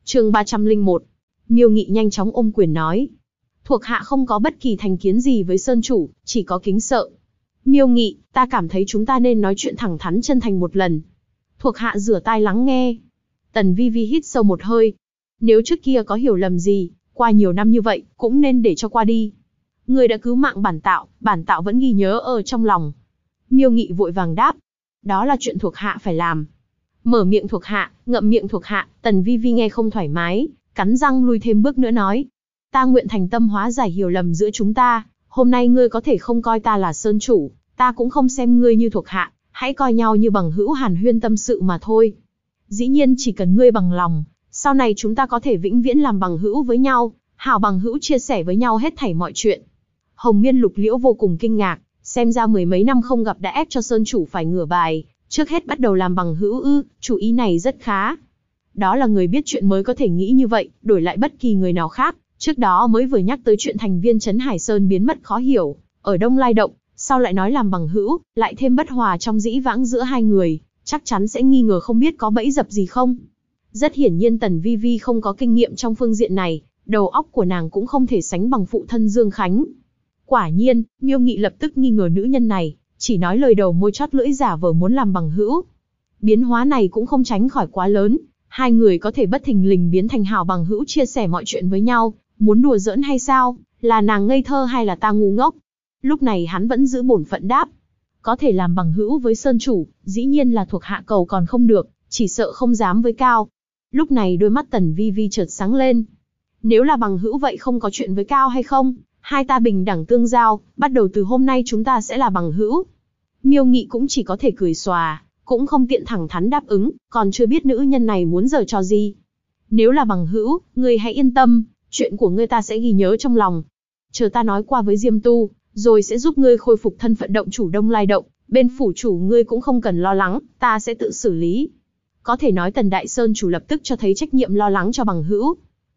Chương 301. Miêu Nghị nhanh chóng ôm quyền nói. Thuộc hạ không có bất kỳ thành kiến gì với Sơn chủ, chỉ có kính sợ. Miêu Nghị, ta cảm thấy chúng ta nên nói chuyện thẳng thắn chân thành một lần. Thuộc hạ rửa tai lắng nghe. Tần Vi Vi hít sâu một hơi. Nếu trước kia có hiểu lầm gì, qua nhiều năm như vậy, cũng nên để cho qua đi. Người đã cứu mạng bản tạo vẫn ghi nhớ ở trong lòng. Miêu Nghị vội vàng đáp. Đó là chuyện thuộc hạ phải làm. Mở miệng thuộc hạ, ngậm miệng thuộc hạ, Tần Vi Vi nghe không thoải mái, cắn răng lui thêm bước nữa nói. Ta nguyện thành tâm hóa giải hiểu lầm giữa chúng ta, hôm nay ngươi có thể không coi ta là Sơn chủ, ta cũng không xem ngươi như thuộc hạ, hãy coi nhau như bằng hữu hàn huyên tâm sự mà thôi. Dĩ nhiên chỉ cần ngươi bằng lòng, sau này chúng ta có thể vĩnh viễn làm bằng hữu với nhau, hảo bằng hữu chia sẻ với nhau hết thảy mọi chuyện. Hồng Miên Lục Liễu vô cùng kinh ngạc, xem ra mười mấy năm không gặp đã ép cho Sơn chủ phải ngửa bài, trước hết bắt đầu làm bằng hữu ư, chủ ý này rất khá. Đó là người biết chuyện mới có thể nghĩ như vậy, đổi lại bất kỳ người nào khác, trước đó mới vừa nhắc tới chuyện thành viên Trấn Hải Sơn biến mất khó hiểu, ở Đông Lai Động, sau lại nói làm bằng hữu, lại thêm bất hòa trong dĩ vãng giữa hai người, chắc chắn sẽ nghi ngờ không biết có bẫy dập gì không. Rất hiển nhiên Tần Vi Vi không có kinh nghiệm trong phương diện này, đầu óc của nàng cũng không thể sánh bằng phụ thân Dương Khánh. Quả nhiên, Miêu Nghị lập tức nghi ngờ nữ nhân này, chỉ nói lời đầu môi chót lưỡi giả vờ muốn làm bằng hữu. Biến hóa này cũng không tránh khỏi quá lớn, hai người có thể bất thình lình biến thành hảo bằng hữu chia sẻ mọi chuyện với nhau, muốn đùa giỡn hay sao, là nàng ngây thơ hay là ta ngu ngốc? Lúc này hắn vẫn giữ bổn phận đáp. Có thể làm bằng hữu với Sơn chủ, dĩ nhiên là thuộc hạ cầu còn không được, chỉ sợ không dám với Cao. Lúc này đôi mắt Tần Vi Vi chợt sáng lên. Nếu là bằng hữu vậy không có chuyện với Cao hay không? Hai ta bình đẳng tương giao, bắt đầu từ hôm nay chúng ta sẽ là bằng hữu. Miêu Nghị cũng chỉ có thể cười xòa, cũng không tiện thẳng thắn đáp ứng, còn chưa biết nữ nhân này muốn giở trò gì. Nếu là bằng hữu, ngươi hãy yên tâm, chuyện của ngươi ta sẽ ghi nhớ trong lòng. Chờ ta nói qua với Diêm Tu, rồi sẽ giúp ngươi khôi phục thân phận động chủ Đông Lai Động, bên phủ chủ ngươi cũng không cần lo lắng, ta sẽ tự xử lý. Có thể nói Tần Đại Sơn chủ lập tức cho thấy trách nhiệm lo lắng cho bằng hữu.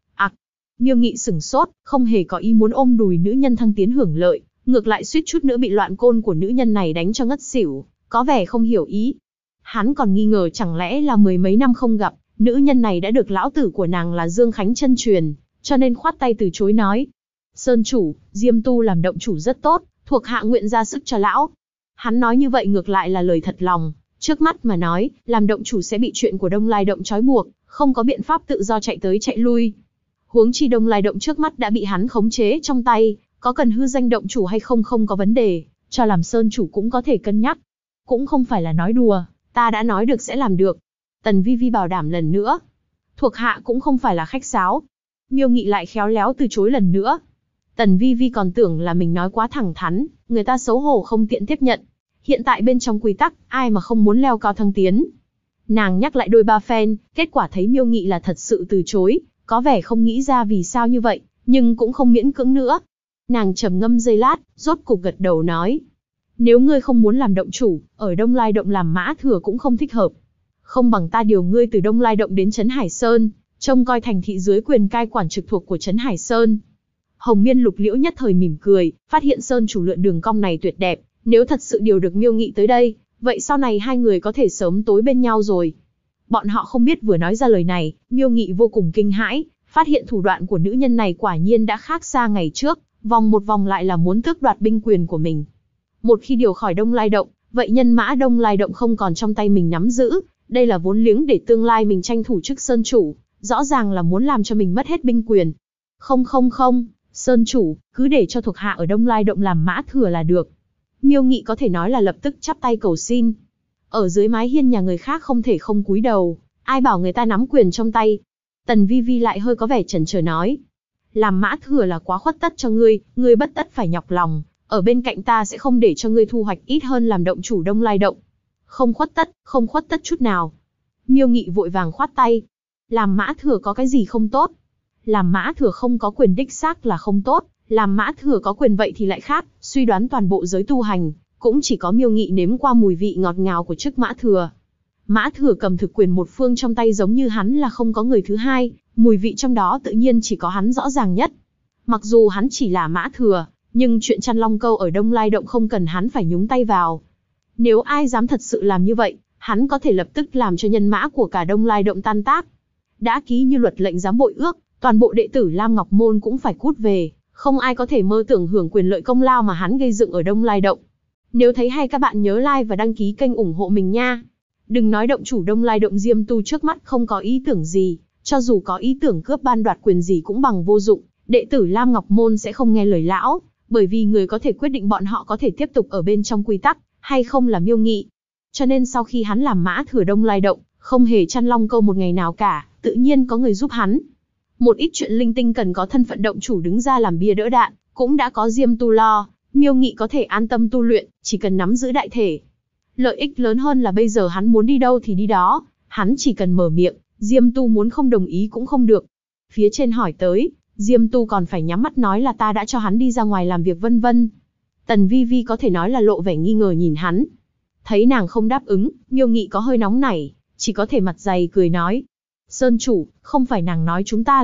Miêu Nghị sửng sốt, không hề có ý muốn ôm đùi nữ nhân thăng tiến hưởng lợi, ngược lại suýt chút nữa bị loạn côn của nữ nhân này đánh cho ngất xỉu, có vẻ không hiểu ý. Hắn còn nghi ngờ chẳng lẽ là mười mấy năm không gặp, nữ nhân này đã được lão tử của nàng là Dương Khánh chân truyền, cho nên khoát tay từ chối nói. Sơn chủ, Diêm Tu làm động chủ rất tốt, thuộc hạ nguyện ra sức cho lão. Hắn nói như vậy ngược lại là lời thật lòng, trước mắt mà nói, làm động chủ sẽ bị chuyện của Đông Lai Động trói buộc, không có biện pháp tự do chạy tới chạy lui. Huống chi Đông Lai Động trước mắt đã bị hắn khống chế trong tay, có cần hư danh động chủ hay không không có vấn đề, cho làm Sơn chủ cũng có thể cân nhắc. Cũng không phải là nói đùa, ta đã nói được sẽ làm được. Tần Vi Vi bảo đảm lần nữa. Thuộc hạ cũng không phải là khách sáo. Miêu Nghị lại khéo léo từ chối lần nữa. Tần Vi Vi còn tưởng là mình nói quá thẳng thắn, người ta xấu hổ không tiện tiếp nhận. Hiện tại bên trong quy tắc, ai mà không muốn leo cao thăng tiến. Nàng nhắc lại đôi ba phen, kết quả thấy Miêu Nghị là thật sự từ chối, có vẻ không nghĩ ra vì sao như vậy, nhưng cũng không miễn cưỡng nữa. Nàng trầm ngâm giây lát, rốt cục gật đầu nói. Nếu ngươi không muốn làm động chủ, ở Đông Lai Động làm mã thừa cũng không thích hợp. Không bằng ta điều ngươi từ Đông Lai Động đến Trấn Hải Sơn, trông coi thành thị dưới quyền cai quản trực thuộc của Trấn Hải Sơn. Hồng Miên Lục Liễu nhất thời mỉm cười, phát hiện Sơn chủ lượn đường cong này tuyệt đẹp, nếu thật sự điều được Miêu Nghị tới đây, vậy sau này hai người có thể sớm tối bên nhau rồi. Bọn họ không biết vừa nói ra lời này, Miêu Nghị vô cùng kinh hãi, phát hiện thủ đoạn của nữ nhân này quả nhiên đã khác xa ngày trước, vòng một vòng lại là muốn tước đoạt binh quyền của mình. Một khi điều khỏi Đông Lai Động, vậy nhân mã Đông Lai Động không còn trong tay mình nắm giữ, đây là vốn liếng để tương lai mình tranh thủ chức Sơn chủ, rõ ràng là muốn làm cho mình mất hết binh quyền. Không, Sơn chủ, cứ để cho thuộc hạ ở Đông Lai Động làm mã thừa là được. Miêu Nghị có thể nói là lập tức chắp tay cầu xin. Ở dưới mái hiên nhà người khác không thể không cúi đầu, ai bảo người ta nắm quyền trong tay. Tần Vi Vi lại hơi có vẻ chần chờ nói. Làm mã thừa là quá khuất tất cho ngươi bất tất phải nhọc lòng, ở bên cạnh ta sẽ không để cho ngươi thu hoạch ít hơn làm động chủ Đông Lai Động. Không khuất tất chút nào. Miêu Nghị vội vàng khoát tay. Làm mã thừa có cái gì không tốt? Làm mã thừa không có quyền đích xác là không tốt, làm mã thừa có quyền vậy thì lại khác, suy đoán toàn bộ giới tu hành, cũng chỉ có Miêu Nghị nếm qua mùi vị ngọt ngào của chức mã thừa. Mã thừa cầm thực quyền một phương trong tay giống như hắn là không có người thứ hai, mùi vị trong đó tự nhiên chỉ có hắn rõ ràng nhất. Mặc dù hắn chỉ là mã thừa, nhưng chuyện chăn long câu ở Đông Lai Động không cần hắn phải nhúng tay vào. Nếu ai dám thật sự làm như vậy, hắn có thể lập tức làm cho nhân mã của cả Đông Lai Động tan tác. đã ký như luật lệnh dám bội ước, toàn bộ đệ tử Lam Ngọc Môn cũng phải cút về, không ai có thể mơ tưởng hưởng quyền lợi công lao mà hắn gây dựng ở Đông Lai Động. Nếu thấy hay các bạn nhớ like và đăng ký kênh ủng hộ mình nha. Đừng nói động chủ Đông Lai Động Diêm Tu trước mắt không có ý tưởng gì, cho dù có ý tưởng cướp ban đoạt quyền gì cũng bằng vô dụng, đệ tử Lam Ngọc Môn sẽ không nghe lời lão, bởi vì người có thể quyết định bọn họ có thể tiếp tục ở bên trong quy tắc, hay không là Miêu Nghị. Cho nên sau khi hắn làm mã thừa Đông Lai Động, không hề chăn long câu một ngày nào cả, tự nhiên có người giúp hắn. Một ít chuyện linh tinh cần có thân phận động chủ đứng ra làm bia đỡ đạn, cũng đã có Diêm Tu lo, Miêu Nghị có thể an tâm tu luyện, chỉ cần nắm giữ đại thể. Lợi ích lớn hơn là bây giờ hắn muốn đi đâu thì đi đó, hắn chỉ cần mở miệng, Diêm Tu muốn không đồng ý cũng không được. Phía trên hỏi tới, Diêm Tu còn phải nhắm mắt nói là ta đã cho hắn đi ra ngoài làm việc vân vân. Tần Vi Vi có thể nói là lộ vẻ nghi ngờ nhìn hắn. Thấy nàng không đáp ứng, Miêu Nghị có hơi nóng nảy, chỉ có thể mặt dày cười nói. Sơn chủ, không phải nàng nói chúng ta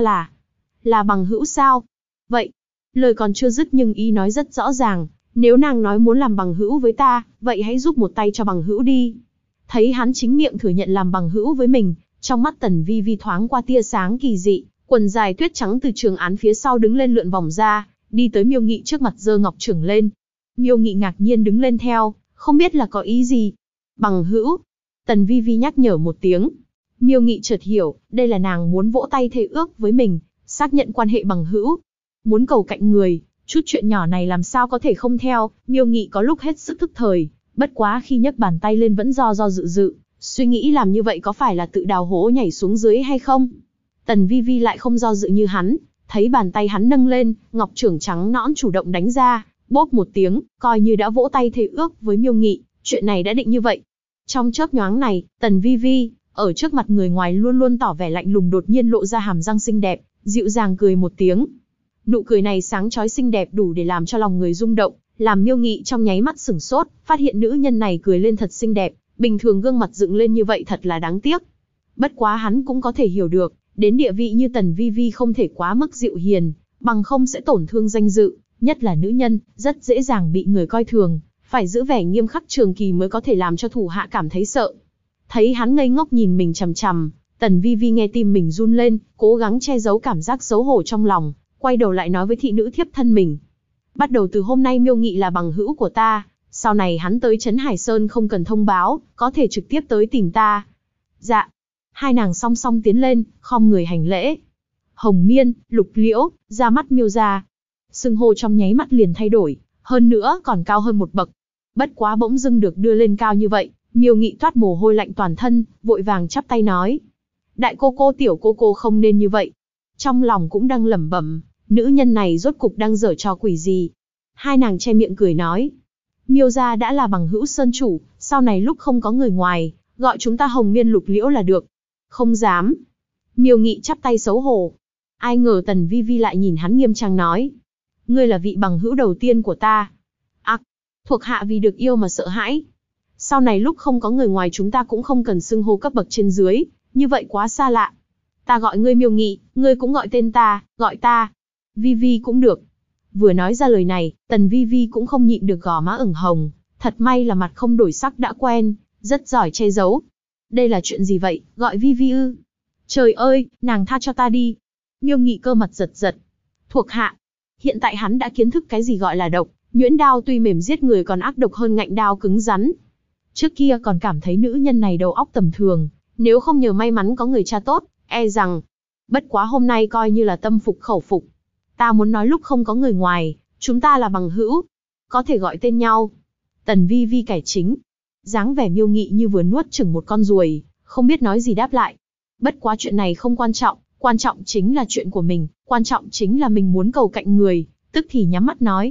là bằng hữu sao? Vậy, lời còn chưa dứt nhưng ý nói rất rõ ràng, nếu nàng nói muốn làm bằng hữu với ta, vậy hãy giúp một tay cho bằng hữu đi. Thấy hắn chính miệng thừa nhận làm bằng hữu với mình, trong mắt Tần Vi Vi thoáng qua tia sáng kỳ dị, quần dài tuyết trắng từ trường án phía sau đứng lên lượn vòng ra, đi tới Miêu Nghị trước mặt giơ ngọc chưởng lên. Miêu Nghị ngạc nhiên đứng lên theo, không biết là có ý gì. Bằng hữu. Tần Vi Vi nhắc nhở một tiếng. Miêu Nghị chợt hiểu, đây là nàng muốn vỗ tay thề ước với mình, xác nhận quan hệ bằng hữu. Muốn cầu cạnh người, chút chuyện nhỏ này làm sao có thể không theo. Miêu Nghị có lúc hết sức thức thời, bất quá khi nhấc bàn tay lên vẫn do dự, suy nghĩ làm như vậy có phải là tự đào hố nhảy xuống dưới hay không. Tần Vi Vi lại không do dự như hắn, thấy bàn tay hắn nâng lên, ngọc chưởng trắng nõn chủ động đánh ra, bốp một tiếng, coi như đã vỗ tay thề ước với Miêu Nghị, chuyện này đã định như vậy. Trong chớp nhoáng này, Tần Vi Vi, ở trước mặt người ngoài luôn luôn tỏ vẻ lạnh lùng đột nhiên lộ ra hàm răng xinh đẹp, dịu dàng cười một tiếng. Nụ cười này sáng chói xinh đẹp đủ để làm cho lòng người rung động, làm Miêu Nghị trong nháy mắt sửng sốt, phát hiện nữ nhân này cười lên thật xinh đẹp, bình thường gương mặt dựng lên như vậy thật là đáng tiếc. Bất quá hắn cũng có thể hiểu được, đến địa vị như Tần Vi Vi không thể quá mức dịu hiền, bằng không sẽ tổn thương danh dự, nhất là nữ nhân, rất dễ dàng bị người coi thường, phải giữ vẻ nghiêm khắc trường kỳ mới có thể làm cho thủ hạ cảm thấy sợ. Thấy hắn ngây ngốc nhìn mình chằm chằm, Tần Vi Vi nghe tim mình run lên, cố gắng che giấu cảm giác xấu hổ trong lòng, quay đầu lại nói với thị nữ thiếp thân mình. Bắt đầu từ hôm nay Miêu Nghị là bằng hữu của ta, sau này hắn tới Trấn Hải Sơn không cần thông báo, có thể trực tiếp tới tìm ta. Dạ. Hai nàng song song tiến lên, khom người hành lễ. Hồng Miên, Lục Liễu, ra mắt Miêu gia. Xưng hô trong nháy mắt liền thay đổi, hơn nữa còn cao hơn một bậc. Bất quá bỗng dưng được đưa lên cao như vậy, Miêu Nghị toát mồ hôi lạnh toàn thân, vội vàng chắp tay nói. Đại cô cô tiểu cô cô không nên như vậy. Trong lòng cũng đang lẩm bẩm, nữ nhân này rốt cục đang giở trò quỷ gì. Hai nàng che miệng cười nói. Miêu gia đã là bằng hữu Sơn chủ, sau này lúc không có người ngoài, gọi chúng ta Hồng Miên Lục Liễu là được. Không dám. Miêu Nghị chắp tay xấu hổ. Ai ngờ Tần Vi Vi lại nhìn hắn nghiêm trang nói. Ngươi là vị bằng hữu đầu tiên của ta. Thuộc hạ vì được yêu mà sợ hãi. Sau này lúc không có người ngoài chúng ta cũng không cần xưng hô cấp bậc trên dưới, như vậy quá xa lạ. Ta gọi ngươi Miêu Nghị, ngươi cũng gọi tên ta, gọi ta Vi Vi cũng được. Vừa nói ra lời này, Tần Vi Vi cũng không nhịn được gò má ửng hồng, thật may là mặt không đổi sắc đã quen, rất giỏi che giấu. Đây là chuyện gì vậy, gọi Vi Vi ư? Trời ơi, nàng tha cho ta đi. Miêu Nghị cơ mặt giật giật. Thuộc hạ. Hiện tại hắn đã kiến thức cái gì gọi là độc, nhuyễn đao tuy mềm giết người còn ác độc hơn ngạnh đao cứng rắn. Trước kia còn cảm thấy nữ nhân này đầu óc tầm thường, nếu không nhờ may mắn có người cha tốt, e rằng. Bất quá hôm nay coi như là tâm phục khẩu phục. Ta muốn nói lúc không có người ngoài, chúng ta là bằng hữu, có thể gọi tên nhau. Tần Vi Vi cải chính. Dáng vẻ Miêu Nghị như vừa nuốt chửng một con ruồi, không biết nói gì đáp lại. Bất quá chuyện này không quan trọng chính là chuyện của mình, quan trọng chính là mình muốn cầu cạnh người, tức thì nhắm mắt nói.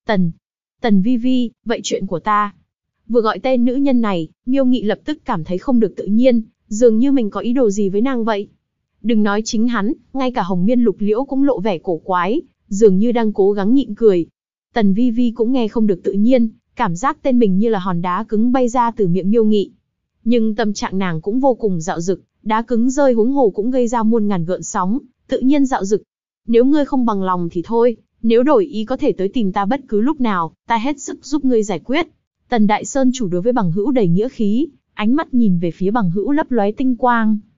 Tần Vi Vi, vậy chuyện của ta. Vừa gọi tên nữ nhân này, Miêu Nghị lập tức cảm thấy không được tự nhiên, dường như mình có ý đồ gì với nàng vậy. Đừng nói chính hắn, ngay cả Hồng Miên Lục Liễu cũng lộ vẻ cổ quái, dường như đang cố gắng nhịn cười. Tần Vi Vi cũng nghe không được tự nhiên, cảm giác tên mình như là hòn đá cứng bay ra từ miệng Miêu Nghị. Nhưng tâm trạng nàng cũng vô cùng dạo dực, đá cứng rơi huống hồ cũng gây ra muôn ngàn gợn sóng, tự nhiên dạo dực. Nếu ngươi không bằng lòng thì thôi, nếu đổi ý có thể tới tìm ta bất cứ lúc nào, ta hết sức giúp ngươi giải quyết. Tần Đại Sơn chủ đối với bằng hữu đầy nghĩa khí, ánh mắt nhìn về phía bằng hữu lấp lóe tinh quang.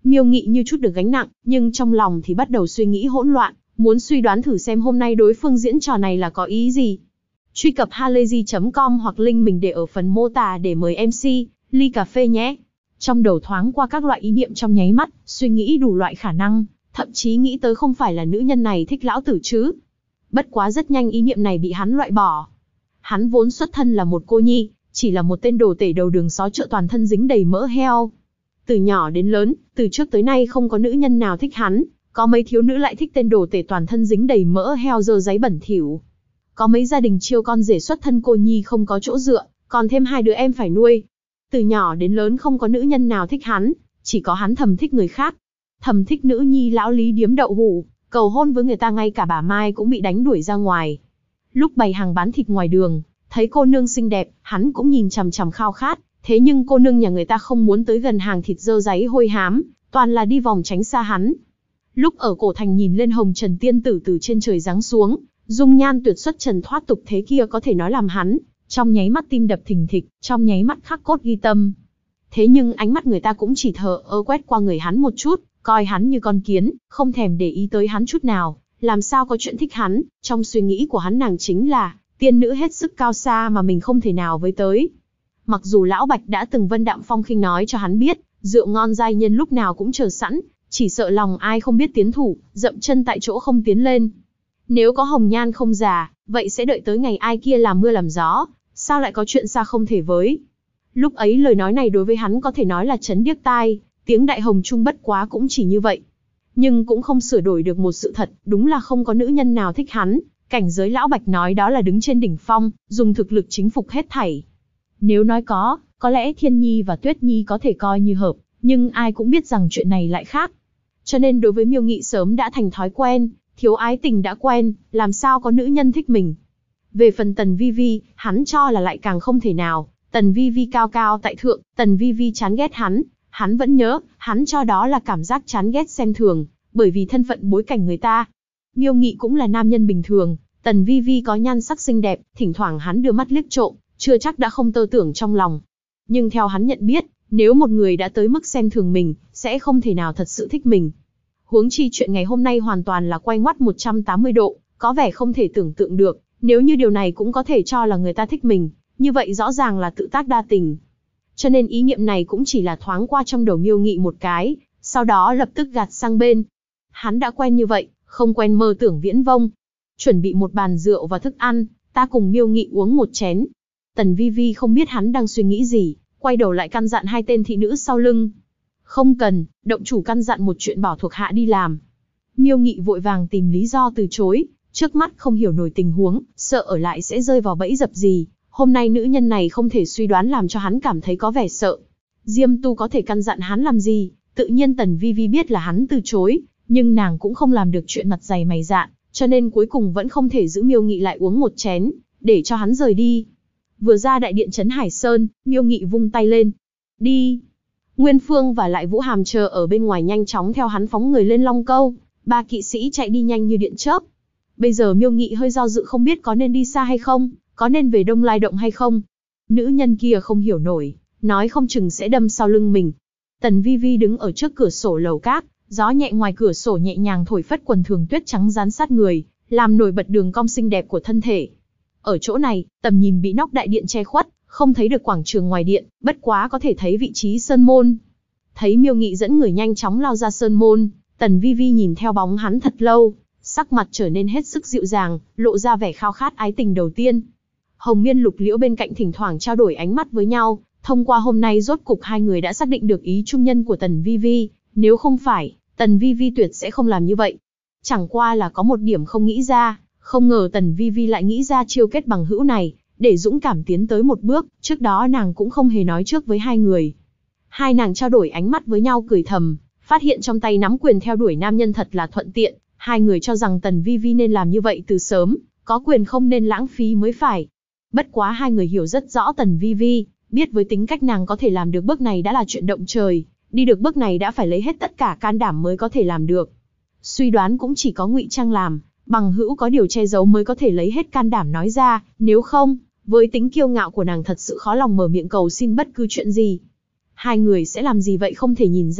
Miêu Nghị như chút được gánh nặng, nhưng trong lòng thì bắt đầu suy nghĩ hỗn loạn, muốn suy đoán thử xem hôm nay đối phương diễn trò này là có ý gì. Truy cập halayzi.com hoặc link mình để ở phần mô tả để mời MC ly cà phê nhé. Trong đầu thoáng qua các loại ý niệm trong nháy mắt, suy nghĩ đủ loại khả năng, thậm chí nghĩ tới không phải là nữ nhân này thích lão tử chứ. Bất quá rất nhanh ý niệm này bị hắn loại bỏ. Hắn vốn xuất thân là một cô nhi, chỉ là một tên đồ tể đầu đường xó chợ toàn thân dính đầy mỡ heo. Từ nhỏ đến lớn, từ trước tới nay không có nữ nhân nào thích hắn, có mấy thiếu nữ lại thích tên đồ tể toàn thân dính đầy mỡ heo dơ dáy bẩn thỉu. Có mấy gia đình chiêu con rể xuất thân cô nhi không có chỗ dựa, còn thêm 2 đứa em phải nuôi. Từ nhỏ đến lớn không có nữ nhân nào thích hắn, chỉ có hắn thầm thích người khác. Thầm thích nữ nhi lão Lý điếm đậu hũ, cầu hôn với người ta ngay cả bà Mai cũng bị đánh đuổi ra ngoài. Lúc bày hàng bán thịt ngoài đường, thấy cô nương xinh đẹp, hắn cũng nhìn chằm chằm khao khát, thế nhưng cô nương nhà người ta không muốn tới gần hàng thịt dơ dáy hôi hám, toàn là đi vòng tránh xa hắn. Lúc ở cổ thành nhìn lên hồng trần tiên tử từ trên trời giáng xuống, dung nhan tuyệt xuất trần thoát tục thế kia có thể nói làm hắn, trong nháy mắt tim đập thình thịch, trong nháy mắt khắc cốt ghi tâm. Thế nhưng ánh mắt người ta cũng chỉ thờ ơ quét qua người hắn một chút, coi hắn như con kiến, không thèm để ý tới hắn chút nào, làm sao có chuyện thích hắn, trong suy nghĩ của hắn nàng chính là tiên nữ hết sức cao xa mà mình không thể nào với tới. Mặc dù lão Bạch đã từng vân đạm phong khinh nói cho hắn biết, rượu ngon giai nhân lúc nào cũng chờ sẵn, chỉ sợ lòng ai không biết tiến thủ, dậm chân tại chỗ không tiến lên. Nếu có hồng nhan không già, vậy sẽ đợi tới ngày ai kia làm mưa làm gió, sao lại có chuyện xa không thể với. Lúc ấy lời nói này đối với hắn có thể nói là chấn điếc tai, tiếng đại hồng trung bất quá cũng chỉ như vậy. Nhưng cũng không sửa đổi được một sự thật, đúng là không có nữ nhân nào thích hắn, cảnh giới lão Bạch nói đó là đứng trên đỉnh phong, dùng thực lực chính phục hết thảy. Nếu nói có lẽ Thiên Nhi và Tuyết Nhi có thể coi như hợp, nhưng ai cũng biết rằng chuyện này lại khác. Cho nên đối với Miêu Nghị sớm đã thành thói quen, thiếu ái tình đã quen, làm sao có nữ nhân thích mình. Về phần Tần Vi Vi, hắn cho là lại càng không thể nào. Tần Vi Vi cao cao tại thượng, Tần Vi Vi chán ghét hắn vẫn nhớ, hắn cho đó là cảm giác chán ghét xem thường, bởi vì thân phận bối cảnh người ta. Miêu Nghị cũng là nam nhân bình thường, Tần Vi Vi có nhan sắc xinh đẹp, thỉnh thoảng hắn đưa mắt liếc trộm, chưa chắc đã không tơ tưởng trong lòng. Nhưng theo hắn nhận biết, nếu một người đã tới mức xem thường mình, sẽ không thể nào thật sự thích mình. Huống chi chuyện ngày hôm nay hoàn toàn là quay ngoắt 180 độ, có vẻ không thể tưởng tượng được, nếu như điều này cũng có thể cho là người ta thích mình, như vậy rõ ràng là tự tác đa tình. Cho nên ý niệm này cũng chỉ là thoáng qua trong đầu Miêu Nghị một cái, sau đó lập tức gạt sang bên. Hắn đã quen như vậy, không quen mơ tưởng viễn vông. Chuẩn bị một bàn rượu và thức ăn, ta cùng Miêu Nghị uống một chén. Tần Vi Vi không biết hắn đang suy nghĩ gì, quay đầu lại căn dặn 2 tên thị nữ sau lưng. Không cần, động chủ căn dặn một chuyện bảo thuộc hạ đi làm. Miêu Nghị vội vàng tìm lý do từ chối, trước mắt không hiểu nổi tình huống, sợ ở lại sẽ rơi vào bẫy dập gì. Hôm nay nữ nhân này không thể suy đoán làm cho hắn cảm thấy có vẻ sợ. Diêm Tu có thể căn dặn hắn làm gì, tự nhiên Tần Vi Vi biết là hắn từ chối, nhưng nàng cũng không làm được chuyện mặt dày mày dạn, cho nên cuối cùng vẫn không thể giữ Miêu Nghị lại uống một chén, để cho hắn rời đi. Vừa ra đại điện trấn Hải Sơn, Miêu Nghị vung tay lên. Đi! Nguyên Phương và lại Vũ Hàm chờ ở bên ngoài nhanh chóng theo hắn phóng người lên Long Câu, 3 kỵ sĩ chạy đi nhanh như điện chớp. Bây giờ Miêu Nghị hơi do dự không biết có nên đi xa hay không, có nên về Đông Lai Động hay không. Nữ nhân kia không hiểu nổi, nói không chừng sẽ đâm sau lưng mình. Tần Vi Vi đứng ở trước cửa sổ lầu các, gió nhẹ ngoài cửa sổ nhẹ nhàng thổi phất quần thường tuyết trắng dán sát người, làm nổi bật đường cong xinh đẹp của thân thể. Ở chỗ này, tầm nhìn bị nóc đại điện che khuất, không thấy được quảng trường ngoài điện, bất quá có thể thấy vị trí sơn môn. Thấy Miêu Nghị dẫn người nhanh chóng lao ra sơn môn, Tần Vi Vi nhìn theo bóng hắn thật lâu, sắc mặt trở nên hết sức dịu dàng, lộ ra vẻ khao khát ái tình đầu tiên. Hồng Miên Lục Liễu bên cạnh thỉnh thoảng trao đổi ánh mắt với nhau, thông qua hôm nay rốt cục 2 người đã xác định được ý trung nhân của Tần Vi Vi, nếu không phải, Tần Vi Vi tuyệt sẽ không làm như vậy. Chẳng qua là có một điểm không nghĩ ra, không ngờ Tần Vi Vi lại nghĩ ra chiêu kết bằng hữu này, để dũng cảm tiến tới một bước, trước đó nàng cũng không hề nói trước với 2 người. 2 nàng trao đổi ánh mắt với nhau cười thầm, phát hiện trong tay nắm quyền theo đuổi nam nhân thật là thuận tiện, 2 người cho rằng Tần Vi Vi nên làm như vậy từ sớm, có quyền không nên lãng phí mới phải. Bất quá 2 người hiểu rất rõ Tần Vi Vi, biết với tính cách nàng có thể làm được bước này đã là chuyện động trời, đi được bước này đã phải lấy hết tất cả can đảm mới có thể làm được. Suy đoán cũng chỉ có ngụy trang làm, bằng hữu có điều che giấu mới có thể lấy hết can đảm nói ra, nếu không, với tính kiêu ngạo của nàng thật sự khó lòng mở miệng cầu xin bất cứ chuyện gì. 2 người sẽ làm gì vậy không thể nhìn ra,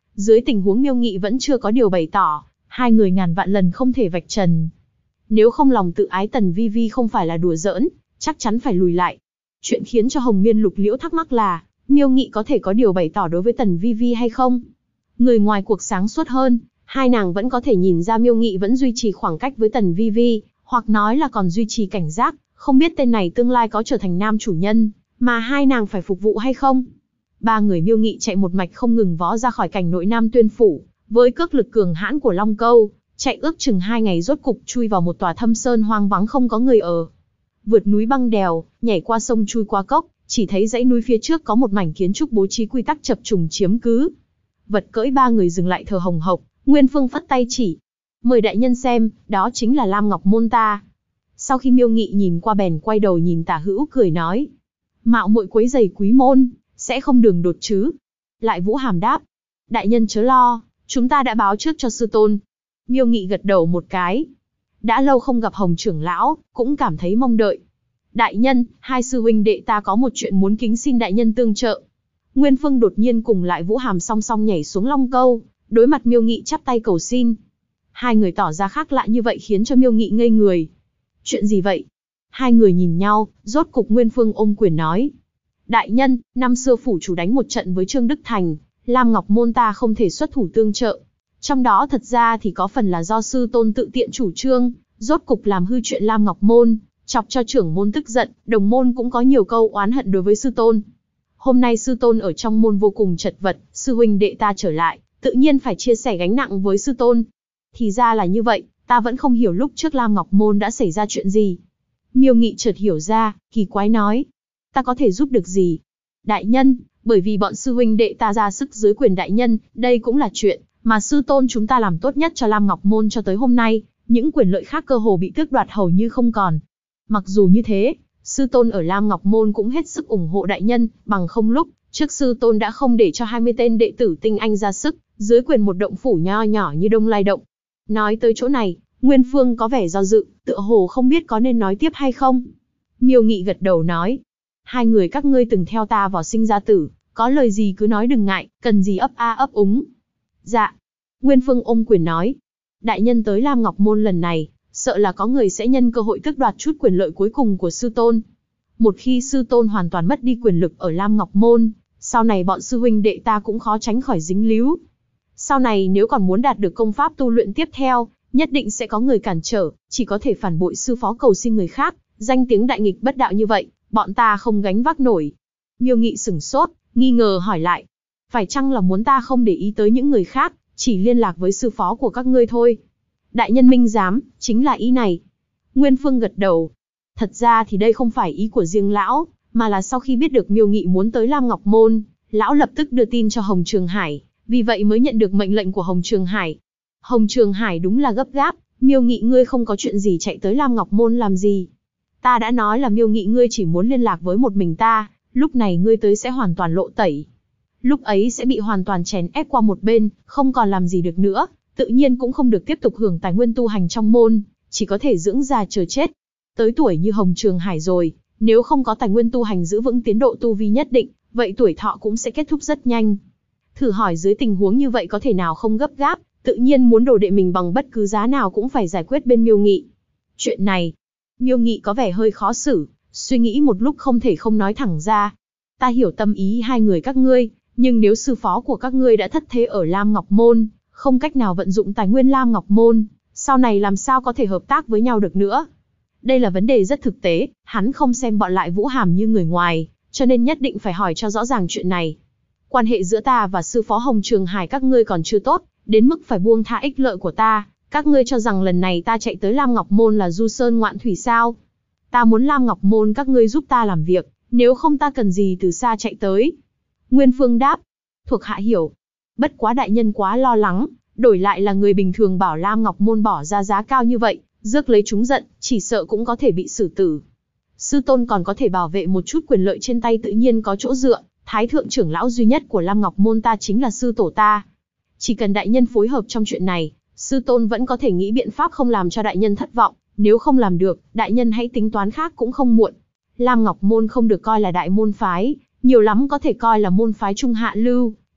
Dưới tình huống Miêu Nghị vẫn chưa có điều bày tỏ, hai người ngàn vạn lần không thể vạch trần. Nếu không lòng tự ái Tần Vi Vi không phải là đùa giỡn, chắc chắn phải lùi lại. Chuyện khiến cho Hồng Miên Lục Liễu thắc mắc là, Miêu Nghị có thể có điều bày tỏ đối với Tần Vi Vi hay không? Người ngoài cuộc sáng suốt hơn, hai nàng vẫn có thể nhìn ra Miêu Nghị vẫn duy trì khoảng cách với Tần Vi Vi, hoặc nói là còn duy trì cảnh giác, không biết tên này tương lai có trở thành nam chủ nhân, mà hai nàng phải phục vụ hay không. Ba người Miêu Nghị chạy một mạch không ngừng vó ra khỏi cảnh nội Nam Tuyên Phủ, với cước lực cường hãn của Long Câu, chạy ước chừng 2 ngày rốt cục chui vào một tòa thâm sơn hoang vắng không có người ở. Vượt núi băng đèo, nhảy qua sông chui qua cốc, chỉ thấy dãy núi phía trước có một mảnh kiến trúc bố trí quy tắc chập trùng chiếm cứ. Vật cưỡi ba người dừng lại thở hồng hộc, Nguyên Phương phất tay chỉ. Mời đại nhân xem, đó chính là Lam Ngọc Môn ta. Sau khi Miêu Nghị nhìn qua bèn quay đầu nhìn Tả Hữu cười nói. Mạo muội quấy giày quý môn, sẽ không đường đột chứ. Lại Vũ Hàm đáp. Đại nhân chớ lo, chúng ta đã báo trước cho sư tôn. Miêu Nghị gật đầu một cái. Đã lâu không gặp Hồng trưởng lão, cũng cảm thấy mong đợi. Đại nhân, hai sư huynh đệ ta có một chuyện muốn kính xin đại nhân tương trợ. Nguyên Phương đột nhiên cùng lại Vũ Hàm song song nhảy xuống Long Câu, đối mặt Miêu Nghị chắp tay cầu xin. Hai người tỏ ra khác lạ như vậy khiến cho Miêu Nghị ngây người. Chuyện gì vậy? Hai người nhìn nhau, rốt cục Nguyên Phương ôm quyền nói. Đại nhân, năm xưa phủ chủ đánh một trận với Trương Đức Thành, Lam Ngọc Môn ta không thể xuất thủ tương trợ. Trong đó thật ra thì có phần là do sư tôn tự tiện chủ trương, rốt cục làm hư chuyện Lam Ngọc Môn, chọc cho trưởng môn tức giận, đồng môn cũng có nhiều câu oán hận đối với sư tôn. Hôm nay sư tôn ở trong môn vô cùng chật vật, sư huynh đệ ta trở lại, tự nhiên phải chia sẻ gánh nặng với sư tôn. Thì ra là như vậy, ta vẫn không hiểu lúc trước Lam Ngọc Môn đã xảy ra chuyện gì. Miêu Nghị chợt hiểu ra, kỳ quái nói. Ta có thể giúp được gì? Đại nhân, bởi vì bọn sư huynh đệ ta ra sức dưới quyền đại nhân, đây cũng là chuyện mà sư tôn chúng ta làm tốt nhất cho Lam Ngọc Môn cho tới hôm nay, những quyền lợi khác cơ hồ bị tước đoạt hầu như không còn. Mặc dù như thế, sư tôn ở Lam Ngọc Môn cũng hết sức ủng hộ đại nhân, bằng không lúc trước sư tôn đã không để cho 20 tên đệ tử tinh anh ra sức, dưới quyền một động phủ nho nhỏ như Đông Lai Động. Nói tới chỗ này, Nguyên Phương có vẻ do dự, tựa hồ không biết có nên nói tiếp hay không. Miêu Nghị gật đầu nói, hai người các ngươi từng theo ta vào sinh ra tử, có lời gì cứ nói đừng ngại, cần gì ấp a ấp úng. Dạ. Nguyên Phương ôm quyền nói, đại nhân tới Lam Ngọc Môn lần này, sợ là có người sẽ nhân cơ hội tước đoạt chút quyền lợi cuối cùng của sư tôn. Một khi sư tôn hoàn toàn mất đi quyền lực ở Lam Ngọc Môn, sau này bọn sư huynh đệ ta cũng khó tránh khỏi dính líu. Sau này nếu còn muốn đạt được công pháp tu luyện tiếp theo, nhất định sẽ có người cản trở, chỉ có thể phản bội sư phó cầu xin người khác, danh tiếng đại nghịch bất đạo như vậy, bọn ta không gánh vác nổi. Miêu Nghị sửng sốt, nghi ngờ hỏi lại. Phải chăng là muốn ta không để ý tới những người khác, chỉ liên lạc với sư phó của các ngươi thôi? Đại nhân minh giám, chính là ý này. Nguyên Phương gật đầu. Thật ra thì đây không phải ý của riêng lão, mà là sau khi biết được Miêu Nghị muốn tới Lam Ngọc Môn, lão lập tức đưa tin cho Hồng Trường Hải, vì vậy mới nhận được mệnh lệnh của Hồng Trường Hải. Hồng Trường Hải đúng là gấp gáp, Miêu Nghị ngươi không có chuyện gì chạy tới Lam Ngọc Môn làm gì? Ta đã nói là Miêu Nghị ngươi chỉ muốn liên lạc với một mình ta, lúc này ngươi tới sẽ hoàn toàn lộ tẩy. Lúc ấy sẽ bị hoàn toàn chèn ép qua một bên, không còn làm gì được nữa, tự nhiên cũng không được tiếp tục hưởng tài nguyên tu hành trong môn, chỉ có thể dưỡng già chờ chết. Tới tuổi như Hồng Trường Hải rồi, nếu không có tài nguyên tu hành giữ vững tiến độ tu vi nhất định, vậy tuổi thọ cũng sẽ kết thúc rất nhanh. Thử hỏi dưới tình huống như vậy có thể nào không gấp gáp, tự nhiên muốn đồ đệ mình bằng bất cứ giá nào cũng phải giải quyết bên Miêu Nghị. Chuyện này, Miêu Nghị có vẻ hơi khó xử, suy nghĩ một lúc không thể không nói thẳng ra. Ta hiểu tâm ý hai người các ngươi, nhưng nếu sư phó của các ngươi đã thất thế ở Lam Ngọc Môn, không cách nào vận dụng tài nguyên Lam Ngọc Môn, sau này làm sao có thể hợp tác với nhau được nữa. Đây là vấn đề rất thực tế, hắn không xem bọn lại Vũ Hàm như người ngoài, cho nên nhất định phải hỏi cho rõ ràng chuyện này. Quan hệ giữa ta và sư phó Hồng Trường Hải các ngươi còn chưa tốt, đến mức phải buông tha ích lợi của ta. Các ngươi cho rằng lần này ta chạy tới Lam Ngọc Môn là du sơn ngoạn thủy sao? Ta muốn Lam Ngọc Môn các ngươi giúp ta làm việc, nếu không ta cần gì từ xa chạy tới. Nguyên Phương đáp, thuộc hạ hiểu. Bất quá đại nhân quá lo lắng, đổi lại là người bình thường bảo Lam Ngọc Môn bỏ ra giá cao như vậy, rước lấy chúng giận, chỉ sợ cũng có thể bị xử tử. Sư tôn còn có thể bảo vệ một chút quyền lợi trên tay tự nhiên có chỗ dựa, thái thượng trưởng lão duy nhất của Lam Ngọc Môn ta chính là sư tổ ta. Chỉ cần đại nhân phối hợp trong chuyện này, sư tôn vẫn có thể nghĩ biện pháp không làm cho đại nhân thất vọng, nếu không làm được, đại nhân hãy tính toán khác cũng không muộn. Lam Ngọc Môn không được coi là đại môn phái, nhiều lắm có thể coi là môn phái trung hạ lưu,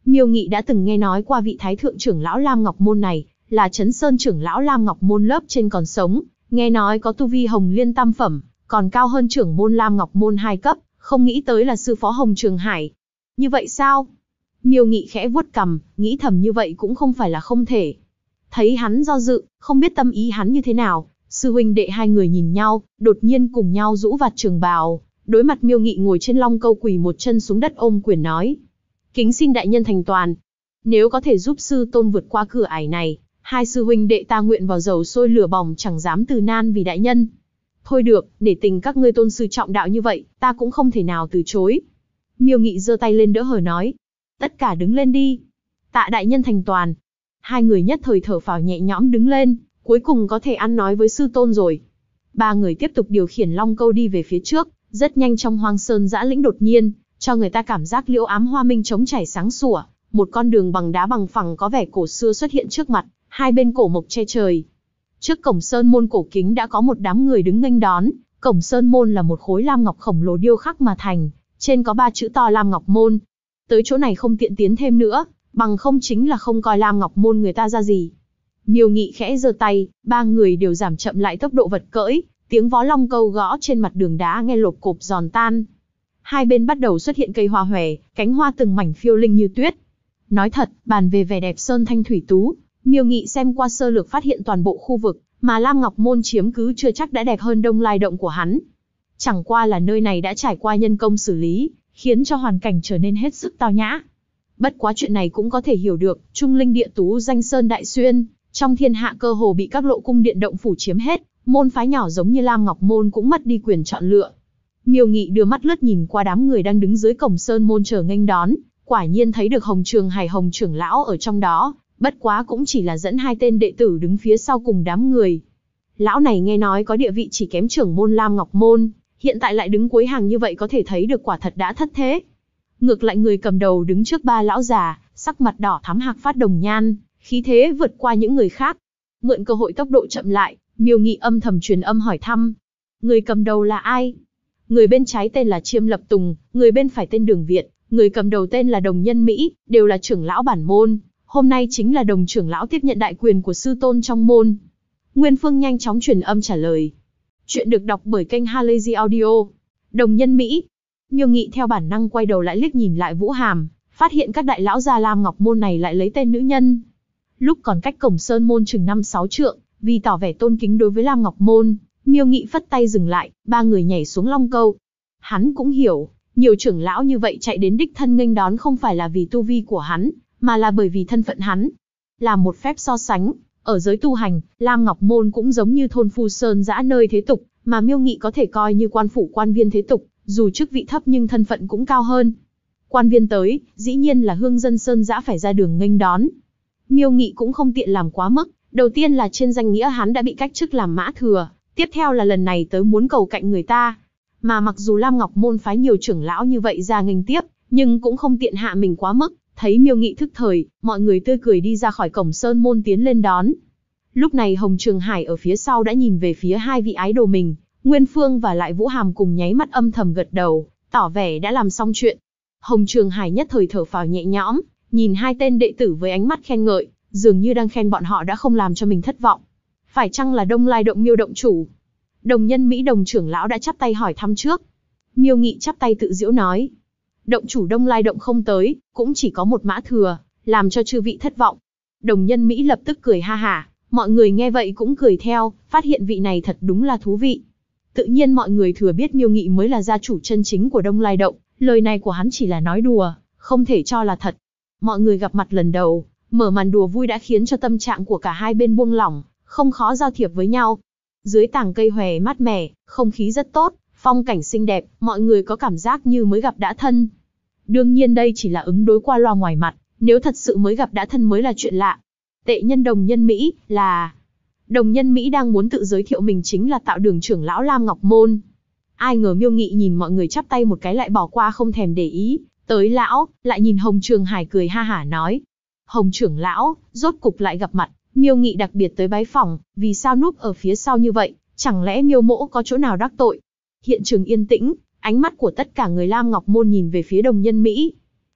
Miêu Nghị đã từng nghe nói qua vị thái thượng trưởng lão Lam Ngọc Môn này, là Trấn Sơn trưởng lão Lam Ngọc Môn lớp trên còn sống, nghe nói có tu vi Hồng Liên tam phẩm, còn cao hơn trưởng môn Lam Ngọc Môn 2 cấp, không nghĩ tới là sư phó Hồng Trường Hải. Như vậy sao? Miêu Nghị khẽ vuốt cằm, nghĩ thầm như vậy cũng không phải là không thể. Thấy hắn do dự, không biết tâm ý hắn như thế nào, sư huynh đệ hai người nhìn nhau, đột nhiên cùng nhau rũ vạt trường bào, đối mặt Miêu Nghị ngồi trên long câu quỳ một chân xuống đất ôm quyền nói: kính xin đại nhân thành toàn. Nếu có thể giúp sư tôn vượt qua cửa ải này, hai sư huynh đệ ta nguyện vào dầu sôi lửa bỏng chẳng dám từ nan vì đại nhân. Thôi được, nể tình các ngươi tôn sư trọng đạo như vậy, ta cũng không thể nào từ chối. Miêu Nghị giơ tay lên đỡ hờ nói: tất cả đứng lên đi. Tạ đại nhân thành toàn. Hai người nhất thời thở phào nhẹ nhõm đứng lên, cuối cùng có thể ăn nói với sư tôn rồi. Ba người tiếp tục điều khiển long câu đi về phía trước, rất nhanh trong hoang sơn dã lĩnh đột nhiên, cho người ta cảm giác liễu ám hoa minh trống chảy sáng sủa, một con đường bằng đá bằng phẳng có vẻ cổ xưa xuất hiện trước mặt, hai bên cổ mộc che trời. Trước cổng sơn môn cổ kính đã có một đám người đứng nghênh đón, cổng sơn môn là một khối lam ngọc khổng lồ điêu khắc mà thành, trên có 3 chữ to Lam Ngọc Môn. Tới chỗ này không tiện tiến thêm nữa, bằng không chính là không coi Lam Ngọc Môn người ta ra gì. Miêu Nghị khẽ giơ tay, ba người đều giảm chậm lại tốc độ vật cưỡi, tiếng vó long câu gõ trên mặt đường đá nghe lộp cộp giòn tan. Hai bên bắt đầu xuất hiện cây hoa hòe, cánh hoa từng mảnh phiêu linh như tuyết. Nói thật, bàn về vẻ đẹp sơn thanh thủy tú, Miêu Nghị xem qua sơ lược phát hiện toàn bộ khu vực mà Lam Ngọc Môn chiếm cứ chưa chắc đã đẹp hơn Đông Lai Động của hắn. Chẳng qua là nơi này đã trải qua nhân công xử lý, khiến cho hoàn cảnh trở nên hết sức tao nhã. Bất quá chuyện này cũng có thể hiểu được, Trung Linh địa tú danh sơn đại xuyên, trong thiên hạ cơ hồ bị các lộ cung điện động phủ chiếm hết, môn phái nhỏ giống như Lam Ngọc Môn cũng mất đi quyền chọn lựa. Miêu Nghị đưa mắt lướt nhìn qua đám người đang đứng dưới cổng sơn môn chờ nghênh đón, quả nhiên thấy được Hồng Trường Hải Hồng trưởng lão ở trong đó, bất quá cũng chỉ là dẫn 2 tên đệ tử đứng phía sau cùng đám người. Lão này nghe nói có địa vị chỉ kém trưởng môn Lam Ngọc Môn, hiện tại lại đứng cuối hàng như vậy có thể thấy được quả thật đã thất thế. Ngược lại người cầm đầu đứng trước 3 lão già, sắc mặt đỏ thắm hạc phát đồng nhan, khí thế vượt qua những người khác. Mượn cơ hội tốc độ chậm lại, Miêu Nghị âm thầm truyền âm hỏi thăm. Người cầm đầu là ai? Người bên trái tên là Chiêm Lập Tùng, người bên phải tên Đường Viện, người cầm đầu tên là Đồng Nhân Mỹ, đều là trưởng lão bản môn. Hôm nay chính là Đồng trưởng lão tiếp nhận đại quyền của sư tôn trong môn. Nguyên Phương nhanh chóng truyền âm trả lời. Chuyện được đọc bởi kênh Halazy Audio. Đồng Nhân Mỹ. Miêu Nghị theo bản năng quay đầu lại liếc nhìn lại Vũ Hàm, phát hiện các đại lão gia Lam Ngọc Môn này lại lấy tên nữ nhân. Lúc còn cách cổng sơn môn chừng 5-6 trượng, vì tỏ vẻ tôn kính đối với Lam Ngọc Môn, Miêu Nghị phất tay dừng lại, 3 người nhảy xuống long câu. Hắn cũng hiểu, nhiều trưởng lão như vậy chạy đến đích thân nghênh đón không phải là vì tu vi của hắn, mà là bởi vì thân phận hắn. Làm một phép so sánh, ở giới tu hành, Lam Ngọc Môn cũng giống như thôn phu sơn dã nơi thế tục, mà Miêu Nghị có thể coi như quan phủ quan viên thế tục, dù chức vị thấp nhưng thân phận cũng cao hơn. Quan viên tới, dĩ nhiên là hương dân sơn dã phải ra đường nghênh đón. Miêu Nghị cũng không tiện làm quá mức, đầu tiên là trên danh nghĩa hắn đã bị cách chức làm mã thừa, tiếp theo là lần này tới muốn cầu cạnh người ta. Mà mặc dù Lam Ngọc Môn phái nhiều trưởng lão như vậy ra nghênh tiếp, nhưng cũng không tiện hạ mình quá mức. Thấy Miêu Nghị thức thời, mọi người tươi cười đi ra khỏi cổng sơn môn tiến lên đón. Lúc này Hồng Trường Hải ở phía sau đã nhìn về phía 2 vị idol mình, Nguyên Phương và lại Vũ Hàm cùng nháy mắt âm thầm gật đầu, tỏ vẻ đã làm xong chuyện. Hồng Trường Hải nhất thời thở phào nhẹ nhõm, nhìn 2 tên đệ tử với ánh mắt khen ngợi, dường như đang khen bọn họ đã không làm cho mình thất vọng. Phải chăng là Đông Lai Động Miêu động chủ? Đồng Nhân Mỹ Đồng trưởng lão đã chắp tay hỏi thăm trước. Miêu Nghị chắp tay tự giễu nói. Động chủ Đông Lai Động không tới, cũng chỉ có một mã thừa, làm cho chư vị thất vọng. Đồng Nhân Mỹ lập tức cười ha hả, mọi người nghe vậy cũng cười theo, phát hiện vị này thật đúng là thú vị. Tự nhiên mọi người thừa biết Miêu Nghị mới là gia chủ chân chính của Đông Lai Động, lời này của hắn chỉ là nói đùa, không thể cho là thật. Mọi người gặp mặt lần đầu, mở màn đùa vui đã khiến cho tâm trạng của cả hai bên buông lỏng, không khó giao thiệp với nhau. Dưới tàng cây hòe mát mẻ, không khí rất tốt, phong cảnh xinh đẹp, mọi người có cảm giác như mới gặp đã thân. Đương nhiên đây chỉ là ứng đối qua loa ngoài mặt, nếu thật sự mới gặp đã thân mới là chuyện lạ. Tệ nhân Đồng Nhân Mỹ là... Đồng Nhân Mỹ đang muốn tự giới thiệu mình chính là Tạo Đường trưởng lão Lam Ngọc Môn. Ai ngờ Miêu Nghị nhìn mọi người chắp tay một cái lại bỏ qua không thèm để ý, tới lão, lại nhìn Hồng Trường Hải cười ha hả nói. Hồng trưởng lão, rốt cục lại gặp mặt, Miêu Nghị đặc biệt tới bái phỏng, vì sao núp ở phía sau như vậy, chẳng lẽ Miêu mỗ có chỗ nào đắc tội? Hiện trường yên tĩnh, ánh mắt của tất cả người Lam Ngọc Môn nhìn về phía Đồng Nhân Mỹ.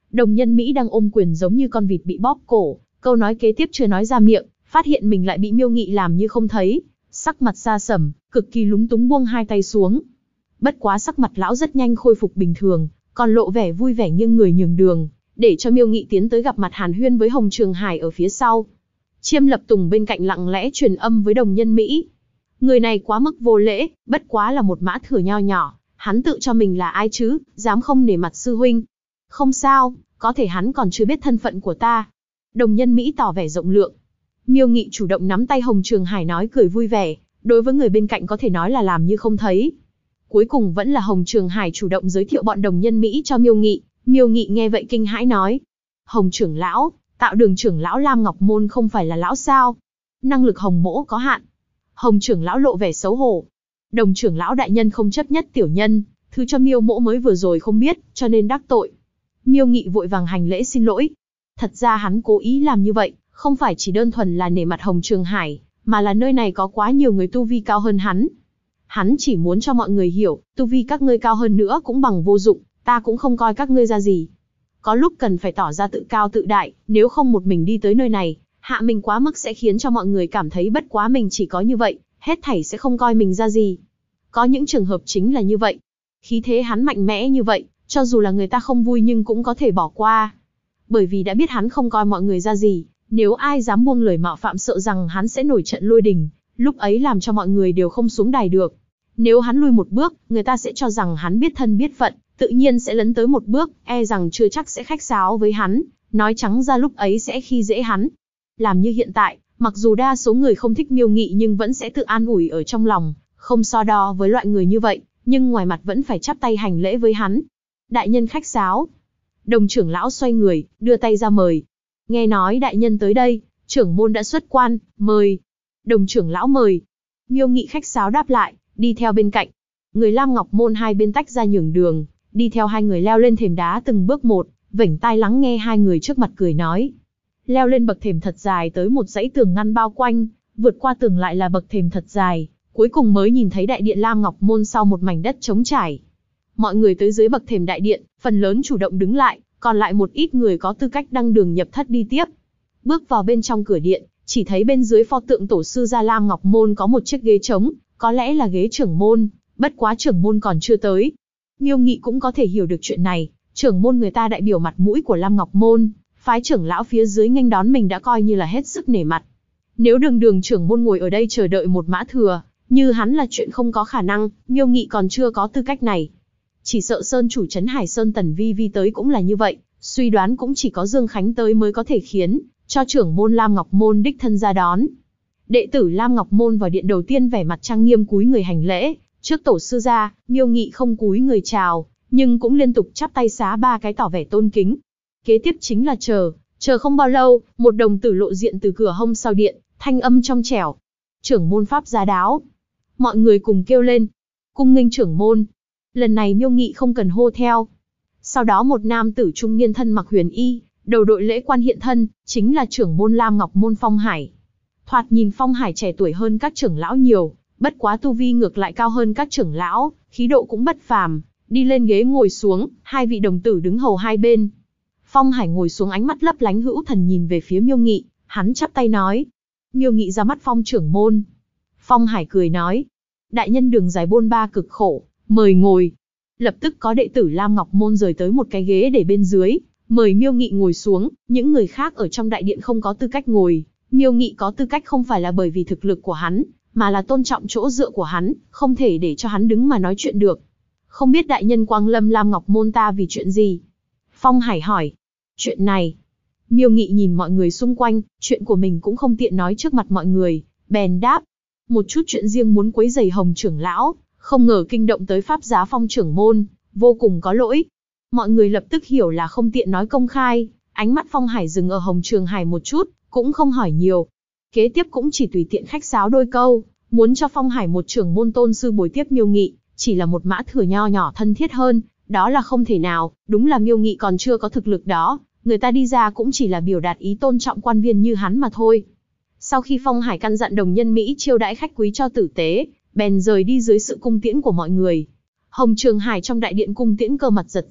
Đồng Nhân Mỹ đang ôm quyền giống như con vịt bị bóp cổ, câu nói kế tiếp chưa nói ra miệng, phát hiện mình lại bị Miêu Nghị làm như không thấy, sắc mặt xa sầm, cực kỳ lúng túng buông hai tay xuống. Bất quá sắc mặt lão rất nhanh khôi phục bình thường, còn lộ vẻ vui vẻ nghiêng người nhường đường, để cho Miêu Nghị tiến tới gặp mặt hàn huyên với Hồng Trường Hải ở phía sau. Chiêm Lập Tùng bên cạnh lặng lẽ truyền âm với Đồng Nhân Mỹ. Người này quá mức vô lễ, bất quá là một mã thừa nho nhỏ, hắn tự cho mình là ai chứ, dám không nể mặt sư huynh. Không sao, có thể hắn còn chưa biết thân phận của ta. Đồng Nhân Mỹ tỏ vẻ rộng lượng. Miêu Nghị chủ động nắm tay Hồng Trường Hải nói cười vui vẻ, đối với người bên cạnh có thể nói là làm như không thấy. Cuối cùng vẫn là Hồng Trường Hải chủ động giới thiệu bọn Đồng Nhân Mỹ cho Miêu Nghị. Miêu Nghị nghe vậy kinh hãi nói: Hồng trưởng lão, Tạo Đường trưởng lão Lam Ngọc Môn không phải là lão sao? Năng lực Hồng mỗ có hạn. Hồng trưởng lão lộ vẻ xấu hổ. Đồng trưởng lão đại nhân không chấp nhất tiểu nhân, thứ cho Miêu mỗ mới vừa rồi không biết, cho nên đắc tội. Miêu Nghị vội vàng hành lễ xin lỗi. Thật ra hắn cố ý làm như vậy, không phải chỉ đơn thuần là nể mặt Hồng Trường Hải, mà là nơi này có quá nhiều người tu vi cao hơn hắn. Hắn chỉ muốn cho mọi người hiểu, tu vi các ngươi cao hơn nữa cũng bằng vô dụng, ta cũng không coi các ngươi ra gì. Có lúc cần phải tỏ ra tự cao tự đại, nếu không một mình đi tới nơi này, hạ mình quá mức sẽ khiến cho mọi người cảm thấy bất quá mình chỉ có như vậy, hết thảy sẽ không coi mình ra gì. Có những trường hợp chính là như vậy. Khí thế hắn mạnh mẽ như vậy, cho dù là người ta không vui nhưng cũng có thể bỏ qua. Bởi vì đã biết hắn không coi mọi người ra gì, nếu ai dám buông lời mạo phạm sợ rằng hắn sẽ nổi trận lôi đình, lúc ấy làm cho mọi người đều không xuống đài được. Nếu hắn lui một bước, người ta sẽ cho rằng hắn biết thân biết phận, tự nhiên sẽ lấn tới một bước, e rằng chưa chắc sẽ khách sáo với hắn, nói trắng ra lúc ấy sẽ khi dễ hắn. Làm như hiện tại, mặc dù đa số người không thích Miêu Nghị nhưng vẫn sẽ tự an ủi ở trong lòng, không so đo với loại người như vậy, nhưng ngoài mặt vẫn phải chắp tay hành lễ với hắn. Đại nhân khách sáo. Đồng trưởng lão xoay người, đưa tay ra mời. Nghe nói đại nhân tới đây, trưởng môn đã xuất quan, mời. Đồng trưởng lão mời. Miêu Nghị khách sáo đáp lại, đi theo bên cạnh. Người Lam Ngọc Môn hai bên tách ra nhường đường, đi theo hai người leo lên thềm đá từng bước một, vểnh tai lắng nghe hai người trước mặt cười nói. Leo lên bậc thềm thật dài tới một dãy tường ngăn bao quanh, vượt qua tường lại là bậc thềm thật dài, cuối cùng mới nhìn thấy đại điện Lam Ngọc Môn sau một mảnh đất trống trải. Mọi người tới dưới bậc thềm đại điện, phần lớn chủ động đứng lại, còn lại một ít người có tư cách đăng đường nhập thất đi tiếp. Bước vào bên trong cửa điện, chỉ thấy bên dưới pho tượng tổ sư Gia Lam Ngọc Môn có một chiếc ghế trống, có lẽ là ghế trưởng môn, bất quá trưởng môn còn chưa tới. Miêu Nghị cũng có thể hiểu được chuyện này, trưởng môn người ta đại biểu mặt mũi của Lam Ngọc Môn, phái trưởng lão phía dưới nghênh đón mình đã coi như là hết sức nể mặt. Nếu đường trưởng môn ngồi ở đây chờ đợi một mã thừa, như hắn là chuyện không có khả năng, Miêu Nghị còn chưa có tư cách này. Chỉ sợ Sơn chủ trấn Hải Sơn Tần Vi Vi tới cũng là như vậy, suy đoán cũng chỉ có Dương Khánh tới mới có thể khiến cho trưởng môn Lam Ngọc Môn đích thân ra đón. Đệ tử Lam Ngọc Môn vào điện đầu tiên vẻ mặt trang nghiêm cúi người hành lễ, trước tổ sư gia, Miêu Nghị không cúi người chào, nhưng cũng liên tục chắp tay xá ba cái tỏ vẻ tôn kính. Kế tiếp chính là chờ không bao lâu, một đồng tử lộ diện từ cửa hông sau điện, thanh âm trong trẻo. Trưởng môn pháp giá đáo. Mọi người cùng kêu lên. Cung nghênh trưởng môn. Lần này Miêu Nghị không cần hô theo. Sau đó một nam tử trung niên thân mặc huyền y, đầu đội lễ quan hiện thân, chính là trưởng môn Lam Ngọc Môn Phong Hải. Thoạt nhìn Phong Hải trẻ tuổi hơn các trưởng lão nhiều, bất quá tu vi ngược lại cao hơn các trưởng lão, khí độ cũng bất phàm, đi lên ghế ngồi xuống, hai vị đồng tử đứng hầu hai bên. Phong Hải ngồi xuống ánh mắt lấp lánh hữu thần nhìn về phía Miêu Nghị, hắn chắp tay nói. Miêu Nghị ra mắt Phong trưởng môn. Phong Hải cười nói. Đại nhân đường dài bôn ba cực khổ, mời ngồi. Lập tức có đệ tử Lam Ngọc Môn rời tới một cái ghế để bên dưới, mời Miêu Nghị ngồi xuống, những người khác ở trong đại điện không có tư cách ngồi. Miêu Nghị có tư cách không phải là bởi vì thực lực của hắn, mà là tôn trọng chỗ dựa của hắn, không thể để cho hắn đứng mà nói chuyện được. Không biết đại nhân quang lâm Lam Ngọc Môn ta vì chuyện gì? Phong Hải hỏi. Chuyện này. Miêu Nghị nhìn mọi người xung quanh, chuyện của mình cũng không tiện nói trước mặt mọi người, bèn đáp. Một chút chuyện riêng muốn quấy rầy Hồng trưởng lão, không ngờ kinh động tới pháp giá Phong trưởng môn, vô cùng có lỗi. Mọi người lập tức hiểu là không tiện nói công khai, ánh mắt Phong Hải dừng ở Hồng Trường Hải một chút, cũng không hỏi nhiều. Kế tiếp cũng chỉ tùy tiện khách sáo đôi câu, muốn cho Phong Hải một trưởng môn tôn sư bồi tiếp Miêu Nghị, chỉ là một mã thừa nho nhỏ thân thiết hơn, đó là không thể nào, đúng là Miêu Nghị còn chưa có thực lực đó, người ta đi ra cũng chỉ là biểu đạt ý tôn trọng quan viên như hắn mà thôi. Sau khi Phong Hải căn dặn Đồng Nhân Mỹ chiêu đãi khách quý cho tử tế, bèn rời đi dưới sự cung tiễn của mọi người. Hồng Trường Hải trong đại điện cung tiễn cơ mặt giật giật,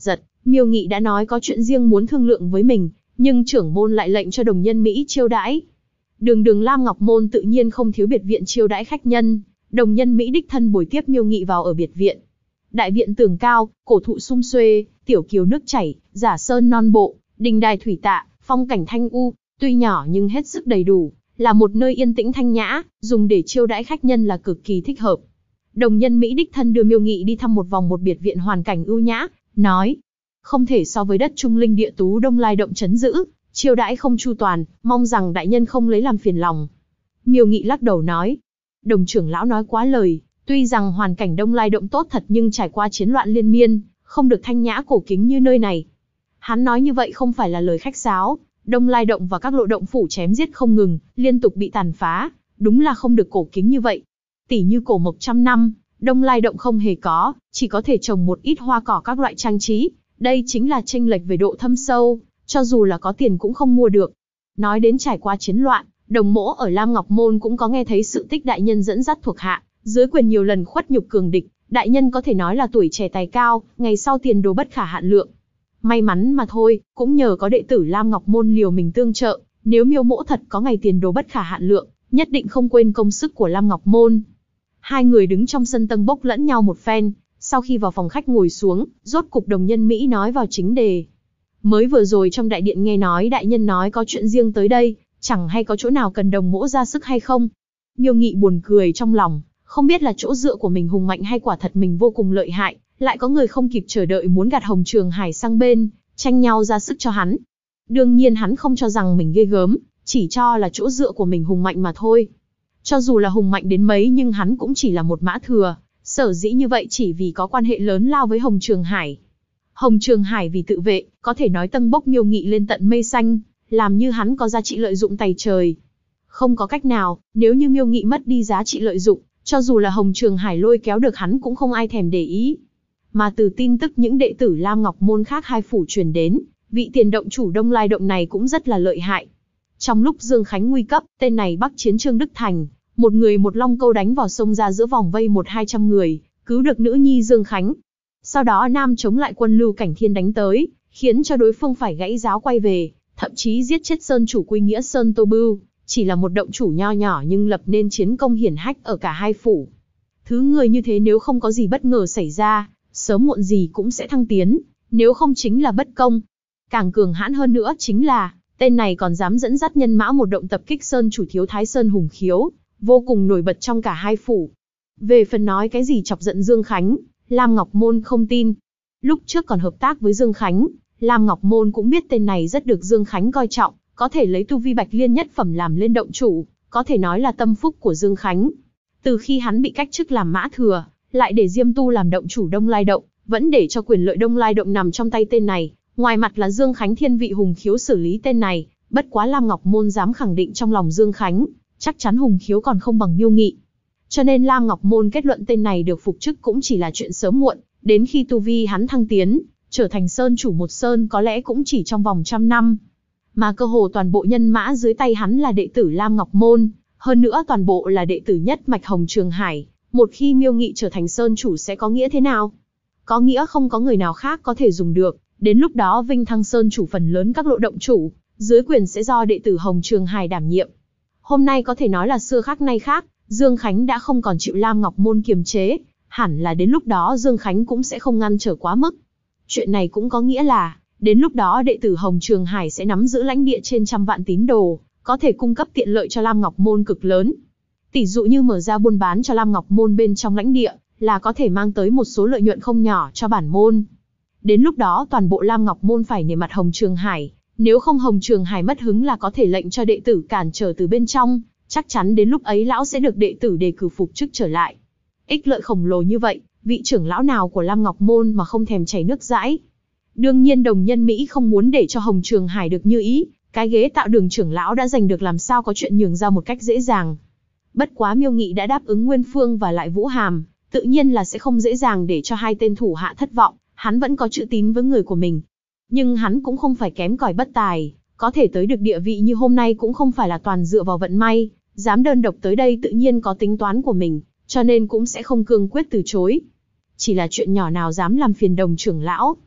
Miêu Nghị đã nói có chuyện riêng muốn thương lượng với mình, nhưng trưởng môn lại lệnh cho Đồng Nhân Mỹ chiêu đãi. Đường Lam Ngọc Môn tự nhiên không thiếu biệt viện chiêu đãi khách nhân, Đồng Nhân Mỹ đích thân bồi tiếp Miêu Nghị vào ở biệt viện. Đại viện tường cao, cổ thụ sum xuê, tiểu kiều nước chảy, giả sơn non bộ, đình đài thủy tạ, phong cảnh thanh u, tuy nhỏ nhưng hết sức đầy đủ, là một nơi yên tĩnh thanh nhã, dùng để chiêu đãi khách nhân là cực kỳ thích hợp. Đồng Nhân Mỹ đích thân đưa Miêu Nghị đi thăm một vòng một biệt viện hoàn cảnh ưu nhã, nói: không thể so với đất trung linh địa tú Đông Lai động trấn giữ, chiêu đãi không chu toàn, mong rằng đại nhân không lấy làm phiền lòng. Miêu Nghị lắc đầu nói: Đồng trưởng lão nói quá lời, tuy rằng hoàn cảnh Đông Lai động tốt thật nhưng trải qua chiến loạn liên miên, không được thanh nhã cổ kính như nơi này. Hắn nói như vậy không phải là lời khách sáo, Đông Lai động và các lộ động phủ chém giết không ngừng, liên tục bị tàn phá, đúng là không được cổ kính như vậy. Tỷ như cổ mộc trăm năm, Đông Lai động không hề có, chỉ có thể trồng một ít hoa cỏ các loại trang trí, đây chính là chênh lệch về độ thâm sâu, cho dù là có tiền cũng không mua được. Nói đến trải qua chiến loạn, Đồng mỗ ở Lam Ngọc Môn cũng có nghe thấy sự tích đại nhân dẫn dắt thuộc hạ, dưới quyền nhiều lần khuất nhục cường địch, đại nhân có thể nói là tuổi trẻ tài cao, ngày sau tiền đồ bất khả hạn lượng. May mắn mà thôi, cũng nhờ có đệ tử Lam Ngọc Môn liều mình tương trợ, nếu Miêu mỗ thật có ngày tiền đồ bất khả hạn lượng, nhất định không quên công sức của Lam Ngọc Môn. Hai người đứng trong sân tâng bốc lẫn nhau một phen, sau khi vào phòng khách ngồi xuống, rốt cục Đồng Nhân Mỹ nói vào chính đề. Mới vừa rồi trong đại điện nghe nói đại nhân nói có chuyện riêng tới đây, chẳng hay có chỗ nào cần đồng mỗ ra sức hay không? Miêu Nghị buồn cười trong lòng, không biết là chỗ dựa của mình hùng mạnh hay quả thật mình vô cùng lợi hại, lại có người không kịp chờ đợi muốn gạt Hồng Trường Hải sang bên, tranh nhau ra sức cho hắn. Đương nhiên hắn không cho rằng mình ghê gớm, chỉ cho là chỗ dựa của mình hùng mạnh mà thôi. Cho dù là hùng mạnh đến mấy nhưng hắn cũng chỉ là một mã thừa, sở dĩ như vậy chỉ vì có quan hệ lớn lao với Hồng Trường Hải. Hồng Trường Hải vì tự vệ, có thể nói tâng bốc Miêu Nghị lên tận mây xanh, làm như hắn có giá trị lợi dụng tày trời. Không có cách nào, nếu như Miêu Nghị mất đi giá trị lợi dụng, cho dù là Hồng Trường Hải lôi kéo được hắn cũng không ai thèm để ý. Mà từ tin tức những đệ tử Lam Ngọc Môn khác hai phủ truyền đến, vị tiền động chủ Đông Lai động này cũng rất là lợi hại. Trong lúc Dương Khánh nguy cấp, tên này bắc chiến Trương Đức Thành, một người một long câu đánh vào sông ra giữa vòng vây 100-200 người, cứu được nữ nhi Dương Khánh. Sau đó Nam chống lại quân Lưu Cảnh Thiên đánh tới, khiến cho đối phương phải gãy giáo quay về, thậm chí giết chết Sơn chủ Quy Nghĩa Sơn Tô Bưu, chỉ là một động chủ nho nhỏ nhưng lập nên chiến công hiển hách ở cả hai phủ. Thứ người như thế nếu không có gì bất ngờ xảy ra, sớm muộn gì cũng sẽ thăng tiến, nếu không chính là bất công. Càng cường hãn hơn nữa chính là, tên này còn dám dẫn dắt nhân mã một động tập kích Sơn chủ Thiếu Thái Sơn Hùng Khiếu, vô cùng nổi bật trong cả hai phủ. Về phần nói cái gì chọc giận Dương Khánh, Lam Ngọc Môn không tin. Lúc trước còn hợp tác với Dương Khánh, Lam Ngọc Môn cũng biết tên này rất được Dương Khánh coi trọng, có thể lấy tu vi Bạch Liên nhất phẩm làm lên động chủ, có thể nói là tâm phúc của Dương Khánh. Từ khi hắn bị cách chức làm mã thừa, lại để Diêm Tu làm động chủ Đông Lai động, vẫn để cho quyền lợi Đông Lai động nằm trong tay tên này. Ngoài mặt là Dương Khánh thiên vị Hùng Khiếu xử lý tên này, bất quá Lam Ngọc Môn dám khẳng định trong lòng Dương Khánh, chắc chắn Hùng Khiếu còn không bằng Miêu Nghị. Cho nên Lam Ngọc Môn kết luận tên này được phục chức cũng chỉ là chuyện sớm muộn, đến khi tu vi hắn thăng tiến, trở thành sơn chủ một sơn có lẽ cũng chỉ trong vòng 100 năm. Mà cơ hồ toàn bộ nhân mã dưới tay hắn là đệ tử Lam Ngọc Môn, hơn nữa toàn bộ là đệ tử nhất mạch Hồng Trường Hải. Một khi Miêu Nghị trở thành sơn chủ sẽ có nghĩa thế nào? Có nghĩa không có người nào khác có thể dùng được, đến lúc đó Vinh Thăng Sơn chủ phần lớn các lộ động chủ, dưới quyền sẽ do đệ tử Hồng Trường Hải đảm nhiệm. Hôm nay có thể nói là xưa khác nay khác, Dương Khánh đã không còn chịu Lam Ngọc Môn kiềm chế, hẳn là đến lúc đó Dương Khánh cũng sẽ không ngăn trở quá mức. Chuyện này cũng có nghĩa là, đến lúc đó đệ tử Hồng Trường Hải sẽ nắm giữ lãnh địa trên 100 vạn tín đồ, có thể cung cấp tiện lợi cho Lam Ngọc Môn cực lớn. Tỷ dụ như mở ra buôn bán cho Lam Ngọc Môn bên trong lãnh địa, là có thể mang tới một số lợi nhuận không nhỏ cho bản môn. Đến lúc đó toàn bộ Lam Ngọc Môn phải nể mặt Hồng Trường Hải, nếu không Hồng Trường Hải mất hứng là có thể lệnh cho đệ tử cản trở từ bên trong, chắc chắn đến lúc ấy lão sẽ được đệ tử đề cử phục chức trở lại. Ích lợi khổng lồ như vậy, vị trưởng lão nào của Lam Ngọc Môn mà không thèm chảy nước dãi. Đương nhiên Đồng Nhân Mỹ không muốn để cho Hồng Trường Hải được như ý, cái ghế tạo đường trưởng lão đã giành được làm sao có chuyện nhường ra một cách dễ dàng. Bất quá Miêu Nghị đã đáp ứng Nguyên Phương và lại Vũ Hàm, tự nhiên là sẽ không dễ dàng để cho hai tên thủ hạ thất vọng, hắn vẫn có chữ tín với người của mình. Nhưng hắn cũng không phải kém cỏi bất tài, có thể tới được địa vị như hôm nay cũng không phải là toàn dựa vào vận may, dám đơn độc tới đây tự nhiên có tính toán của mình, cho nên cũng sẽ không cương quyết từ chối. Chỉ là chuyện nhỏ nào dám làm phiền Đồng trưởng lão.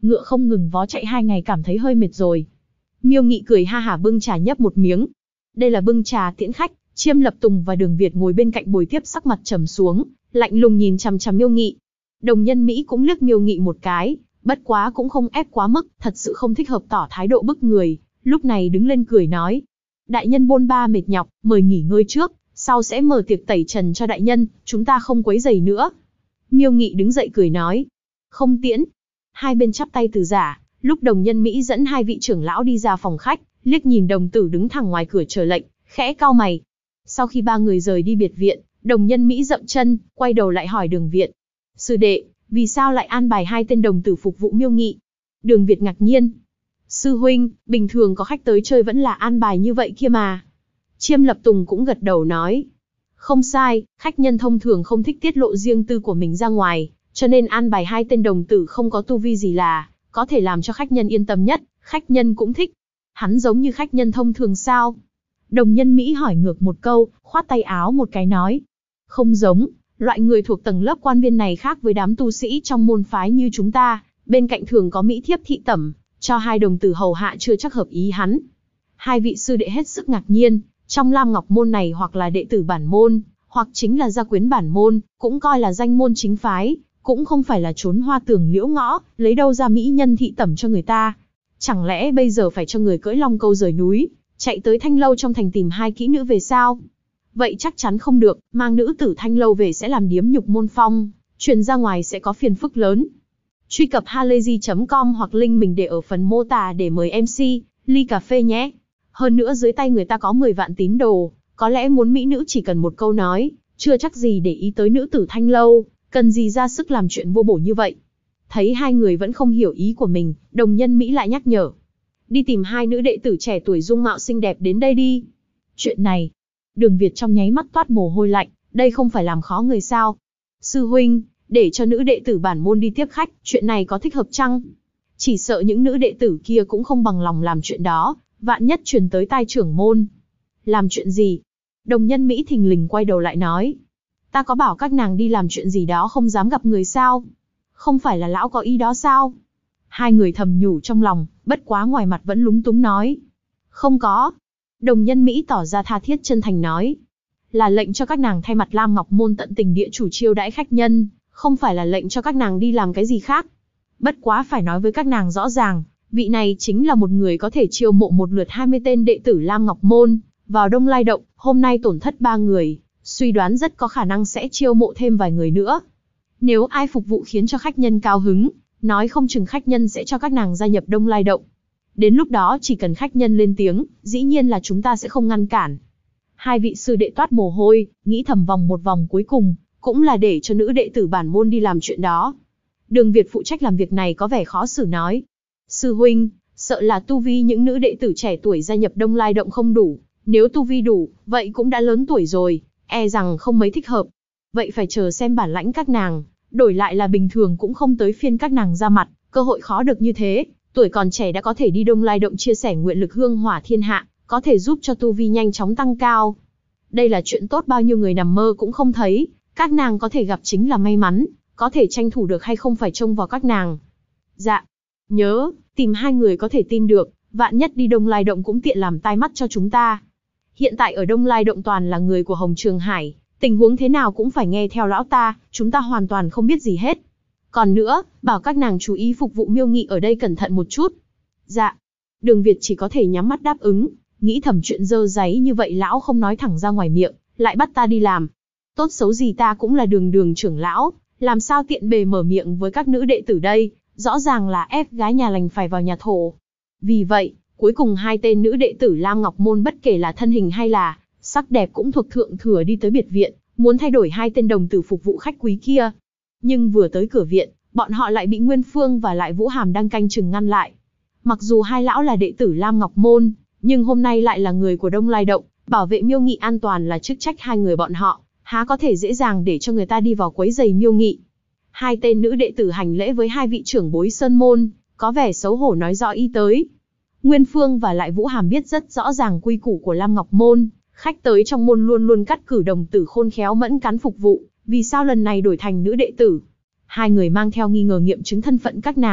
ngựa không ngừng vó chạy 2 ngày cảm thấy hơi mệt rồi. Miêu Nghị cười ha hả bưng trà nhấp một miếng. Đây là bưng trà tiễn khách. Chiêm Lập Tùng và Đường Việt ngồi bên cạnh bồi tiếp sắc mặt trầm xuống, lạnh lùng nhìn chằm chằm Miêu Nghị. Đồng Nhân Mỹ cũng liếc Miêu Nghị một cái, bất quá cũng không ép quá mức, thật sự không thích hợp tỏ thái độ bức người, lúc này đứng lên cười nói. Đại nhân bôn ba mệt nhọc, mời nghỉ ngơi trước, sau sẽ mở tiệc tẩy trần cho đại nhân, chúng ta không quấy rầy nữa. Miêu Nghị đứng dậy cười nói. Không tiễn. Hai bên chắp tay từ giả, lúc Đồng Nhân Mỹ dẫn 2 vị trưởng lão đi ra phòng khách, liếc nhìn đồng tử đứng thẳng ngoài cửa chờ lệnh, khẽ cau mày. Sau khi 3 người rời đi biệt viện, Đồng Nhân Mỹ dậm chân, quay đầu lại hỏi Đường Việt. Sư đệ, vì sao lại an bài 2 tên đồng tử phục vụ Miêu Nghị? Đường Việt ngạc nhiên. Sư huynh, bình thường có khách tới chơi vẫn là an bài như vậy kia mà. Chiêm Lập Tùng cũng gật đầu nói. Không sai, khách nhân thông thường không thích tiết lộ riêng tư của mình ra ngoài, cho nên an bài 2 tên đồng tử không có tu vi gì là có thể làm cho khách nhân yên tâm nhất, khách nhân cũng thích. Hắn giống như khách nhân thông thường sao? Đồng Nhân Mỹ hỏi ngược một câu, khoát tay áo một cái nói. Không giống, loại người thuộc tầng lớp quan viên này khác với đám tu sĩ trong môn phái như chúng ta, bên cạnh thường có mỹ thiếp thị tẩm, cho 2 đồng tử hầu hạ chưa chắc hợp ý hắn. 2 vị sư đệ hết sức ngạc nhiên, trong Lam Ngọc môn này hoặc là đệ tử bản môn, hoặc chính là gia quyến bản môn, cũng coi là danh môn chính phái, cũng không phải là trốn hoa tường liễu ngõ, lấy đâu ra mỹ nhân thị tẩm cho người ta. Chẳng lẽ bây giờ phải cho người cưỡi long câu rời núi, chạy tới Thanh Lâu trong thành tìm 2 kỹ nữ về sao? Vậy chắc chắn không được, mang nữ tử Thanh Lâu về sẽ làm điếm nhục môn phong, truyền ra ngoài sẽ có phiền phức lớn. Truy cập halayzi.com hoặc link mình để ở phần mô tả để mời MC, ly cà phê nhé. Hơn nữa dưới tay người ta có 10 vạn tín đồ, có lẽ muốn mỹ nữ chỉ cần một câu nói, chưa chắc gì để ý tới nữ tử Thanh Lâu, cần gì ra sức làm chuyện vô bổ như vậy. Thấy 2 người vẫn không hiểu ý của mình, Đồng Nhân Mỹ lại nhắc nhở. Đi tìm 2 nữ đệ tử trẻ tuổi dung mạo xinh đẹp đến đây đi. Chuyện này, Đường Việt trong nháy mắt toát mồ hôi lạnh, đây không phải làm khó người sao? Sư huynh, để cho nữ đệ tử bản môn đi tiếp khách, chuyện này có thích hợp chăng? Chỉ sợ những nữ đệ tử kia cũng không bằng lòng làm chuyện đó, vạn nhất truyền tới tai trưởng môn. Làm chuyện gì? Đồng Nhân Mỹ thình lình quay đầu lại nói. Ta có bảo các nàng đi làm chuyện gì đó không dám gặp người sao? Không phải là lão có ý đó sao? 2 người thầm nhủ trong lòng, bất quá ngoài mặt vẫn lúng túng nói. Không có. Đồng Nhân Mỹ tỏ ra tha thiết chân thành nói. Là lệnh cho các nàng thay mặt Lam Ngọc môn tận tình địa chủ chiêu đãi khách nhân, không phải là lệnh cho các nàng đi làm cái gì khác. Bất quá phải nói với các nàng rõ ràng, vị này chính là một người có thể chiêu mộ một lượt 20 tên đệ tử Lam Ngọc môn, vào Đông Lai Động, hôm nay tổn thất 3 người, suy đoán rất có khả năng sẽ chiêu mộ thêm vài người nữa. Nếu ai phục vụ khiến cho khách nhân cao hứng, nói không chừng khách nhân sẽ cho các nàng gia nhập Đông Lai Động. Đến lúc đó chỉ cần khách nhân lên tiếng, dĩ nhiên là chúng ta sẽ không ngăn cản. 2 vị sư đệ toát mồ hôi, nghĩ thầm vòng một vòng cuối cùng, cũng là để cho nữ đệ tử bản môn đi làm chuyện đó. Đường Việt phụ trách làm việc này có vẻ khó xử nói. Sư huynh, sợ là tu vi những nữ đệ tử trẻ tuổi gia nhập Đông Lai Động không đủ, nếu tu vi đủ, vậy cũng đã lớn tuổi rồi, e rằng không mấy thích hợp. Vậy phải chờ xem bản lãnh các nàng, đổi lại là bình thường cũng không tới phiên các nàng ra mặt, cơ hội khó được như thế, tuổi còn trẻ đã có thể đi Đông Lai Động chia sẻ nguyện lực hương hỏa thiên hạ, có thể giúp cho tu vi nhanh chóng tăng cao. Đây là chuyện tốt bao nhiêu người nằm mơ cũng không thấy, các nàng có thể gặp chính là may mắn, có thể tranh thủ được hay không phải trông vào các nàng. Dạ, nhớ, tìm 2 người có thể tin được, vạn nhất đi Đông Lai Động cũng tiện làm tai mắt cho chúng ta. Hiện tại ở Đông Lai Động toàn là người của Hồng Trường Hải, tình huống thế nào cũng phải nghe theo lão ta, chúng ta hoàn toàn không biết gì hết. Còn nữa, bảo các nàng chú ý phục vụ Miêu Nghị ở đây cẩn thận một chút. Dạ, Đường Việt chỉ có thể nhắm mắt đáp ứng, nghĩ thầm chuyện dơ dáy như vậy lão không nói thẳng ra ngoài miệng, lại bắt ta đi làm. Tốt xấu gì ta cũng là Đường trưởng lão, làm sao tiện bề mở miệng với các nữ đệ tử đây, rõ ràng là ép gái nhà lành phải vào nhà thổ. Vì vậy, cuối cùng 2 tên nữ đệ tử Lam Ngọc môn bất kể là thân hình hay là sắc đẹp cũng thuộc thượng thừa đi tới biệt viện, muốn thay đổi 2 tên đồng tử phục vụ khách quý kia. Nhưng vừa tới cửa viện, bọn họ lại bị Nguyên Phương và lại Vũ Hàm đang canh chừng ngăn lại. Mặc dù 2 lão là đệ tử Lam Ngọc môn, nhưng hôm nay lại là người của Đông Lai Động, bảo vệ Miêu Nghị an toàn là chức trách 2 người bọn họ, há có thể dễ dàng để cho người ta đi vào quấy rầy Miêu Nghị. 2 tên nữ đệ tử hành lễ với 2 vị trưởng bối sơn môn, có vẻ xấu hổ nói rõ ý tới. Nguyên Phương và lại Vũ Hàm biết rất rõ ràng quy củ của Lam Ngọc môn, khách tới trong môn luôn luôn cắt cử đồng tử khôn khéo mẫn cán phục vụ, vì sao lần này đổi thành nữ đệ tử? 2 người mang theo nghi ngờ nghiệm chứng thân phận các nàng,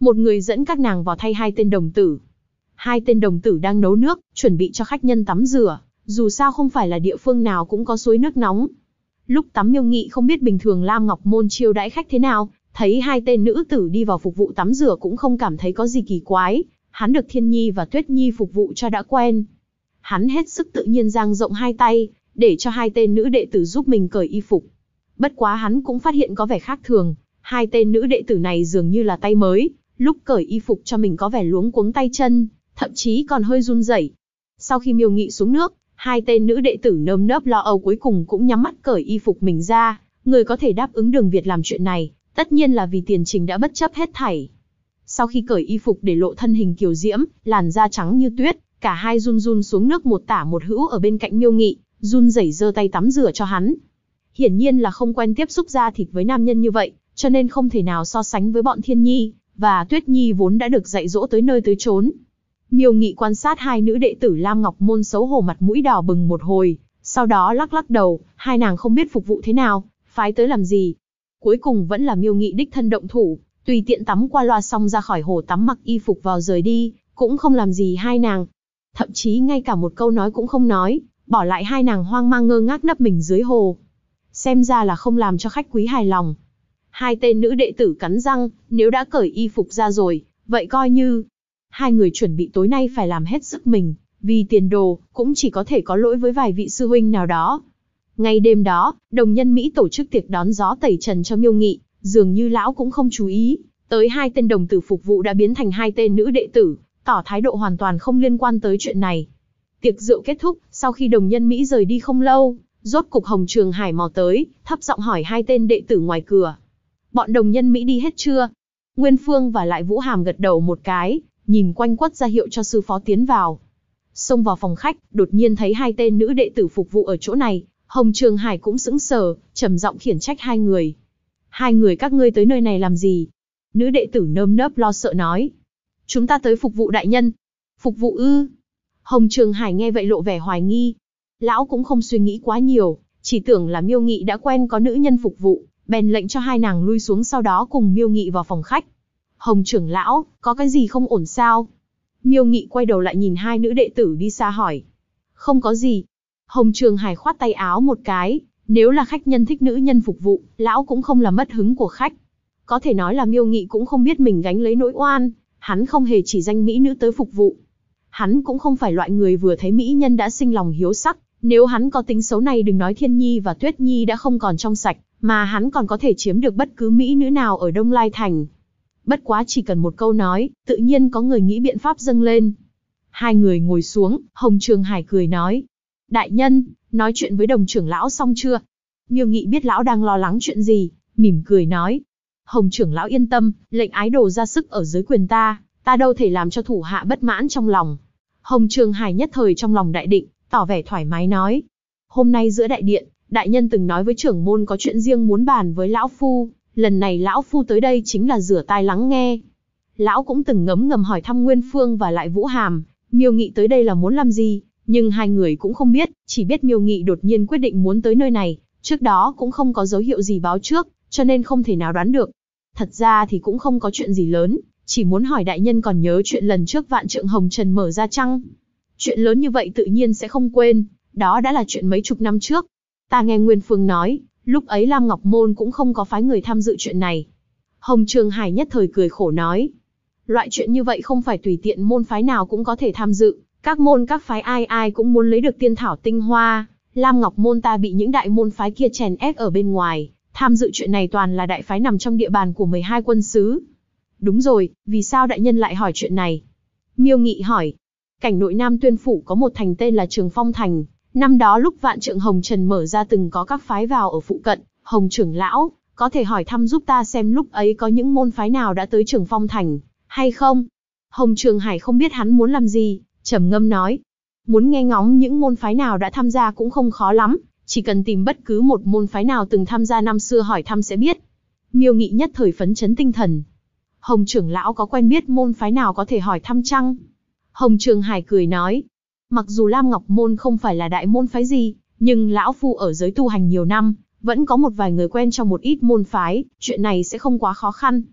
một người dẫn các nàng vào thay hai tên đồng tử. Hai tên đồng tử đang nấu nước, chuẩn bị cho khách nhân tắm rửa, dù sao không phải là địa phương nào cũng có suối nước nóng. Lúc tắm Miêu Nghị không biết bình thường Lam Ngọc Môn chiêu đãi khách thế nào, thấy hai tên nữ tử đi vào phục vụ tắm rửa cũng không cảm thấy có gì kỳ quái, hắn được Thiên Nhi và Tuyết Nhi phục vụ cho đã quen. Hắn hết sức tự nhiên dang rộng hai tay, để cho hai tên nữ đệ tử giúp mình cởi y phục. Bất quá hắn cũng phát hiện có vẻ khác thường, hai tên nữ đệ tử này dường như là tay mới, lúc cởi y phục cho mình có vẻ luống cuống tay chân, thậm chí còn hơi run rẩy. Sau khi Miêu Nghị xuống nước, hai tên nữ đệ tử nơm nớp lo âu cuối cùng cũng nhắm mắt cởi y phục mình ra, người có thể đáp ứng Đường Việt làm chuyện này, tất nhiên là vì Tiền Trình đã bất chấp hết thảy. Sau khi cởi y phục để lộ thân hình kiều diễm, làn da trắng như tuyết, cả hai run run xuống nước một tả một hữu ở bên cạnh Miêu Nghị, run rẩy giơ tay tắm rửa cho hắn. Hiển nhiên là không quen tiếp xúc da thịt với nam nhân như vậy, cho nên không thể nào so sánh với bọn Thiên Nhi và Tuyết Nhi vốn đã được dạy dỗ tới nơi tới chốn. Miêu Nghị quan sát hai nữ đệ tử Lam Ngọc Môn xấu hổ mặt mũi đỏ bừng một hồi, sau đó lắc lắc đầu, hai nàng không biết phục vụ thế nào, phái tới làm gì. Cuối cùng vẫn là Miêu Nghị đích thân động thủ, tùy tiện tắm qua loa xong ra khỏi hồ tắm mặc y phục vào rời đi, cũng không làm gì hai nàng. Thậm chí ngay cả một câu nói cũng không nói, bỏ lại hai nàng hoang mang ngơ ngác nấp mình dưới hồ. Xem ra là không làm cho khách quý hài lòng. Hai tên nữ đệ tử cắn răng, nếu đã cởi y phục ra rồi, vậy coi như hai người chuẩn bị tối nay phải làm hết sức mình, vì tiền đồ, cũng chỉ có thể có lỗi với vài vị sư huynh nào đó. Ngay đêm đó, Đồng Nhân Mỹ tổ chức tiệc đón gió tẩy trần cho Miêu Nghị, dường như lão cũng không chú ý, tới hai tên đồng tử phục vụ đã biến thành hai tên nữ đệ tử, tỏ thái độ hoàn toàn không liên quan tới chuyện này. Tiệc rượu kết thúc, sau khi Đồng Nhân Mỹ rời đi không lâu, rốt cục Hồng Trường Hải mò tới, thấp giọng hỏi hai tên đệ tử ngoài cửa. Bọn Đồng Nhân Mỹ đi hết chưa? Nguyên Phương và lại Vũ Hàm gật đầu một cái, nhìn quanh quất ra hiệu cho sư phó tiến vào. Xông vào phòng khách, đột nhiên thấy hai tên nữ đệ tử phục vụ ở chỗ này, Hồng Trường Hải cũng sững sờ, trầm giọng khiển trách hai người. Hai người các ngươi tới nơi này làm gì? Nữ đệ tử nơm nớp lo sợ nói. Chúng ta tới phục vụ đại nhân. Phục vụ ư? Hồng Trường Hải nghe vậy lộ vẻ hoài nghi. Lão cũng không suy nghĩ quá nhiều, chỉ tưởng là Miêu Nghị đã quen có nữ nhân phục vụ, bèn lệnh cho hai nàng lui xuống sau đó cùng Miêu Nghị vào phòng khách. Hồng trưởng lão, có cái gì không ổn sao? Miêu Nghị quay đầu lại nhìn hai nữ đệ tử đi xa hỏi. Không có gì. Hồng Trường Hải khoát tay áo một cái, nếu là khách nhân thích nữ nhân phục vụ, lão cũng không làm mất hứng của khách. Có thể nói là Miêu Nghị cũng không biết mình gánh lấy nỗi oan, hắn không hề chỉ danh mỹ nữ tới phục vụ. Hắn cũng không phải loại người vừa thấy mỹ nhân đã sinh lòng hiếu sắc, nếu hắn có tính xấu này đừng nói Thiên Nhi và Tuyết Nhi đã không còn trong sạch, mà hắn còn có thể chiếm được bất cứ mỹ nữ nào ở Đông Lai Thành. Bất quá chỉ cần một câu nói, tự nhiên có người nghĩ biện pháp dâng lên. Hai người ngồi xuống, Hồng Trường Hải cười nói. Đại nhân, nói chuyện với Đồng trưởng lão xong chưa? Miêu Nghị biết lão đang lo lắng chuyện gì, mỉm cười nói. Hồng trưởng lão yên tâm, lệnh ái đồ ra sức ở dưới quyền ta đâu thể làm cho thủ hạ bất mãn trong lòng. Hồng Trường Hải nhất thời trong lòng đại định, tỏ vẻ thoải mái nói. Hôm nay giữa đại điện, đại nhân từng nói với trưởng môn có chuyện riêng muốn bàn với lão phu, lần này lão phu tới đây chính là rửa tai lắng nghe. Lão cũng từng ngấm ngầm hỏi thăm Nguyên Phương và lại Vũ Hàm, Miêu Nghị tới đây là muốn làm gì, nhưng hai người cũng không biết, chỉ biết Miêu Nghị đột nhiên quyết định muốn tới nơi này, trước đó cũng không có dấu hiệu gì báo trước, cho nên không thể nào đoán được. Thật ra thì cũng không có chuyện gì lớn, chỉ muốn hỏi đại nhân còn nhớ chuyện lần trước Vạn Trượng Hồng Trần mở ra chăng? Chuyện lớn như vậy tự nhiên sẽ không quên, đó đã là chuyện mấy chục năm trước. Ta nghe Nguyên Phương nói, lúc ấy Lam Ngọc Môn cũng không có phái người tham dự chuyện này. Hồng Trường Hải nhất thời cười khổ nói. Loại chuyện như vậy không phải tùy tiện môn phái nào cũng có thể tham dự, các môn các phái ai ai cũng muốn lấy được tiên thảo tinh hoa. Lam Ngọc Môn ta bị những đại môn phái kia chèn ép ở bên ngoài, tham dự chuyện này toàn là đại phái nằm trong địa bàn của 12 quân xứ. Đúng rồi, vì sao đại nhân lại hỏi chuyện này? Miêu Nghị hỏi. Cảnh nội Nam Tuyên Phủ có một thành tên là Trường Phong Thành, năm đó lúc Vạn Trượng Hồng Trần mở ra từng có các phái vào ở phụ cận, Hồng trưởng lão, có thể hỏi thăm giúp ta xem lúc ấy có những môn phái nào đã tới Trường Phong Thành, hay không? Hồng Trường Hải không biết hắn muốn làm gì, trầm ngâm nói. Muốn nghe ngóng những môn phái nào đã tham gia cũng không khó lắm, chỉ cần tìm bất cứ một môn phái nào từng tham gia năm xưa hỏi thăm sẽ biết. Miêu Nghị nhất thời phấn chấn tinh thần. Hồng trưởng lão có quen biết môn phái nào có thể hỏi thăm chăng? Hồng Trường Hải cười nói. Mặc dù Lam Ngọc Môn không phải là đại môn phái gì, nhưng lão phu ở giới tu hành nhiều năm, vẫn có một vài người quen trong một ít môn phái, chuyện này sẽ không quá khó khăn.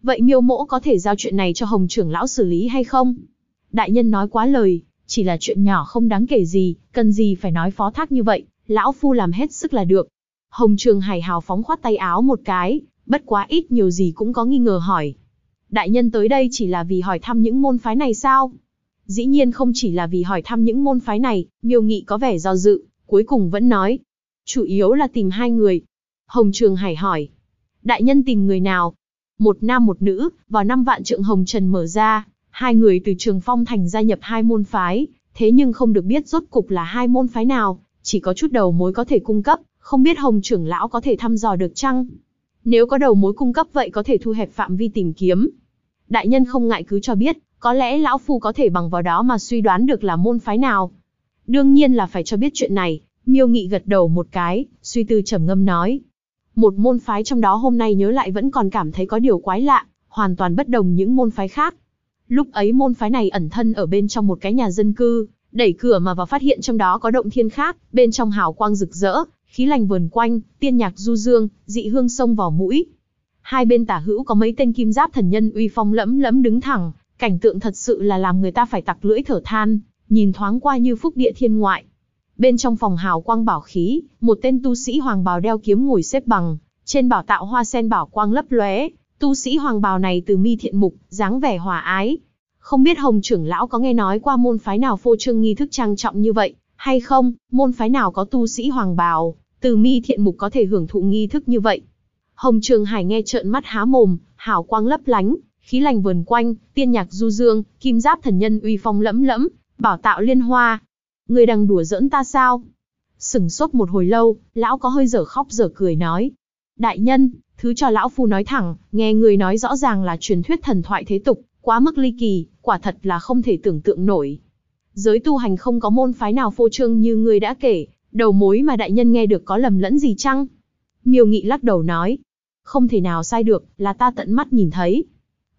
vậy Miêu Mỗ có thể giao chuyện này cho Hồng trưởng lão xử lý hay không? Đại nhân nói quá lời, chỉ là chuyện nhỏ không đáng kể gì, cần gì phải nói phó thác như vậy, lão phu làm hết sức là được. Hồng Trường Hải hào phóng khoát tay áo một cái, bất quá ít nhiều gì cũng có nghi ngờ hỏi. Đại nhân tới đây chỉ là vì hỏi thăm những môn phái này sao? Dĩ nhiên không chỉ là vì hỏi thăm những môn phái này, Miêu Nghị có vẻ do dự, cuối cùng vẫn nói. Chủ yếu là tìm hai người. Hồng Trường Hải hỏi. Đại nhân tìm người nào? Một nam một nữ, vào năm Vạn Trượng Hồng Trần mở ra, hai người từ Trường Phong Thành gia nhập hai môn phái, thế nhưng không được biết rốt cục là hai môn phái nào, chỉ có chút đầu mối có thể cung cấp, không biết Hồng trưởng lão có thể thăm dò được chăng? Nếu có đầu mối cung cấp vậy có thể thu hẹp phạm vi tìm kiếm. Đại nhân không ngại cứ cho biết, có lẽ lão phu có thể bằng vào đó mà suy đoán được là môn phái nào. Đương nhiên là phải cho biết chuyện này, Miêu Nghị gật đầu một cái, suy tư trầm ngâm nói. Một môn phái trong đó hôm nay nhớ lại vẫn còn cảm thấy có điều quái lạ, hoàn toàn bất đồng những môn phái khác. Lúc ấy môn phái này ẩn thân ở bên trong một cái nhà dân cư, đẩy cửa mà vào phát hiện trong đó có động thiên khác, bên trong hào quang rực rỡ, khí lành vờn quanh, tiên nhạc du dương, dị hương xông vào mũi. Hai bên tả hữu có mấy tên kim giáp thần nhân uy phong lẫm lẫm đứng thẳng, cảnh tượng thật sự là làm người ta phải tặc lưỡi thở than, nhìn thoáng qua như phúc địa thiên ngoại. Bên trong phòng hào quang bảo khí, một tên tu sĩ hoàng bào đeo kiếm ngồi xếp bằng, trên bảo tạo hoa sen bảo quang lấp lóe. Tu sĩ hoàng bào này từ mi thiện mục, dáng vẻ hòa ái. Không biết Hồng trưởng lão có nghe nói qua môn phái nào phô trương nghi thức trang trọng như vậy, hay không? Môn phái nào có tu sĩ hoàng bào, từ mi thiện mục có thể hưởng thụ nghi thức như vậy? Hồng Trường Hải nghe trợn mắt há mồm, hào quang lấp lánh, khí lành vờn quanh, tiên nhạc du dương, kim giáp thần nhân uy phong lẫm lẫm, bảo tạo liên hoa. Người đang đùa giỡn ta sao? Sửng sốt một hồi lâu, lão có hơi dở khóc dở cười nói. Đại nhân, thứ cho lão phu nói thẳng, nghe người nói rõ ràng là truyền thuyết thần thoại thế tục, quá mức ly kỳ, quả thật là không thể tưởng tượng nổi. Giới tu hành không có môn phái nào phô trương như người đã kể, đầu mối mà đại nhân nghe được có lầm lẫn gì chăng? Miêu Nghị lắc đầu nói. Không thể nào sai được, là ta tận mắt nhìn thấy.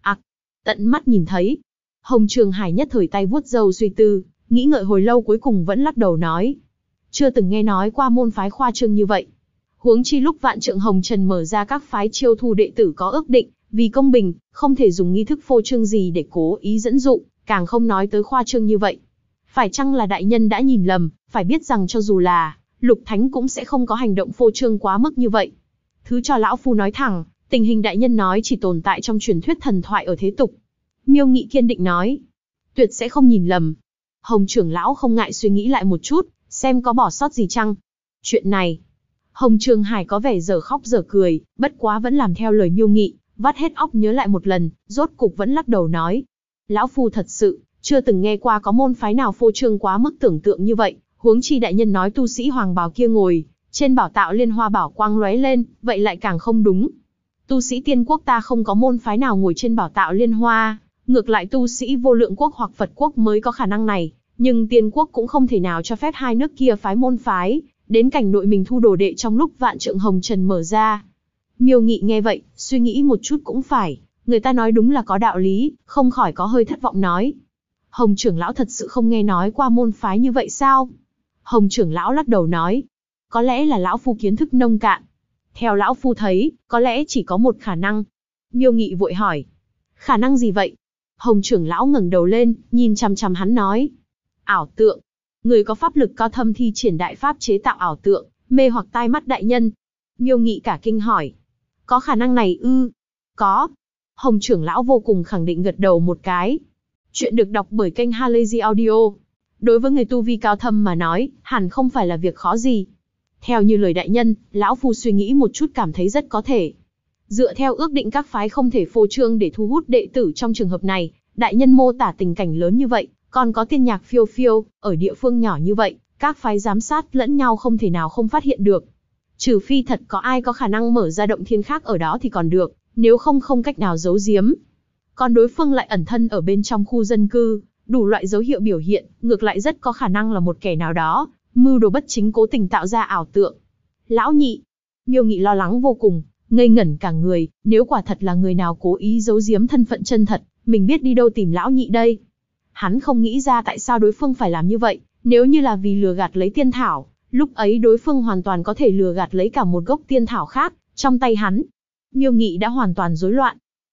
Tận mắt nhìn thấy. Hồng Trường Hải nhất thời tay vuốt râu suy tư, nghĩ ngợi hồi lâu cuối cùng vẫn lắc đầu nói. Chưa từng nghe nói qua môn phái khoa trương như vậy. Huống chi lúc Vạn Trượng Hồng Trần mở ra các phái chiêu thu đệ tử có ước định, vì công bình, không thể dùng nghi thức phô trương gì để cố ý dẫn dụ, càng không nói tới khoa trương như vậy. Phải chăng là đại nhân đã nhìn lầm, phải biết rằng cho dù là Lục Thánh cũng sẽ không có hành động phô trương quá mức như vậy. Thứ cho lão phu nói thẳng, tình hình đại nhân nói chỉ tồn tại trong truyền thuyết thần thoại ở thế tục. Miêu Nghị kiên định nói. Tuyệt sẽ không nhìn lầm. Hồng trưởng lão không ngại suy nghĩ lại một chút, xem có bỏ sót gì chăng. Chuyện này, Hồng Trường Hải có vẻ dở khóc dở cười, bất quá vẫn làm theo lời Miêu Nghị, vắt hết óc nhớ lại một lần, rốt cục vẫn lắc đầu nói. Lão phu thật sự, chưa từng nghe qua có môn phái nào phô trương quá mức tưởng tượng như vậy, huống chi đại nhân nói tu sĩ hoàng bào kia ngồi, trên bảo tạo liên hoa bảo quang lóe lên, vậy lại càng không đúng. Tu sĩ tiên quốc ta không có môn phái nào ngồi trên bảo tạo liên hoa, ngược lại tu sĩ vô lượng quốc hoặc Phật quốc mới có khả năng này, nhưng tiên quốc cũng không thể nào cho phép hai nước kia phái môn phái, đến cảnh nội mình thu đồ đệ trong lúc Vạn Trượng Hồng Trần mở ra. Miêu Nghị nghe vậy, suy nghĩ một chút cũng phải, người ta nói đúng là có đạo lý, không khỏi có hơi thất vọng nói. Hồng trưởng lão thật sự không nghe nói qua môn phái như vậy sao? Hồng trưởng lão lắc đầu nói, có lẽ là lão phu kiến thức nông cạn. Theo lão phu thấy, có lẽ chỉ có một khả năng. Miêu Nghị vội hỏi, khả năng gì vậy? Hồng trưởng lão ngẩng đầu lên, nhìn chằm chằm hắn nói, ảo tượng. Người có pháp lực cao thâm thi triển đại pháp chế tạo ảo tượng, mê hoặc tai mắt đại nhân. Miêu Nghị cả kinh hỏi, có khả năng này ư? Có. Hồng trưởng lão vô cùng khẳng định gật đầu một cái. Chuyện được đọc bởi kênh Halazy Audio. Đối với người tu vi cao thâm mà nói, hẳn không phải là việc khó gì. Theo như lời đại nhân, lão phu suy nghĩ một chút cảm thấy rất có thể. Dựa theo ước định các phái không thể phô trương để thu hút đệ tử trong trường hợp này, đại nhân mô tả tình cảnh lớn như vậy, còn có tiên nhạc phiêu phiêu, ở địa phương nhỏ như vậy, các phái giám sát lẫn nhau không thể nào không phát hiện được. Trừ phi thật có ai có khả năng mở ra động thiên khác ở đó thì còn được, nếu không không cách nào giấu giếm. Còn đối phương lại ẩn thân ở bên trong khu dân cư, đủ loại dấu hiệu biểu hiện, ngược lại rất có khả năng là một kẻ nào đó, mưu đồ bất chính cố tình tạo ra ảo tượng. Lão nhị, Miêu Nghị lo lắng vô cùng, ngây ngẩn cả người, nếu quả thật là người nào cố ý giấu giếm thân phận chân thật, mình biết đi đâu tìm lão nhị đây. Hắn không nghĩ ra tại sao đối phương phải làm như vậy, nếu như là vì lừa gạt lấy tiên thảo, lúc ấy đối phương hoàn toàn có thể lừa gạt lấy cả một gốc tiên thảo khác, trong tay hắn. Miêu Nghị đã hoàn toàn rối loạn.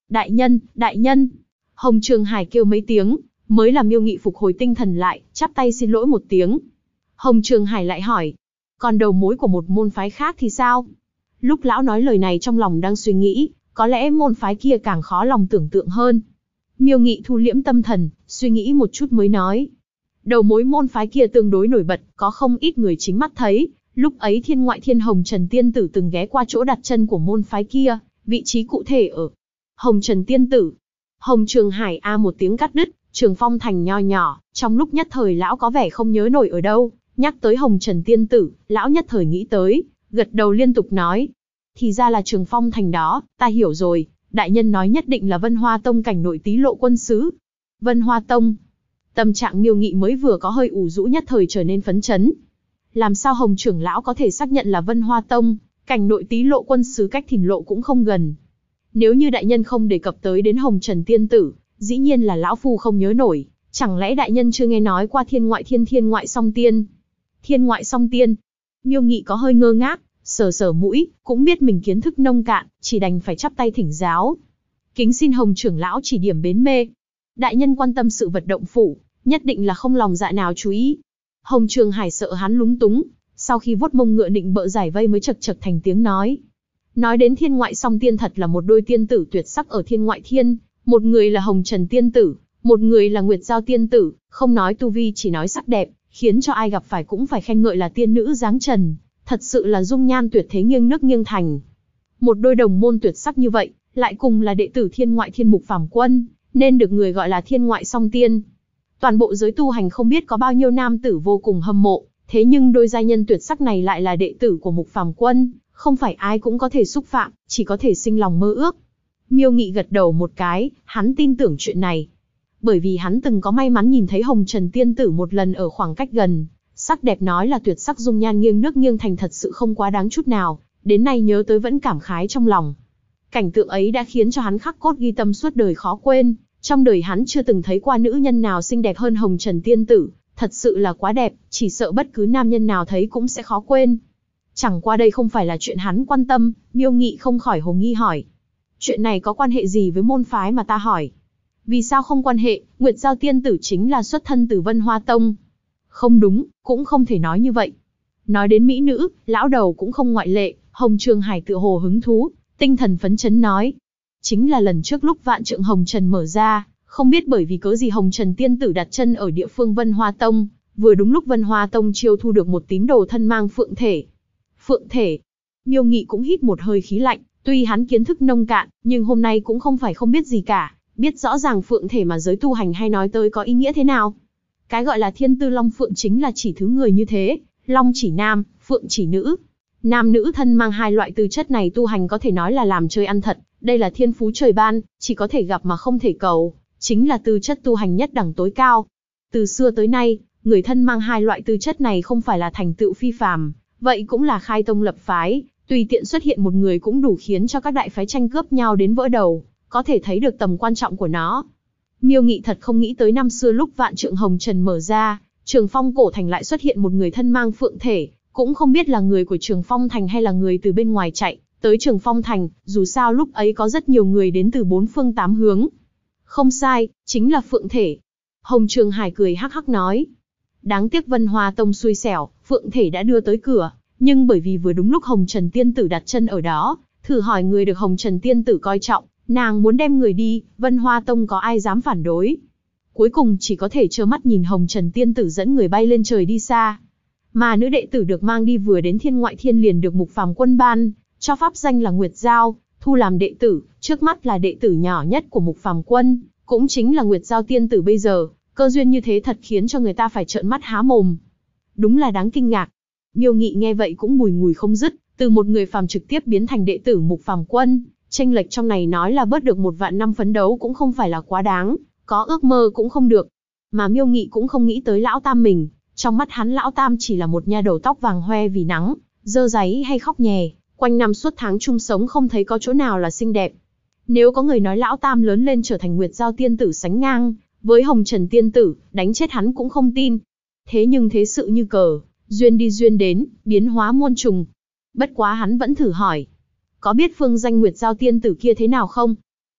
Đại nhân. Hồng Trường Hải kêu mấy tiếng, mới làm Miêu Nghị phục hồi tinh thần lại, chắp tay xin lỗi một tiếng. Hồng Trường Hải lại hỏi, còn đầu mối của một môn phái khác thì sao? Lúc lão nói lời này trong lòng đang suy nghĩ, có lẽ môn phái kia càng khó lòng tưởng tượng hơn. Miêu Nghị thu liễm tâm thần, suy nghĩ một chút mới nói. Đầu mối môn phái kia tương đối nổi bật, có không ít người chính mắt thấy. Lúc ấy Thiên Ngoại Thiên Hồng Trần Tiên Tử từng ghé qua chỗ đặt chân của môn phái kia, vị trí cụ thể ở Hồng Trần Tiên Tử. Hồng Trường Hải a một tiếng cắt đứt, Trường Phong Thành nho nhỏ, trong lúc nhất thời lão có vẻ không nhớ nổi ở đâu. Nhắc tới Hồng Trần Tiên Tử, lão nhất thời nghĩ tới, gật đầu liên tục nói. Thì ra là Trường Phong Thành đó, ta hiểu rồi, đại nhân nói nhất định là Vân Hoa Tông cảnh nội Tý Lộ quân sứ. Vân Hoa Tông. Tâm trạng Miêu Nghị mới vừa có hơi ủ rũ nhất thời trở nên phấn chấn. Làm sao Hồng trưởng lão có thể xác nhận là Vân Hoa Tông, cảnh nội Tý Lộ quân sứ cách Thìn Lộ cũng không gần. Nếu như đại nhân không đề cập tới đến Hồng Trần Tiên Tử, dĩ nhiên là lão phu không nhớ nổi, chẳng lẽ đại nhân chưa nghe nói qua Thiên Ngoại Song Tiên? Thiên Ngoại Song Tiên? Miêu Nghị có hơi ngơ ngác, sờ mũi, cũng biết mình kiến thức nông cạn, chỉ đành phải chắp tay thỉnh giáo. Kính xin Hồng trưởng lão chỉ điểm bến mê. Đại nhân quan tâm sự vật động phủ, nhất định là không lòng dạ nào chú ý. Hồng Trường Hải sợ hắn lúng túng, sau khi vuốt mông ngựa định bợ giải vây mới chật chật thành tiếng nói. Nói đến Thiên Ngoại Song Tiên thật là một đôi tiên tử tuyệt sắc ở Thiên Ngoại Thiên, một người là Hồng Trần Tiên Tử, một người là Nguyệt Giao Tiên Tử, không nói tu vi chỉ nói sắc đẹp, khiến cho ai gặp phải cũng phải khen ngợi là tiên nữ dáng trần, thật sự là dung nhan tuyệt thế nghiêng nước nghiêng thành. Một đôi đồng môn tuyệt sắc như vậy, lại cùng là đệ tử Thiên Ngoại Thiên Mục Phàm Quân, nên được người gọi là Thiên Ngoại Song Tiên. Toàn bộ giới tu hành không biết có bao nhiêu nam tử vô cùng hâm mộ, thế nhưng đôi giai nhân tuyệt sắc này lại là đệ tử của Mục Phàm Quân, không phải ai cũng có thể xúc phạm, chỉ có thể sinh lòng mơ ước. Miêu Nghị gật đầu một cái, hắn tin tưởng chuyện này. Bởi vì hắn từng có may mắn nhìn thấy Hồng Trần Tiên Tử một lần ở khoảng cách gần, sắc đẹp nói là tuyệt sắc dung nhan nghiêng nước nghiêng thành thật sự không quá đáng chút nào, đến nay nhớ tới vẫn cảm khái trong lòng. Cảnh tượng ấy đã khiến cho hắn khắc cốt ghi tâm suốt đời khó quên, trong đời hắn chưa từng thấy qua nữ nhân nào xinh đẹp hơn Hồng Trần Tiên Tử, thật sự là quá đẹp, chỉ sợ bất cứ nam nhân nào thấy cũng sẽ khó quên. Chẳng qua đây không phải là chuyện hắn quan tâm, Miêu Nghị không khỏi hồ nghi hỏi. Chuyện này có quan hệ gì với môn phái mà ta hỏi? Vì sao không quan hệ, Nguyệt Giao Tiên Tử chính là xuất thân từ Vân Hoa Tông. Không đúng, cũng không thể nói như vậy. Nói đến mỹ nữ, lão đầu cũng không ngoại lệ, Hồng Trường Hải tựa hồ hứng thú, tinh thần phấn chấn nói. Chính là lần trước lúc Vạn Trượng Hồng Trần mở ra, không biết bởi vì cớ gì Hồng Trần Tiên Tử đặt chân ở địa phương Vân Hoa Tông, vừa đúng lúc Vân Hoa Tông chiêu thu được một tín đồ thân mang phượng thể. Phượng thể? Miêu Nghị cũng hít một hơi khí lạnh, tuy hắn kiến thức nông cạn, nhưng hôm nay cũng không phải không biết gì cả, biết rõ ràng phượng thể mà giới tu hành hay nói tới có ý nghĩa thế nào. Cái gọi là thiên tư long phượng chính là chỉ thứ người như thế, long chỉ nam, phượng chỉ nữ. Nam nữ thân mang hai loại tư chất này tu hành có thể nói là làm chơi ăn thật, đây là thiên phú trời ban, chỉ có thể gặp mà không thể cầu, chính là tư chất tu hành nhất đẳng tối cao. Từ xưa tới nay, người thân mang hai loại tư chất này không phải là thành tựu phi phàm, vậy cũng là khai tông lập phái, tùy tiện xuất hiện một người cũng đủ khiến cho các đại phái tranh cướp nhau đến vỡ đầu, có thể thấy được tầm quan trọng của nó. Miêu Nghị thật không nghĩ tới năm xưa lúc Vạn Trượng Hồng Trần mở ra, Trường Phong cổ thành lại xuất hiện một người thân mang phượng thể, cũng không biết là người của Trường Phong thành hay là người từ bên ngoài chạy tới Trường Phong thành, dù sao lúc ấy có rất nhiều người đến từ bốn phương tám hướng. Không sai, chính là phượng thể. Hồng Trường Hải cười hắc hắc nói. Đáng tiếc Vân Hoa Tông xui xẻo, phượng thể đã đưa tới cửa, nhưng bởi vì vừa đúng lúc Hồng Trần Tiên Tử đặt chân ở đó, thử hỏi người được Hồng Trần Tiên Tử coi trọng, nàng muốn đem người đi, Vân Hoa Tông có ai dám phản đối. Cuối cùng chỉ có thể trơ mắt nhìn Hồng Trần Tiên Tử dẫn người bay lên trời đi xa. Mà nữ đệ tử được mang đi vừa đến Thiên Ngoại Thiên liền được Mục Phàm Quân ban, cho pháp danh là Nguyệt Giao, thu làm đệ tử, trước mắt là đệ tử nhỏ nhất của Mục Phàm Quân, cũng chính là Nguyệt Giao Tiên Tử bây giờ, cơ duyên như thế thật khiến cho người ta phải trợn mắt há mồm. Đúng là đáng kinh ngạc. Miêu Nghị nghe vậy cũng bùi ngùi không dứt, từ một người phàm trực tiếp biến thành đệ tử Mục Phàm Quân, chênh lệch trong này nói là bớt được 1.000 năm phấn đấu cũng không phải là quá đáng, có ước mơ cũng không được. Mà Miêu Nghị cũng không nghĩ tới lão tam mình, trong mắt hắn lão tam chỉ là một nha đầu tóc vàng hoe vì nắng, dơ dáy hay khóc nhè, quanh năm suốt tháng chung sống không thấy có chỗ nào là xinh đẹp. Nếu có người nói lão tam lớn lên trở thành Nguyệt Giao Tiên Tử sánh ngang với Hồng Trần Tiên Tử, đánh chết hắn cũng không tin. Thế nhưng thế sự như cờ, duyên đi duyên đến, biến hóa muôn trùng. Bất quá hắn vẫn thử hỏi, có biết phương danh Nguyệt Giao Tiên Tử kia thế nào không?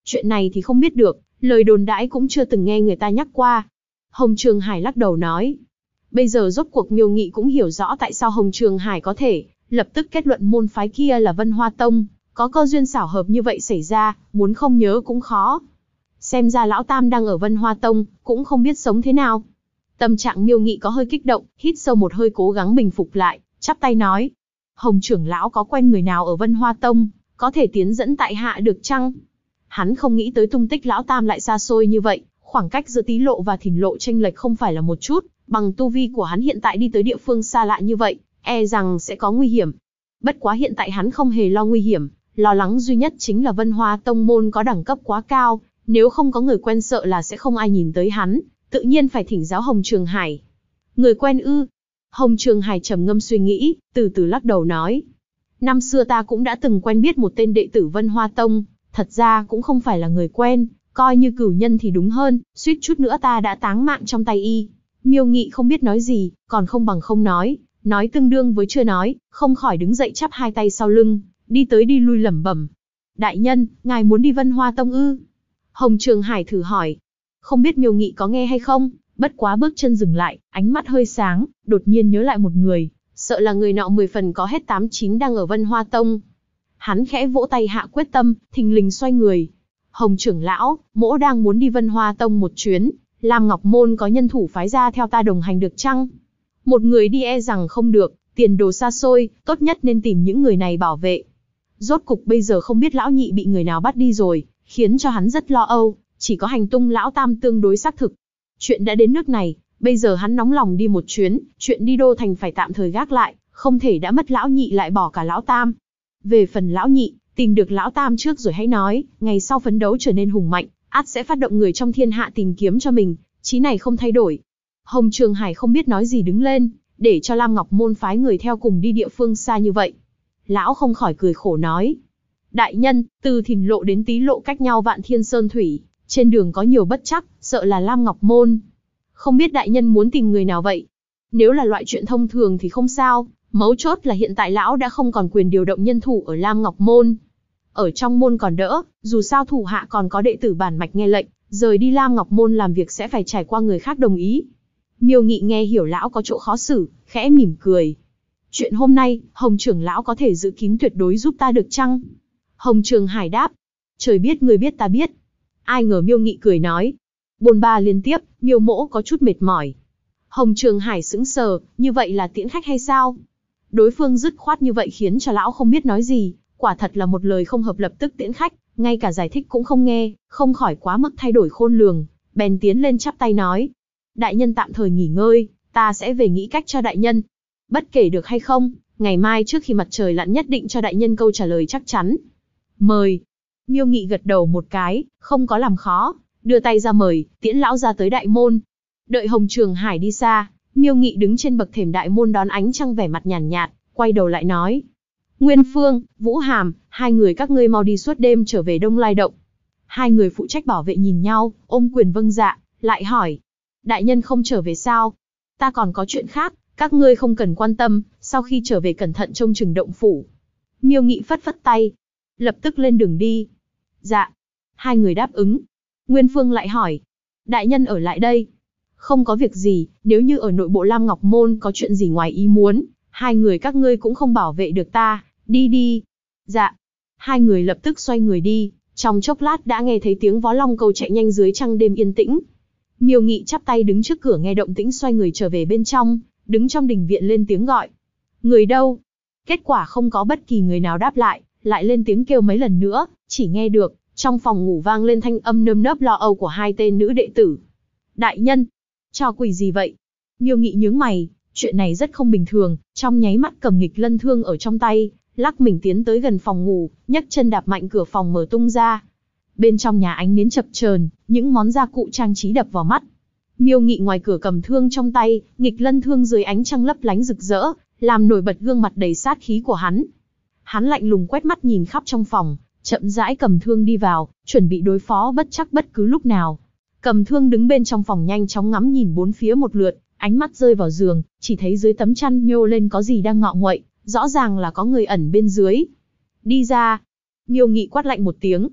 Chuyện này thì không biết được, lời đồn đãi cũng chưa từng nghe người ta nhắc qua. Hồng Trường Hải lắc đầu nói. Bây giờ rốt cuộc Miêu Nghị cũng hiểu rõ tại sao Hồng Trường Hải có thể lập tức kết luận môn phái kia là Vân Hoa Tông, có cơ duyên xảo hợp như vậy xảy ra, muốn không nhớ cũng khó. Xem ra lão tam đang ở Vân Hoa Tông, cũng không biết sống thế nào. Tâm trạng Miêu Nghị có hơi kích động, hít sâu một hơi cố gắng bình phục lại, chắp tay nói. Hồng trưởng lão có quen người nào ở Vân Hoa Tông, có thể tiến dẫn tại hạ được chăng? Hắn không nghĩ tới tung tích lão tam lại xa xôi như vậy, khoảng cách giữa Tý Lộ và Thìn Lộ chênh lệch không phải là một chút, bằng tu vi của hắn hiện tại đi tới địa phương xa lạ như vậy, e rằng sẽ có nguy hiểm. Bất quá hiện tại hắn không hề lo nguy hiểm, lo lắng duy nhất chính là Vân Hoa Tông môn có đẳng cấp quá cao, nếu không có người quen sợ là sẽ không ai nhìn tới hắn, tự nhiên phải thỉnh giáo Hồng Trường Hải. Người quen ư? Hồng Trường Hải trầm ngâm suy nghĩ, từ từ lắc đầu nói. Năm xưa ta cũng đã từng quen biết một tên đệ tử Vân Hoa Tông, thật ra cũng không phải là người quen, coi như cửu nhân thì đúng hơn, suýt chút nữa ta đã táng mạng trong tay y. Miêu Nghị không biết nói gì, còn không bằng không nói tương đương với chưa nói, không khỏi đứng dậy chắp hai tay sau lưng, đi tới đi lui lẩm bẩm. Đại nhân, ngài muốn đi Vân Hoa Tông ư? Hồng Trường Hải thử hỏi. Không biết Miêu Nghị có nghe hay không, bất quá bước chân dừng lại, ánh mắt hơi sáng, đột nhiên nhớ lại một người, sợ là người nọ 10 phần có hết 8-9 đang ở Vân Hoa Tông. Hắn khẽ vỗ tay hạ quyết tâm, thình lình xoay người. Hồng trưởng lão, mỗ đang muốn đi Vân Hoa Tông một chuyến, Lam Ngọc Môn có nhân thủ phái ra theo ta đồng hành được chăng? Một người đi e rằng không được, tiền đồ xa xôi, tốt nhất nên tìm những người này bảo vệ. Rốt cục bây giờ không biết lão nhị bị người nào bắt đi rồi, khiến cho hắn rất lo âu, chỉ có hành tung lão tam tương đối xác thực. Chuyện đã đến nước này, bây giờ hắn nóng lòng đi một chuyến, chuyện đi đô thành phải tạm thời gác lại, không thể đã mất lão nhị lại bỏ cả lão tam. Về phần lão nhị, tìm được lão tam trước rồi hãy nói, ngày sau phấn đấu trở nên hùng mạnh, ắt sẽ phát động người trong thiên hạ tìm kiếm cho mình, chí này không thay đổi. Hồng Trường Hải không biết nói gì đứng lên, để cho Lam Ngọc Môn phái người theo cùng đi địa phương xa như vậy. Lão không khỏi cười khổ nói. Đại nhân, từ Thìn Lộ đến Tý Lộ cách nhau vạn thiên sơn thủy, trên đường có nhiều bất trắc, sợ là Lam Ngọc Môn. Không biết đại nhân muốn tìm người nào vậy? Nếu là loại chuyện thông thường thì không sao, mấu chốt là hiện tại lão đã không còn quyền điều động nhân thủ ở Lam Ngọc Môn. Ở trong môn còn đỡ, dù sao thủ hạ còn có đệ tử bản mạch nghe lệnh, rời đi Lam Ngọc Môn làm việc sẽ phải trải qua người khác đồng ý. Miêu Nghị nghe hiểu lão có chỗ khó xử, khẽ mỉm cười. Chuyện hôm nay, Hồng trưởng lão có thể giữ kín tuyệt đối giúp ta được chăng? Hồng Trường Hải đáp. Trời biết người biết ta biết. Ai ngờ Miêu Nghị cười nói. Bôn ba liên tiếp, Miêu mỗ có chút mệt mỏi. Hồng Trường Hải sững sờ, như vậy là tiễn khách hay sao? Đối phương dứt khoát như vậy khiến cho lão không biết nói gì, quả thật là một lời không hợp lập tức tiễn khách, ngay cả giải thích cũng không nghe, không khỏi quá mức thay đổi khôn lường, bèn tiến lên chắp tay nói. Đại nhân tạm thời nghỉ ngơi, ta sẽ về nghĩ cách cho đại nhân. Bất kể được hay không, ngày mai trước khi mặt trời lặn nhất định cho đại nhân câu trả lời chắc chắn. Mời. Miêu Nghị gật đầu một cái, không có làm khó, đưa tay ra mời, tiễn lão ra tới đại môn. Đợi Hồng Trường Hải đi xa, Miêu Nghị đứng trên bậc thềm đại môn đón ánh trăng vẻ mặt nhàn nhạt, quay đầu lại nói. Nguyên Phương, Vũ Hàm, hai người các ngươi mau đi suốt đêm trở về Đông Lai Động. Hai người phụ trách bảo vệ nhìn nhau, ôm quyền vâng dạ, lại hỏi. Đại nhân không trở về sao? Ta còn có chuyện khác, các ngươi không cần quan tâm, sau khi trở về cẩn thận trông chừng động phủ. Miêu Nghị phất phất tay, lập tức lên đường đi. Dạ. Hai người đáp ứng. Nguyên Phương lại hỏi. Đại nhân ở lại đây. Không có việc gì, nếu như ở nội bộ Lam Ngọc Môn có chuyện gì ngoài ý muốn, hai người các ngươi cũng không bảo vệ được ta, đi đi. Dạ. Hai người lập tức xoay người đi, trong chốc lát đã nghe thấy tiếng vó long cầu chạy nhanh dưới trăng đêm yên tĩnh. Miêu Nghị chắp tay đứng trước cửa nghe động tĩnh xoay người trở về bên trong, đứng trong đình viện lên tiếng gọi. Người đâu? Kết quả không có bất kỳ người nào đáp lại lên tiếng kêu mấy lần nữa, chỉ nghe được, trong phòng ngủ vang lên thanh âm nơm nớp lo âu của hai tên nữ đệ tử. Đại nhân, trò quỷ gì vậy? Miêu Nghị nhướng mày, chuyện này rất không bình thường, trong nháy mắt cầm nghịch lân thương ở trong tay, lắc mình tiến tới gần phòng ngủ, nhấc chân đạp mạnh cửa phòng mở tung ra. Bên trong nhà ánh nến chập chờn, những món gia cụ trang trí đập vào mắt. Miêu Nghị ngoài cửa cầm thương trong tay, nghịch lân thương dưới ánh trăng lấp lánh rực rỡ, làm nổi bật gương mặt đầy sát khí của hắn. Hắn lạnh lùng quét mắt nhìn khắp trong phòng, chậm rãi cầm thương đi vào, chuẩn bị đối phó bất chắc bất cứ lúc nào. Cầm thương đứng bên trong phòng nhanh chóng ngắm nhìn bốn phía một lượt, ánh mắt rơi vào giường, chỉ thấy dưới tấm chăn nhô lên có gì đang ngọ nguậy, rõ ràng là có người ẩn bên dưới. Đi ra. Miêu Nghị quát lạnh một tiếng.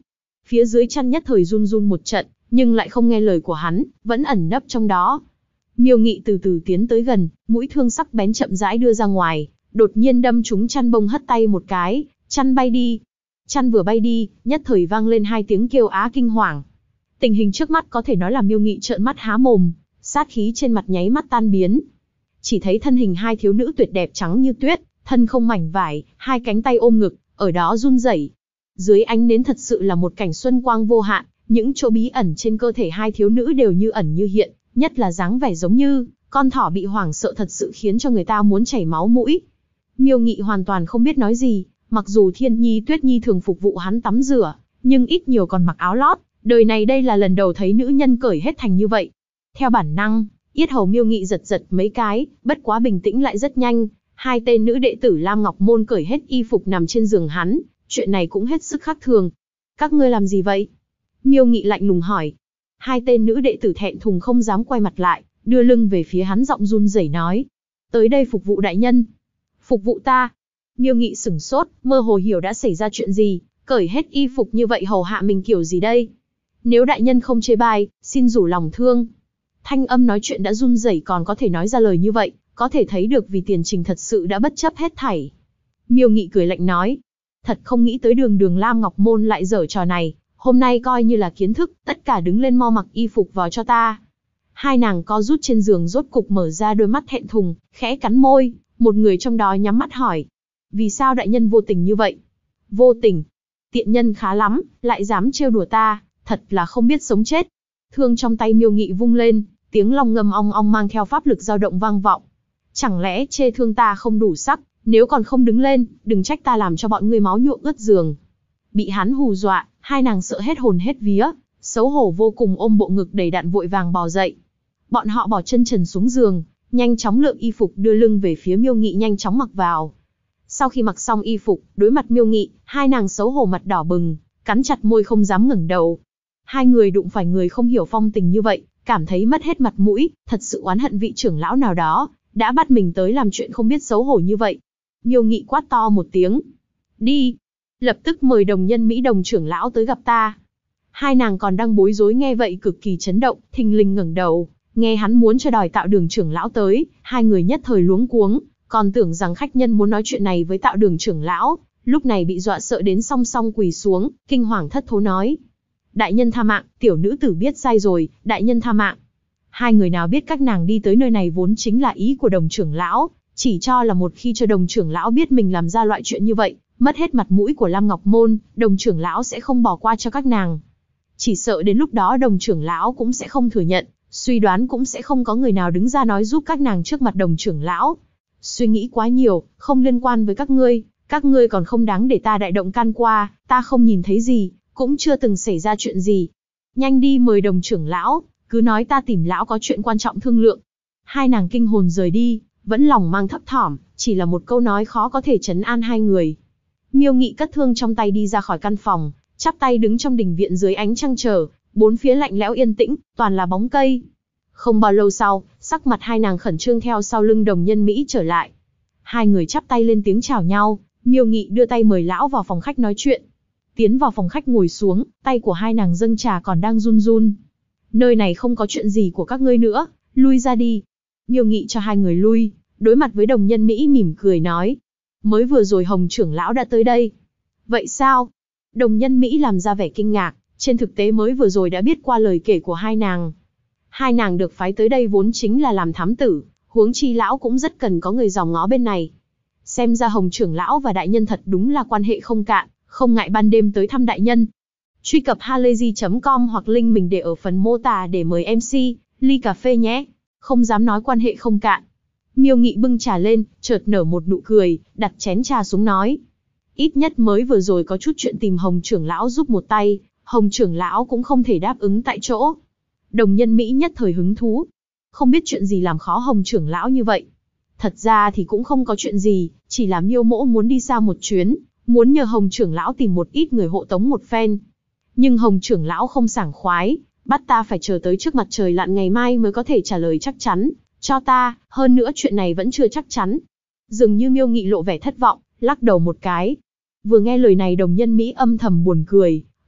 Phía dưới chăn nhất thời run run một trận, nhưng lại không nghe lời của hắn, vẫn ẩn nấp trong đó. Miêu Nghị từ từ tiến tới gần, mũi thương sắc bén chậm rãi đưa ra ngoài, đột nhiên đâm trúng chăn bông, hất tay một cái, chăn bay đi. Chăn vừa bay đi, nhất thời vang lên 2 tiếng kêu á kinh hoàng. Tình hình trước mắt có thể nói là Miêu Nghị trợn mắt há mồm, sát khí trên mặt nháy mắt tan biến. Chỉ thấy thân hình 2 thiếu nữ tuyệt đẹp trắng như tuyết, thân không mảnh vải, 2 cánh tay ôm ngực, ở đó run rẩy. Dưới ánh nến thật sự là một cảnh xuân quang vô hạn, những chỗ bí ẩn trên cơ thể 2 thiếu nữ đều như ẩn như hiện, nhất là dáng vẻ giống như con thỏ bị hoảng sợ thật sự khiến cho người ta muốn chảy máu mũi. Miêu Nghị hoàn toàn không biết nói gì, mặc dù Thiên Nhi Tuyết Nhi thường phục vụ hắn tắm rửa, nhưng ít nhiều còn mặc áo lót, đời này đây là lần đầu thấy nữ nhân cởi hết thành như vậy. Theo bản năng, yết hầu Miêu Nghị giật giật mấy cái, bất quá bình tĩnh lại rất nhanh. 2 tên nữ đệ tử Lam Ngọc Môn cởi hết y phục nằm trên giường hắn, chuyện này cũng hết sức khác thường. Các ngươi làm gì vậy? Miêu Nghị lạnh lùng hỏi. 2 tên nữ đệ tử thẹn thùng không dám quay mặt lại, đưa lưng về phía hắn, giọng run rẩy nói: tới đây phục vụ đại nhân. Phục vụ ta? Miêu Nghị sửng sốt, mơ hồ hiểu đã xảy ra chuyện gì, cởi hết y phục như vậy hầu hạ mình kiểu gì đây? Nếu đại nhân không chê bai, xin rủ lòng thương. Thanh âm nói chuyện đã run rẩy còn có thể nói ra lời như vậy, có thể thấy được vì tiền trình thật sự đã bất chấp hết thảy. Miêu Nghị cười lạnh nói: thật không nghĩ tới đường Lam Ngọc Môn lại giở trò này, hôm nay coi như là kiến thức, tất cả đứng lên mau mặc y phục vào cho ta. 2 nàng co rút trên giường rốt cục mở ra đôi mắt thẹn thùng, khẽ cắn môi, một người trong đó nhắm mắt hỏi: vì sao đại nhân vô tình như vậy? Vô tình? Tiện nhân khá lắm, lại dám trêu đùa ta, thật là không biết sống chết. Thương trong tay Miêu Nghị vung lên, tiếng long ngâm ong ong mang theo pháp lực dao động vang vọng. Chẳng lẽ chê thương ta không đủ sắc, nếu còn không đứng lên, đừng trách ta làm cho bọn ngươi máu nhuộm ướt giường. Bị hắn hù dọa, 2 nàng sợ hết hồn hết vía, xấu hổ vô cùng ôm bộ ngực đầy đặn vội vàng bò dậy. Bọn họ bỏ chân trần xuống giường, nhanh chóng lượm y phục đưa lưng về phía Miêu Nghị nhanh chóng mặc vào. Sau khi mặc xong y phục, đối mặt Miêu Nghị, 2 nàng xấu hổ mặt đỏ bừng, cắn chặt môi không dám ngẩng đầu. 2 người đụng phải người không hiểu phong tình như vậy, cảm thấy mất hết mặt mũi, thật sự oán hận vị trưởng lão nào đó, đã bắt mình tới làm chuyện không biết xấu hổ như vậy. Miêu Nghị quát to một tiếng: đi! Lập tức mời Đồng Nhân Mỹ Đồng trưởng lão tới gặp ta. 2 nàng còn đang bối rối nghe vậy cực kỳ chấn động, thình lình ngẩng đầu, nghe hắn muốn cho đòi Tạo Đường trưởng lão tới, 2 người nhất thời luống cuống, còn tưởng rằng khách nhân muốn nói chuyện này với Tạo Đường trưởng lão, lúc này bị dọa sợ đến song song quỳ xuống, kinh hoàng thất thố nói: đại nhân tha mạng, tiểu nữ tử biết sai rồi, đại nhân tha mạng. 2 người nào biết các nàng đi tới nơi này vốn chính là ý của Đồng trưởng lão, chỉ cho là một khi cho Đồng trưởng lão biết mình làm ra loại chuyện như vậy, mất hết mặt mũi của Lam Ngọc Môn, Đồng trưởng lão sẽ không bỏ qua cho các nàng. Chỉ sợ đến lúc đó Đồng trưởng lão cũng sẽ không thừa nhận, suy đoán cũng sẽ không có người nào đứng ra nói giúp các nàng trước mặt Đồng trưởng lão. Suy nghĩ quá nhiều, không liên quan với các ngươi còn không đáng để ta đại động can qua, ta không nhìn thấy gì, cũng chưa từng xảy ra chuyện gì. Nhanh đi mời Đồng trưởng lão, cứ nói ta tìm lão có chuyện quan trọng thương lượng. 2 nàng kinh hồn rời đi, vẫn lòng mang thấp thỏm, chỉ là một câu nói khó có thể trấn an 2 người. Miêu Nghị cất thương trong tay đi ra khỏi căn phòng, chắp tay đứng trong đình viện dưới ánh trăng chờ, bốn phía lạnh lẽo yên tĩnh, toàn là bóng cây. Không bao lâu sau, sắc mặt 2 nàng khẩn trương theo sau lưng Đồng Nhân Mỹ trở lại. 2 người chắp tay lên tiếng chào nhau, Miêu Nghị đưa tay mời lão vào phòng khách nói chuyện. Tiến vào phòng khách ngồi xuống, tay của 2 nàng dâng trà còn đang run run. Nơi này không có chuyện gì của các ngươi nữa, lui ra đi. Miêu Nghị cho 2 người lui, đối mặt với Đồng Nhân Mỹ mỉm cười nói: mới vừa rồi Hồng trưởng lão đã tới đây. Vậy sao? Đồng Nhân Mỹ làm ra vẻ kinh ngạc, trên thực tế mới vừa rồi đã biết qua lời kể của 2 nàng. 2 nàng được phái tới đây vốn chính là làm thám tử, huống chi lão cũng rất cần có người dòm ngó bên này. Xem ra Hồng trưởng lão và đại nhân thật đúng là quan hệ không cạn, không ngại ban đêm tới thăm đại nhân. Truy cập halayzi.com hoặc link mình để ở phần mô tả để mời MC ly cà phê nhé. Không dám nói quan hệ không cạn. Miêu Nghị bưng trà lên, chợt nở một nụ cười, đặt chén trà xuống nói: ít nhất mới vừa rồi có chút chuyện tìm Hồng trưởng lão giúp một tay, Hồng trưởng lão cũng không thể đáp ứng tại chỗ. Đồng Nhân Mỹ nhất thời hứng thú. Không biết chuyện gì làm khó Hồng trưởng lão như vậy. Thật ra thì cũng không có chuyện gì, chỉ là Miêu mỗ muốn đi xa một chuyến, muốn nhờ Hồng trưởng lão tìm một ít người hộ tống một phen. Nhưng Hồng trưởng lão không sảng khoái, bắt ta phải chờ tới trước mặt trời lặn ngày mai mới có thể trả lời chắc chắn cho ta, hơn nữa chuyện này vẫn chưa chắc chắn. Dường như Miêu Nghị lộ vẻ thất vọng, lắc đầu một cái. Vừa nghe lời này Đồng Nhân Mỹ âm thầm buồn cười,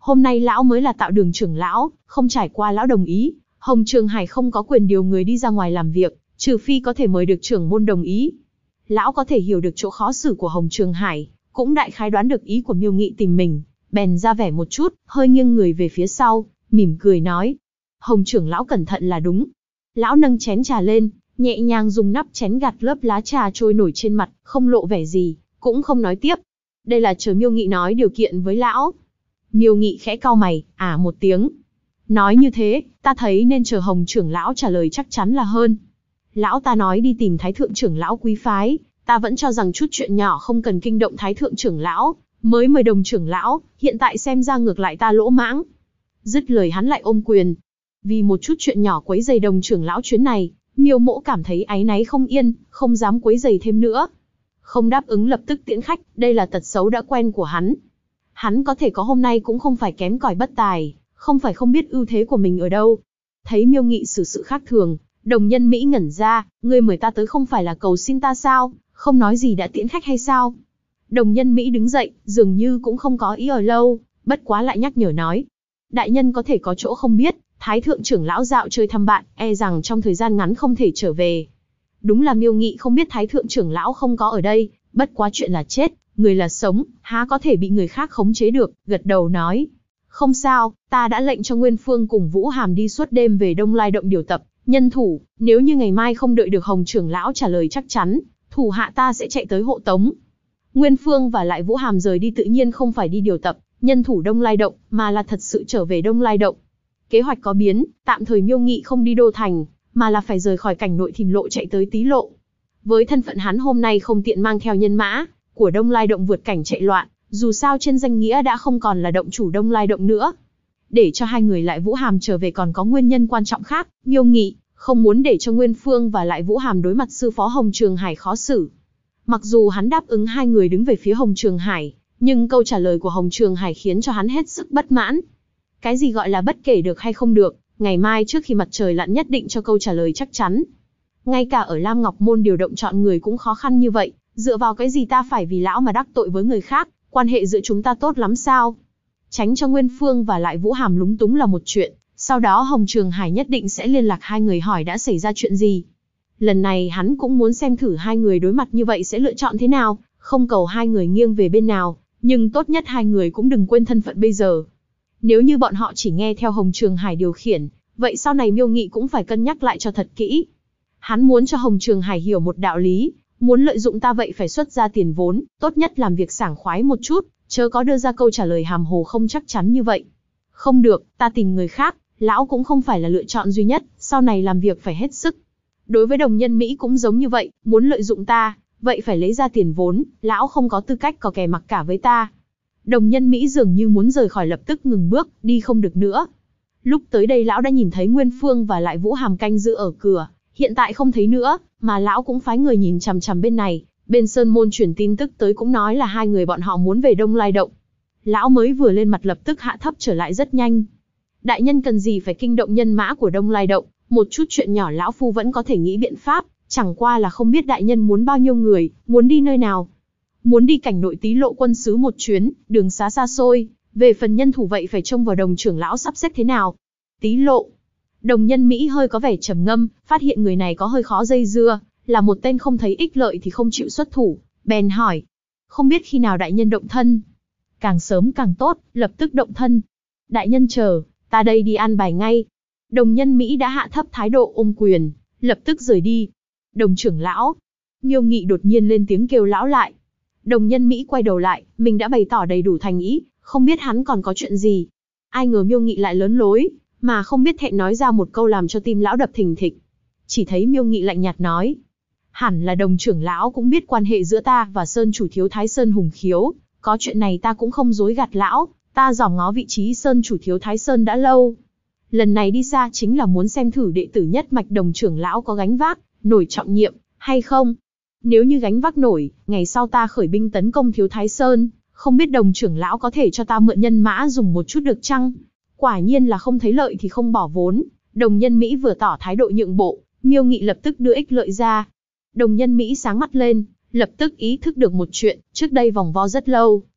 Hôm nay lão mới là tạo đường trưởng lão, không trải qua lão đồng ý, Hồng Trường Hải không có quyền điều người đi ra ngoài làm việc, trừ phi có thể mời được trưởng môn đồng ý. Lão có thể hiểu được chỗ khó xử của Hồng Trường Hải, cũng đại khái đoán được ý của Miêu Nghị tìm mình, bèn ra vẻ một chút, hơi nghiêng người về phía sau, mỉm cười nói. Hồng trưởng lão cẩn thận là đúng. Lão nâng chén trà lên, nhẹ nhàng dùng nắp chén gạt lớp lá trà trôi nổi trên mặt, không lộ vẻ gì, cũng không nói tiếp. Đây là chờ Miêu Nghị nói điều kiện với lão. Miêu Nghị khẽ cau mày, một tiếng. Nói như thế, ta thấy nên chờ Hồng trưởng lão trả lời chắc chắn là hơn. Lão ta nói đi tìm Thái thượng trưởng lão quý phái, ta vẫn cho rằng chút chuyện nhỏ không cần kinh động Thái thượng trưởng lão, mới mời Đồng trưởng lão, hiện tại xem ra ngược lại ta lỗ mãng. Dứt lời hắn lại ôm quyền. Vì một chút chuyện nhỏ quấy rầy Đồng trưởng lão chuyến này, Miêu Mỗ cảm thấy áy náy không yên, không dám quấy rầy thêm nữa. Không đáp ứng lập tức tiễn khách, đây là tật xấu đã quen của hắn. Hắn có thể có hôm nay cũng không phải kém cỏi bất tài, không phải không biết ưu thế của mình ở đâu. Thấy Miêu Nghị xử sự khác thường, Đồng Nhân Mỹ ngẩn ra, ngươi mời ta tới không phải là cầu xin ta sao, không nói gì đã tiễn khách hay sao? Đồng Nhân Mỹ đứng dậy, dường như cũng không có ý ở lâu, bất quá lại nhắc nhở nói. Đại nhân có thể có chỗ không biết, Thái thượng trưởng lão dạo chơi thăm bạn, e rằng trong thời gian ngắn không thể trở về. Đúng là Miêu Nghị không biết Thái thượng trưởng lão không có ở đây, bất quá chuyện là chết, người là sống, há có thể bị người khác khống chế được, gật đầu nói. Không sao, ta đã lệnh cho Nguyên Phương cùng Vũ Hàm đi suốt đêm về Đông Lai Động điều tập, nhân thủ, nếu như ngày mai không đợi được Hồng trưởng lão trả lời chắc chắn, thủ hạ ta sẽ chạy tới hộ tống. Nguyên Phương và lại Vũ Hàm rời đi tự nhiên không phải đi điều tập, nhân thủ Đông Lai Động, mà là thật sự trở về Đông Lai Động. Kế hoạch có biến, tạm thời Miêu Nghị không đi Đô Thành, mà là phải rời khỏi cảnh nội Thìn Lộ chạy tới Tý Lộ. Với thân phận hắn hôm nay không tiện mang theo nhân mã của Đông Lai Động vượt cảnh chạy loạn, dù sao trên danh nghĩa đã không còn là động chủ Đông Lai Động nữa. Để cho hai người lại Vũ Hàm trở về còn có nguyên nhân quan trọng khác, Miêu Nghị không muốn để cho Nguyên Phương và lại Vũ Hàm đối mặt sư phó Hồng Trường Hải khó xử. Mặc dù hắn đáp ứng hai người đứng về phía Hồng Trường Hải, nhưng câu trả lời của Hồng Trường Hải khiến cho hắn hết sức bất mãn. Cái gì gọi là bất kể được hay không được, ngày mai trước khi mặt trời lặn nhất định cho câu trả lời chắc chắn. Ngay cả ở Lam Ngọc Môn điều động chọn người cũng khó khăn như vậy, dựa vào cái gì ta phải vì lão mà đắc tội với người khác, quan hệ giữa chúng ta tốt lắm sao? Tránh cho Nguyên Phương và lại Vũ Hàm lúng túng là một chuyện, sau đó Hồng Trường Hải nhất định sẽ liên lạc hai người hỏi đã xảy ra chuyện gì. Lần này hắn cũng muốn xem thử hai người đối mặt như vậy sẽ lựa chọn thế nào, không cầu hai người nghiêng về bên nào, nhưng tốt nhất hai người cũng đừng quên thân phận bây giờ. Nếu như bọn họ chỉ nghe theo Hồng Trường Hải điều khiển, vậy sau này Miêu Nghị cũng phải cân nhắc lại cho thật kỹ. Hắn muốn cho Hồng Trường Hải hiểu một đạo lý, muốn lợi dụng ta vậy phải xuất ra tiền vốn, tốt nhất làm việc sảng khoái một chút, chớ có đưa ra câu trả lời hàm hồ không chắc chắn như vậy. Không được, ta tìm người khác, lão cũng không phải là lựa chọn duy nhất, sau này làm việc phải hết sức. Đối với Đồng Nhân Mỹ cũng giống như vậy, muốn lợi dụng ta, vậy phải lấy ra tiền vốn, lão không có tư cách có kè mặc cả với ta. Đồng Nhân Mỹ dường như muốn rời khỏi lập tức ngừng bước, đi không được nữa. Lúc tới đây lão đã nhìn thấy Nguyên Phương và lại Vũ Hàm canh giữ ở cửa, hiện tại không thấy nữa, mà lão cũng phái người nhìn chằm chằm bên này, bên Sơn Môn truyền tin tức tới cũng nói là hai người bọn họ muốn về Đông Lai Động. Lão mới vừa lên mặt lập tức hạ thấp trở lại rất nhanh. Đại nhân cần gì phải kinh động nhân mã của Đông Lai Động, một chút chuyện nhỏ lão phu vẫn có thể nghĩ biện pháp, chẳng qua là không biết đại nhân muốn bao nhiêu người, muốn đi nơi nào. Muốn đi cảnh nội Tý Lộ quân sứ một chuyến, đường xá xa xôi, về phần nhân thủ vậy phải trông vào Đồng trưởng lão sắp xếp thế nào. Tý Lộ. Đồng Nhân Mỹ hơi có vẻ trầm ngâm, phát hiện người này có hơi khó dây dưa, là một tên không thấy ích lợi thì không chịu xuất thủ, bèn hỏi. Không biết khi nào đại nhân động thân? Càng sớm càng tốt, lập tức động thân. Đại nhân chờ, ta đây đi an bài ngay. Đồng Nhân Mỹ đã hạ thấp thái độ ôm quyền, lập tức rời đi. Đồng trưởng lão. Miêu Nghị đột nhiên lên tiếng kêu lão lại. Đồng Nhân Mỹ quay đầu lại, mình đã bày tỏ đầy đủ thành ý, không biết hắn còn có chuyện gì. Ai ngờ Miêu Nghị lại lớn lối, mà không biết thẹn nói ra một câu làm cho tim lão đập thình thịch. Chỉ thấy Miêu Nghị lạnh nhạt nói. Hẳn là Đồng trưởng lão cũng biết quan hệ giữa ta và Sơn chủ thiếu Thái Sơn Hùng Khiếu, có chuyện này ta cũng không dối gạt lão, ta dòm ngó vị trí Sơn chủ thiếu Thái Sơn đã lâu. Lần này đi xa chính là muốn xem thử đệ tử nhất mạch Đồng trưởng lão có gánh vác, nổi trọng nhiệm, hay không. Nếu như gánh vác nổi, ngày sau ta khởi binh tấn công thiếu Thái Sơn, không biết Đồng trưởng lão có thể cho ta mượn nhân mã dùng một chút được chăng? Quả nhiên là không thấy lợi thì không bỏ vốn. Đồng Nhân Mỹ vừa tỏ thái độ nhượng bộ, Miêu Nghị lập tức đưa ích lợi ra. Đồng Nhân Mỹ sáng mắt lên, lập tức ý thức được một chuyện, trước đây vòng vo rất lâu,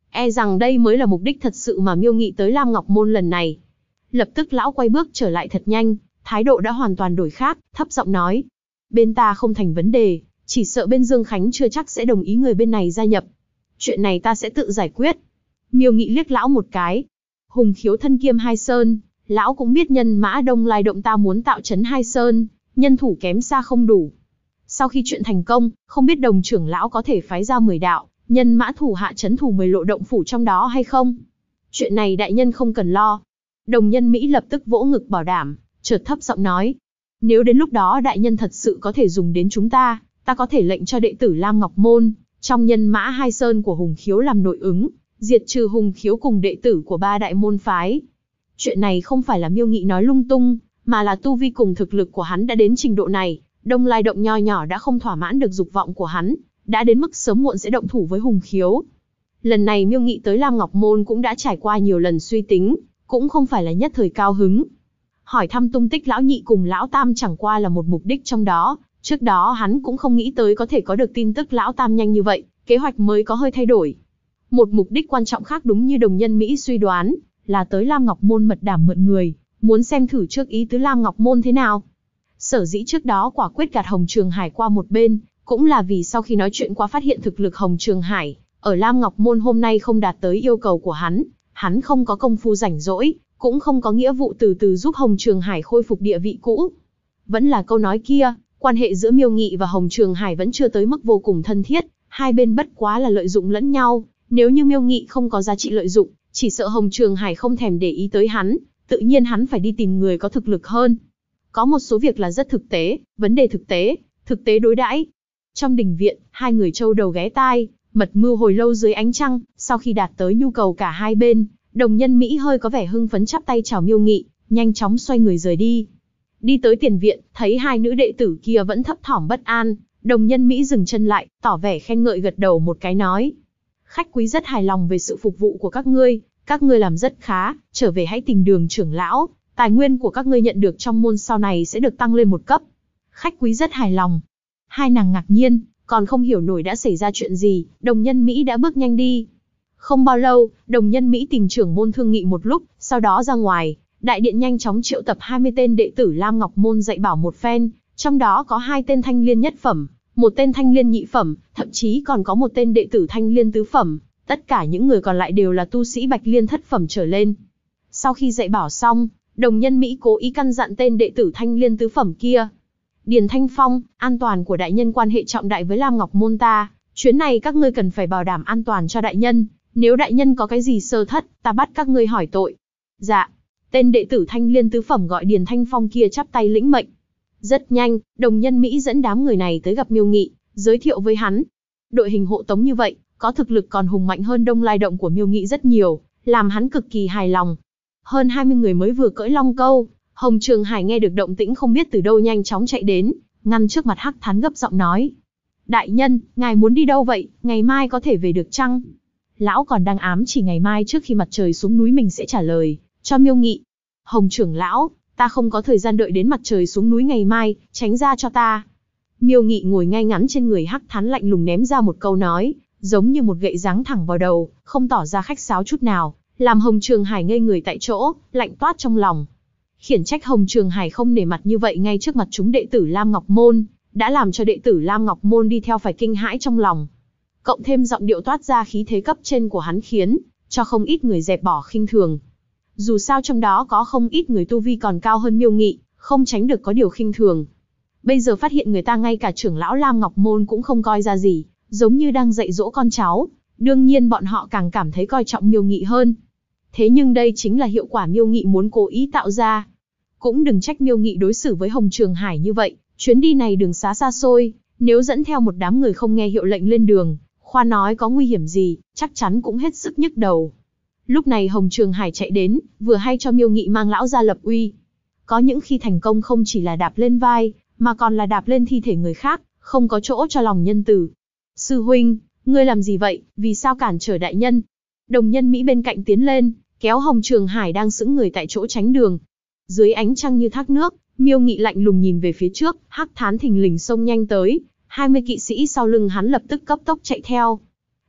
E rằng đây mới là mục đích thật sự mà Miêu Nghị tới Lam Ngọc Môn lần này. Lập tức lão quay bước trở lại thật nhanh, thái độ đã hoàn toàn đổi khác, thấp giọng nói. Bên ta không thành vấn đề, chỉ sợ bên Dương Khánh chưa chắc sẽ đồng ý người bên này gia nhập. Chuyện này ta sẽ tự giải quyết. Miêu Nghị liếc lão một cái. Hùng khiếu thân kiêm Hai Sơn, lão cũng biết nhân mã Đông Lai Động ta muốn tạo trấn Hai Sơn, nhân thủ kém xa không đủ. Sau khi chuyện thành công, không biết đồng trưởng lão có thể phái ra 10 đạo, nhân mã thủ hạ trấn thủ 10 lộ động phủ trong đó hay không? Chuyện này đại nhân không cần lo. Đồng nhân Mỹ lập tức vỗ ngực bảo đảm, chợt thấp giọng nói. Nếu đến lúc đó đại nhân thật sự có thể dùng đến chúng ta có thể lệnh cho đệ tử Lam Ngọc Môn, trong nhân mã Hai Sơn của Hùng khiếu làm nội ứng, diệt trừ Hùng khiếu cùng đệ tử của 3 đại môn phái. Chuyện này không phải là Miêu Nghị nói lung tung, mà là tu vi cùng thực lực của hắn đã đến trình độ này. Đông Lai Động nho nhỏ đã không thỏa mãn được dục vọng của hắn, đã đến mức sớm muộn sẽ động thủ với Hùng khiếu. Lần này Miêu Nghị tới Lam Ngọc Môn cũng đã trải qua nhiều lần suy tính, cũng không phải là nhất thời cao hứng. Hỏi thăm tung tích lão nhị cùng lão tam chẳng qua là một mục đích trong đó, trước đó hắn cũng không nghĩ tới có thể có được tin tức lão tam nhanh như vậy, kế hoạch mới có hơi thay đổi. Một mục đích quan trọng khác đúng như đồng nhân Mỹ suy đoán, là tới Lam Ngọc Môn mật đảm mượn người, muốn xem thử trước ý tứ Lam Ngọc Môn thế nào. Sở dĩ trước đó quả quyết gạt Hồng Trường Hải qua một bên, cũng là vì sau khi nói chuyện qua phát hiện thực lực Hồng Trường Hải ở Lam Ngọc Môn hôm nay không đạt tới yêu cầu của hắn không có công phu rảnh rỗi, cũng không có nghĩa vụ từ từ giúp Hồng Trường Hải khôi phục địa vị cũ. Vẫn là câu nói kia, quan hệ giữa Miêu Nghị và Hồng Trường Hải vẫn chưa tới mức vô cùng thân thiết, hai bên bất quá là lợi dụng lẫn nhau, nếu như Miêu Nghị không có giá trị lợi dụng, chỉ sợ Hồng Trường Hải không thèm để ý tới hắn, tự nhiên hắn phải đi tìm người có thực lực hơn. Có một số việc là rất thực tế, vấn đề thực tế đối đãi. Trong đình viện, hai người châu đầu ghé tai, mật mưu hồi lâu dưới ánh trăng, sau khi đạt tới nhu cầu cả hai bên, đồng nhân Mỹ hơi có vẻ hưng phấn chắp tay chào Miêu Nghị, nhanh chóng xoay người rời đi. Đi tới tiền viện, thấy hai nữ đệ tử kia vẫn thấp thỏm bất an, đồng nhân Mỹ dừng chân lại, tỏ vẻ khen ngợi gật đầu một cái nói. Khách quý rất hài lòng về sự phục vụ của các ngươi làm rất khá, trở về hãy tìm Đường trưởng lão, tài nguyên của các ngươi nhận được trong môn sau này sẽ được tăng lên một cấp. Khách quý rất hài lòng. Hai nàng ngạc nhiên, còn không hiểu nổi đã xảy ra chuyện gì, đồng nhân Mỹ đã bước nhanh đi. Không bao lâu, đồng nhân Mỹ tìm trưởng môn thương nghị một lúc, sau đó ra ngoài, đại điện nhanh chóng triệu tập 20 tên đệ tử Lam Ngọc Môn dạy bảo một phen, trong đó có 2 tên thanh liên nhất phẩm, một tên thanh liên nhị phẩm, thậm chí còn có một tên đệ tử thanh liên tứ phẩm, tất cả những người còn lại đều là tu sĩ bạch liên thất phẩm trở lên. Sau khi dạy bảo xong, đồng nhân Mỹ cố ý căn dặn tên đệ tử thanh liên tứ phẩm kia. Điền Thanh Phong, an toàn của đại nhân quan hệ trọng đại với Lam Ngọc Môn ta, chuyến này các ngươi cần phải bảo đảm an toàn cho đại nhân, nếu đại nhân có cái gì sơ thất, ta bắt các ngươi hỏi tội. Dạ. Tên đệ tử thanh liên tứ phẩm gọi Điền Thanh Phong kia chắp tay lĩnh mệnh. Rất nhanh, đồng nhân Mỹ dẫn đám người này tới gặp Miêu Nghị, giới thiệu với hắn. Đội hình hộ tống như vậy, có thực lực còn hùng mạnh hơn Đông Lai Động của Miêu Nghị rất nhiều, làm hắn cực kỳ hài lòng. Hơn 20 người mới vừa cưỡi long câu, Hồng Trường Hải nghe được động tĩnh không biết từ đâu nhanh chóng chạy đến, ngăn trước mặt Hắc Thán gấp giọng nói. Đại nhân, ngài muốn đi đâu vậy, ngày mai có thể về được chăng? Lão còn đang ám chỉ ngày mai trước khi mặt trời xuống núi mình sẽ trả lời cho Miêu Nghị. Hồng trưởng lão, ta không có thời gian đợi đến mặt trời xuống núi ngày mai, tránh ra cho ta. Miêu Nghị ngồi ngay ngắn trên người Hắc Thán lạnh lùng ném ra một câu nói, giống như một gậy giáng thẳng vào đầu, không tỏ ra khách sáo chút nào, làm Hồng Trường Hải ngây người tại chỗ, lạnh toát trong lòng. Khiển trách Hồng Trường Hải không nể mặt như vậy ngay trước mặt chúng đệ tử Lam Ngọc Môn, đã làm cho đệ tử Lam Ngọc Môn đi theo phải kinh hãi trong lòng. Cộng thêm giọng điệu toát ra khí thế cấp trên của hắn khiến cho không ít người dẹp bỏ khinh thường. Dù sao trong đó có không ít người tu vi còn cao hơn Miêu Nghị, không tránh được có điều khinh thường. Bây giờ phát hiện người ta ngay cả trưởng lão Lam Ngọc Môn cũng không coi ra gì, giống như đang dạy dỗ con cháu, đương nhiên bọn họ càng cảm thấy coi trọng Miêu Nghị hơn. Thế nhưng đây chính là hiệu quả Miêu Nghị muốn cố ý tạo ra. Cũng đừng trách Miêu Nghị đối xử với Hồng Trường Hải như vậy, chuyến đi này đường xá xa xôi, nếu dẫn theo một đám người không nghe hiệu lệnh lên đường, khoa nói có nguy hiểm gì, chắc chắn cũng hết sức nhức đầu. Lúc này Hồng Trường Hải chạy đến, vừa hay cho Miêu Nghị mang lão ra lập uy. Có những khi thành công không chỉ là đạp lên vai, mà còn là đạp lên thi thể người khác, không có chỗ cho lòng nhân từ. Sư huynh, ngươi làm gì vậy, vì sao cản trở đại nhân? Đồng nhân Mỹ bên cạnh tiến lên, kéo Hồng Trường Hải đang sững người tại chỗ tránh đường. Dưới ánh trăng như thác nước, Miêu Nghị lạnh lùng nhìn về phía trước, Hắc Thán thình lình xông nhanh tới, 20 kỵ sĩ sau lưng hắn lập tức cấp tốc chạy theo.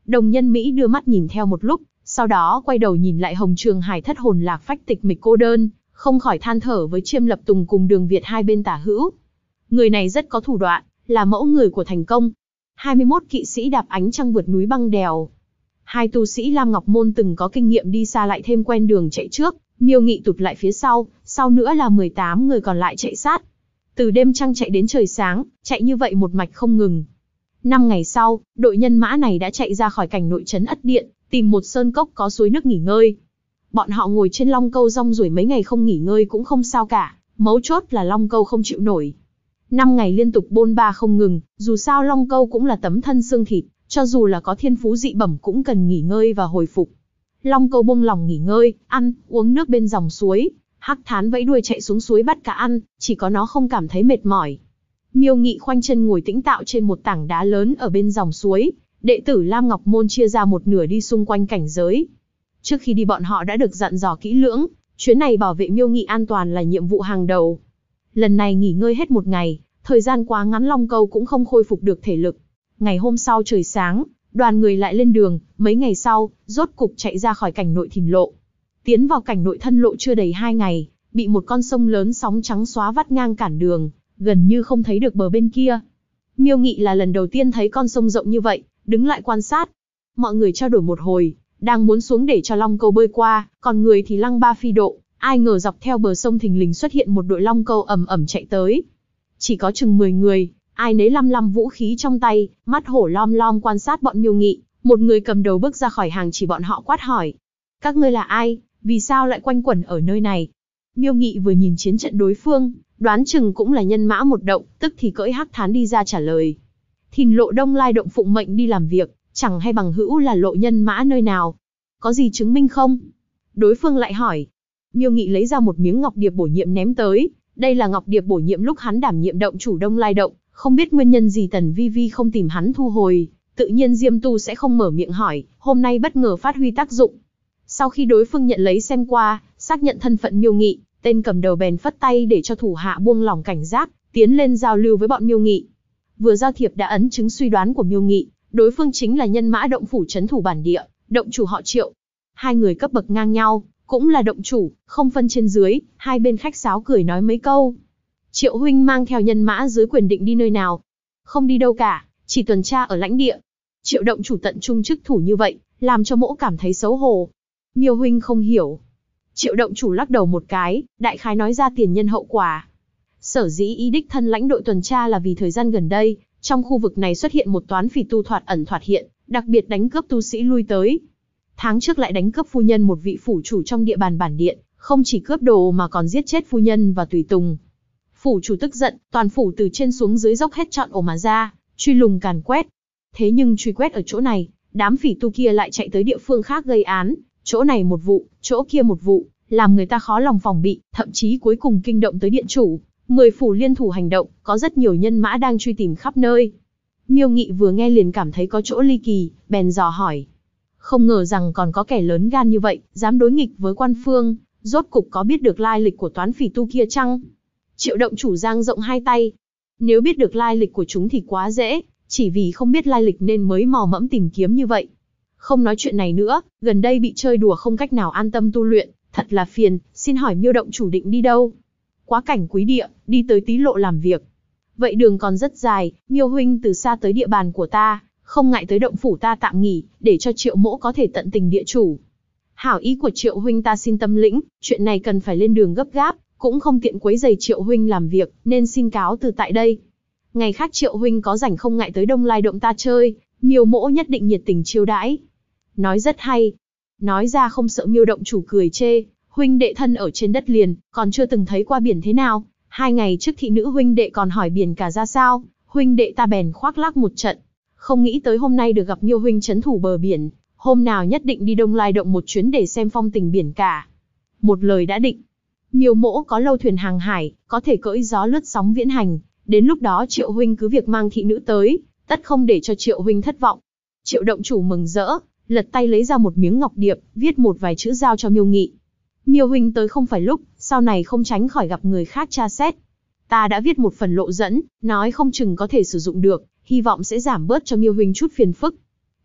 Đồng Nhân Mỹ đưa mắt nhìn theo một lúc, sau đó quay đầu nhìn lại Hồng Trường Hải thất hồn lạc phách tịch mịch cô đơn, không khỏi than thở với Chiêm Lập Tùng cùng Đường Việt hai bên tả hữu. Người này rất có thủ đoạn, là mẫu người của thành công. 21 kỵ sĩ đạp ánh trăng vượt núi băng đèo. Hai tu sĩ Lam Ngọc Môn từng có kinh nghiệm đi xa lại thêm quen đường chạy trước, Miêu Nghị tụt lại phía sau nữa là 18 người còn lại chạy sát. Từ đêm trăng chạy đến trời sáng, chạy như vậy một mạch không ngừng. 5 ngày sau, đội nhân mã này đã chạy ra khỏi cảnh nội trấn Ất Điện, tìm một sơn cốc có suối nước nghỉ ngơi. Bọn họ ngồi trên long câu rong ruổi mấy ngày không nghỉ ngơi cũng không sao cả, mấu chốt là long câu không chịu nổi. 5 ngày liên tục bôn ba không ngừng, dù sao long câu cũng là tấm thân xương thịt, cho dù là có thiên phú dị bẩm cũng cần nghỉ ngơi và hồi phục. Long câu buông lòng nghỉ ngơi, ăn, uống nước bên dòng suối, Hắc Thán vẫy đuôi chạy xuống suối bắt cá ăn, chỉ có nó không cảm thấy mệt mỏi. Miêu Nghị khoanh chân ngồi tĩnh tọa trên một tảng đá lớn ở bên dòng suối, đệ tử Lam Ngọc Môn chia ra một nửa đi xung quanh cảnh giới. Trước khi đi bọn họ đã được dặn dò kỹ lưỡng, chuyến này bảo vệ Miêu Nghị an toàn là nhiệm vụ hàng đầu. Lần này nghỉ ngơi hết một ngày, thời gian quá ngắn long câu cũng không khôi phục được thể lực. Ngày hôm sau trời sáng, đoàn người lại lên đường, mấy ngày sau, rốt cục chạy ra khỏi cảnh nội Thìn lộ. Tiến vào cảnh nội Thân lộ chưa đầy 2 ngày, bị một con sông lớn sóng trắng xóa vắt ngang cản đường, gần như không thấy được bờ bên kia. Miêu Nghị là lần đầu tiên thấy con sông rộng như vậy, đứng lại quan sát. Mọi người trao đổi một hồi, đang muốn xuống để cho long câu bơi qua, còn người thì lăng ba phi độ, ai ngờ dọc theo bờ sông thình lình xuất hiện một đội long câu ầm ầm chạy tới. Chỉ có chừng 10 người, ai nấy lăm vũ khí trong tay, mắt hổ lom lom quan sát bọn Miêu Nghị. Một người cầm đầu bước ra khỏi hàng chỉ bọn họ quát hỏi: các ngươi là ai, vì sao lại quanh quẩn ở nơi này? Miêu Nghị vừa nhìn chiến trận đối phương, đoán chừng cũng là nhân mã một động, tức thì cưỡi Hắc Thán đi ra trả lời. Thìn lộ Đông Lai động phụng mệnh đi làm việc, chẳng hay bằng hữu là lộ nhân mã nơi nào. Có gì chứng minh không? Đối phương lại hỏi. Miêu Nghị lấy ra một miếng ngọc điệp bổ nhiệm ném tới. Đây là ngọc điệp bổ nhiệm lúc hắn đảm nhiệm động chủ Đông Lai động, không biết nguyên nhân gì Tần Vi Vi không tìm hắn thu hồi. Tự nhiên Diêm Tu sẽ không mở miệng hỏi, hôm nay bất ngờ phát huy tác dụng. Sau khi đối phương nhận lấy xem qua, xác nhận thân phận Miêu Nghị, tên cầm đầu bèn phất tay để cho thủ hạ buông lỏng cảnh giác, tiến lên giao lưu với bọn Miêu Nghị. Vừa giao thiệp đã ấn chứng suy đoán của Miêu Nghị, đối phương chính là nhân mã động phủ trấn thủ bản địa, động chủ họ Triệu. Hai người cấp bậc ngang nhau, cũng là động chủ, không phân trên dưới, hai bên khách sáo cười nói mấy câu. Triệu huynh mang theo nhân mã dưới quyền định đi nơi nào? Không đi đâu cả, chỉ tuần tra ở lãnh địa. Triệu động chủ tận trung chức thủ như vậy, làm cho mỗ cảm thấy xấu hổ. Miêu huynh không hiểu. Triệu động chủ lắc đầu một cái, đại khái nói ra tiền nhân hậu quả. Sở dĩ ý đích thân lãnh đội tuần tra là vì thời gian gần đây, trong khu vực này xuất hiện một toán phỉ tu thoạt ẩn thoạt hiện, đặc biệt đánh cướp tu sĩ lui tới. Tháng trước lại đánh cướp phu nhân một vị phủ chủ trong địa bàn bản điện, không chỉ cướp đồ mà còn giết chết phu nhân và tùy tùng. Phủ chủ tức giận, toàn phủ từ trên xuống dưới dốc hết trọn ổ mà ra, truy lùng càn quét. Thế nhưng truy quét ở chỗ này, đám phỉ tu kia lại chạy tới địa phương khác gây án, chỗ này một vụ, chỗ kia một vụ, làm người ta khó lòng phòng bị, thậm chí cuối cùng kinh động tới điện chủ. 10 phủ liên thủ hành động, có rất nhiều nhân mã đang truy tìm khắp nơi. Miêu Nghị vừa nghe liền cảm thấy có chỗ ly kỳ, bèn dò hỏi. Không ngờ rằng còn có kẻ lớn gan như vậy, dám đối nghịch với quan phương, rốt cục có biết được lai lịch của toán phỉ tu kia chăng? Triệu động chủ dang rộng hai tay. Nếu biết được lai lịch của chúng thì quá dễ, chỉ vì không biết lai lịch nên mới mò mẫm tìm kiếm như vậy. Không nói chuyện này nữa, gần đây bị chơi đùa không cách nào an tâm tu luyện, thật là phiền, xin hỏi Miêu động chủ định đi đâu? Quá cảnh Quý địa, đi tới Tý lộ làm việc. Vậy đường còn rất dài, Miêu huynh từ xa tới địa bàn của ta, không ngại tới động phủ ta tạm nghỉ, để cho Triệu mỗ có thể tận tình địa chủ. Hảo ý của Triệu huynh ta xin tâm lĩnh, chuyện này cần phải lên đường gấp gáp, cũng không tiện quấy rầy Triệu huynh làm việc, nên xin cáo từ tại đây. Ngày khác Triệu huynh có rảnh không ngại tới Đông Lai động ta chơi, Miêu mỗ nhất định nhiệt tình chiêu đãi. Nói rất hay. Nói ra không sợ Miêu động chủ cười chê, huynh đệ thân ở trên đất liền, còn chưa từng thấy qua biển thế nào. 2 ngày trước thị nữ huynh đệ còn hỏi biển cả ra sao, huynh đệ ta bèn khoác lác một trận. Không nghĩ tới hôm nay được gặp Miêu huynh trấn thủ bờ biển, hôm nào nhất định đi Đông Lai động một chuyến để xem phong tình biển cả. Một lời đã định. Miêu mỗ có lâu thuyền hàng hải, có thể cưỡi gió lướt sóng viễn hành, đến lúc đó Triệu huynh cứ việc mang thị nữ tới, tất không để cho Triệu huynh thất vọng. Triệu động chủ mừng rỡ, lật tay lấy ra một miếng ngọc điệp, viết một vài chữ giao cho Miêu Nghị. Miêu huynh tới không phải lúc, sau này không tránh khỏi gặp người khác tra xét. Ta đã viết một phần lộ dẫn, nói không chừng có thể sử dụng được, hy vọng sẽ giảm bớt cho Miêu huynh chút phiền phức.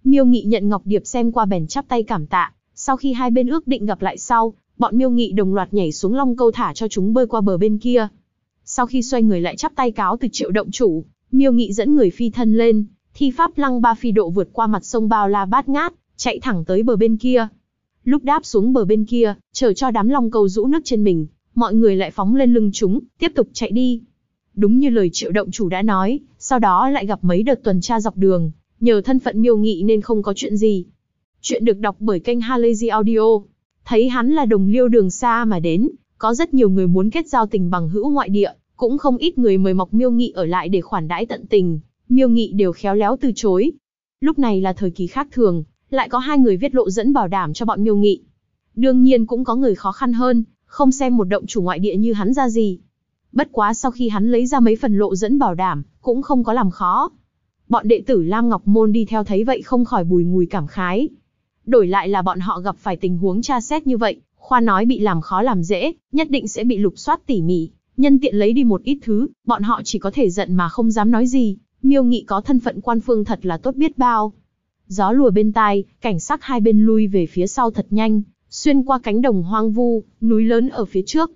Miêu Nghị nhận ngọc điệp xem qua bèn chắp tay cảm tạ. Sau khi hai bên ước định gặp lại sau, bọn Miêu Nghị đồng loạt nhảy xuống long câu thả cho chúng bơi qua bờ bên kia. Sau khi xoay người lại chắp tay cáo từ Triệu động chủ, Miêu Nghị dẫn người phi thân lên, thi pháp lăng ba phi độ vượt qua mặt sông bao la bát ngát, chạy thẳng tới bờ bên kia. Lúc đáp xuống bờ bên kia, chờ cho đám long câu rũ nước trên mình, mọi người lại phóng lên lưng chúng, tiếp tục chạy đi. Đúng như lời Triệu động chủ đã nói, sau đó lại gặp mấy đợt tuần tra dọc đường, nhờ thân phận Miêu Nghị nên không có chuyện gì. Chuyện được đọc bởi kênh Halazy Audio. Thấy hắn là đồng liêu đường xa mà đến, có rất nhiều người muốn kết giao tình bằng hữu ngoại địa, cũng không ít người mời mọc Miêu Nghị ở lại để khoản đãi tận tình, Miêu Nghị đều khéo léo từ chối. Lúc này là thời kỳ khác thường, lại có hai người viết lộ dẫn bảo đảm cho bọn Miêu Nghị. Đương nhiên cũng có người khó khăn hơn, không xem một động chủ ngoại địa như hắn ra gì. Bất quá sau khi hắn lấy ra mấy phần lộ dẫn bảo đảm, cũng không có làm khó. Bọn đệ tử Lam Ngọc Môn đi theo thấy vậy không khỏi bùi ngùi cảm khái. Đổi lại là bọn họ gặp phải tình huống tra xét như vậy, khoa nói bị làm khó làm dễ, nhất định sẽ bị lục soát tỉ mỉ, nhân tiện lấy đi một ít thứ, bọn họ chỉ có thể giận mà không dám nói gì. Miêu Nghị có thân phận quan phương thật là tốt biết bao. Gió lùa bên tai, cảnh sắc hai bên lui về phía sau thật nhanh, xuyên qua cánh đồng hoang vu, núi lớn ở phía trước.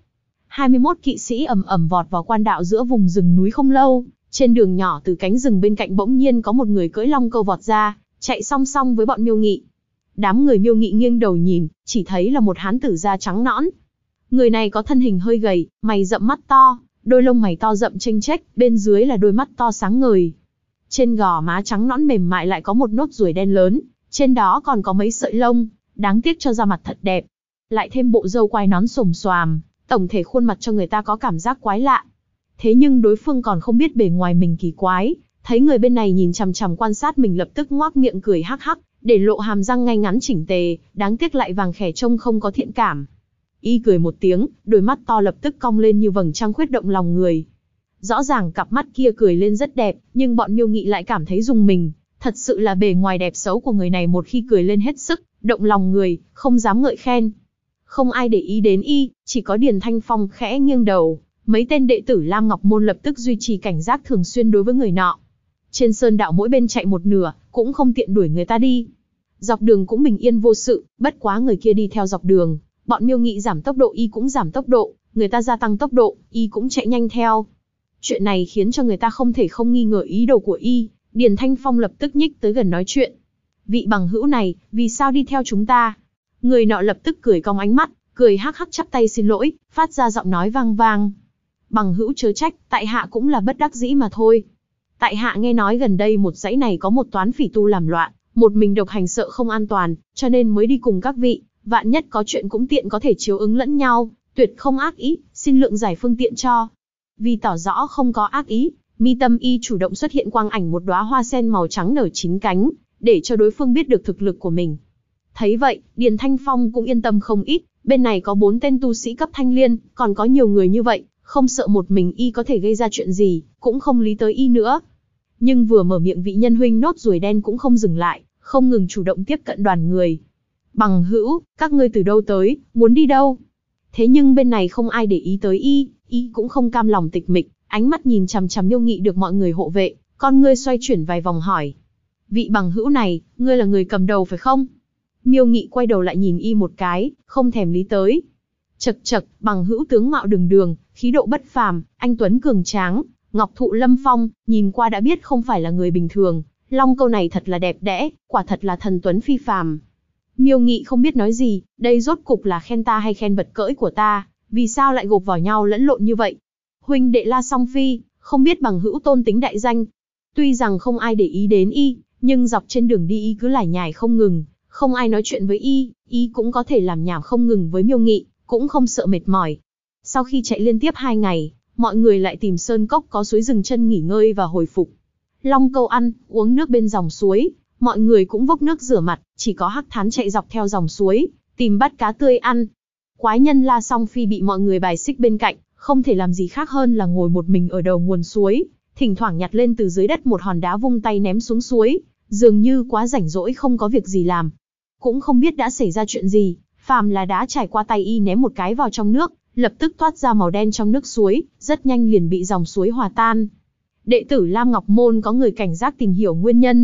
21 kỵ sĩ ầm ầm vọt vào quan đạo giữa vùng rừng núi không lâu, trên đường nhỏ từ cánh rừng bên cạnh bỗng nhiên có một người cưỡi long câu vọt ra, chạy song song với bọn Miêu Nghị. Đám người Miêu Nghị nghiêng đầu nhìn, chỉ thấy là một hán tử da trắng nõn. Người này có thân hình hơi gầy, mày rậm mắt to, đôi lông mày to rậm chênh chếch, bên dưới là đôi mắt to sáng ngời. Trên gò má trắng nõn mềm mại lại có một nốt ruồi đen lớn, trên đó còn có mấy sợi lông, đáng tiếc cho da mặt thật đẹp. Lại thêm bộ râu quai nón xồm xoàm, tổng thể khuôn mặt cho người ta có cảm giác quái lạ. Thế nhưng đối phương còn không biết bề ngoài mình kỳ quái, thấy người bên này nhìn chằm chằm quan sát mình lập tức ngoác miệng cười hắc hắc, để lộ hàm răng ngay ngắn chỉnh tề, đáng tiếc lại vàng khè trông không có thiện cảm. Y cười một tiếng, đôi mắt to lập tức cong lên như vầng trăng khuyết động lòng người. Rõ ràng cặp mắt kia cười lên rất đẹp, nhưng bọn Miêu Nghị lại cảm thấy rùng mình, thật sự là bề ngoài đẹp xấu của người này một khi cười lên hết sức, động lòng người, không dám ngợi khen. Không ai để ý đến y, chỉ có Điền Thanh Phong khẽ nghiêng đầu, mấy tên đệ tử Lam Ngọc Môn lập tức duy trì cảnh giác thường xuyên đối với người nọ. Trên sơn đạo mỗi bên chạy một nửa, cũng không tiện đuổi người ta đi. Dọc đường cũng bình yên vô sự, bất quá người kia đi theo dọc đường, bọn Miêu Nghị giảm tốc độ y cũng giảm tốc độ, người ta gia tăng tốc độ, y cũng chạy nhanh theo. Chuyện này khiến cho người ta không thể không nghi ngờ ý đồ của y, Điền Thanh Phong lập tức nhích tới gần nói chuyện. Vị bằng hữu này, vì sao đi theo chúng ta? Người nọ lập tức cười cong ánh mắt, cười hắc hắc chắp tay xin lỗi, phát ra giọng nói vang vang. Bằng hữu chớ trách, tại hạ cũng là bất đắc dĩ mà thôi. Tại hạ nghe nói gần đây một dãy này có một toán phỉ tu làm loạn, một mình độc hành sợ không an toàn, cho nên mới đi cùng các vị, vạn nhất có chuyện cũng tiện có thể chiếu ứng lẫn nhau, tuyệt không ác ý, xin lượng giải phương tiện cho. Vì tỏ rõ không có ác ý, mi tâm y chủ động xuất hiện quang ảnh một đóa hoa sen màu trắng nở chín cánh, để cho đối phương biết được thực lực của mình. Thấy vậy, Điền Thanh Phong cũng yên tâm không ít, bên này có 4 tên tu sĩ cấp thanh liên, còn có nhiều người như vậy, không sợ một mình y có thể gây ra chuyện gì, cũng không lý tới y nữa. Nhưng vừa mở miệng vị nhân huynh nốt ruồi đen cũng không dừng lại, không ngừng chủ động tiếp cận đoàn người. Bằng hữu, các ngươi từ đâu tới, muốn đi đâu? Thế nhưng bên này không ai để ý tới y cũng không cam lòng tịch mịch, ánh mắt nhìn chằm chằm Miêu Nghị được mọi người hộ vệ, con ngươi xoay chuyển vài vòng hỏi. Vị bằng hữu này, ngươi là người cầm đầu phải không? Miêu Nghị quay đầu lại nhìn y một cái, không thèm lý tới. Chậc chậc, bằng hữu tướng mạo đường đường, khí độ bất phàm, anh tuấn cường tráng, ngọc thụ lâm phong, nhìn qua đã biết không phải là người bình thường. Long câu này thật là đẹp đẽ, quả thật là thần tuấn phi phàm. Miêu Nghị không biết nói gì, đây rốt cục là khen ta hay khen vật cưỡi của ta, vì sao lại gộp vào nhau lẫn lộn như vậy? Huynh đệ La Song Phi, không biết bằng hữu tôn tính đại danh. Tuy rằng không ai để ý đến y, nhưng dọc trên đường đi y cứ lải nhải không ngừng, không ai nói chuyện với y cũng có thể làm nhảm không ngừng với Miêu Nghị, cũng không sợ mệt mỏi. Sau khi chạy liên tiếp 2 ngày, mọi người lại tìm sơn cốc có suối dừng chân nghỉ ngơi và hồi phục. Long câu ăn, uống nước bên dòng suối, mọi người cũng vốc nước rửa mặt, chỉ có Hắc Thán chạy dọc theo dòng suối, tìm bắt cá tươi ăn. Quái nhân La Song Phi bị mọi người bài xích bên cạnh, không thể làm gì khác hơn là ngồi một mình ở đầu nguồn suối, thỉnh thoảng nhặt lên từ dưới đất một hòn đá vung tay ném xuống suối, dường như quá rảnh rỗi không có việc gì làm. Cũng không biết đã xảy ra chuyện gì, phàm là đá trải qua tay y ném một cái vào trong nước, lập tức toát ra màu đen trong nước suối, rất nhanh liền bị dòng suối hòa tan. Đệ tử Lam Ngọc Môn có người cảnh giác tìm hiểu nguyên nhân,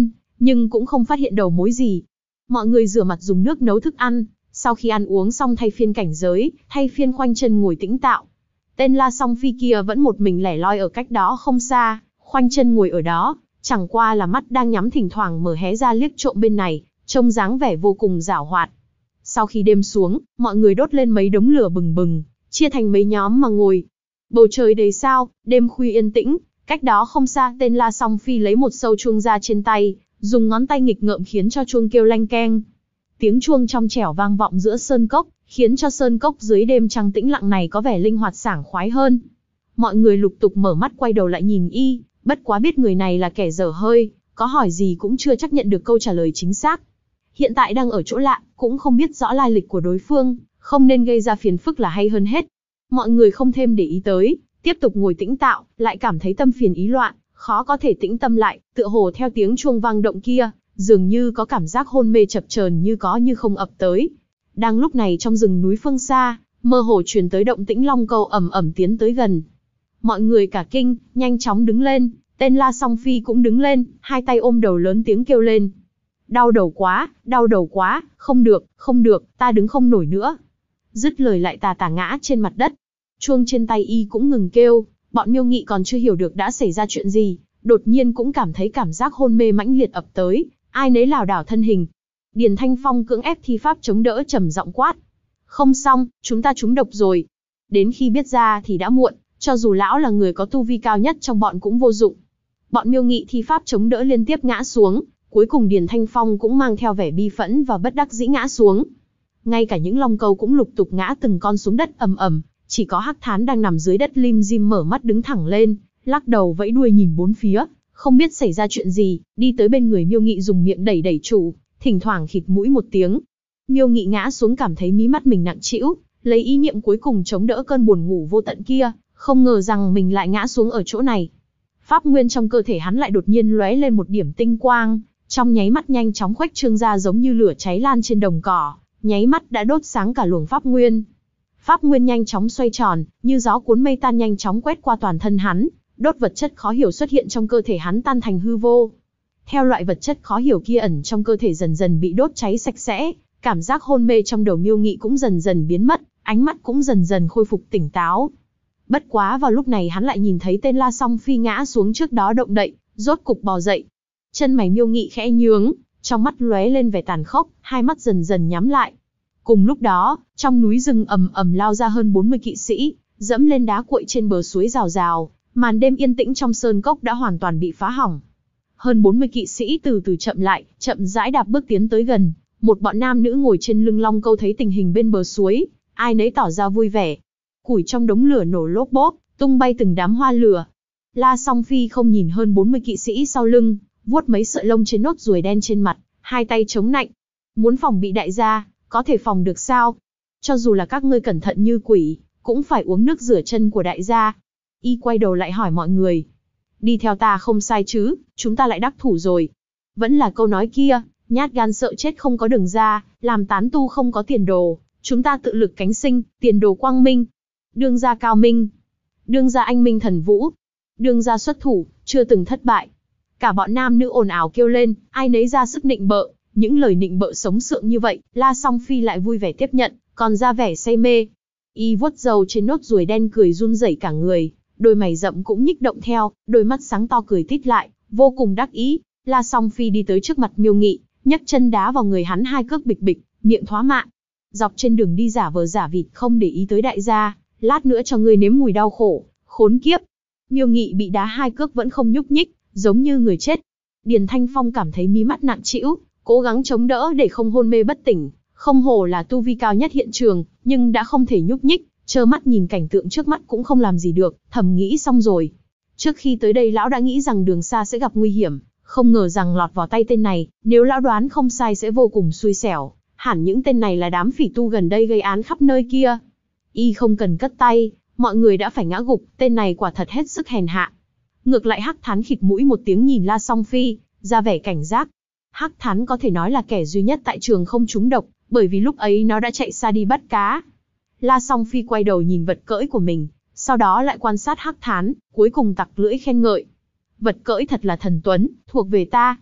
nhưng cũng không phát hiện đầu mối gì. Mọi người rửa mặt dùng nước nấu thức ăn, sau khi ăn uống xong thay phiên cảnh giới, thay phiên khoanh chân ngồi tĩnh tạo. Tên La Song Phi kia vẫn một mình lẻ loi ở cách đó không xa, khoanh chân ngồi ở đó, chẳng qua là mắt đang nhắm thỉnh thoảng mở hé ra liếc trộm bên này, trông dáng vẻ vô cùng giảo hoạt. Sau khi đêm xuống, mọi người đốt lên mấy đống lửa bừng bừng, chia thành mấy nhóm mà ngồi. Bầu trời đầy sao, đêm khuya yên tĩnh, cách đó không xa tên La Song Phi lấy một sâu chuông ra trên tay, dùng ngón tay nghịch ngợm khiến cho chuông kêu lanh keng. Tiếng chuông trong trẻo vang vọng giữa sơn cốc, khiến cho sơn cốc dưới đêm trăng tĩnh lặng này có vẻ linh hoạt sảng khoái hơn. Mọi người lục tục mở mắt quay đầu lại nhìn y, bất quá biết người này là kẻ dở hơi, có hỏi gì cũng chưa chắc nhận được câu trả lời chính xác. Hiện tại đang ở chỗ lạ, cũng không biết rõ lai lịch của đối phương, không nên gây ra phiền phức là hay hơn hết. Mọi người không thêm để ý tới, tiếp tục ngồi tĩnh tạo, lại cảm thấy tâm phiền ý loạn, khó có thể tĩnh tâm lại, tựa hồ theo tiếng chuông vang động kia, dường như có cảm giác hôn mê chập chờn như có như không ập tới. Đang lúc này trong rừng núi phương xa, mơ hồ truyền tới động tĩnh long câu ầm ầm tiến tới gần. Mọi người cả kinh, nhanh chóng đứng lên, tên La Song Phi cũng đứng lên, hai tay ôm đầu lớn tiếng kêu lên. Đau đầu quá, không được, ta đứng không nổi nữa. Dứt lời lại tà tà ngã trên mặt đất. Chuông trên tay y cũng ngừng kêu, bọn Miêu Nghị còn chưa hiểu được đã xảy ra chuyện gì, đột nhiên cũng cảm thấy cảm giác hôn mê mãnh liệt ập tới, ai nấy lảo đảo thân hình. Điền Thanh Phong cưỡng ép thi pháp chống đỡ trầm giọng quát. Không xong, chúng ta trúng độc rồi. Đến khi biết ra thì đã muộn, cho dù lão là người có tu vi cao nhất trong bọn cũng vô dụng. Bọn Miêu Nghị thi pháp chống đỡ liên tiếp ngã xuống, cuối cùng Điền Thanh Phong cũng mang theo vẻ bi phẫn và bất đắc dĩ ngã xuống. Ngay cả những long câu cũng lục tục ngã từng con xuống đất ầm ầm, chỉ có Hắc Thán đang nằm dưới đất lim dim mở mắt đứng thẳng lên, lắc đầu vẫy đuôi nhìn bốn phía, không biết xảy ra chuyện gì, đi tới bên người Miêu Nghị dùng miệng đẩy đẩy chủ, thỉnh thoảng khịt mũi một tiếng. Miêu Nghị ngã xuống cảm thấy mí mắt mình nặng trĩu, lấy ý niệm cuối cùng chống đỡ cơn buồn ngủ vô tận kia, không ngờ rằng mình lại ngã xuống ở chỗ này. Pháp nguyên trong cơ thể hắn lại đột nhiên lóe lên một điểm tinh quang, trong nháy mắt nhanh chóng khuếch trương ra giống như lửa cháy lan trên đồng cỏ, nháy mắt đã đốt sáng cả luồng pháp nguyên. Pháp nguyên nhanh chóng xoay tròn, như gió cuốn mây tan nhanh chóng quét qua toàn thân hắn, đốt vật chất khó hiểu xuất hiện trong cơ thể hắn tan thành hư vô. Theo loại vật chất khó hiểu kia ẩn trong cơ thể dần dần bị đốt cháy sạch sẽ, cảm giác hôn mê trong đầu Miêu Nghị cũng dần dần biến mất, ánh mắt cũng dần dần khôi phục tỉnh táo. Bất quá vào lúc này hắn lại nhìn thấy tên La Song Phi ngã xuống trước đó động đậy, rốt cục bò dậy. Chân mày Miêu Nghị khẽ nhướng, trong mắt lóe lên vẻ tàn khốc, hai mắt dần dần nhắm lại. Cùng lúc đó, trong núi rừng ầm ầm lao ra hơn 40 kỵ sĩ, dẫm lên đá cuội trên bờ suối rào rào, màn đêm yên tĩnh trong sơn cốc đã hoàn toàn bị phá hỏng. Hơn 40 kỵ sĩ từ từ chậm lại, chậm rãi đạp bước tiến tới gần, một bọn nam nữ ngồi trên lưng long câu thấy tình hình bên bờ suối, ai nấy tỏ ra vui vẻ. Củi trong đống lửa nổ lốp bốp, tung bay từng đám hoa lửa. La Song Phi không nhìn hơn 40 kỵ sĩ sau lưng, vuốt mấy sợi lông trên nốt ruồi đen trên mặt, hai tay chống nạnh. Muốn phòng bị đại gia, có thể phòng được sao? Cho dù là các ngươi cẩn thận như quỷ, cũng phải uống nước rửa chân của đại gia. Y quay đầu lại hỏi mọi người. Đi theo ta không sai chứ, chúng ta lại đắc thủ rồi. Vẫn là câu nói kia, nhát gan sợ chết không có đường ra, làm tán tu không có tiền đồ. Chúng ta tự lực cánh sinh, tiền đồ quang minh. Đương gia cao minh. Đương gia anh minh thần vũ. Đương gia xuất thủ, chưa từng thất bại. Cả bọn nam nữ ồn ào kêu lên, ai nấy ra sức nịnh bợ. Những lời nịnh bợ sống sượng như vậy, La Song Phi lại vui vẻ tiếp nhận, còn ra vẻ say mê. Y vuốt râu trên nốt ruồi đen cười run rẩy cả người, đôi mày rậm cũng nhích động theo, đôi mắt sáng to cười tít lại, vô cùng đắc ý. La Song Phi đi tới trước mặt Miêu Nghị, nhấc chân đá vào người hắn hai cước bịch bịch, miệng thoá mạ. Dọc trên đường đi giả vờ giả vịt không để ý tới đại gia, lát nữa cho ngươi nếm mùi đau khổ, khốn kiếp. Miêu Nghị bị đá hai cước vẫn không nhúc nhích, giống như người chết. Điền Thanh Phong cảm thấy mí mắt nặng trĩu, cố gắng chống đỡ để không hôn mê bất tỉnh, không hổ là tu vi cao nhất hiện trường, nhưng đã không thể nhúc nhích, trơ mắt nhìn cảnh tượng trước mắt cũng không làm gì được, thầm nghĩ xong rồi. Trước khi tới đây lão đã nghĩ rằng đường xa sẽ gặp nguy hiểm, không ngờ rằng lọt vào tay tên này, nếu lão đoán không sai sẽ vô cùng xui xẻo, hẳn những tên này là đám phỉ tu gần đây gây án khắp nơi kia. Y không cần cất tay, mọi người đã phải ngã gục, tên này quả thật hết sức hèn hạ. Ngược lại Hắc Thán khịt mũi một tiếng nhìn La Song Phi, ra vẻ cảnh giác. Hắc Thán có thể nói là kẻ duy nhất tại trường không trúng độc, bởi vì lúc ấy nó đã chạy xa đi bắt cá. La Song Phi quay đầu nhìn vật cưỡi của mình, sau đó lại quan sát Hắc Thán, cuối cùng tặc lưỡi khen ngợi. Vật cưỡi thật là thần tuấn, thuộc về ta.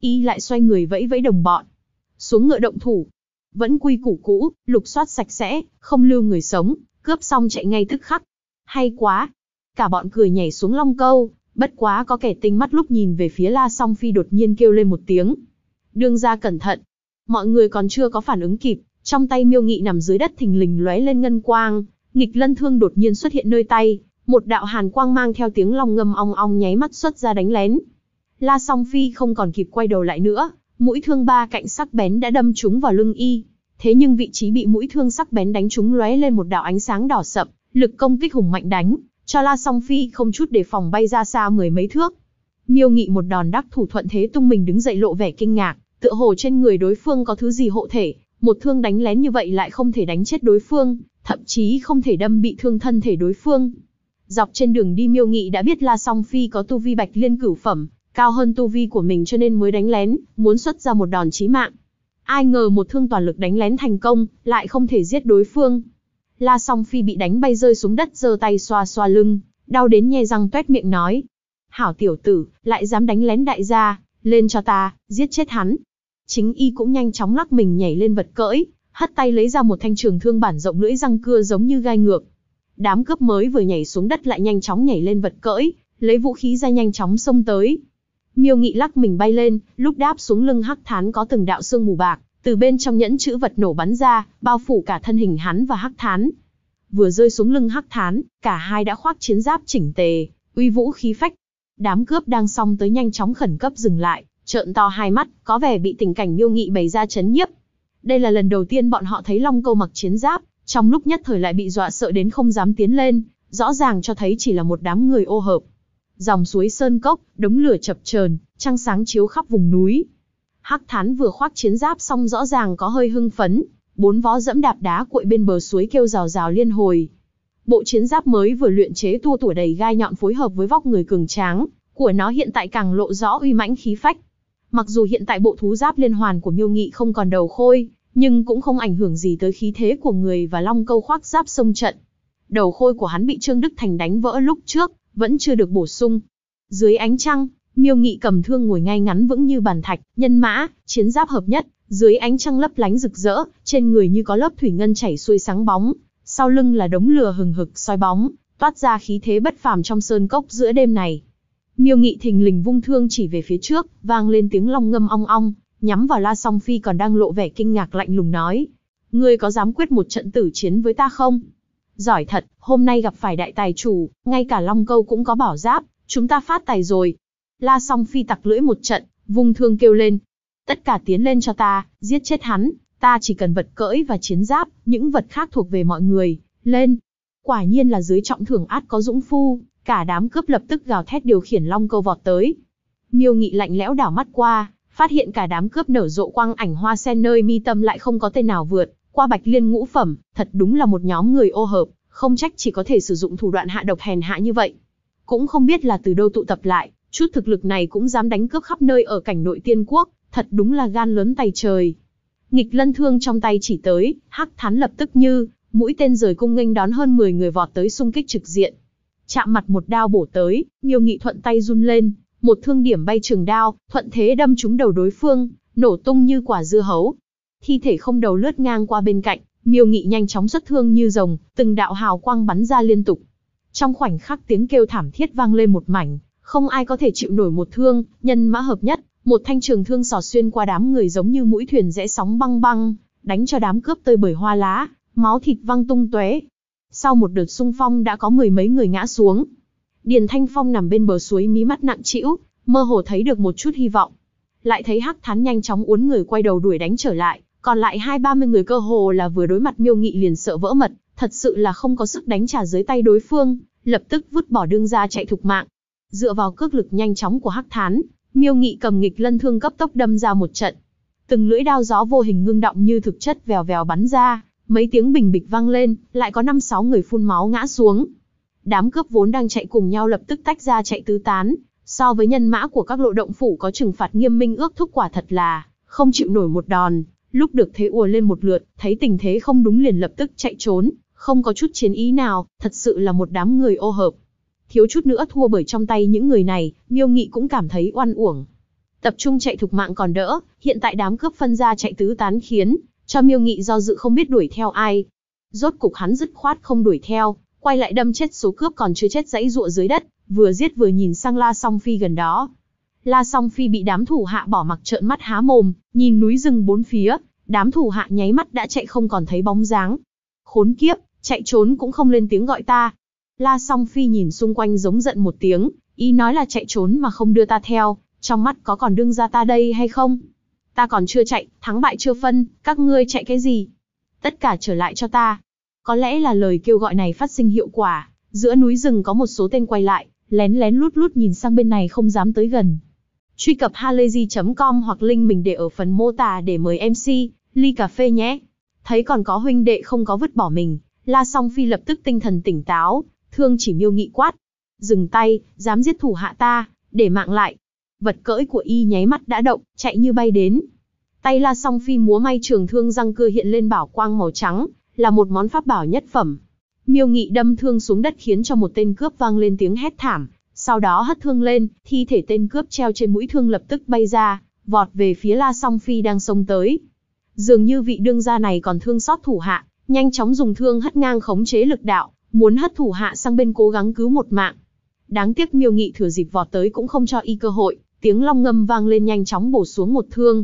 Y lại xoay người vẫy vẫy đồng bọn. Xuống ngựa động thủ. Vẫn quy củ cũ, lục soát sạch sẽ, không lưu người sống, cướp xong chạy ngay tức khắc. Hay quá. Cả bọn cười nhảy xuống Long Câu, bất quá có kẻ tinh mắt lúc nhìn về phía La Song Phi đột nhiên kêu lên một tiếng. Đương gia cẩn thận. Mọi người còn chưa có phản ứng kịp, trong tay Miêu Nghị nằm dưới đất thình lình lóe lên ngân quang, nghịch lân thương đột nhiên xuất hiện nơi tay, một đạo hàn quang mang theo tiếng long ngâm ong ong nháy mắt xuất ra đánh lén. La Song Phi không còn kịp quay đầu lại nữa, mũi thương ba cạnh sắc bén đã đâm trúng vào lưng y. Thế nhưng vị trí bị mũi thương sắc bén đánh trúng lóe lên một đạo ánh sáng đỏ sậm, lực công kích hùng mạnh đánh cho La Song Phi không chút đề phòng bay ra xa mười mấy thước. Miêu Nghị một đòn đắc thủ thuận thế tung mình đứng dậy lộ vẻ kinh ngạc, tựa hồ trên người đối phương có thứ gì hộ thể, một thương đánh lén như vậy lại không thể đánh chết đối phương, thậm chí không thể đâm bị thương thân thể đối phương. Dọc trên đường đi Miêu Nghị đã biết La Song Phi có tu vi Bạch Liên cửu phẩm, cao hơn tu vi của mình cho nên mới đánh lén, muốn xuất ra một đòn chí mạng. Ai ngờ một thương toàn lực đánh lén thành công, lại không thể giết đối phương. La Song Phi bị đánh bay rơi xuống đất, giơ tay xoa xoa lưng, đau đến nhe răng toét miệng nói: "Hảo tiểu tử, lại dám đánh lén đại gia, lên cho ta, giết chết hắn." Chính y cũng nhanh chóng lắc mình nhảy lên vật cưỡi, hất tay lấy ra một thanh trường thương bản rộng lưỡi răng cưa giống như gai ngược. Đám cướp mới vừa nhảy xuống đất lại nhanh chóng nhảy lên vật cưỡi, lấy vũ khí ra nhanh chóng xông tới. Miêu Nghị lắc mình bay lên, lúc đáp xuống lưng Hắc Thán có từng đạo sương mù bạc từ bên trong nhẫn chữ vật nổ bắn ra, bao phủ cả thân hình hắn và Hắc Thán. Vừa rơi xuống lưng Hắc Thán, cả hai đã khoác chiến giáp chỉnh tề, uy vũ khí phách. Đám cướp đang xông tới nhanh chóng khẩn cấp dừng lại, trợn to hai mắt, có vẻ bị tình cảnh Miêu Nghị bày ra chấn nhiếp. Đây là lần đầu tiên bọn họ thấy Long Câu mặc chiến giáp, trong lúc nhất thời lại bị dọa sợ đến không dám tiến lên, rõ ràng cho thấy chỉ là một đám người ô hợp. Dòng suối sơn cốc, đống lửa chập chờn, trăng sáng chiếu khắp vùng núi. Hắc Thán vừa khoác chiến giáp xong rõ ràng có hơi hưng phấn, bốn vó dẫm đạp đá cuội bên bờ suối kêu rào rào liên hồi. Bộ chiến giáp mới vừa luyện chế tua tủa đầy gai nhọn phối hợp với vóc người cường tráng của nó hiện tại càng lộ rõ uy mãnh khí phách. Mặc dù hiện tại bộ thú giáp liên hoàn của Miêu Nghị không còn đầu khôi, nhưng cũng không ảnh hưởng gì tới khí thế của người và Long Câu khoác giáp xông trận. Đầu khôi của hắn bị Trương Đức Thành đánh vỡ lúc trước, vẫn chưa được bổ sung. Dưới ánh trăng, Miêu Nghị cầm thương ngồi ngay ngắn vững như bàn thạch, nhân mã, chiến giáp hợp nhất, dưới ánh trăng lấp lánh rực rỡ, trên người như có lớp thủy ngân chảy xuôi sáng bóng, sau lưng là đống lửa hừng hực soi bóng, toát ra khí thế bất phàm trong sơn cốc giữa đêm này. Miêu Nghị thình lình vung thương chỉ về phía trước, vang lên tiếng long ngâm ong ong, nhắm vào La Song Phi còn đang lộ vẻ kinh ngạc lạnh lùng nói: "Ngươi có dám quyết một trận tử chiến với ta không? Giỏi thật, hôm nay gặp phải đại tài chủ, ngay cả Long Câu cũng có bảo giáp, chúng ta phát tài rồi." La Song Phi tặc lưỡi một trận, vung thương kêu lên: "Tất cả tiến lên cho ta, giết chết hắn, ta chỉ cần vật cưỡi và chiến giáp, những vật khác thuộc về mọi người, lên." Quả nhiên là dưới trọng thưởng ắt có dũng phu, cả đám cướp lập tức gào thét điều khiển Long Câu vọt tới. Miêu Nghị lạnh lẽo đảo mắt qua, phát hiện cả đám cướp nở rộ quang ảnh hoa sen nơi mi tâm lại không có tên nào vượt qua Bạch Liên ngũ phẩm, thật đúng là một nhóm người ô hợp, không trách chỉ có thể sử dụng thủ đoạn hạ độc hèn hạ như vậy. Cũng không biết là từ đâu tụ tập lại, chút thực lực này cũng dám đánh cướp khắp nơi ở cảnh nội Tiên Quốc, thật đúng là gan lớn tày trời. Nghịch lân thương trong tay chỉ tới, Hắc Thán lập tức như mũi tên rời cung nghênh đón hơn 10 người vọt tới xung kích trực diện. Chạm mặt một đao bổ tới, Miêu Nghị thuận tay run lên, một thương điểm bay trường đao, thuận thế đâm trúng đầu đối phương, nổ tung như quả dưa hấu. Thi thể không đầu lướt ngang qua bên cạnh, Miêu Nghị nhanh chóng xuất thương như rồng, từng đạo hào quang bắn ra liên tục. Trong khoảnh khắc tiếng kêu thảm thiết vang lên một mảnh, không ai có thể chịu nổi một thương, nhân mã hợp nhất, một thanh trường thương xỏ xuyên qua đám người giống như mũi thuyền rẽ sóng băng băng, đánh cho đám cướp tơi bời hoa lá, máu thịt văng tung tóe. Sau một đợt xung phong đã có mười mấy người ngã xuống. Điền Thanh Phong nằm bên bờ suối mí mắt nặng trĩu, mơ hồ thấy được một chút hy vọng. Lại thấy Hắc Thán nhanh chóng uốn người quay đầu đuổi đánh trở lại, còn lại 20-30 người cơ hồ là vừa đối mặt Miêu Nghị liền sợ vỡ mật, thật sự là không có sức đánh trả dưới tay đối phương, lập tức vứt bỏ đương ra chạy thục mạng. Dựa vào cước lực nhanh chóng của Hắc Thán, Miêu Nghị cầm nghịch lân thương cấp tốc đâm ra một trận. Từng lưỡi đao gió vô hình ngưng động như thực chất vèo vèo bắn ra, mấy tiếng bình bịch vang lên, lại có 5-6 người phun máu ngã xuống. Đám cướp vốn đang chạy cùng nhau lập tức tách ra chạy tứ tán, so với nhân mã của các lộ động phủ có trừng phạt nghiêm minh ước thúc quả thật là không chịu nổi một đòn. Lúc được thế ùa lên một lượt, thấy tình thế không đúng liền lập tức chạy trốn, không có chút chiến ý nào, thật sự là một đám người ô hợp. Thiếu chút nữa thua bởi trong tay những người này, Miêu Nghị cũng cảm thấy oan uổng. Tập trung chạy thục mạng còn đỡ, hiện tại đám cướp phân ra chạy tứ tán khiến cho Miêu Nghị do dự không biết đuổi theo ai. Rốt cục hắn dứt khoát không đuổi theo, quay lại đâm chết số cướp còn chưa chết giãy giụa dưới đất, vừa giết vừa nhìn sang La Song Phi gần đó. La Song Phi bị đám thủ hạ bỏ mặc trợn mắt há mồm, nhìn núi rừng bốn phía, đám thủ hạ nháy mắt đã chạy không còn thấy bóng dáng. Khốn kiếp, chạy trốn cũng không lên tiếng gọi ta. La Song Phi nhìn xung quanh giống giận một tiếng, ý nói là chạy trốn mà không đưa ta theo, trong mắt có còn đương ra ta đây hay không? Ta còn chưa chạy, thắng bại chưa phân, các ngươi chạy cái gì? Tất cả trở lại cho ta. Có lẽ là lời kêu gọi này phát sinh hiệu quả, giữa núi rừng có một số tên quay lại, lén lén lút lút nhìn sang bên này không dám tới gần. Truy cập halayzi.com hoặc link mình để ở phần mô tả để mời MC, ly cà phê nhé. Thấy còn có huynh đệ không có vứt bỏ mình, La Song Phi lập tức tinh thần tỉnh táo, thương chỉ Miêu Nghị quát. Dừng tay, dám giết thủ hạ ta, để mạng lại. Vật cưỡi của y nháy mắt đã động, chạy như bay đến. Tay La Song Phi múa may trường thương răng cưa hiện lên bảo quang màu trắng, là một món pháp bảo nhất phẩm. Miêu Nghị đâm thương xuống đất khiến cho một tên cướp vang lên tiếng hét thảm, sau đó hất thương lên, thi thể tên cướp treo trên mũi thương lập tức bay ra, vọt về phía La Song Phi đang xông tới. Dường như vị đương gia này còn thương xót thủ hạ, nhanh chóng dùng thương hất ngang khống chế lực đạo, muốn hất thủ hạ sang bên cố gắng cứu một mạng. Đáng tiếc Miêu Nghị thừa dịp vọt tới cũng không cho y cơ hội, tiếng long ngâm vang lên nhanh chóng bổ xuống một thương.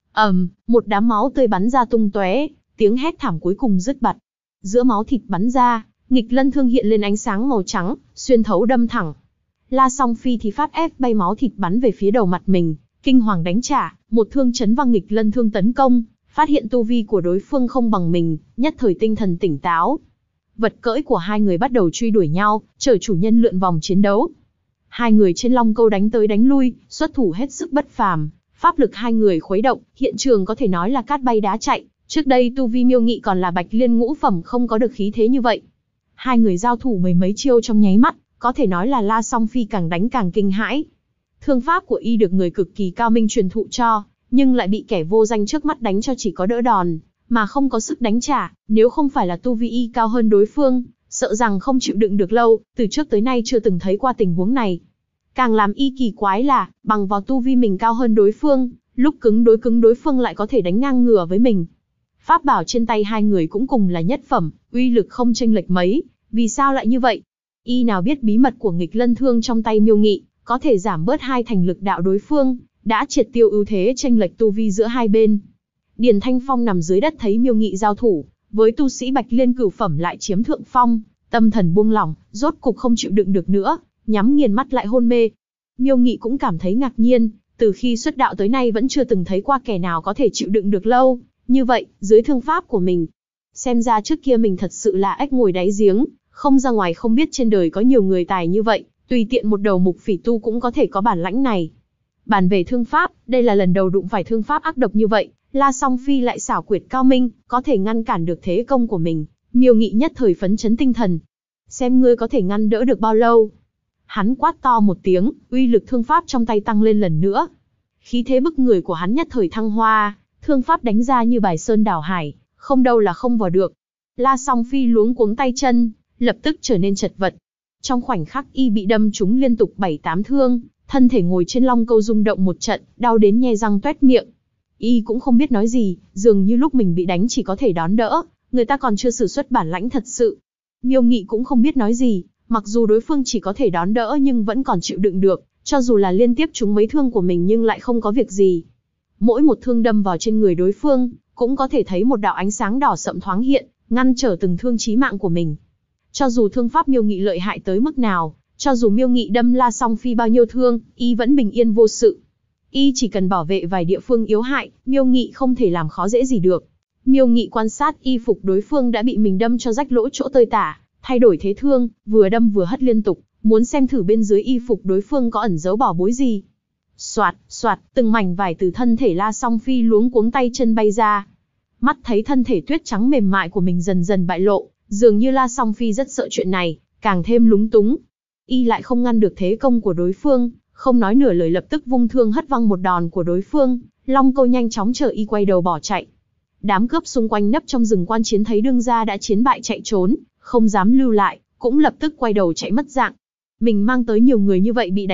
Một đám máu tươi bắn ra tung tóe, tiếng hét thảm cuối cùng dứt bặt. Giữa máu thịt bắn ra, nghịch lân thương hiện lên ánh sáng màu trắng, xuyên thấu đâm thẳng. La Song Phi thì phát ép bay máu thịt bắn về phía đầu mặt mình, kinh hoàng đánh trả, một thương chấn văng nghịch lân thương tấn công, phát hiện tu vi của đối phương không bằng mình, nhất thời tinh thần tỉnh táo. Vật cưỡi của hai người bắt đầu truy đuổi nhau, chờ chủ nhân lượn vòng chiến đấu. Hai người trên long câu đánh tới đánh lui, xuất thủ hết sức bất phàm, pháp lực hai người khuấy động, hiện trường có thể nói là cát bay đá chạy. Trước đây tu vi Miêu Nghị còn là bạch liên ngũ phẩm không có được khí thế như vậy. Hai người giao thủ mười mấy chiêu trong nháy mắt, có thể nói là La Song Phi càng đánh càng kinh hãi. Thương pháp của y được người cực kỳ cao minh truyền thụ cho, nhưng lại bị kẻ vô danh trước mắt đánh cho chỉ có đỡ đòn, mà không có sức đánh trả. Nếu không phải là tu vi y cao hơn đối phương, sợ rằng không chịu đựng được lâu, từ trước tới nay chưa từng thấy qua tình huống này. Càng làm y kỳ quái là, bằng vào tu vi mình cao hơn đối phương, lúc cứng đối phương lại có thể đánh ngang ngửa với mình. Pháp bảo trên tay hai người cũng cùng là nhất phẩm, uy lực không chênh lệch mấy, vì sao lại như vậy? Y nào biết bí mật của nghịch lân thương trong tay Miêu Nghị, có thể giảm bớt hai thành lực đạo đối phương, đã triệt tiêu ưu thế chênh lệch tu vi giữa hai bên. Điền Thanh Phong nằm dưới đất thấy Miêu Nghị giao thủ, với tu sĩ bạch liên cửu phẩm lại chiếm thượng phong, tâm thần buông lỏng, rốt cục không chịu đựng được nữa, nhắm nghiền mắt lại hôn mê. Miêu Nghị cũng cảm thấy ngạc nhiên, từ khi xuất đạo tới nay vẫn chưa từng thấy qua kẻ nào có thể chịu đựng được lâu như vậy, dưới thương pháp của mình. Xem ra trước kia mình thật sự là ếch ngồi đáy giếng, không ra ngoài không biết trên đời có nhiều người tài như vậy, tùy tiện một đầu mục phỉ tu cũng có thể có bản lãnh này. Bàn về thương pháp, đây là lần đầu đụng phải thương pháp ác độc như vậy, La Song Phi lại xảo quyệt cao minh, có thể ngăn cản được thế công của mình. Miêu Nghị nhất thời phấn chấn tinh thần. Xem ngươi có thể ngăn đỡ được bao lâu. Hắn quát to một tiếng, uy lực thương pháp trong tay tăng lên lần nữa. Khí thế bức người của hắn nhất thời thăng hoa, thương pháp đánh ra như bài sơn đảo hải, không đâu là không vào được. La Song Phi luống cuống tay chân, lập tức trở nên chật vật. Trong khoảnh khắc y bị đâm trúng liên tục 7-8 thương, thân thể ngồi trên long câu rung động một trận, đau đến nhe răng toét miệng. Y cũng không biết nói gì, dường như lúc mình bị đánh chỉ có thể đón đỡ, người ta còn chưa sử xuất bản lãnh thật sự. Miêu Nghị cũng không biết nói gì, mặc dù đối phương chỉ có thể đón đỡ nhưng vẫn còn chịu đựng được, cho dù là liên tiếp trúng mấy thương của mình nhưng lại không có việc gì. Mỗi một thương đâm vào trên người đối phương, cũng có thể thấy một đạo ánh sáng đỏ sậm thoáng hiện, ngăn trở từng thương chí mạng của mình. Cho dù thương pháp Miêu Nghị lợi hại tới mức nào, cho dù Miêu Nghị đâm La Song Phi bao nhiêu thương, y vẫn bình yên vô sự. Y chỉ cần bảo vệ vài địa phương yếu hại, Miêu Nghị không thể làm khó dễ gì được. Miêu Nghị quan sát y phục đối phương đã bị mình đâm cho rách lỗ chỗ tơi tả, thay đổi thế thương, vừa đâm vừa hất liên tục, muốn xem thử bên dưới y phục đối phương có ẩn giấu bảo bối gì. Soạt, soạt, từng mảnh vải từ thân thể La Song Phi luống cuống tay chân bay ra. Mắt thấy thân thể tuyết trắng mềm mại của mình dần dần bại lộ, dường như La Song Phi rất sợ chuyện này, càng thêm lúng túng. Y lại không ngăn được thế công của đối phương, không nói nửa lời lập tức vung thương hất văng một đòn của đối phương, long câu nhanh chóng chờ y quay đầu bỏ chạy. Đám cướp xung quanh nấp trong rừng quan chiến thấy đương gia đã chiến bại chạy trốn, không dám lưu lại, cũng lập tức quay đầu chạy mất dạng. Mình mang tới nhiều người như vậy bị đánh gục,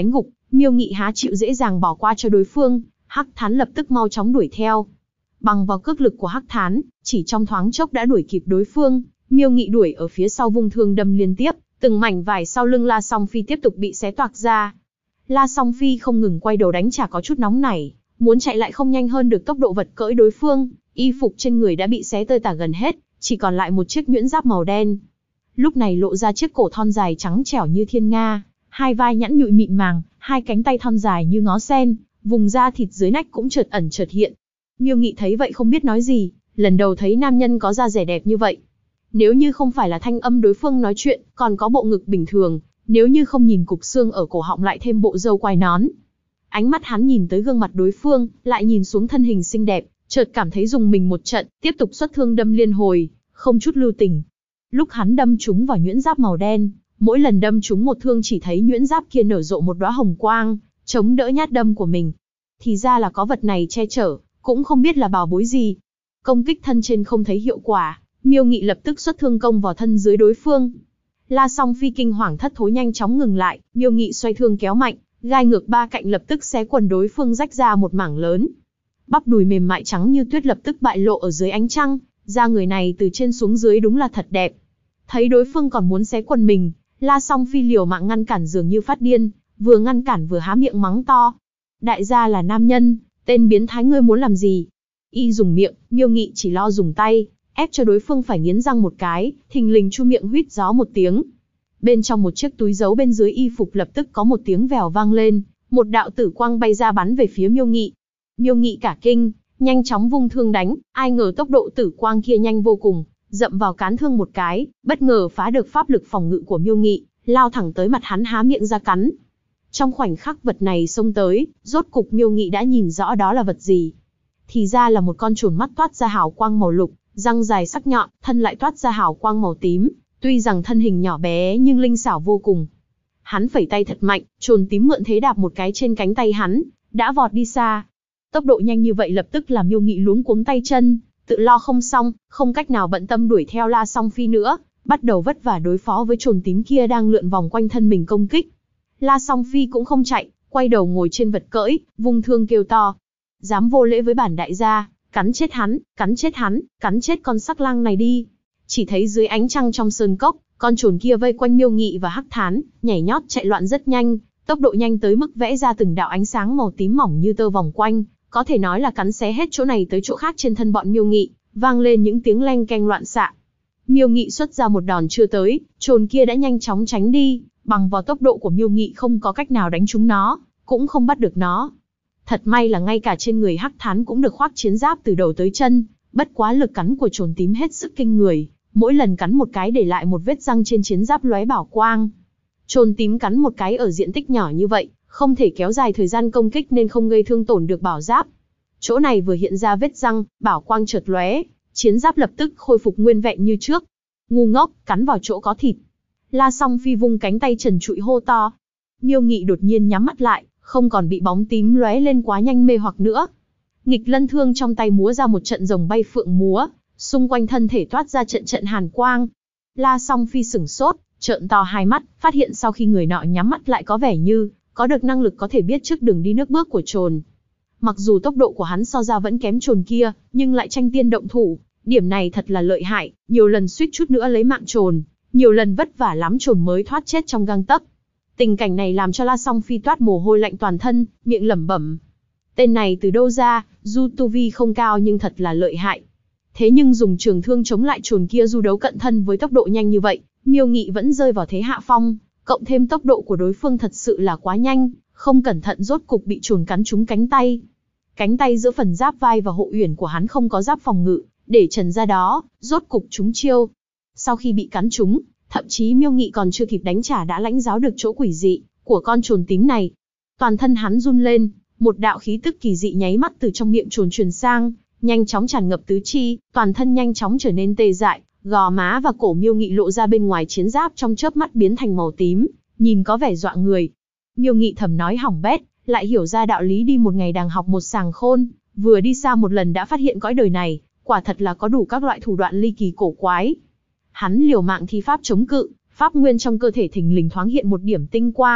Miêu Nghị há chịu dễ dàng bỏ qua cho đối phương, Hắc Thán lập tức mau chóng đuổi theo. Bằng vào cước lực của Hắc Thán, chỉ trong thoáng chốc đã đuổi kịp đối phương, Miêu Nghị đuổi ở phía sau vung thương đâm liên tiếp, từng mảnh vải sau lưng La Song Phi tiếp tục bị xé toạc ra. La Song Phi không ngừng quay đầu đánh trả có chút nóng nảy, muốn chạy lại không nhanh hơn được tốc độ vật cưỡi đối phương, y phục trên người đã bị xé tơi tả gần hết, chỉ còn lại một chiếc nhuyễn giáp màu đen. Lúc này lộ ra chiếc cổ thon dài trắng trẻo như thiên nga, hai vai nhẵn nhụi mịn màng, hai cánh tay thon dài như ngó sen, vùng da thịt dưới nách cũng chợt ẩn chợt hiện. Miêu Nghị thấy vậy không biết nói gì, lần đầu thấy nam nhân có da dẻ đẹp như vậy. Nếu như không phải là thanh âm đối phương nói chuyện, còn có bộ ngực bình thường, nếu như không nhìn cục xương ở cổ họng lại thêm bộ râu quai nón. Ánh mắt hắn nhìn tới gương mặt đối phương, lại nhìn xuống thân hình xinh đẹp, chợt cảm thấy dùng mình một trận, tiếp tục xuất thương đâm liên hồi, không chút lưu tình. Lúc hắn đâm trúng vào nhuyễn giáp màu đen, mỗi lần đâm trúng một thương chỉ thấy nhuyễn giáp kia nở rộ một đóa hồng quang, chống đỡ nhát đâm của mình. Thì ra là có vật này che chở, cũng không biết là bảo bối gì. Công kích thân trên không thấy hiệu quả, Miêu Nghị lập tức xuất thương công vào thân dưới đối phương. La Song Phi kinh hoàng thất thối nhanh chóng ngừng lại, Miêu Nghị xoay thương kéo mạnh, gai ngược ba cạnh lập tức xé quần đối phương rách ra một mảng lớn. Bắp đùi mềm mại trắng như tuyết lập tức bại lộ ở dưới ánh trăng, da người này từ trên xuống dưới đúng là thật đẹp. Thấy đối phương còn muốn xé quần mình, La Song Phi liều mạng ngăn cản dường như phát điên, vừa ngăn cản vừa há miệng mắng to. Đại gia là nam nhân, tên biến thái ngươi muốn làm gì? Y dùng miệng, Miêu Nghị chỉ lo dùng tay, ép cho đối phương phải nghiến răng một cái, thình lình chu miệng huýt gió một tiếng. Bên trong một chiếc túi giấu bên dưới y phục lập tức có một tiếng vèo vang lên, một đạo tử quang bay ra bắn về phía Miêu Nghị. Miêu Nghị cả kinh, nhanh chóng vung thương đánh, ai ngờ tốc độ tử quang kia nhanh vô cùng, dậm vào cán thương một cái, bất ngờ phá được pháp lực phòng ngự của Miêu Nghị, lao thẳng tới mặt hắn há miệng ra cắn. Trong khoảnh khắc vật này xông tới, rốt cục Miêu Nghị đã nhìn rõ đó là vật gì. Thì ra là một con chồn mắt toát ra hào quang màu lục, răng dài sắc nhọn, thân lại toát ra hào quang màu tím, tuy rằng thân hình nhỏ bé nhưng linh xảo vô cùng. Hắn phẩy tay thật mạnh, chồn tím mượn thế đạp một cái trên cánh tay hắn, đã vọt đi xa. Tốc độ nhanh như vậy lập tức làm Miêu Nghị luống cuống tay chân, tự lo không xong, không cách nào bận tâm đuổi theo La Song Phi nữa, bắt đầu vất vả đối phó với chồn tím kia đang lượn vòng quanh thân mình công kích. La Song Phi cũng không chạy, quay đầu ngồi trên vật cưỡi, vung thương kêu to. Dám vô lễ với bản đại gia, cắn chết hắn, cắn chết hắn, cắn chết con sắc lang này đi. Chỉ thấy dưới ánh trăng trong sơn cốc, con chồn kia vây quanh Miêu Nghị và Hắc Thán, nhảy nhót chạy loạn rất nhanh, tốc độ nhanh tới mức vẽ ra từng đạo ánh sáng màu tím mỏng như tơ vòng quanh, có thể nói là cắn xé hết chỗ này tới chỗ khác trên thân bọn Miêu Nghị, vang lên những tiếng leng keng loạn xạ. Miêu Nghị xuất ra một đòn chưa tới, chồn kia đã nhanh chóng tránh đi, bằng vào tốc độ của Miêu Nghị không có cách nào đánh trúng nó, cũng không bắt được nó. Thật may là ngay cả trên người Hắc Thán cũng được khoác chiến giáp từ đầu tới chân, bất quá lực cắn của chồn tím hết sức kinh người, mỗi lần cắn một cái để lại một vết răng trên chiến giáp lóe bảo quang. Chồn tím cắn một cái ở diện tích nhỏ như vậy, không thể kéo dài thời gian công kích nên không gây thương tổn được bảo giáp. Chỗ này vừa hiện ra vết răng, bảo quang chợt lóe, chiến giáp lập tức khôi phục nguyên vẹn như trước. Ngu ngốc, cắn vào chỗ có thịt. La Song Phi vung cánh tay trần trụi hô to. Miêu Nghị đột nhiên nhắm mắt lại, không còn bị bóng tím lóe lên quá nhanh mê hoặc nữa. Nghịch lân thương trong tay múa ra một trận rồng bay phượng múa, xung quanh thân thể toát ra trận trận hàn quang. La Song Phi sửng sốt, trợn to hai mắt, phát hiện sau khi người nọ nhắm mắt lại có vẻ như có được năng lực có thể biết trước đường đi nước bước của chồn. Mặc dù tốc độ của hắn so ra vẫn kém chồn kia, nhưng lại tranh tiên động thủ, điểm này thật là lợi hại, nhiều lần suýt chút nữa lấy mạng chồn, nhiều lần vất vả lắm chồn mới thoát chết trong gang tấc. Tình cảnh này làm cho La Song Phi toát mồ hôi lạnh toàn thân, miệng lẩm bẩm. Tên này từ đâu ra, dù tu vi không cao nhưng thật là lợi hại. Thế nhưng dùng trường thương chống lại chồn kia du đấu cận thân với tốc độ nhanh như vậy, Miêu Nghị vẫn rơi vào thế hạ phong, cộng thêm tốc độ của đối phương thật sự là quá nhanh, không cẩn thận rốt cục bị chồn cắn trúng cánh tay. Cánh tay giữa phần giáp vai và hộ uyển của hắn không có giáp phòng ngự, để trần ra đó, rốt cục trúng chiêu. Sau khi bị cắn trúng, thậm chí Miêu Nghị còn chưa kịp đánh trả đã lãnh giáo được chỗ quỷ dị của con chồn tím này. Toàn thân hắn run lên, một đạo khí tức kỳ dị nháy mắt từ trong miệng chồn truyền sang, nhanh chóng tràn ngập tứ chi, toàn thân nhanh chóng trở nên tê dại, gò má và cổ Miêu Nghị lộ ra bên ngoài chiến giáp trong chớp mắt biến thành màu tím, nhìn có vẻ dọa người. Miêu Nghị thầm nói hỏng bét, lại hiểu ra đạo lý đi một ngày đàng học một sàng khôn, vừa đi xa một lần đã phát hiện cõi đời này, quả thật là có đủ các loại thủ đoạn ly kỳ cổ quái. Hắn liều mạng thi pháp chống cự, pháp nguyên trong cơ thể thình lình thoáng hiện một điểm tinh quang,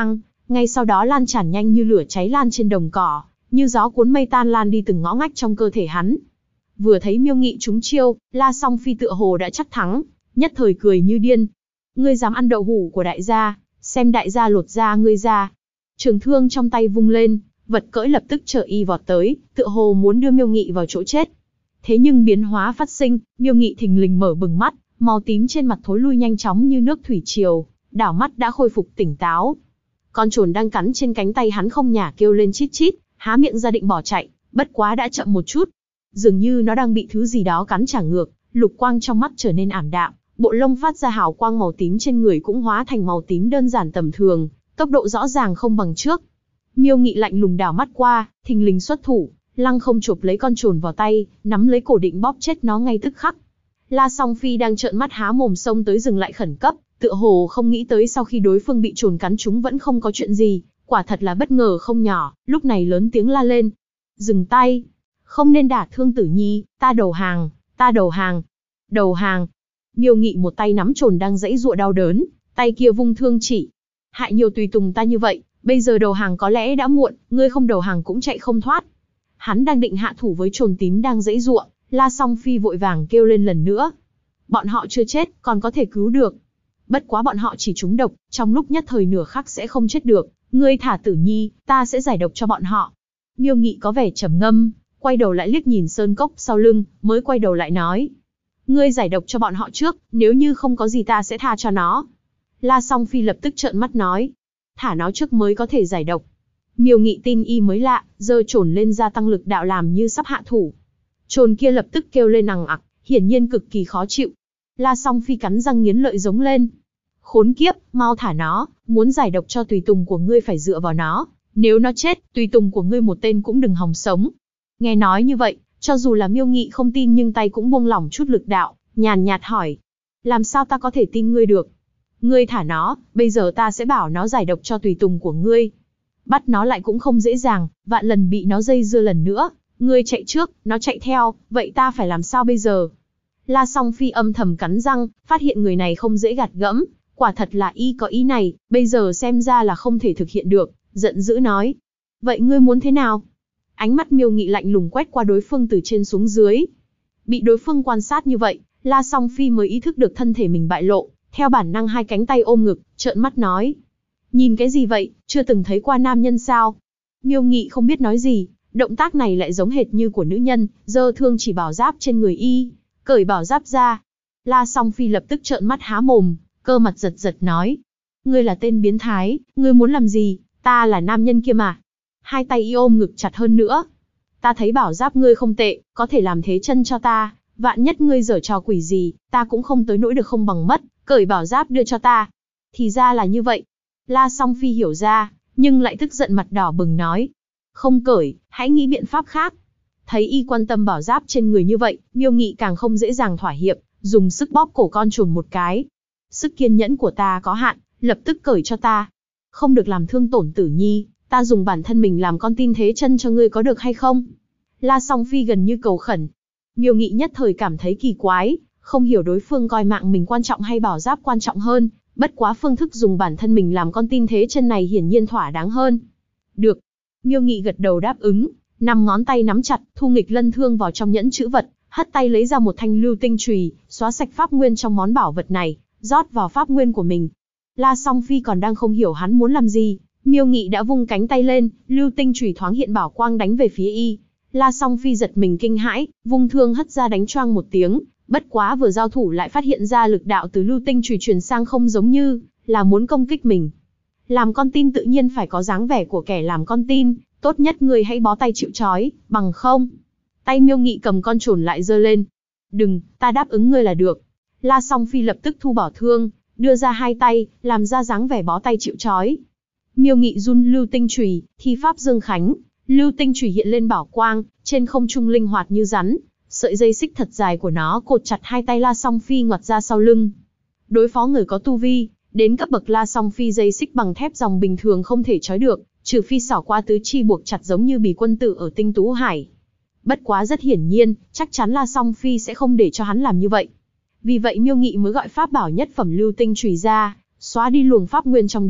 ngay sau đó lan tràn nhanh như lửa cháy lan trên đồng cỏ, như gió cuốn mây tan lan đi từng ngõ ngách trong cơ thể hắn. Vừa thấy Miêu Nghị trúng chiêu, La Song Phi tựa hồ đã chắc thắng, nhất thời cười như điên. Ngươi dám ăn đậu hũ của đại gia, xem đại gia lột da ngươi ra. Trường thương trong tay vung lên, vật cưỡi lập tức trở y vọt tới, tựa hồ muốn đưa Miêu Nghị vào chỗ chết. Thế nhưng biến hóa phát sinh, Miêu Nghị thình lình mở bừng mắt, màu tím trên mặt thối lui nhanh chóng như nước thủy triều, đảo mắt đã khôi phục tỉnh táo. Con trồn đang cắn trên cánh tay hắn không nhả kêu lên chít chít, há miệng ra định bỏ chạy, bất quá đã chậm một chút. Dường như nó đang bị thứ gì đó cắn trả ngược, lục quang trong mắt trở nên ảm đạm, bộ lông phát ra hào quang màu tím trên người cũng hóa thành màu tím đơn giản tầm thường, tốc độ rõ ràng không bằng trước. Miêu Nghị lạnh lùng đảo mắt qua, thình lình xuất thủ, lăng không chộp lấy con trồn vào tay, nắm lấy cổ định bóp chết nó ngay tức khắc. La Song Phi đang trợn mắt há mồm xông tới dừng lại khẩn cấp, tựa hồ không nghĩ tới sau khi đối phương bị trồn cắn trúng vẫn không có chuyện gì, quả thật là bất ngờ không nhỏ, lúc này lớn tiếng la lên. Dừng tay! Không nên đả thương Tử Nhi, ta đầu hàng, ta đầu hàng, đầu hàng. Miêu Nghị một tay nắm trồn đang giãy giụa đau đớn, tay kia vung thương chỉ. Hại nhiều tùy tùng ta như vậy, bây giờ đầu hàng có lẽ đã muộn, ngươi không đầu hàng cũng chạy không thoát. Hắn đang định hạ thủ với trồn tím đang giãy giụa, La Song Phi vội vàng kêu lên lần nữa. Bọn họ chưa chết, còn có thể cứu được. Bất quá bọn họ chỉ trúng độc, trong lúc nhất thời nửa khắc sẽ không chết được, ngươi thả Tử Nhi, ta sẽ giải độc cho bọn họ. Miêu Nghị có vẻ trầm ngâm, quay đầu lại liếc nhìn sơn cốc sau lưng, mới quay đầu lại nói. Ngươi giải độc cho bọn họ trước, nếu như không có gì ta sẽ tha cho nó. La Song Phi lập tức trợn mắt nói. Thả nó trước mới có thể giải độc. Miêu Nghị tin y mới lạ, giơ trồn lên gia tăng lực đạo làm như sắp hạ thủ. Trồn kia lập tức kêu lên ằng ặc, hiển nhiên cực kỳ khó chịu. La Song Phi cắn răng nghiến lợi giống lên. Khốn kiếp, mau thả nó, muốn giải độc cho tùy tùng của ngươi phải dựa vào nó. Nếu nó chết, tùy tùng của ngươi một tên cũng đừng hòng sống. Nghe nói như vậy, cho dù là Miêu Nghị không tin nhưng tay cũng buông lỏng chút lực đạo, nhàn nhạt hỏi. Làm sao ta có thể tin ngươi được? Ngươi thả nó, bây giờ ta sẽ bảo nó giải độc cho tùy tùng của ngươi. Bắt nó lại cũng không dễ dàng, vạn lần bị nó dây dưa lần nữa. Ngươi chạy trước, nó chạy theo, vậy ta phải làm sao bây giờ? La Song Phi âm thầm cắn răng, phát hiện người này không dễ gạt gẫm, quả thật là y có ý này, bây giờ xem ra là không thể thực hiện được, giận dữ nói. Vậy ngươi muốn thế nào? Ánh mắt Miêu Nghị lạnh lùng quét qua đối phương từ trên xuống dưới. Bị đối phương quan sát như vậy, La Song Phi mới ý thức được thân thể mình bại lộ, theo bản năng hai cánh tay ôm ngực, trợn mắt nói. Nhìn cái gì vậy, chưa từng thấy qua nam nhân sao? Miêu Nghị không biết nói gì, động tác này lại giống hệt như của nữ nhân, giơ thương chỉ bảo giáp trên người y, cởi bảo giáp ra. La Song Phi lập tức trợn mắt há mồm, cơ mặt giật giật nói. Ngươi là tên biến thái, ngươi muốn làm gì, ta là nam nhân kia mà. Hai tay y ôm ngực chặt hơn nữa. Ta thấy bảo giáp ngươi không tệ, có thể làm thế chân cho ta, vạn nhất ngươi giở trò quỷ gì, ta cũng không tới nỗi được không bằng mất, cởi bảo giáp đưa cho ta. Thì ra là như vậy. La Song Phi hiểu ra, nhưng lại tức giận mặt đỏ bừng nói. Không cởi, hãy nghĩ biện pháp khác. Thấy y quan tâm bảo giáp trên người như vậy, Miêu Nghị càng không dễ dàng thỏa hiệp, dùng sức bóp cổ con trồn một cái. Sức kiên nhẫn của ta có hạn, lập tức cởi cho ta. Không được làm thương tổn Tử Nhi, ta dùng bản thân mình làm con tin thế chân cho ngươi có được hay không? La Song Phi gần như cầu khẩn. Miêu Nghị nhất thời cảm thấy kỳ quái, không hiểu đối phương coi mạng mình quan trọng hay bảo giáp quan trọng hơn, bất quá phương thức dùng bản thân mình làm con tin thế chân này hiển nhiên thỏa đáng hơn. Được. Miêu Nghị gật đầu đáp ứng, 5 ngón tay nắm chặt, thu nghịch lân thương vào trong nhẫn chữ vật, hất tay lấy ra một thanh lưu tinh chùy, xóa sạch pháp nguyên trong món bảo vật này, rót vào pháp nguyên của mình. La Song Phi còn đang không hiểu hắn muốn làm gì, Miêu Nghị đã vung cánh tay lên, lưu tinh chùy thoáng hiện bảo quang đánh về phía y. La Song Phi giật mình kinh hãi, vung thương hất ra đánh choang một tiếng, bất quá vừa giao thủ lại phát hiện ra lực đạo từ lưu tinh chùy truyền sang không giống như là muốn công kích mình. Làm con tin tự nhiên phải có dáng vẻ của kẻ làm con tin, tốt nhất ngươi hãy bó tay chịu trói, bằng không. Tay Miêu Nghị cầm con trồn lại giơ lên. Đừng, ta đáp ứng ngươi là được. La Song Phi lập tức thu bỏ thương, đưa ra hai tay, làm ra dáng vẻ bó tay chịu trói. Miêu Nghị run lưu tinh chùy, thi pháp Dương Khánh, lưu tinh chùy hiện lên bảo quang, trên không trung linh hoạt như rắn, sợi dây xích thật dài của nó cột chặt hai tay La Song Phi ngoặt ra sau lưng. Đối phó người có tu vi, đến cấp bậc La Song Phi dây xích bằng thép dòng bình thường không thể trói được, trừ phi xỏ qua tứ chi buộc chặt giống như Bì Quân Tử ở Tinh Tú Hải. Bất quá rất hiển nhiên, chắc chắn La Song Phi sẽ không để cho hắn làm như vậy. Vì vậy Miêu Nghị mới gọi pháp bảo nhất phẩm lưu tinh chùy ra, xóa đi luồng pháp nguyên trong đó,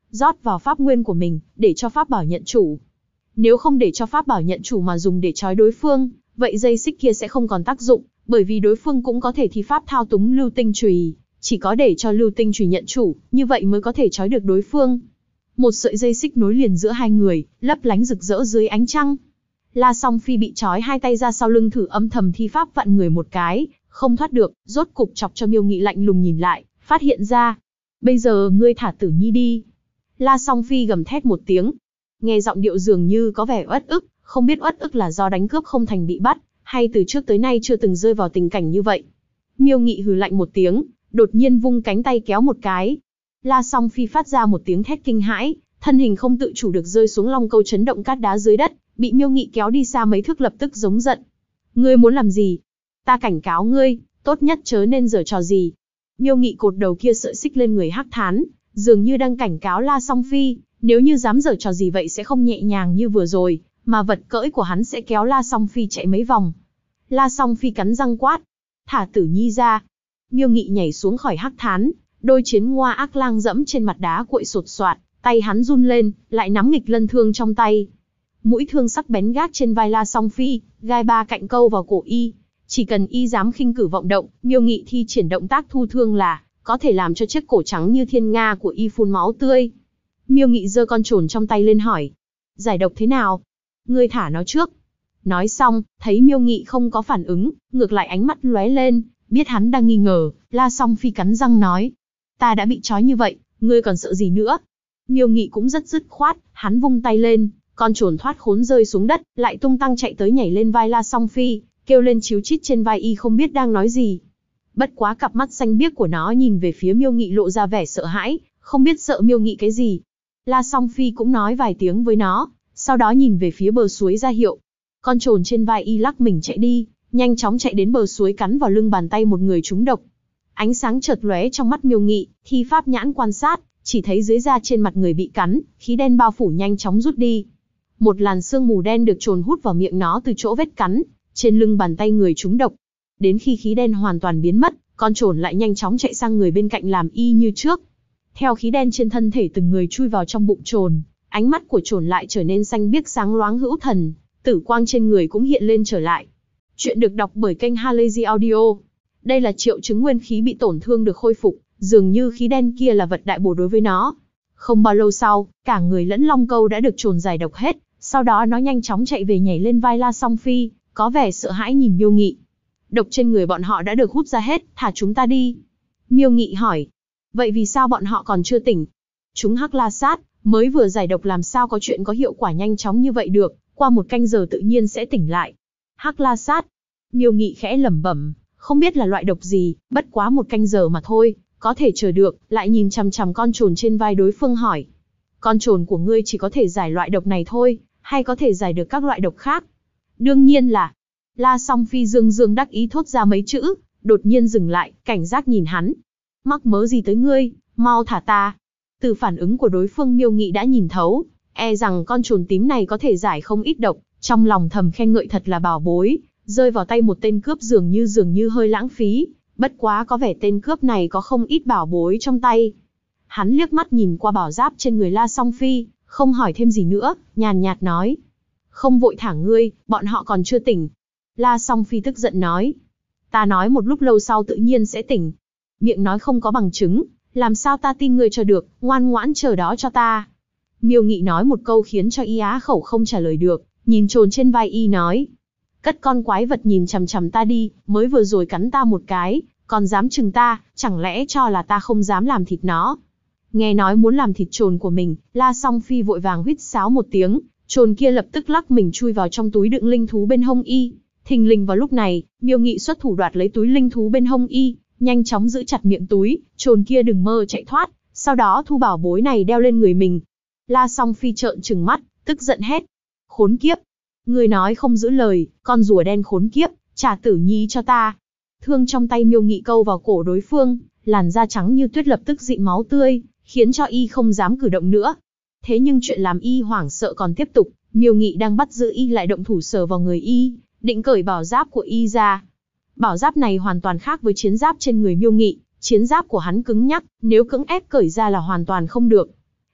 rót vào pháp nguyên của mình, để cho pháp bảo nhận chủ. Nếu không để cho pháp bảo nhận chủ mà dùng để trói đối phương, vậy dây xích kia sẽ không còn tác dụng, bởi vì đối phương cũng có thể thi pháp thao túng lưu tinh chùy, chỉ có để cho lưu tinh chùy nhận chủ, như vậy mới có thể trói được đối phương. Một sợi dây xích nối liền giữa hai người, lấp lánh rực rỡ dưới ánh trăng. La Song Phi bị trói hai tay ra sau lưng thử âm thầm thi pháp vặn người một cái, không thoát được, rốt cục chọc cho Miêu Nghị lạnh lùng nhìn lại, phát hiện ra. Bây giờ ngươi thả Tử Nhi đi. La Song Phi gầm thét một tiếng. Nghe giọng điệu dường như có vẻ uất ức, không biết uất ức là do đánh cướp không thành bị bắt, hay từ trước tới nay chưa từng rơi vào tình cảnh như vậy. Miêu Nghị hừ lạnh một tiếng, đột nhiên vung cánh tay kéo một cái. La Song Phi phát ra một tiếng thét kinh hãi, thân hình không tự chủ được rơi xuống long câu chấn động cát đá dưới đất, bị Miêu Nghị kéo đi xa mấy thước lập tức giống giận. Ngươi muốn làm gì? Ta cảnh cáo ngươi, tốt nhất chớ nên giở trò gì. Miêu Nghị cột đầu kia sợi xích lên người Hắc Thán, dường như đang cảnh cáo La Song Phi, nếu như dám giở trò gì vậy sẽ không nhẹ nhàng như vừa rồi, mà vật cưỡi của hắn sẽ kéo La Song Phi chạy mấy vòng. La Song Phi cắn răng quát, thả Tử Nhi ra. Miêu Nghị nhảy xuống khỏi Hắc Thán, đôi chiến ngoa ác lang dẫm trên mặt đá cuội sột soạt, tay hắn run lên, lại nắm nghịch lân thương trong tay. Mũi thương sắc bén gác trên vai La Song Phi, gai ba cạnh câu vào cổ y. Chỉ cần y dám khinh cử vọng động, Miêu Nghị thi triển động tác thu thương là có thể làm cho chiếc cổ trắng như thiên nga của y phun máu tươi. Miêu Nghị giơ con trồn trong tay lên hỏi, giải độc thế nào? Ngươi thả nó trước. Nói xong, thấy Miêu Nghị không có phản ứng, ngược lại ánh mắt lóe lên, biết hắn đang nghi ngờ, La Song Phi cắn răng nói, ta đã bị trói như vậy, ngươi còn sợ gì nữa? Miêu Nghị cũng rất dứt khoát, hắn vung tay lên, con trồn thoát khốn rơi xuống đất, lại tung tăng chạy tới nhảy lên vai La Song Phi, kêu lên chíu chít trên vai y không biết đang nói gì. Bất quá cặp mắt xanh biếc của nó nhìn về phía Miêu Nghị lộ ra vẻ sợ hãi, không biết sợ Miêu Nghị cái gì. La Song Phi cũng nói vài tiếng với nó, sau đó nhìn về phía bờ suối ra hiệu. Con trồn trên vai y lắc mình chạy đi, nhanh chóng chạy đến bờ suối cắn vào lưng bàn tay một người trúng độc. Ánh sáng chợt lóe trong mắt Miêu Nghị, thi pháp nhãn quan sát, chỉ thấy dưới da trên mặt người bị cắn, khí đen bao phủ nhanh chóng rút đi. Một làn sương mù đen được trồn hút vào miệng nó từ chỗ vết cắn, trên lưng bàn tay người trúng độc. Đến khi khí đen hoàn toàn biến mất, con trồn lại nhanh chóng chạy sang người bên cạnh làm y như trước. Theo khí đen trên thân thể từng người chui vào trong bụng trồn, ánh mắt của trồn lại trở nên xanh biếc sáng loáng hữu thần, tử quang trên người cũng hiện lên trở lại. Chuyện được đọc bởi kênh Halazy Audio. Đây là triệu chứng nguyên khí bị tổn thương được khôi phục, dường như khí đen kia là vật đại bổ đối với nó. Không bao lâu sau, cả người lẫn long câu đã được trồn giải độc hết, sau đó nó nhanh chóng chạy về nhảy lên vai La Song Phi, có vẻ sợ hãi nhìn Miêu Nghị. Độc trên người bọn họ đã được hút ra hết, thả chúng ta đi. Miêu Nghị hỏi, vậy vì sao bọn họ còn chưa tỉnh? Chúng Hắc La Sát, mới vừa giải độc làm sao có chuyện có hiệu quả nhanh chóng như vậy được, qua một canh giờ tự nhiên sẽ tỉnh lại. Hắc La Sát. Miêu Nghị khẽ lẩm bẩm, không biết là loại độc gì, bất quá một canh giờ mà thôi, có thể chờ được, lại nhìn chằm chằm con trồn trên vai đối phương hỏi. Con trồn của ngươi chỉ có thể giải loại độc này thôi, hay có thể giải được các loại độc khác? Đương nhiên là. La Song Phi dương dương đắc ý thốt ra mấy chữ, đột nhiên dừng lại, cảnh giác nhìn hắn. Mắc mớ gì tới ngươi, mau thả ta. Từ phản ứng của đối phương Miêu Nghị đã nhìn thấu, e rằng con trồn tím này có thể giải không ít độc, trong lòng thầm khen ngợi thật là bảo bối, rơi vào tay một tên cướp dường như hơi lãng phí, bất quá có vẻ tên cướp này có không ít bảo bối trong tay. Hắn liếc mắt nhìn qua bảo giáp trên người La Song Phi, không hỏi thêm gì nữa, nhàn nhạt nói. Không vội thả ngươi, bọn họ còn chưa tỉnh. La Song Phi tức giận nói. Ta nói một lúc lâu sau tự nhiên sẽ tỉnh. Miệng nói không có bằng chứng, làm sao ta tin ngươi cho được, ngoan ngoãn chờ đó cho ta. Miêu Nghị nói một câu khiến cho y á khẩu không trả lời được, nhìn trồn trên vai y nói. Cất con quái vật nhìn chằm chằm ta đi, mới vừa rồi cắn ta một cái, còn dám chừng ta, chẳng lẽ cho là ta không dám làm thịt nó. Nghe nói muốn làm thịt trồn của mình, La Song Phi vội vàng huýt sáo một tiếng, trồn kia lập tức lắc mình chui vào trong túi đựng linh thú bên hông y. Thình lình vào lúc này, Miêu Nghị xuất thủ đoạt lấy túi linh thú bên hông y, nhanh chóng giữ chặt miệng túi, trồn kia đừng mơ chạy thoát, sau đó thu bảo bối này đeo lên người mình. La Song Phi trợn trừng mắt, tức giận hét. Khốn kiếp! Ngươi nói không giữ lời, con rùa đen khốn kiếp, trả Tử Nhi cho ta. Thương trong tay Miêu Nghị câu vào cổ đối phương, làn da trắng như tuyết lập tức dịn máu tươi, khiến cho y không dám cử động nữa. Thế nhưng chuyện làm y hoảng sợ còn tiếp tục, Miêu Nghị đang bắt giữ y lại động thủ sờ vào người y, định cởi bảo giáp của y ra. Bảo giáp này hoàn toàn khác với chiến giáp trên người Miêu Nghị, chiến giáp của hắn cứng nhắc, nếu cưỡng ép cởi ra là hoàn toàn không được.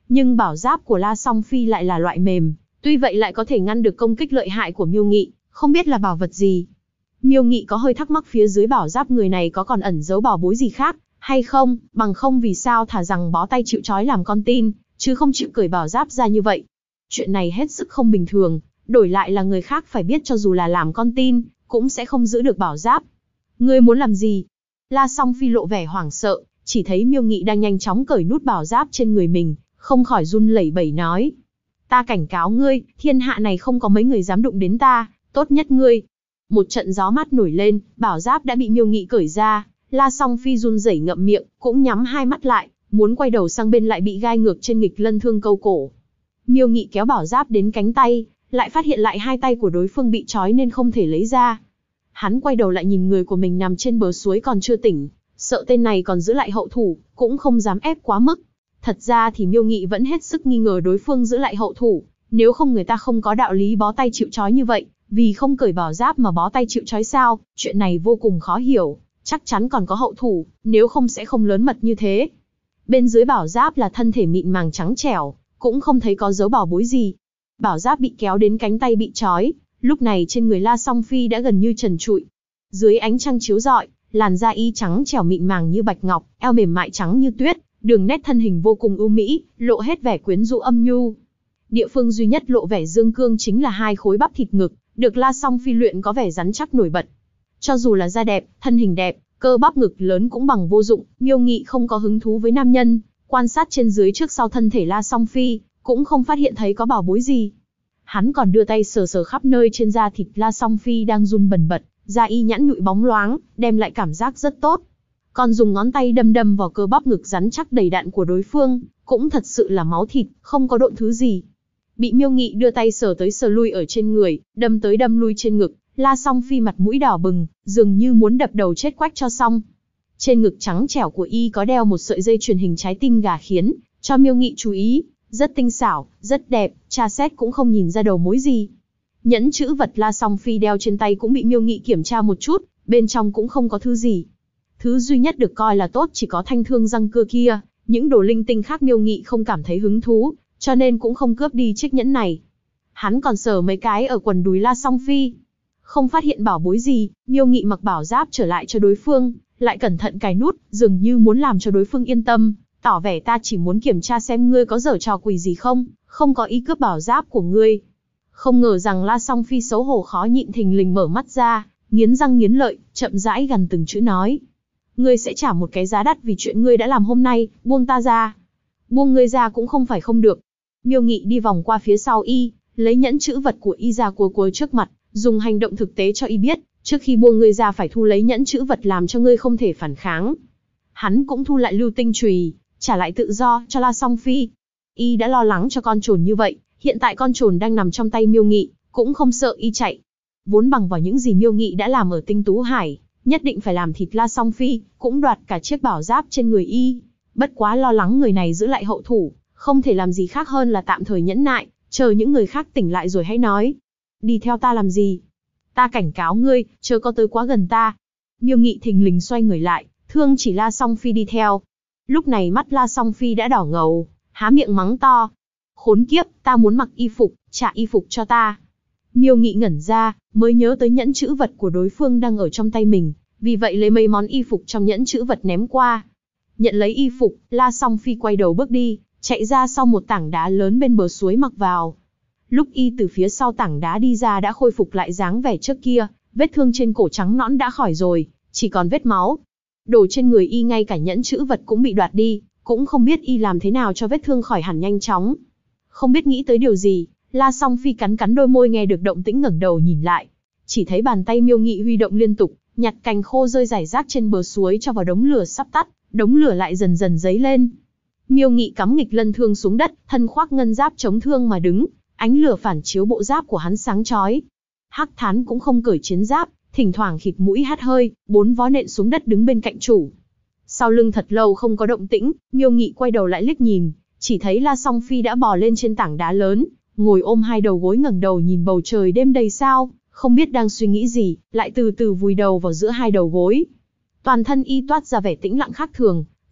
nhưng bảo giáp của La Song Phi lại là loại mềm, tuy vậy lại có thể ngăn được công kích lợi hại của Miêu Nghị, không biết là bảo vật gì. Miêu Nghị có hơi thắc mắc phía dưới bảo giáp người này có còn ẩn giấu bảo bối gì khác hay không, bằng không vì sao thà rằng bó tay chịu trói làm con tin, chứ không chịu cởi bảo giáp ra như vậy. Chuyện này hết sức không bình thường, đổi lại là người khác phải biết cho dù là làm con tin, cũng sẽ không giữ được bảo giáp. Ngươi muốn làm gì? La Song Phi lộ vẻ hoảng sợ, chỉ thấy Miêu Nghị đang nhanh chóng cởi nút bảo giáp trên người mình, không khỏi run lẩy bẩy nói. Ta cảnh cáo ngươi, thiên hạ này không có mấy người dám đụng đến ta, tốt nhất ngươi. Một trận gió mát nổi lên, bảo giáp đã bị Miêu Nghị cởi ra, La Song Phi run rẩy ngậm miệng, cũng nhắm hai mắt lại, muốn quay đầu sang bên lại bị gai ngược trên nghịch lân thương câu cổ. Miêu Nghị kéo bảo giáp đến cánh tay, lại phát hiện lại hai tay của đối phương bị trói nên không thể lấy ra. Hắn quay đầu lại nhìn người của mình nằm trên bờ suối còn chưa tỉnh, sợ tên này còn giữ lại hậu thủ, cũng không dám ép quá mức. Thật ra thì Miêu Nghị vẫn hết sức nghi ngờ đối phương giữ lại hậu thủ, nếu không người ta không có đạo lý bó tay chịu trói như vậy, vì không cởi bảo giáp mà bó tay chịu trói sao, chuyện này vô cùng khó hiểu, chắc chắn còn có hậu thủ, nếu không sẽ không lớn mật như thế. Bên dưới bảo giáp là thân thể mịn màng trắng trẻo, cũng không thấy có dấu bảo bối gì. Bảo giáp bị kéo đến cánh tay bị trói, lúc này trên người La Song Phi đã gần như trần trụi. Dưới ánh trăng chiếu rọi, làn da y trắng trẻo mịn màng như bạch ngọc, eo mềm mại trắng như tuyết, đường nét thân hình vô cùng ưu mỹ, lộ hết vẻ quyến rũ âm nhu. Địa phương duy nhất lộ vẻ dương cương chính là hai khối bắp thịt ngực, được La Song Phi luyện có vẻ rắn chắc nổi bật. Cho dù là da đẹp, thân hình đẹp, cơ bắp ngực lớn cũng bằng vô dụng, Miêu Nghị không có hứng thú với nam nhân, quan sát trên dưới trước sau thân thể La Song Phi, cũng không phát hiện thấy có bảo bối gì. Hắn còn đưa tay sờ sờ khắp nơi trên da thịt La Song Phi đang run bần bật, da y nhẵn nhụi bóng loáng, đem lại cảm giác rất tốt. Còn dùng ngón tay đâm đâm vào cơ bắp ngực rắn chắc đầy đặn của đối phương, cũng thật sự là máu thịt, không có độn thứ gì. Bị Miêu Nghị đưa tay sờ tới sờ lui ở trên người, đâm tới đâm lui trên ngực, La Song Phi mặt mũi đỏ bừng, dường như muốn đập đầu chết quách cho xong. Trên ngực trắng trẻo của y có đeo một sợi dây chuyền hình trái tim gà khiến cho Miêu Nghị chú ý, rất tinh xảo, rất đẹp, tra xét cũng không nhìn ra đầu mối gì. Nhẫn chữ vật La Song Phi đeo trên tay cũng bị Miêu Nghị kiểm tra một chút, bên trong cũng không có thứ gì. Thứ duy nhất được coi là tốt chỉ có thanh thương răng cưa kia, những đồ linh tinh khác Miêu Nghị không cảm thấy hứng thú, cho nên cũng không cướp đi chiếc nhẫn này. Hắn còn sờ mấy cái ở quần đùi La Song Phi, không phát hiện bảo bối gì, Miêu Nghị mặc bảo giáp trở lại cho đối phương, lại cẩn thận cài nút, dường như muốn làm cho đối phương yên tâm, tỏ vẻ ta chỉ muốn kiểm tra xem ngươi có giở trò quỷ gì không, không có ý cướp bảo giáp của ngươi. Không ngờ rằng La Song Phi xấu hổ khó nhịn thình lình mở mắt ra, nghiến răng nghiến lợi, chậm rãi gằn từng chữ nói. Ngươi sẽ trả một cái giá đắt vì chuyện ngươi đã làm hôm nay, buông ta ra. Buông ngươi ra cũng không phải không được. Miêu Nghị đi vòng qua phía sau y, lấy nhẫn chữ vật của y ra cua trước mặt, dùng hành động thực tế cho y biết, trước khi buông ngươi ra phải thu lấy nhẫn chữ vật làm cho ngươi không thể phản kháng. Hắn cũng thu lại lưu tinh chùy, trả lại tự do cho La Song Phi. Y đã lo lắng cho con trồn như vậy, hiện tại con trồn đang nằm trong tay Miêu Nghị, cũng không sợ y chạy. Vốn bằng vào những gì Miêu Nghị đã làm ở Tinh Tú Hải, nhất định phải làm thịt La Song Phi, cũng đoạt cả chiếc bảo giáp trên người y. Bất quá lo lắng người này giữ lại hậu thủ, không thể làm gì khác hơn là tạm thời nhẫn nại, chờ những người khác tỉnh lại rồi hãy nói. Đi theo ta làm gì? Ta cảnh cáo ngươi, chớ có tới quá gần ta. Miêu Nghị thình lình xoay người lại, thương chỉ La Song Phi đi theo. Lúc này mắt La Song Phi đã đỏ ngầu, há miệng mắng to. Khốn kiếp, ta muốn mặc y phục, trả y phục cho ta. Miêu Nghị ngẩn ra, mới nhớ tới nhẫn chữ vật của đối phương đang ở trong tay mình, vì vậy lấy mấy món y phục trong nhẫn chữ vật ném qua. Nhận lấy y phục, La Song Phi quay đầu bước đi, chạy ra sau một tảng đá lớn bên bờ suối mặc vào. Lúc y từ phía sau tảng đá đi ra đã khôi phục lại dáng vẻ trước kia, vết thương trên cổ trắng nõn đã khỏi rồi, chỉ còn vết máu. Đồ trên người y ngay cả nhẫn chữ vật cũng bị đoạt đi, cũng không biết y làm thế nào cho vết thương khỏi hẳn nhanh chóng. Không biết nghĩ tới điều gì, La Song Phi cắn cắn đôi môi nghe được động tĩnh ngẩng đầu nhìn lại. Chỉ thấy bàn tay Miêu Nghị huy động liên tục, nhặt cành khô rơi rải rác trên bờ suối cho vào đống lửa sắp tắt, đống lửa lại dần dần dấy lên. Miêu Nghị cắm nghịch lân thương xuống đất, thân khoác ngân giáp chống thương mà đứng, ánh lửa phản chiếu bộ giáp của hắn sáng chói. Hắc Thán cũng không cởi chiến giáp, thỉnh thoảng khịt mũi hắt hơi, 4 vó nện xuống đất đứng bên cạnh chủ. Sau lưng thật lâu không có động tĩnh, Miêu Nghị quay đầu lại liếc nhìn, chỉ thấy La Song Phi đã bò lên trên tảng đá lớn, ngồi ôm hai đầu gối ngẩng đầu nhìn bầu trời đêm đầy sao, không biết đang suy nghĩ gì, lại từ từ vùi đầu vào giữa hai đầu gối. Toàn thân y toát ra vẻ tĩnh lặng khác thường,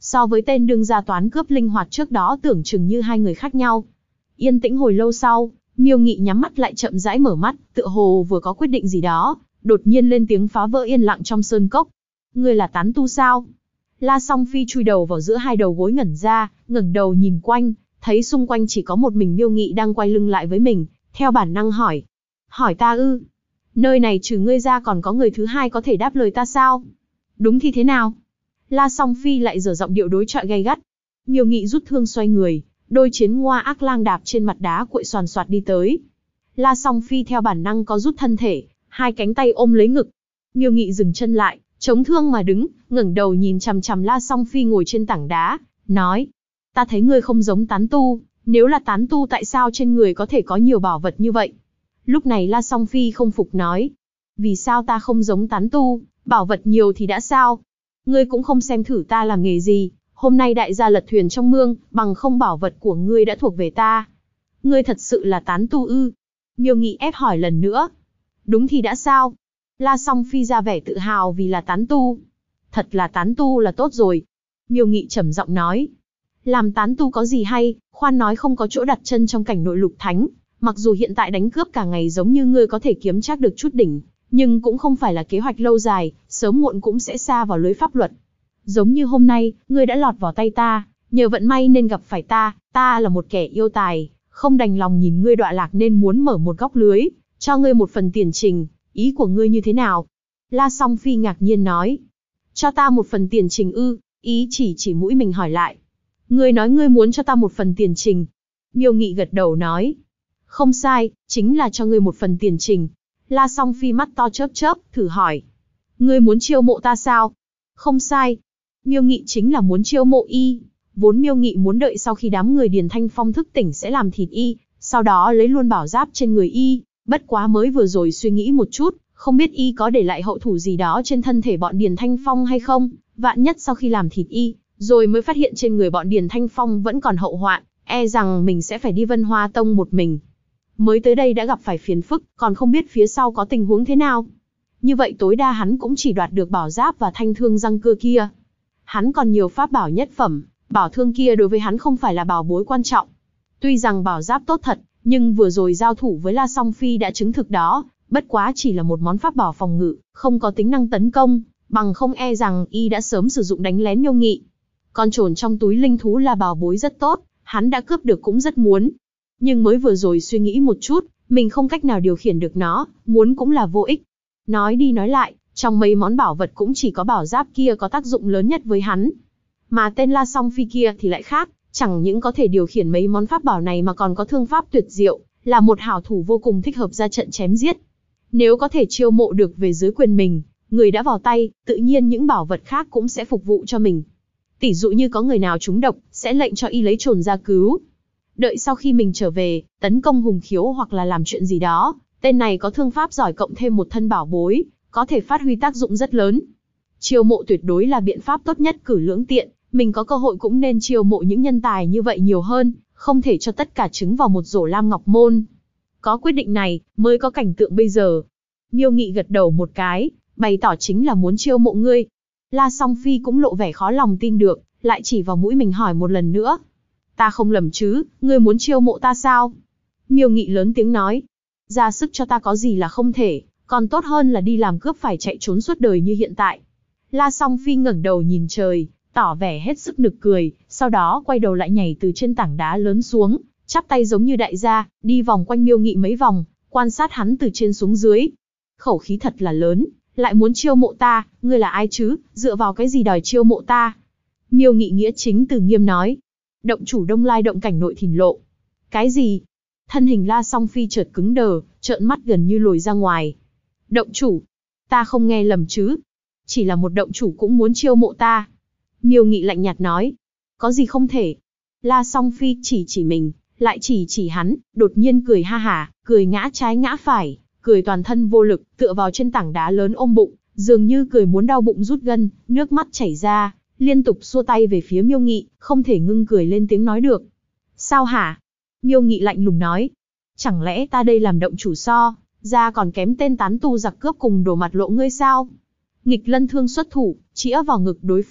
So với tên đương gia toán cướp linh hoạt trước đó tưởng chừng như hai người khác nhau. Yên tĩnh hồi lâu sau, Miêu Nghị nhắm mắt lại chậm rãi mở mắt, tựa hồ vừa có quyết định gì đó, đột nhiên lên tiếng phá vỡ yên lặng trong sơn cốc. Ngươi là tán tu sao? La Song Phi chui đầu vào giữa hai đầu gối ngẩn ra, ngẩng đầu nhìn quanh, thấy xung quanh chỉ có một mình Miêu Nghị đang quay lưng lại với mình, theo bản năng hỏi. Hỏi ta ư? Nơi này trừ ngươi ra còn có người thứ hai có thể đáp lời ta sao? Đúng thì thế nào? La Song Phi lại giở giọng điệu đối chọi gay gắt. Miêu Nghị rút thương xoay người, đôi chiến ngoa ác lang đạp trên mặt đá cuội xoàn xoạt đi tới. La Song Phi theo bản năng có rút thân thể, hai cánh tay ôm lấy ngực. Miêu Nghị dừng chân lại, chống thương mà đứng, ngẩng đầu nhìn chằm chằm La Song Phi ngồi trên tảng đá, nói: Ta thấy ngươi không giống tán tu, nếu là tán tu tại sao trên người có thể có nhiều bảo vật như vậy? Lúc này La Song Phi không phục nói: Vì sao ta không giống tán tu, bảo vật nhiều thì đã sao? Ngươi cũng không xem thử ta làm nghề gì, hôm nay đại gia lật thuyền trong mương, bằng không bảo vật của ngươi đã thuộc về ta. Ngươi thật sự là tán tu ư? Miêu Nghị ép hỏi lần nữa. Đúng thì đã sao? La Song Phi ra vẻ tự hào vì là tán tu. Thật là tán tu là tốt rồi. Miêu Nghị trầm giọng nói. Làm tán tu có gì hay, khoan nói không có chỗ đặt chân trong cảnh nội lục thánh. Mặc dù hiện tại đánh cướp cả ngày giống như ngươi có thể kiếm chắc được chút đỉnh, nhưng cũng không phải là kế hoạch lâu dài, sớm muộn cũng sẽ sa vào lưới pháp luật. Giống như hôm nay, ngươi đã lọt vào tay ta, nhờ vận may nên gặp phải ta là một kẻ yêu tài, không đành lòng nhìn ngươi đọa lạc nên muốn mở một góc lưới, cho ngươi một phần tiền trình, ý của ngươi như thế nào? La Song Phi ngạc nhiên nói. Cho ta một phần tiền trình ư? Ý chỉ mũi mình hỏi lại. Ngươi nói ngươi muốn cho ta một phần tiền trình. Miêu Nghị gật đầu nói. Không sai, chính là cho ngươi một phần tiền trình. La Song Phi mắt to chớp chớp, thử hỏi. Ngươi muốn chiêu mộ ta sao? Không sai. Miêu Nghị chính là muốn chiêu mộ y. Vốn Miêu Nghị muốn đợi sau khi đám người Điền Thanh Phong thức tỉnh sẽ làm thịt y, sau đó lấy luôn bảo giáp trên người y. Bất quá mới vừa rồi suy nghĩ một chút, không biết y có để lại hậu thủ gì đó trên thân thể bọn Điền Thanh Phong hay không. Vạn nhất sau khi làm thịt y, rồi mới phát hiện trên người bọn Điền Thanh Phong vẫn còn hậu hoạn, e rằng mình sẽ phải đi Vân Hoa Tông một mình. Mới tới đây đã gặp phải phiền phức, còn không biết phía sau có tình huống thế nào. Như vậy tối đa hắn cũng chỉ đoạt được bảo giáp và thanh thương răng cưa kia. Hắn còn nhiều pháp bảo nhất phẩm, bảo thương kia đối với hắn không phải là bảo bối quan trọng. Tuy rằng bảo giáp tốt thật, nhưng vừa rồi giao thủ với La Song Phi đã chứng thực đó, bất quá chỉ là một món pháp bảo phòng ngự, không có tính năng tấn công, bằng không e rằng y đã sớm sử dụng đánh lén Miêu Nghị. Con trồn trong túi linh thú là bảo bối rất tốt, hắn đã cướp được cũng rất muốn. Nhưng mới vừa rồi suy nghĩ một chút, mình không cách nào điều khiển được nó, muốn cũng là vô ích. Nói đi nói lại, trong mấy món bảo vật cũng chỉ có bảo giáp kia có tác dụng lớn nhất với hắn. Mà tên La Song Phi kia thì lại khác, chẳng những có thể điều khiển mấy món pháp bảo này mà còn có thương pháp tuyệt diệu, là một hảo thủ vô cùng thích hợp ra trận chém giết. Nếu có thể chiêu mộ được về dưới quyền mình, người đã vào tay, tự nhiên những bảo vật khác cũng sẽ phục vụ cho mình. Tỷ dụ như có người nào trúng độc, sẽ lệnh cho y lấy trồn ra cứu. Đợi sau khi mình trở về, tấn công hùng khiếu hoặc là làm chuyện gì đó, tên này có thương pháp giỏi cộng thêm một thân bảo bối, có thể phát huy tác dụng rất lớn. Chiêu mộ tuyệt đối là biện pháp tốt nhất cử lưỡng tiện, mình có cơ hội cũng nên chiêu mộ những nhân tài như vậy nhiều hơn, không thể cho tất cả trứng vào một rổ lam ngọc môn. Có quyết định này, mới có cảnh tượng bây giờ. Miêu Nghị gật đầu một cái, bày tỏ chính là muốn chiêu mộ ngươi. La Song Phi cũng lộ vẻ khó lòng tin được, lại chỉ vào mũi mình hỏi một lần nữa. Ta không lầm chứ, ngươi muốn chiêu mộ ta sao? Miêu Nghị lớn tiếng nói. Ra sức cho ta có gì là không thể, còn tốt hơn là đi làm cướp phải chạy trốn suốt đời như hiện tại. La Song Phi ngẩng đầu nhìn trời, tỏ vẻ hết sức nực cười, sau đó quay đầu lại nhảy từ trên tảng đá lớn xuống, chắp tay giống như đại gia, đi vòng quanh Miêu Nghị mấy vòng, quan sát hắn từ trên xuống dưới. Khẩu khí thật là lớn, lại muốn chiêu mộ ta, ngươi là ai chứ, dựa vào cái gì đòi chiêu mộ ta? Miêu Nghị nghĩa chính từ nghiêm nói. Động chủ Đông Lai động cảnh nội Thìn Lộ. Cái gì? Thân hình La Song Phi chợt cứng đờ, trợn mắt gần như lồi ra ngoài. Động chủ? Ta không nghe lầm chứ? Chỉ là một động chủ cũng muốn chiêu mộ ta. Miêu Nghị lạnh nhạt nói. Có gì không thể? La Song Phi chỉ mình, lại chỉ hắn, đột nhiên cười ha hả, cười ngã trái ngã phải, cười toàn thân vô lực, tựa vào trên tảng đá lớn ôm bụng, dường như cười muốn đau bụng rút gân, nước mắt chảy ra, liên tục xua tay về phía Miêu Nghị, không thể ngưng cười lên tiếng nói được. Sao hả? Miêu Nghị lạnh lùng nói. Chẳng lẽ ta đây làm động chủ so, ra còn kém tên tán tu giặc cướp cùng đổ mặt lộ ngươi sao? Nghịch lân thương xuất thủ, chĩa vào ngực đối phương,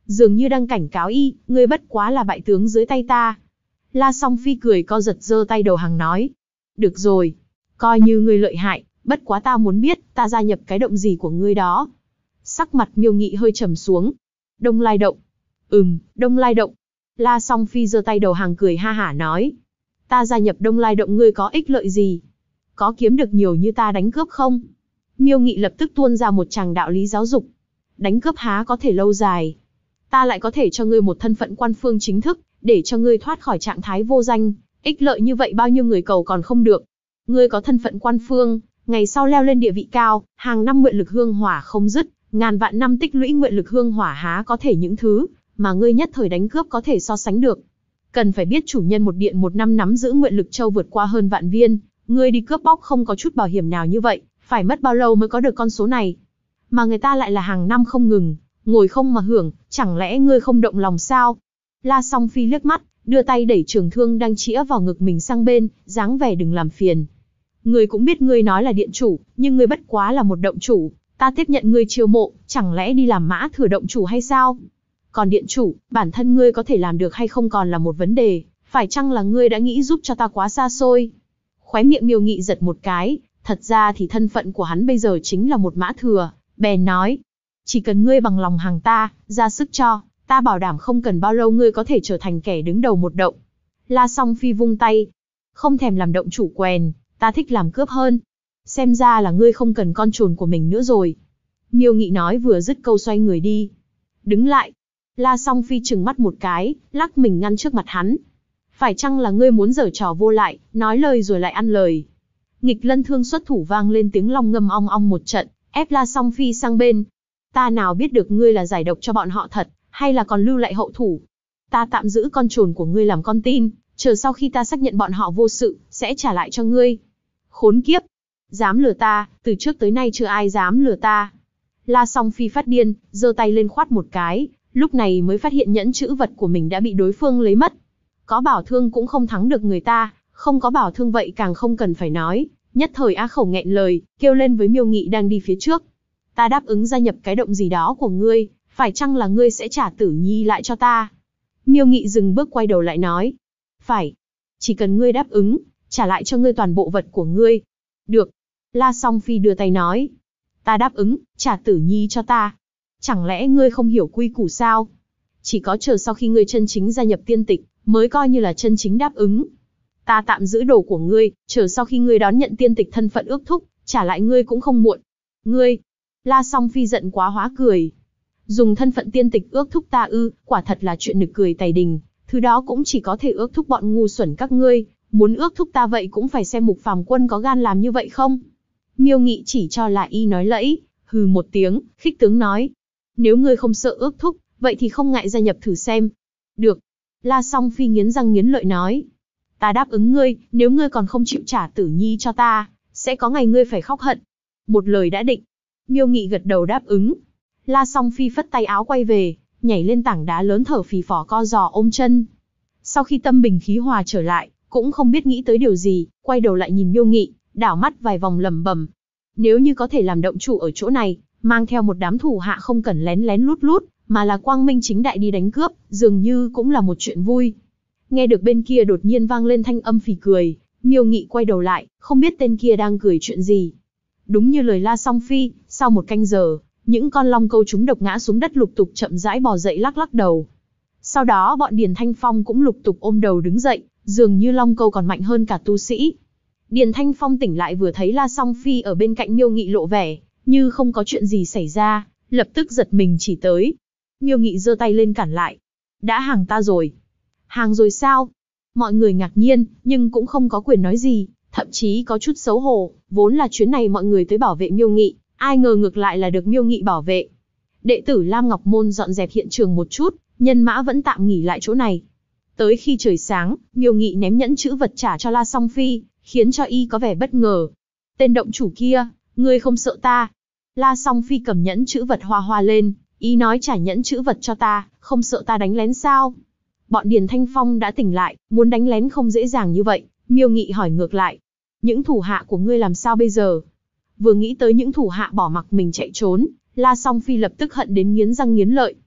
dường như đang cảnh cáo y, ngươi bất quá là bại tướng dưới tay ta. La Song Phi cười co giật giơ tay đầu hàng nói. Được rồi, coi như ngươi lợi hại, bất quá ta muốn biết, ta gia nhập cái động gì của ngươi đó. Sắc mặt Miêu Nghị hơi trầm xuống. Đông Lai động. Đông Lai động. La Song Phi giơ tay đầu hàng cười ha hả nói. Ta gia nhập Đông Lai động ngươi có ích lợi gì? Có kiếm được nhiều như ta đánh cướp không? Miêu Nghị lập tức tuôn ra một tràng đạo lý giáo dục. Đánh cướp há có thể lâu dài. Ta lại có thể cho ngươi một thân phận quan phương chính thức, để cho ngươi thoát khỏi trạng thái vô danh. Ích lợi như vậy bao nhiêu người cầu còn không được. Ngươi có thân phận quan phương, ngày sau leo lên địa vị cao, hàng năm nguyện lực hương hỏa không dứt, ngàn vạn năm tích lũy nguyện lực hương hỏa há có thể những thứ mà ngươi nhất thời đánh cướp có thể so sánh được. Cần phải biết chủ nhân một điện một năm nắm giữ nguyện lực châu vượt qua hơn vạn viên, ngươi đi cướp bóc không có chút bảo hiểm nào như vậy, phải mất bao lâu mới có được con số này? Mà người ta lại là hàng năm không ngừng, ngồi không mà hưởng, chẳng lẽ ngươi không động lòng sao? La Song Phi liếc mắt, đưa tay đẩy trường thương đang chĩa vào ngực mình sang bên, dáng vẻ đừng làm phiền. Ngươi cũng biết ngươi nói là điện chủ, nhưng ngươi bất quá là một động chủ, ta tiếp nhận ngươi chiêu mộ, chẳng lẽ đi làm mã thừa động chủ hay sao? Còn điện chủ, bản thân ngươi có thể làm được hay không còn là một vấn đề, phải chăng là ngươi đã nghĩ giúp cho ta quá xa xôi? Khóe miệng Miêu Nghị giật một cái, thật ra thì thân phận của hắn bây giờ chính là một mã thừa, bèn nói. Chỉ cần ngươi bằng lòng hàng ta, ra sức cho, ta bảo đảm không cần bao lâu ngươi có thể trở thành kẻ đứng đầu một động. La Song Phi vung tay. Không thèm làm động chủ quèn, ta thích làm cướp hơn. Xem ra là ngươi không cần con trồn của mình nữa rồi. Miêu Nghị nói vừa dứt câu xoay người đi. Đứng lại. La Song Phi trừng mắt một cái, lắc mình ngăn trước mặt hắn. Phải chăng là ngươi muốn giở trò vô lại, nói lời rồi lại ăn lời? Nghịch Lân thương xuất thủ vang lên tiếng long ngâm ong ong một trận, ép La Song Phi sang bên. Ta nào biết được ngươi là giải độc cho bọn họ thật, hay là còn lưu lại hậu thủ? Ta tạm giữ con trồn của ngươi làm con tin, chờ sau khi ta xác nhận bọn họ vô sự, sẽ trả lại cho ngươi. Khốn kiếp! Dám lừa ta, từ trước tới nay chưa ai dám lừa ta. La Song Phi phát điên, giơ tay lên khoát một cái, lúc này mới phát hiện nhẫn chữ vật của mình đã bị đối phương lấy mất. Có bảo thương cũng không thắng được người ta, không có bảo thương vậy càng không cần phải nói. Nhất thời á khẩu nghẹn lời, kêu lên với Miêu Nghị đang đi phía trước. Ta đáp ứng gia nhập cái động gì đó của ngươi, phải chăng là ngươi sẽ trả Tử Nhi lại cho ta? Miêu Nghị dừng bước quay đầu lại nói. Phải. Chỉ cần ngươi đáp ứng, trả lại cho ngươi toàn bộ vật của ngươi. Được. La Song Phi đưa tay nói. Ta đáp ứng, trả Tử Nhi cho ta. Chẳng lẽ ngươi không hiểu quy củ sao? Chỉ có chờ sau khi ngươi chân chính gia nhập tiên tịch, mới coi như là chân chính đáp ứng. Ta tạm giữ đồ của ngươi, chờ sau khi ngươi đón nhận tiên tịch thân phận ước thúc, trả lại ngươi cũng không muộn. Ngươi! La Song Phi giận quá hóa cười. Dùng thân phận tiên tịch ước thúc ta ư, quả thật là chuyện nực cười tày đình, thứ đó cũng chỉ có thể ước thúc bọn ngu xuẩn các ngươi, muốn ước thúc ta vậy cũng phải xem Mục Phàm Quân có gan làm như vậy không? Miêu Nghị chỉ cho là y nói lẫy, hừ một tiếng, khích tướng nói. Nếu ngươi không sợ ước thúc, vậy thì không ngại gia nhập thử xem. Được. La Song Phi nghiến răng nghiến lợi nói. Ta đáp ứng ngươi, nếu ngươi còn không chịu trả Tử Nhi cho ta, sẽ có ngày ngươi phải khóc hận. Một lời đã định. Miêu Nghị gật đầu đáp ứng. La Song Phi phất tay áo quay về, nhảy lên tảng đá lớn thở phì phò co giò ôm chân. Sau khi tâm bình khí hòa trở lại, cũng không biết nghĩ tới điều gì, quay đầu lại nhìn Miêu Nghị, đảo mắt vài vòng lẩm bẩm. Nếu như có thể làm động chủ ở chỗ này, mang theo một đám thủ hạ không cần lén lén lút lút, mà là quang minh chính đại đi đánh cướp, dường như cũng là một chuyện vui. Nghe được bên kia đột nhiên vang lên thanh âm phì cười, Miêu Nghị quay đầu lại, không biết tên kia đang cười chuyện gì. Đúng như lời La Song Phi, sau một canh giờ, những con long câu trúng độc ngã xuống đất lục tục chậm rãi bò dậy lắc lắc đầu. Sau đó bọn Điền Thanh Phong cũng lục tục ôm đầu đứng dậy, dường như long câu còn mạnh hơn cả tu sĩ. Điền Thanh Phong tỉnh lại vừa thấy La Song Phi ở bên cạnh Miêu Nghị lộ vẻ như không có chuyện gì xảy ra, lập tức giật mình chỉ tới. Miêu Nghị giơ tay lên cản lại. Đã hàng ta rồi. Hàng rồi sao? Mọi người ngạc nhiên, nhưng cũng không có quyền nói gì, thậm chí có chút xấu hổ, vốn là chuyến này mọi người tới bảo vệ Miêu Nghị, ai ngờ ngược lại là được Miêu Nghị bảo vệ. Đệ tử Lam Ngọc Môn dọn dẹp hiện trường một chút, nhân mã vẫn tạm nghỉ lại chỗ này. Tới khi trời sáng, Miêu Nghị ném nhẫn chữ vật trả cho La Song Phi, khiến cho y có vẻ bất ngờ. Tên động chủ kia, ngươi không sợ ta? La Song Phi cầm nhẫn chữ vật hoa hoa lên, y nói trả nhẫn chữ vật cho ta, không sợ ta đánh lén sao? Bọn Điền Thanh Phong đã tỉnh lại, muốn đánh lén không dễ dàng như vậy. Miêu Nghị hỏi ngược lại, những thủ hạ của ngươi làm sao bây giờ? Vừa nghĩ tới những thủ hạ bỏ mặc mình chạy trốn, La Song Phi lập tức hận đến nghiến răng nghiến lợi.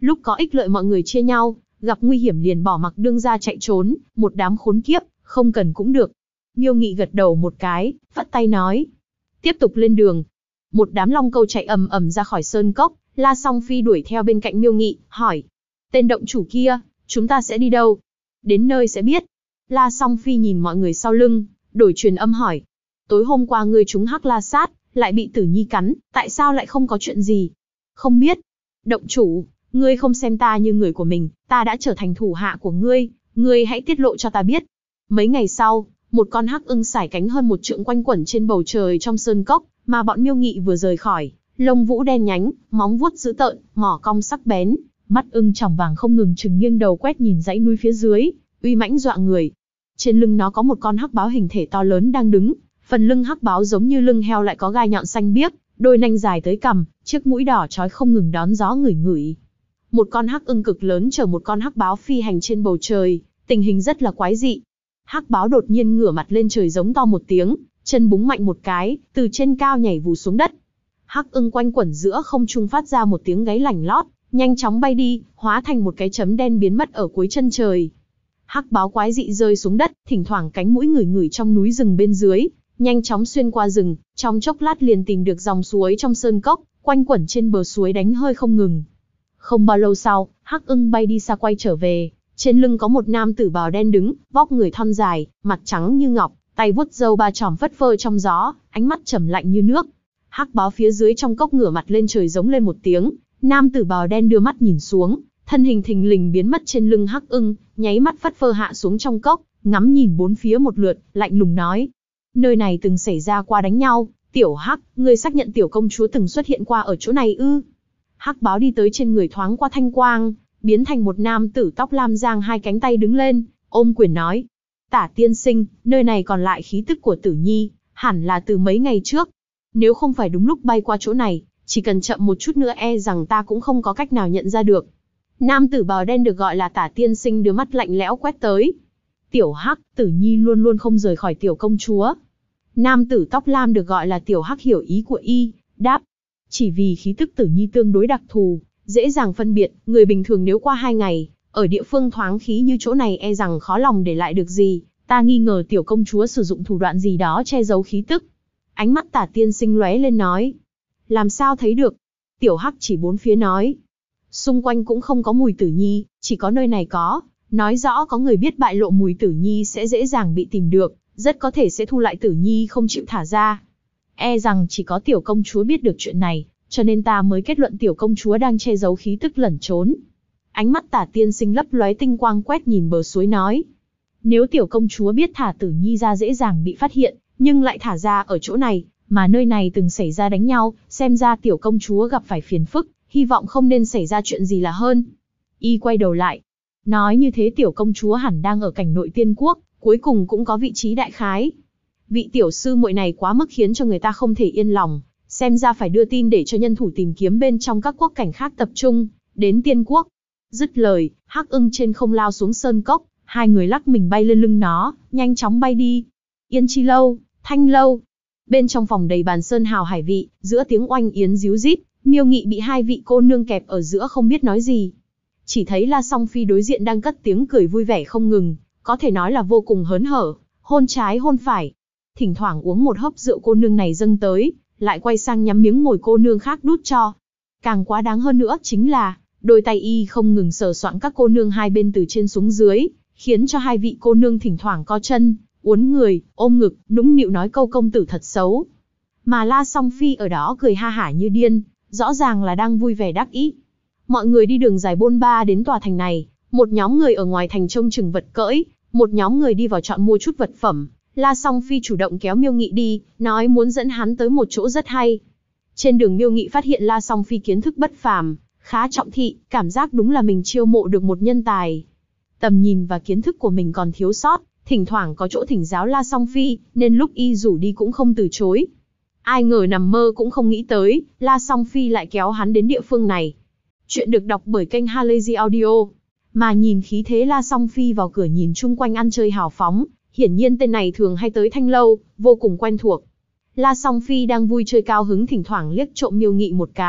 Lúc có ích lợi mọi người chia nhau, gặp nguy hiểm liền bỏ mặc đương ra chạy trốn, một đám khốn kiếp, không cần cũng được. Miêu Nghị gật đầu một cái, vắt tay nói. Tiếp tục lên đường. Một đám long câu chạy ầm ầm ra khỏi sơn cốc, La Song Phi đuổi theo bên cạnh Miêu Nghị, hỏi. Tên động chủ kia, chúng ta sẽ đi đâu? Đến nơi sẽ biết. La Song Phi nhìn mọi người sau lưng, đổi truyền âm hỏi. Tối hôm qua ngươi trúng hắc la sát, lại bị Tử Nhi cắn, tại sao lại không có chuyện gì? Không biết. Động chủ, ngươi không xem ta như người của mình, ta đã trở thành thủ hạ của ngươi, ngươi hãy tiết lộ cho ta biết. Mấy ngày sau, một con hắc ưng sải cánh hơn một trượng quanh quẩn trên bầu trời trong sơn cốc, mà bọn Miêu Nghị vừa rời khỏi, lông vũ đen nhánh, móng vuốt dữ tợn, mỏ cong sắc bén, mắt ưng tròng vàng không ngừng trừng nghiêng đầu quét nhìn dãy núi phía dưới, uy mãnh dọa người. Trên lưng nó có một con hắc báo hình thể to lớn đang đứng, phần lưng hắc báo giống như lưng heo lại có gai nhọn xanh biếc, đôi nanh dài tới cằm, chiếc mũi đỏ chói không ngừng đón gió ngửi ngửi. Một con hắc ưng cực lớn chở một con hắc báo phi hành trên bầu trời, tình hình rất là quái dị. Hắc báo đột nhiên ngửa mặt lên trời giống to một tiếng, chân búng mạnh một cái, từ trên cao nhảy vù xuống đất. Hắc ưng quanh quẩn giữa không trung phát ra một tiếng gáy lành lót, nhanh chóng bay đi, hóa thành một cái chấm đen biến mất ở cuối chân trời. Hắc báo quái dị rơi xuống đất, thỉnh thoảng cánh mũi ngửi ngửi trong núi rừng bên dưới, nhanh chóng xuyên qua rừng, trong chốc lát liền tìm được dòng suối trong sơn cốc, quanh quẩn trên bờ suối đánh hơi không ngừng. Không bao lâu sau, hắc ưng bay đi xa quay trở về, trên lưng có một nam tử bào đen đứng, vóc người thon dài, mặt trắng như ngọc, tay vuốt râu ba chòm phất phơ trong gió, ánh mắt trầm lạnh như nước. Hắc báo phía dưới trong cốc ngửa mặt lên trời giống lên một tiếng, nam tử bào đen đưa mắt nhìn xuống, thân hình thình lình biến mất trên lưng hắc ưng, nháy mắt phất phơ hạ xuống trong cốc, ngắm nhìn bốn phía một lượt, lạnh lùng nói: nơi này từng xảy ra qua đánh nhau, tiểu hắc, ngươi xác nhận tiểu công chúa từng xuất hiện qua ở chỗ này ư? Hắc báo đi tới trên người thoáng qua thanh quang, biến thành một nam tử tóc lam giang hai cánh tay đứng lên, ôm quyền nói: Tả tiên sinh, nơi này còn lại khí tức của Tử Nhi, hẳn là từ mấy ngày trước. Nếu không phải đúng lúc bay qua chỗ này, chỉ cần chậm một chút nữa e rằng ta cũng không có cách nào nhận ra được. Nam tử bào đen được gọi là Tả tiên sinh đưa mắt lạnh lẽo quét tới. Tiểu hắc, Tử Nhi luôn luôn không rời khỏi tiểu công chúa. Nam tử tóc lam được gọi là Tiểu hắc hiểu ý của y, đáp: chỉ vì khí tức Tử Nhi tương đối đặc thù, dễ dàng phân biệt, người bình thường nếu qua 2 ngày, ở địa phương thoáng khí như chỗ này e rằng khó lòng để lại được gì, ta nghi ngờ tiểu công chúa sử dụng thủ đoạn gì đó che giấu khí tức. Ánh mắt Tả tiên sinh lóe lên nói: làm sao thấy được? Tiểu hắc chỉ bốn phía nói: xung quanh cũng không có mùi Tử Nhi, chỉ có nơi này có, nói rõ có người biết bại lộ mùi Tử Nhi sẽ dễ dàng bị tìm được, rất có thể sẽ thu lại Tử Nhi không chịu thả ra. E rằng chỉ có tiểu công chúa biết được chuyện này, cho nên ta mới kết luận tiểu công chúa đang che giấu khí tức lẩn trốn. Ánh mắt Tả tiên sinh lấp lóe tinh quang quét nhìn bờ suối nói: nếu tiểu công chúa biết thả Tử Nhi ra dễ dàng bị phát hiện, nhưng lại thả ra ở chỗ này, mà nơi này từng xảy ra đánh nhau, xem ra tiểu công chúa gặp phải phiền phức, hy vọng không nên xảy ra chuyện gì là hơn. Y quay đầu lại, nói: như thế tiểu công chúa hẳn đang ở cảnh nội tiên quốc, cuối cùng cũng có vị trí đại khái. Vị tiểu sư muội này quá mức khiến cho người ta không thể yên lòng, xem ra phải đưa tin để cho nhân thủ tìm kiếm bên trong các quốc cảnh khác tập trung đến tiên quốc. Dứt lời, hắc ưng trên không lao xuống sơn cốc, hai người lắc mình bay lên lưng nó, nhanh chóng bay đi. Yên Chi lâu, Thanh lâu. Bên trong phòng đầy bàn sơn hào hải vị, giữa tiếng oanh yến ríu rít, Miêu Nghị bị hai vị cô nương kẹp ở giữa không biết nói gì. Chỉ thấy La Song Phi đối diện đang cất tiếng cười vui vẻ không ngừng, có thể nói là vô cùng hớn hở, hôn trái hôn phải. Thỉnh thoảng uống một hớp rượu cô nương này dâng tới, lại quay sang nhắm miếng mồi cô nương khác đút cho. Càng quá đáng hơn nữa chính là, đôi tay y không ngừng sờ soạng các cô nương hai bên từ trên xuống dưới, khiến cho hai vị cô nương thỉnh thoảng co chân, uốn người, ôm ngực, nũng nịu nói câu công tử thật xấu. Mà La Song Phi ở đó cười ha hả như điên, rõ ràng là đang vui vẻ đắc ý. Mọi người đi đường dài bôn ba đến tòa thành này, một nhóm người ở ngoài thành trông chừng vật cưỡi, một nhóm người đi vào chọn mua chút vật phẩm. La Song Phi chủ động kéo Miêu Nghị đi, nói muốn dẫn hắn tới một chỗ rất hay. Trên đường Miêu Nghị phát hiện La Song Phi kiến thức bất phàm, khá trọng thị, cảm giác đúng là mình chiêu mộ được một nhân tài. Tầm nhìn và kiến thức của mình còn thiếu sót, thỉnh thoảng có chỗ thỉnh giáo La Song Phi, nên lúc y rủ đi cũng không từ chối. Ai ngờ nằm mơ cũng không nghĩ tới, La Song Phi lại kéo hắn đến địa phương này. Chuyện được đọc bởi kênh Halazy Audio. Mà nhìn khí thế La Song Phi vào cửa nhìn chung quanh ăn chơi hào phóng, hiển nhiên tên này thường hay tới Thanh lâu, vô cùng quen thuộc. La Song Phi đang vui chơi cao hứng thỉnh thoảng liếc trộm Miêu Nghị một cái,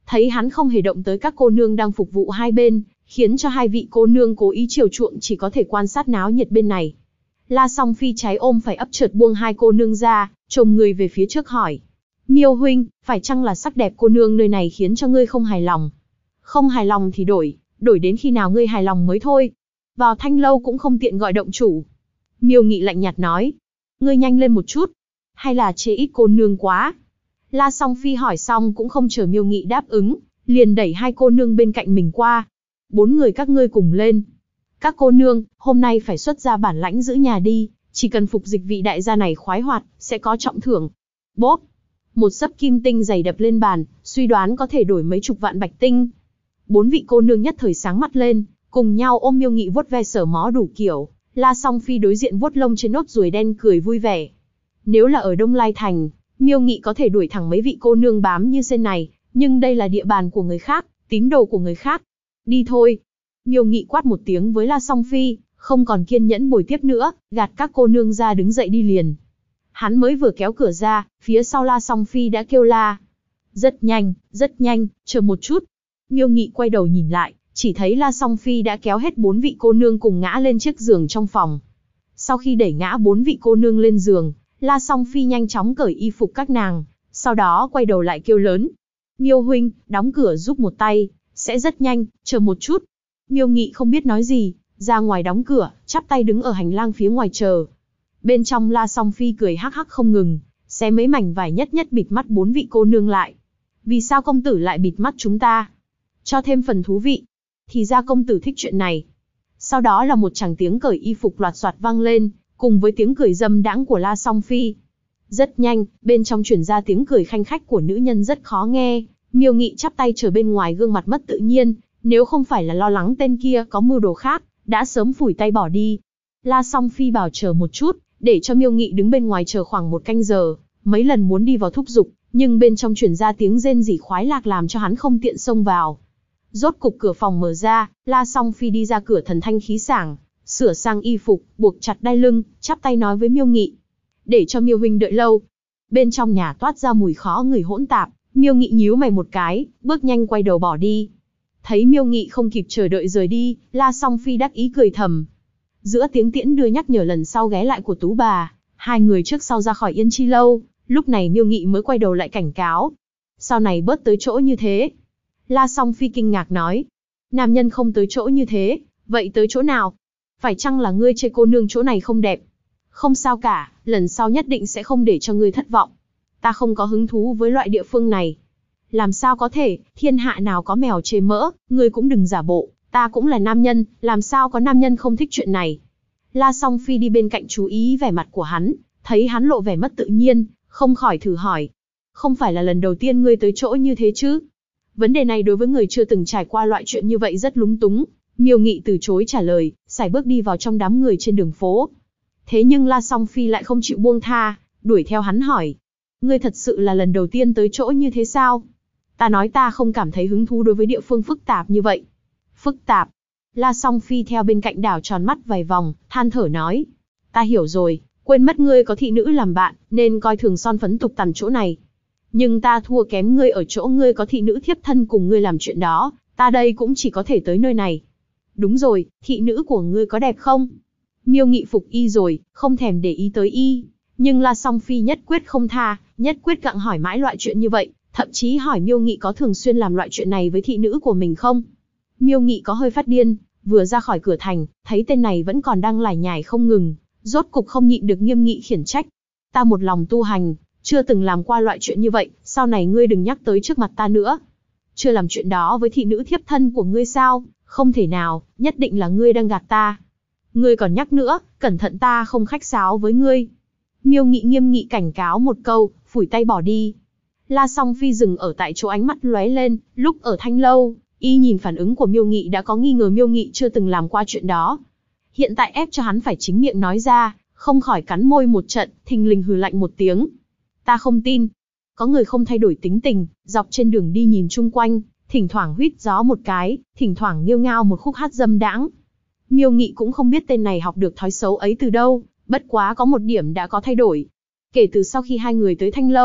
Thấy hắn không hề động tới các cô nương đang phục vụ hai bên, khiến cho hai vị cô nương cố ý chiều chuộng chỉ có thể quan sát náo nhiệt bên này. La Song Phi trái ôm phải ấp chợt buông hai cô nương ra, chồm người về phía trước hỏi. Miêu huynh, phải chăng là sắc đẹp cô nương nơi này khiến cho ngươi không hài lòng? Không hài lòng thì đổi đến khi nào ngươi hài lòng mới thôi. Vào Thanh lâu cũng không tiện gọi động chủ. Miêu Nghị lạnh nhạt nói. Ngươi nhanh lên một chút. Hay là chê ít cô nương quá? La Song Phi hỏi xong cũng không chờ Miêu Nghị đáp ứng, liền đẩy hai cô nương bên cạnh mình qua. 4 người các ngươi cùng lên. Các cô nương, hôm nay phải xuất ra bản lãnh giữ nhà đi, chỉ cần phục dịch vị đại gia này khoái hoạt, sẽ có trọng thưởng. Bốp! Một xấp kim tinh dày đập lên bàn, suy đoán có thể đổi mấy chục vạn bạch tinh. 4 vị cô nương nhất thời sáng mắt lên, cùng nhau ôm Miêu Nghị vuốt ve sờ mó đủ kiểu. La Song Phi đối diện vuốt lông trên nốt ruồi đen cười vui vẻ. Nếu là ở Đông Lai Thành, Miêu Nghị có thể đuổi thẳng mấy vị cô nương bám như sen này, nhưng đây là địa bàn của người khác, tín đồ của người khác. Đi thôi. Miêu Nghị quát một tiếng với La Song Phi, không còn kiên nhẫn bồi tiếp nữa, gạt các cô nương ra đứng dậy đi liền. Hắn mới vừa kéo cửa ra, phía sau La Song Phi đã kêu la. Rất nhanh, chờ một chút. Miêu Nghị quay đầu nhìn lại, chỉ thấy La Song Phi đã kéo hết 4 vị cô nương cùng ngã lên chiếc giường trong phòng. Sau khi đẩy ngã 4 vị cô nương lên giường, La Song Phi nhanh chóng cởi y phục các nàng, sau đó quay đầu lại kêu lớn. Miêu huynh, đóng cửa giúp một tay, sẽ rất nhanh, chờ một chút. Miêu Nghị không biết nói gì, ra ngoài đóng cửa, chắp tay đứng ở hành lang phía ngoài chờ. Bên trong La Song Phi cười hắc hắc không ngừng, xé mấy mảnh vải nhất bịt mắt 4 vị cô nương lại. Vì sao công tử lại bịt mắt chúng ta? Cho thêm phần thú vị. Thì ra công tử thích chuyện này. Sau đó là một tràng tiếng cởi y phục loạt soạt vang lên, cùng với tiếng cười dâm đãng của La Song Phi. Rất nhanh, bên trong truyền ra tiếng cười khanh khách của nữ nhân rất khó nghe. Miêu Nghị chắp tay chờ bên ngoài gương mặt mất tự nhiên, nếu không phải là lo lắng tên kia có mưu đồ khác, đã sớm phủi tay bỏ đi. La Song Phi bảo chờ một chút, để cho Miêu Nghị đứng bên ngoài chờ khoảng 1 canh giờ, mấy lần muốn đi vào thúc giục, nhưng bên trong truyền ra tiếng rên rỉ khoái lạc làm cho hắn không tiện xông vào. Rốt cục cửa phòng mở ra, La Song Phi đi ra cửa thần thanh khí sảng, sửa sang y phục, buộc chặt đai lưng, chắp tay nói với Miêu Nghị. Để cho Miêu huynh đợi lâu. Bên trong nhà toát ra mùi khó người hỗn tạp, Miêu Nghị nhíu mày một cái, bước nhanh quay đầu bỏ đi. Thấy Miêu Nghị không kịp chờ đợi rời đi, La Song Phi đắc ý cười thầm. Giữa tiếng tiễn đưa nhắc nhở lần sau ghé lại của Tú bà, hai người trước sau ra khỏi Yên Chi lâu, lúc này Miêu Nghị mới quay đầu lại cảnh cáo. Sau này bớt tới chỗ như thế. La Song Phi kinh ngạc nói. Nam nhân không tới chỗ như thế, vậy tới chỗ nào? Phải chăng là ngươi chê cô nương chỗ này không đẹp? Không sao cả, lần sau nhất định sẽ không để cho ngươi thất vọng. Ta không có hứng thú với loại địa phương này. Làm sao có thể, thiên hạ nào có mèo chê mỡ, ngươi cũng đừng giả bộ, ta cũng là nam nhân, làm sao có nam nhân không thích chuyện này. La Song Phi đi bên cạnh chú ý vẻ mặt của hắn, thấy hắn lộ vẻ mất tự nhiên, không khỏi thử hỏi. Không phải là lần đầu tiên ngươi tới chỗ như thế chứ? Vấn đề này đối với người chưa từng trải qua loại chuyện như vậy rất lúng túng. Miêu Nghị từ chối trả lời, sải bước đi vào trong đám người trên đường phố. Thế nhưng La Song Phi lại không chịu buông tha, đuổi theo hắn hỏi. Ngươi thật sự là lần đầu tiên tới chỗ như thế sao? Ta nói ta không cảm thấy hứng thú đối với địa phương phức tạp như vậy. Phức tạp? La Song Phi theo bên cạnh đảo tròn mắt vài vòng, than thở nói. Ta hiểu rồi, quên mất ngươi có thị nữ làm bạn, nên coi thường son phấn tục tằn chỗ này. Nhưng ta thua kém ngươi ở chỗ ngươi có thị nữ thiếp thân cùng ngươi làm chuyện đó, ta đây cũng chỉ có thể tới nơi này. Đúng rồi, thị nữ của ngươi có đẹp không? Miêu Nghị phục y rồi, không thèm để ý tới y. Nhưng La Song Phi nhất quyết không tha, nhất quyết gặng hỏi mãi loại chuyện như vậy, thậm chí hỏi Miêu Nghị có thường xuyên làm loại chuyện này với thị nữ của mình không? Miêu Nghị có hơi phát điên, vừa ra khỏi cửa thành, thấy tên này vẫn còn đang lải nhải không ngừng, rốt cục không nhịn được nghiêm nghị khiển trách. Ta một lòng tu hành, chưa từng làm qua loại chuyện như vậy, sau này ngươi đừng nhắc tới trước mặt ta nữa. Chưa làm chuyện đó với thị nữ thiếp thân của ngươi sao? Không thể nào, nhất định là ngươi đang gạt ta. Ngươi còn nhắc nữa, cẩn thận ta không khách sáo với ngươi. Miêu Nghị nghiêm nghị cảnh cáo một câu, phủi tay bỏ đi. La Song Phi dừng ở tại chỗ, ánh mắt lóe lên, lúc ở Thanh lâu, y nhìn phản ứng của Miêu Nghị đã có nghi ngờ Miêu Nghị chưa từng làm qua chuyện đó. Hiện tại ép cho hắn phải chính miệng nói ra, không khỏi cắn môi một trận, thình lình hừ lạnh một tiếng. Ta không tin. Có người không thay đổi tính tình, dọc trên đường đi nhìn chung quanh, thỉnh thoảng huýt gió một cái, thỉnh thoảng nghêu ngao một khúc hát dâm đãng. Miêu Nghị cũng không biết tên này học được thói xấu ấy từ đâu, bất quá có một điểm đã có thay đổi. Kể từ sau khi hai người tới Thanh lâu,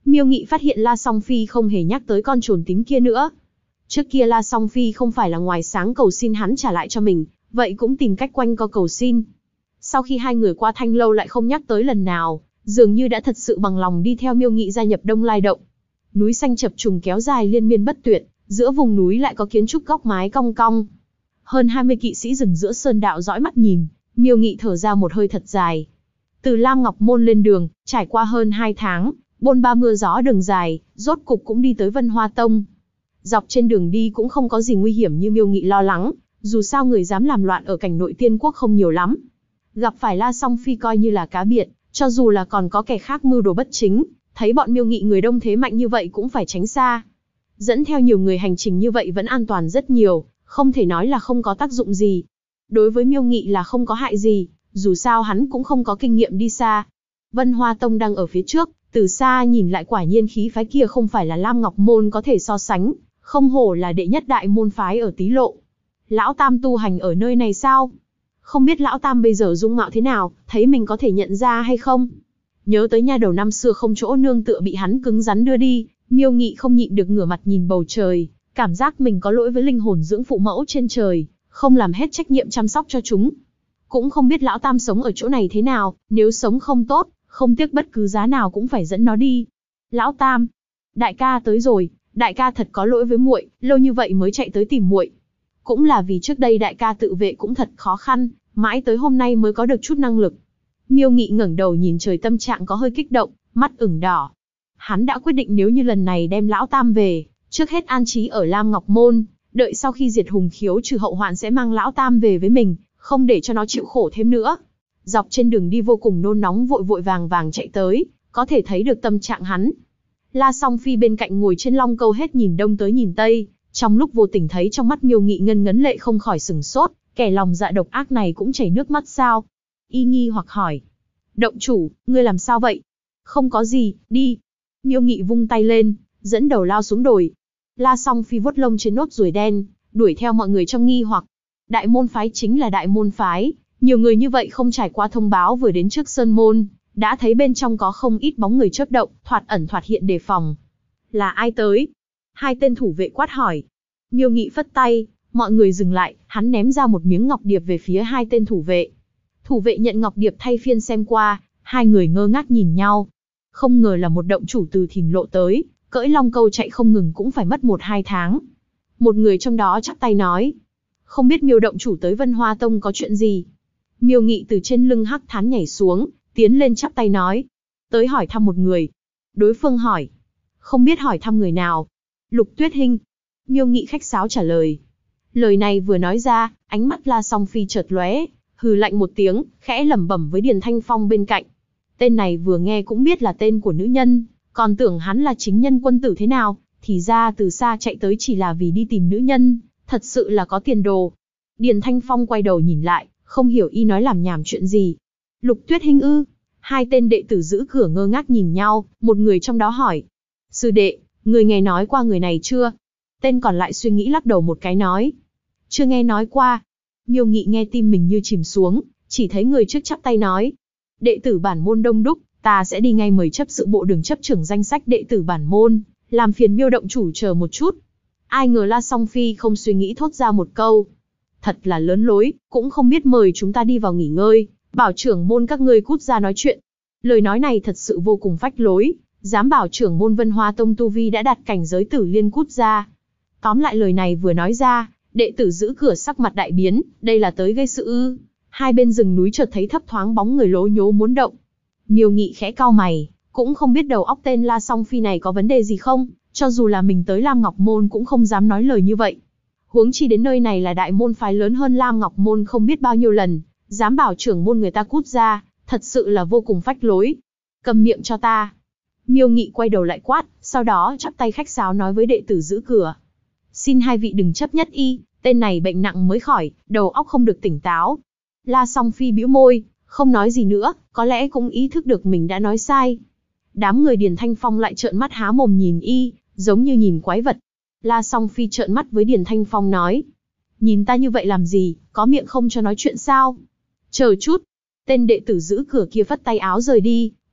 Miêu Nghị phát hiện La Song Phi không hề nhắc tới con trồn tím kia nữa. Trước kia La Song Phi không phải là ngoài sáng cầu xin hắn trả lại cho mình, vậy cũng tìm cách quanh co cầu xin. Sau khi hai người qua Thanh Lâu lại không nhắc tới lần nào, dường như đã thật sự bằng lòng đi theo Miêu Nghị gia nhập Đông Lai Động. Núi xanh chập trùng kéo dài liên miên bất tuyệt, giữa vùng núi lại có kiến trúc góc mái cong cong. Hơn 20 kỵ sĩ dừng giữa sơn đạo dõi mắt nhìn, Miêu Nghị thở ra một hơi thật dài. Từ Lam Ngọc Môn lên đường, trải qua hơn 2 tháng, bôn ba mưa gió đường dài, rốt cục cũng đi tới Vân Hoa Tông. Dọc trên đường đi cũng không có gì nguy hiểm như Miêu Nghị lo lắng, dù sao người dám làm loạn ở cảnh nội tiên quốc không nhiều lắm. Gặp phải La Song Phi coi như là cá biệt, cho dù là còn có kẻ khác mưu đồ bất chính, thấy bọn Miêu Nghị người đông thế mạnh như vậy cũng phải tránh xa. Dẫn theo nhiều người hành trình như vậy vẫn an toàn rất nhiều, không thể nói là không có tác dụng gì. Đối với Miêu Nghị là không có hại gì, dù sao hắn cũng không có kinh nghiệm đi xa. Vân Hoa Tông đang ở phía trước, từ xa nhìn lại quả nhiên khí phái kia không phải là Lam Ngọc Môn có thể so sánh, không hổ là đệ nhất đại môn phái ở Tý Lộ. Lão Tam tu hành ở nơi này sao? Không biết Lão Tam bây giờ dung mạo thế nào, thấy mình có thể nhận ra hay không? Nhớ tới nha đầu năm xưa không chỗ nương tựa bị hắn cứng rắn đưa đi, Miêu Nghị không nhịn được ngửa mặt nhìn bầu trời, cảm giác mình có lỗi với linh hồn dưỡng phụ mẫu trên trời, không làm hết trách nhiệm chăm sóc cho chúng. Cũng không biết Lão Tam sống ở chỗ này thế nào, nếu sống không tốt, không tiếc bất cứ giá nào cũng phải dẫn nó đi. Lão Tam, đại ca tới rồi, đại ca thật có lỗi với muội, lâu như vậy mới chạy tới tìm muội. Cũng là vì trước đây đại ca tự vệ cũng thật khó khăn, mãi tới hôm nay mới có được chút năng lực. Miêu Nghị ngẩng đầu nhìn trời, tâm trạng có hơi kích động, mắt ửng đỏ. Hắn đã quyết định nếu như lần này đem Lão Tam về, trước hết an trí ở Lam Ngọc Môn, đợi sau khi diệt hùng khiếu trừ hậu hoạn sẽ mang Lão Tam về với mình, không để cho nó chịu khổ thêm nữa. Dọc trên đường đi vô cùng nôn nóng, vội vội vàng vàng chạy tới, có thể thấy được tâm trạng hắn. La Song Phi bên cạnh ngồi trên long câu hết nhìn đông tới nhìn tây, trong lúc vô tình thấy trong mắt Miêu Nghị ngân ngấn lệ không khỏi sừng sốt, kẻ lòng dạ độc ác này cũng chảy nước mắt sao? Y nghi hoặc hỏi. Động chủ, ngươi làm sao vậy? Không có gì, đi. Miêu Nghị vung tay lên, dẫn đầu lao xuống đồi. La Song Phi vuốt lông trên nốt ruồi đen, đuổi theo mọi người trong nghi hoặc. Đại môn phái chính là đại môn phái, nhiều người như vậy không trải qua thông báo vừa đến trước sơn môn, đã thấy bên trong có không ít bóng người chớp động, thoạt ẩn thoạt hiện đề phòng. Là ai tới? Hai tên thủ vệ quát hỏi. Miêu Nghị phất tay, mọi người dừng lại, hắn ném ra một miếng ngọc điệp về phía hai tên thủ vệ. Thủ vệ nhận ngọc điệp thay phiên xem qua, hai người ngơ ngác nhìn nhau. Không ngờ là một động chủ từ Thìn Lộ tới, cưỡi long câu chạy không ngừng cũng phải mất 1-2 tháng. Một người trong đó chắp tay nói. Không biết Miêu động chủ tới Vân Hoa Tông có chuyện gì? Miêu Nghị từ trên lưng hắc thán nhảy xuống, tiến lên chắp tay nói. Tới hỏi thăm một người. Đối phương hỏi. Không biết hỏi thăm người nào. Lục Tuyết Hinh. Miêu Nghị khách sáo trả lời. Lời này vừa nói ra, ánh mắt La Song Phi chợt lóe, hừ lạnh một tiếng, khẽ lẩm bẩm với Điền Thanh Phong bên cạnh. Tên này vừa nghe cũng biết là tên của nữ nhân, còn tưởng hắn là chính nhân quân tử thế nào, thì ra từ xa chạy tới chỉ là vì đi tìm nữ nhân, thật sự là có tiền đồ. Điền Thanh Phong quay đầu nhìn lại, không hiểu y nói làm nhảm chuyện gì. Lục Tuyết Hinh ư? Hai tên đệ tử giữ cửa ngơ ngác nhìn nhau, một người trong đó hỏi. Sư đệ, người nghe nói qua người này chưa? Tên còn lại suy nghĩ lắc đầu một cái nói. Chưa nghe nói qua. Miêu Nghị nghe tim mình như chìm xuống, chỉ thấy người trước chắp tay nói. Đệ tử bản môn đông đúc, ta sẽ đi ngay mời chấp sự bộ đường chấp trưởng danh sách đệ tử bản môn, làm phiền Miêu động chủ chờ một chút. Ai ngờ La Song Phi không suy nghĩ thốt ra một câu. Thật là lớn lối, cũng không biết mời chúng ta đi vào nghỉ ngơi, bảo trưởng môn các ngươi cút ra nói chuyện. Lời nói này thật sự vô cùng phách lối, dám bảo trưởng môn Vân Hoa Tông tu vi đã đạt cảnh giới tử liên cút ra. Tóm lại lời này vừa nói ra, đệ tử giữ cửa sắc mặt đại biến, đây là tới gây sự ư? Hai bên rừng núi chợt thấy thấp thoáng bóng người lố nhố muốn động. Miêu Nghị khẽ cau mày, cũng không biết đầu óc tên La Song Phi này có vấn đề gì không, cho dù là mình tới Lam Ngọc Môn cũng không dám nói lời như vậy. Huống chi đến nơi này là đại môn phái lớn hơn Lam Ngọc Môn không biết bao nhiêu lần, dám bảo trưởng môn người ta cút ra, thật sự là vô cùng phách lối. Cầm miệng cho ta. Miêu Nghị quay đầu lại quát, sau đó chắp tay khách sáo nói với đệ tử giữ cửa. Xin hai vị đừng chấp nhất y, tên này bệnh nặng mới khỏi, đầu óc không được tỉnh táo. La Song Phi bĩu môi, không nói gì nữa, có lẽ cũng ý thức được mình đã nói sai. Đám người Điền Thanh Phong lại trợn mắt há mồm nhìn y, giống như nhìn quái vật. La Song Phi trợn mắt với Điền Thanh Phong nói. Nhìn ta như vậy làm gì, có miệng không cho nói chuyện sao? Chờ chút. Tên đệ tử giữ cửa kia phất tay áo rời đi,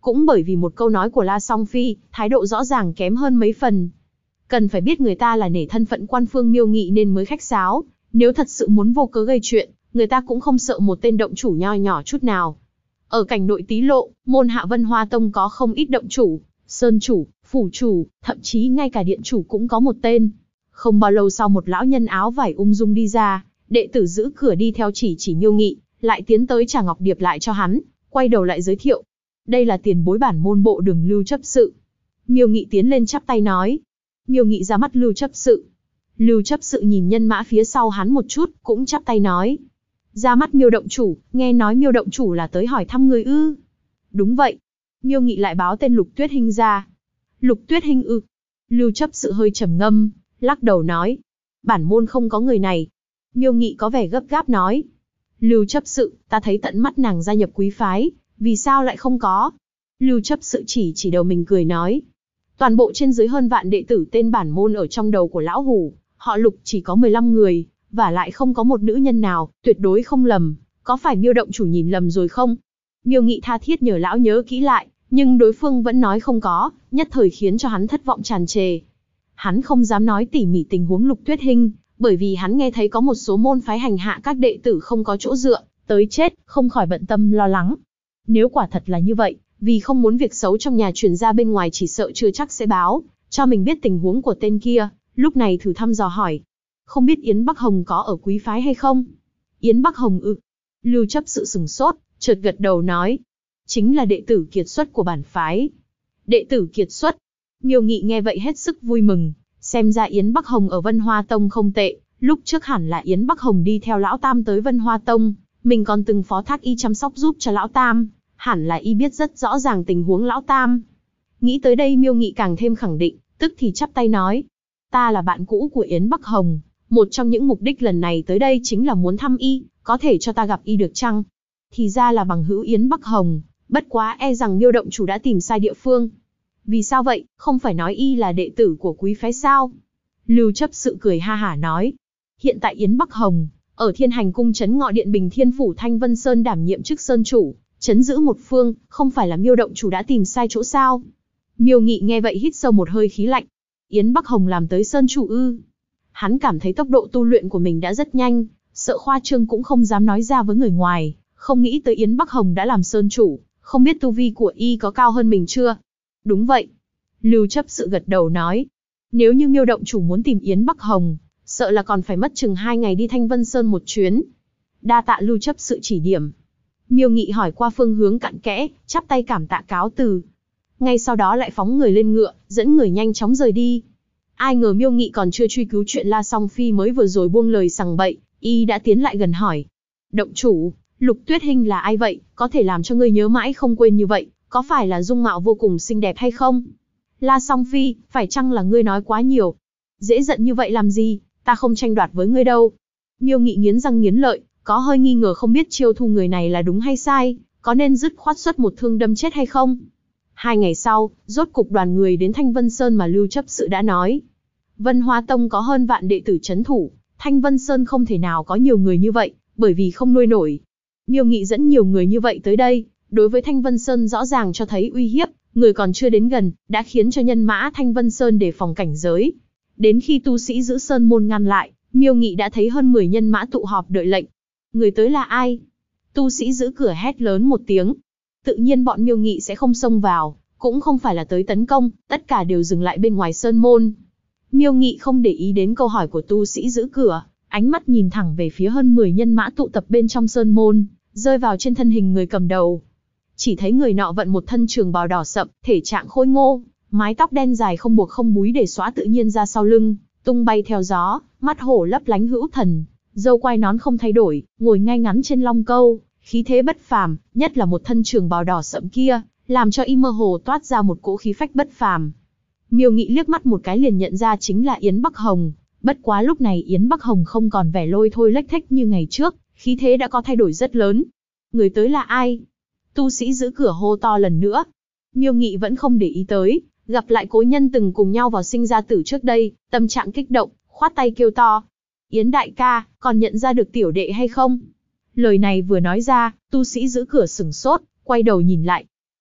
cũng bởi vì một câu nói của La Song Phi, thái độ rõ ràng kém hơn mấy phần. Cần phải biết người ta là nể thân phận quan phương Miêu Nghị nên mới khách sáo, nếu thật sự muốn vô cớ gây chuyện, người ta cũng không sợ một tên động chủ nho nhỏ chút nào. Ở cảnh nội Tý Lộ, môn hạ Vân Hoa Tông có không ít động chủ, sơn chủ, phủ chủ, thậm chí ngay cả điện chủ cũng có một tên. Không bao lâu sau một lão nhân áo vải ung dung đi ra, đệ tử giữ cửa đi theo chỉ Miêu Nghị, lại tiến tới trả ngọc điệp lại cho hắn, quay đầu lại giới thiệu. Đây là tiền bối bản môn bộ Đường Lưu chấp sự. Miêu Nghị tiến lên chắp tay nói. Miêu Nghị ra mắt Lưu chấp sự. Lưu chấp sự nhìn nhân mã phía sau hắn một chút, cũng chắp tay nói. Ra mắt Miêu động chủ, nghe nói Miêu động chủ là tới hỏi thăm người ư? Đúng vậy. Miêu Nghị lại báo tên Lục Tuyết Hinh ra. Lục Tuyết Hinh ư? Lưu chấp sự hơi trầm ngâm, lắc đầu nói. Bản môn không có người này. Miêu Nghị có vẻ gấp gáp nói. Lưu chấp sự, ta thấy tận mắt nàng gia nhập quý phái, vì sao lại không có? Lưu chấp sự chỉ đầu mình cười nói. Toàn bộ trên dưới hơn vạn đệ tử tên bản môn ở trong đầu của lão hủ, họ Lục chỉ có 15 người, và lại không có một nữ nhân nào, tuyệt đối không lầm, có phải Miêu động chủ nhìn lầm rồi không? Miêu Nghị tha thiết nhờ lão nhớ kỹ lại, nhưng đối phương vẫn nói không có, nhất thời khiến cho hắn thất vọng tràn trề. Hắn không dám nói tỉ mỉ tình huống Lục Tuyết Hinh, bởi vì hắn nghe thấy có một số môn phái hành hạ các đệ tử không có chỗ dựa, tới chết, không khỏi bận tâm lo lắng. Nếu quả thật là như vậy, vì không muốn việc xấu trong nhà truyền ra bên ngoài chỉ sợ chưa chắc sẽ báo cho mình biết tình huống của tên kia, lúc này thử thăm dò hỏi. Không biết Yến Bắc Hồng có ở quý phái hay không? Yến Bắc Hồng ư? Lưu chấp sự sừng sốt, chợt gật đầu nói. Chính là đệ tử kiệt xuất của bản phái. Đệ tử kiệt xuất. Miêu Nghị nghe vậy hết sức vui mừng, xem ra Yến Bắc Hồng ở Vân Hoa Tông không tệ, lúc trước hẳn là Yến Bắc Hồng đi theo lão Tam tới Vân Hoa Tông, mình còn từng phó thác y chăm sóc giúp cho lão Tam, hẳn là y biết rất rõ ràng tình huống lão Tam. Nghĩ tới đây Miêu Nghị càng thêm khẳng định, tức thì chắp tay nói. Ta là bạn cũ của Yến Bắc Hồng, một trong những mục đích lần này tới đây chính là muốn thăm y, có thể cho ta gặp y được chăng? Thì ra là bằng hữu Yến Bắc Hồng, bất quá e rằng Miêu động chủ đã tìm sai địa phương. Vì sao vậy, không phải nói y là đệ tử của quý phái sao? Lưu chấp sự cười ha hả nói. Hiện tại Yến Bắc Hồng, ở Thiên Hành cung trấn Ngọ Điện Bình Thiên phủ Thanh Vân Sơn đảm nhiệm chức sơn chủ, trấn giữ một phương, không phải là Miêu động chủ đã tìm sai chỗ sao? Miêu Nghị nghe vậy hít sâu một hơi khí lạnh. Yến Bắc Hồng làm tới sơn chủ ư? Hắn cảm thấy tốc độ tu luyện của mình đã rất nhanh, sợ khoa trương cũng không dám nói ra với người ngoài, không nghĩ tới Yến Bắc Hồng đã làm sơn chủ, không biết tu vi của y có cao hơn mình chưa? Đúng vậy. Lưu chấp sự gật đầu nói. Nếu như Miêu động chủ muốn tìm Yến Bắc Hồng, sợ là còn phải mất chừng 2 ngày đi Thanh Vân Sơn một chuyến. Đa tạ Lưu chấp sự chỉ điểm. Miêu Nghị hỏi qua phương hướng cặn kẽ, chắp tay cảm tạ cáo từ. Ngay sau đó lại phóng người lên ngựa, dẫn người nhanh chóng rời đi. Ai ngờ Miêu Nghị còn chưa truy cứu chuyện La Song Phi mới vừa rồi buông lời sằng bậy, y đã tiến lại gần hỏi. Động chủ, Lục Tuyết Hinh là ai vậy, có thể làm cho ngươi nhớ mãi không quên như vậy, có phải là dung mạo vô cùng xinh đẹp hay không? La Song Phi, phải chăng là ngươi nói quá nhiều? Dễ giận như vậy làm gì, ta không tranh đoạt với ngươi đâu. Miêu Nghị nghiến răng nghiến lợi, có hơi nghi ngờ không biết chiêu thu người này là đúng hay sai, có nên dứt khoát xuất một thương đâm chết hay không? 2 ngày sau, rốt cục đoàn người đến Thanh Vân Sơn mà Lưu chấp sự đã nói. Vân Hoa Tông có hơn vạn đệ tử trấn thủ, Thanh Vân Sơn không thể nào có nhiều người như vậy, bởi vì không nuôi nổi. Miêu Nghị dẫn nhiều người như vậy tới đây, đối với Thanh Vân Sơn rõ ràng cho thấy uy hiếp, người còn chưa đến gần, đã khiến cho nhân mã Thanh Vân Sơn đề phòng cảnh giới. Đến khi tu sĩ giữ sơn môn ngăn lại, Miêu Nghị đã thấy hơn 10 nhân mã tụ họp đợi lệnh. Người tới là ai? Tu sĩ giữ cửa hét lớn một tiếng. Tự nhiên bọn Miêu Nghị sẽ không xông vào, cũng không phải là tới tấn công, tất cả đều dừng lại bên ngoài sơn môn. Miêu Nghị không để ý đến câu hỏi của tu sĩ giữ cửa, ánh mắt nhìn thẳng về phía hơn 10 nhân mã tụ tập bên trong sơn môn, rơi vào trên thân hình người cầm đầu. Chỉ thấy người nọ vận một thân trường bào đỏ sậm, thể trạng khôi ngô, mái tóc đen dài không buộc không búi để xõa tự nhiên ra sau lưng, tung bay theo gió, mắt hổ lấp lánh hữu thần, râu quai nón không thay đổi, ngồi ngay ngắn trên long câu, khí thế bất phàm, nhất là một thân trường bào đỏ sậm kia, làm cho y mơ hồ toát ra một cỗ khí phách bất phàm. Miêu Nghị liếc mắt một cái liền nhận ra chính là Yến Bắc Hồng, bất quá lúc này Yến Bắc Hồng không còn vẻ lôi thôi lếch thếch như ngày trước, khí thế đã có thay đổi rất lớn. Người tới là ai? Tu sĩ giữ cửa hô to lần nữa. Miêu Nghị vẫn không để ý tới, gặp lại cố nhân từng cùng nhau vào sinh ra tử trước đây, tâm trạng kích động, khoát tay kêu to. Yến đại ca, còn nhận ra được tiểu đệ hay không? Lời này vừa nói ra, tu sĩ giữ cửa sửng sốt, quay đầu nhìn lại.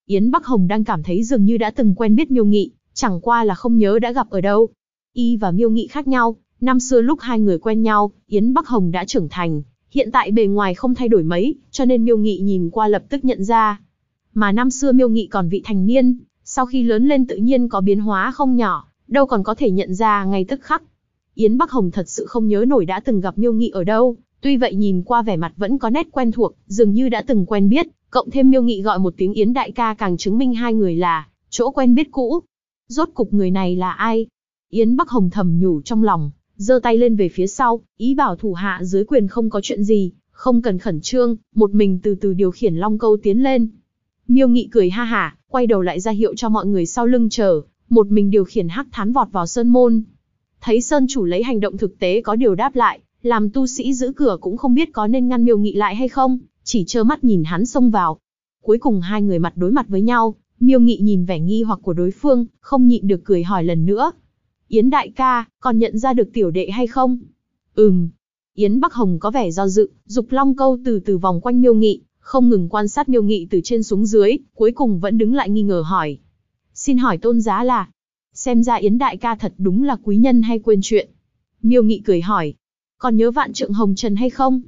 Yến Bắc Hồng đang cảm thấy dường như đã từng quen biết Miêu Nghị, chẳng qua là không nhớ đã gặp ở đâu. Y và Miêu Nghị khác nhau, năm xưa lúc hai người quen nhau, Yến Bắc Hồng đã trưởng thành, hiện tại bề ngoài không thay đổi mấy, cho nên Miêu Nghị nhìn qua lập tức nhận ra. Mà năm xưa Miêu Nghị còn vị thành niên, sau khi lớn lên tự nhiên có biến hóa không nhỏ, đâu còn có thể nhận ra ngay tức khắc. Yến Bắc Hồng thật sự không nhớ nổi đã từng gặp Miêu Nghị ở đâu, tuy vậy nhìn qua vẻ mặt vẫn có nét quen thuộc, dường như đã từng quen biết, cộng thêm Miêu Nghị gọi một tiếng Yến đại ca càng chứng minh hai người là chỗ quen biết cũ. Rốt cục người này là ai? Yến Bắc Hồng thầm nhủ trong lòng, giơ tay lên về phía sau, ý bảo thủ hạ dưới quyền không có chuyện gì, không cần khẩn trương, một mình từ từ điều khiển long câu tiến lên. Miêu Nghị cười ha hả, quay đầu lại ra hiệu cho mọi người sau lưng chờ, một mình điều khiển hắc thán vọt vào sơn môn. Thấy sơn chủ lấy hành động thực tế có điều đáp lại, làm tu sĩ giữ cửa cũng không biết có nên ngăn Miêu Nghị lại hay không, chỉ trơ mắt nhìn hắn xông vào. Cuối cùng hai người mặt đối mặt với nhau, Miêu Nghị nhìn vẻ nghi hoặc của đối phương, không nhịn được cười hỏi lần nữa. Yến đại ca, còn nhận ra được tiểu đệ hay không? Yến Bắc Hồng có vẻ do dự, giục long câu từ từ vòng quanh Miêu Nghị, không ngừng quan sát Miêu Nghị từ trên xuống dưới, cuối cùng vẫn đứng lại nghi ngờ hỏi. Xin hỏi tôn giá là? Xem ra Yến đại ca thật đúng là quý nhân hay quên chuyện. Miêu Nghị cười hỏi. Còn nhớ Vạn Trượng Hồng Trần hay không?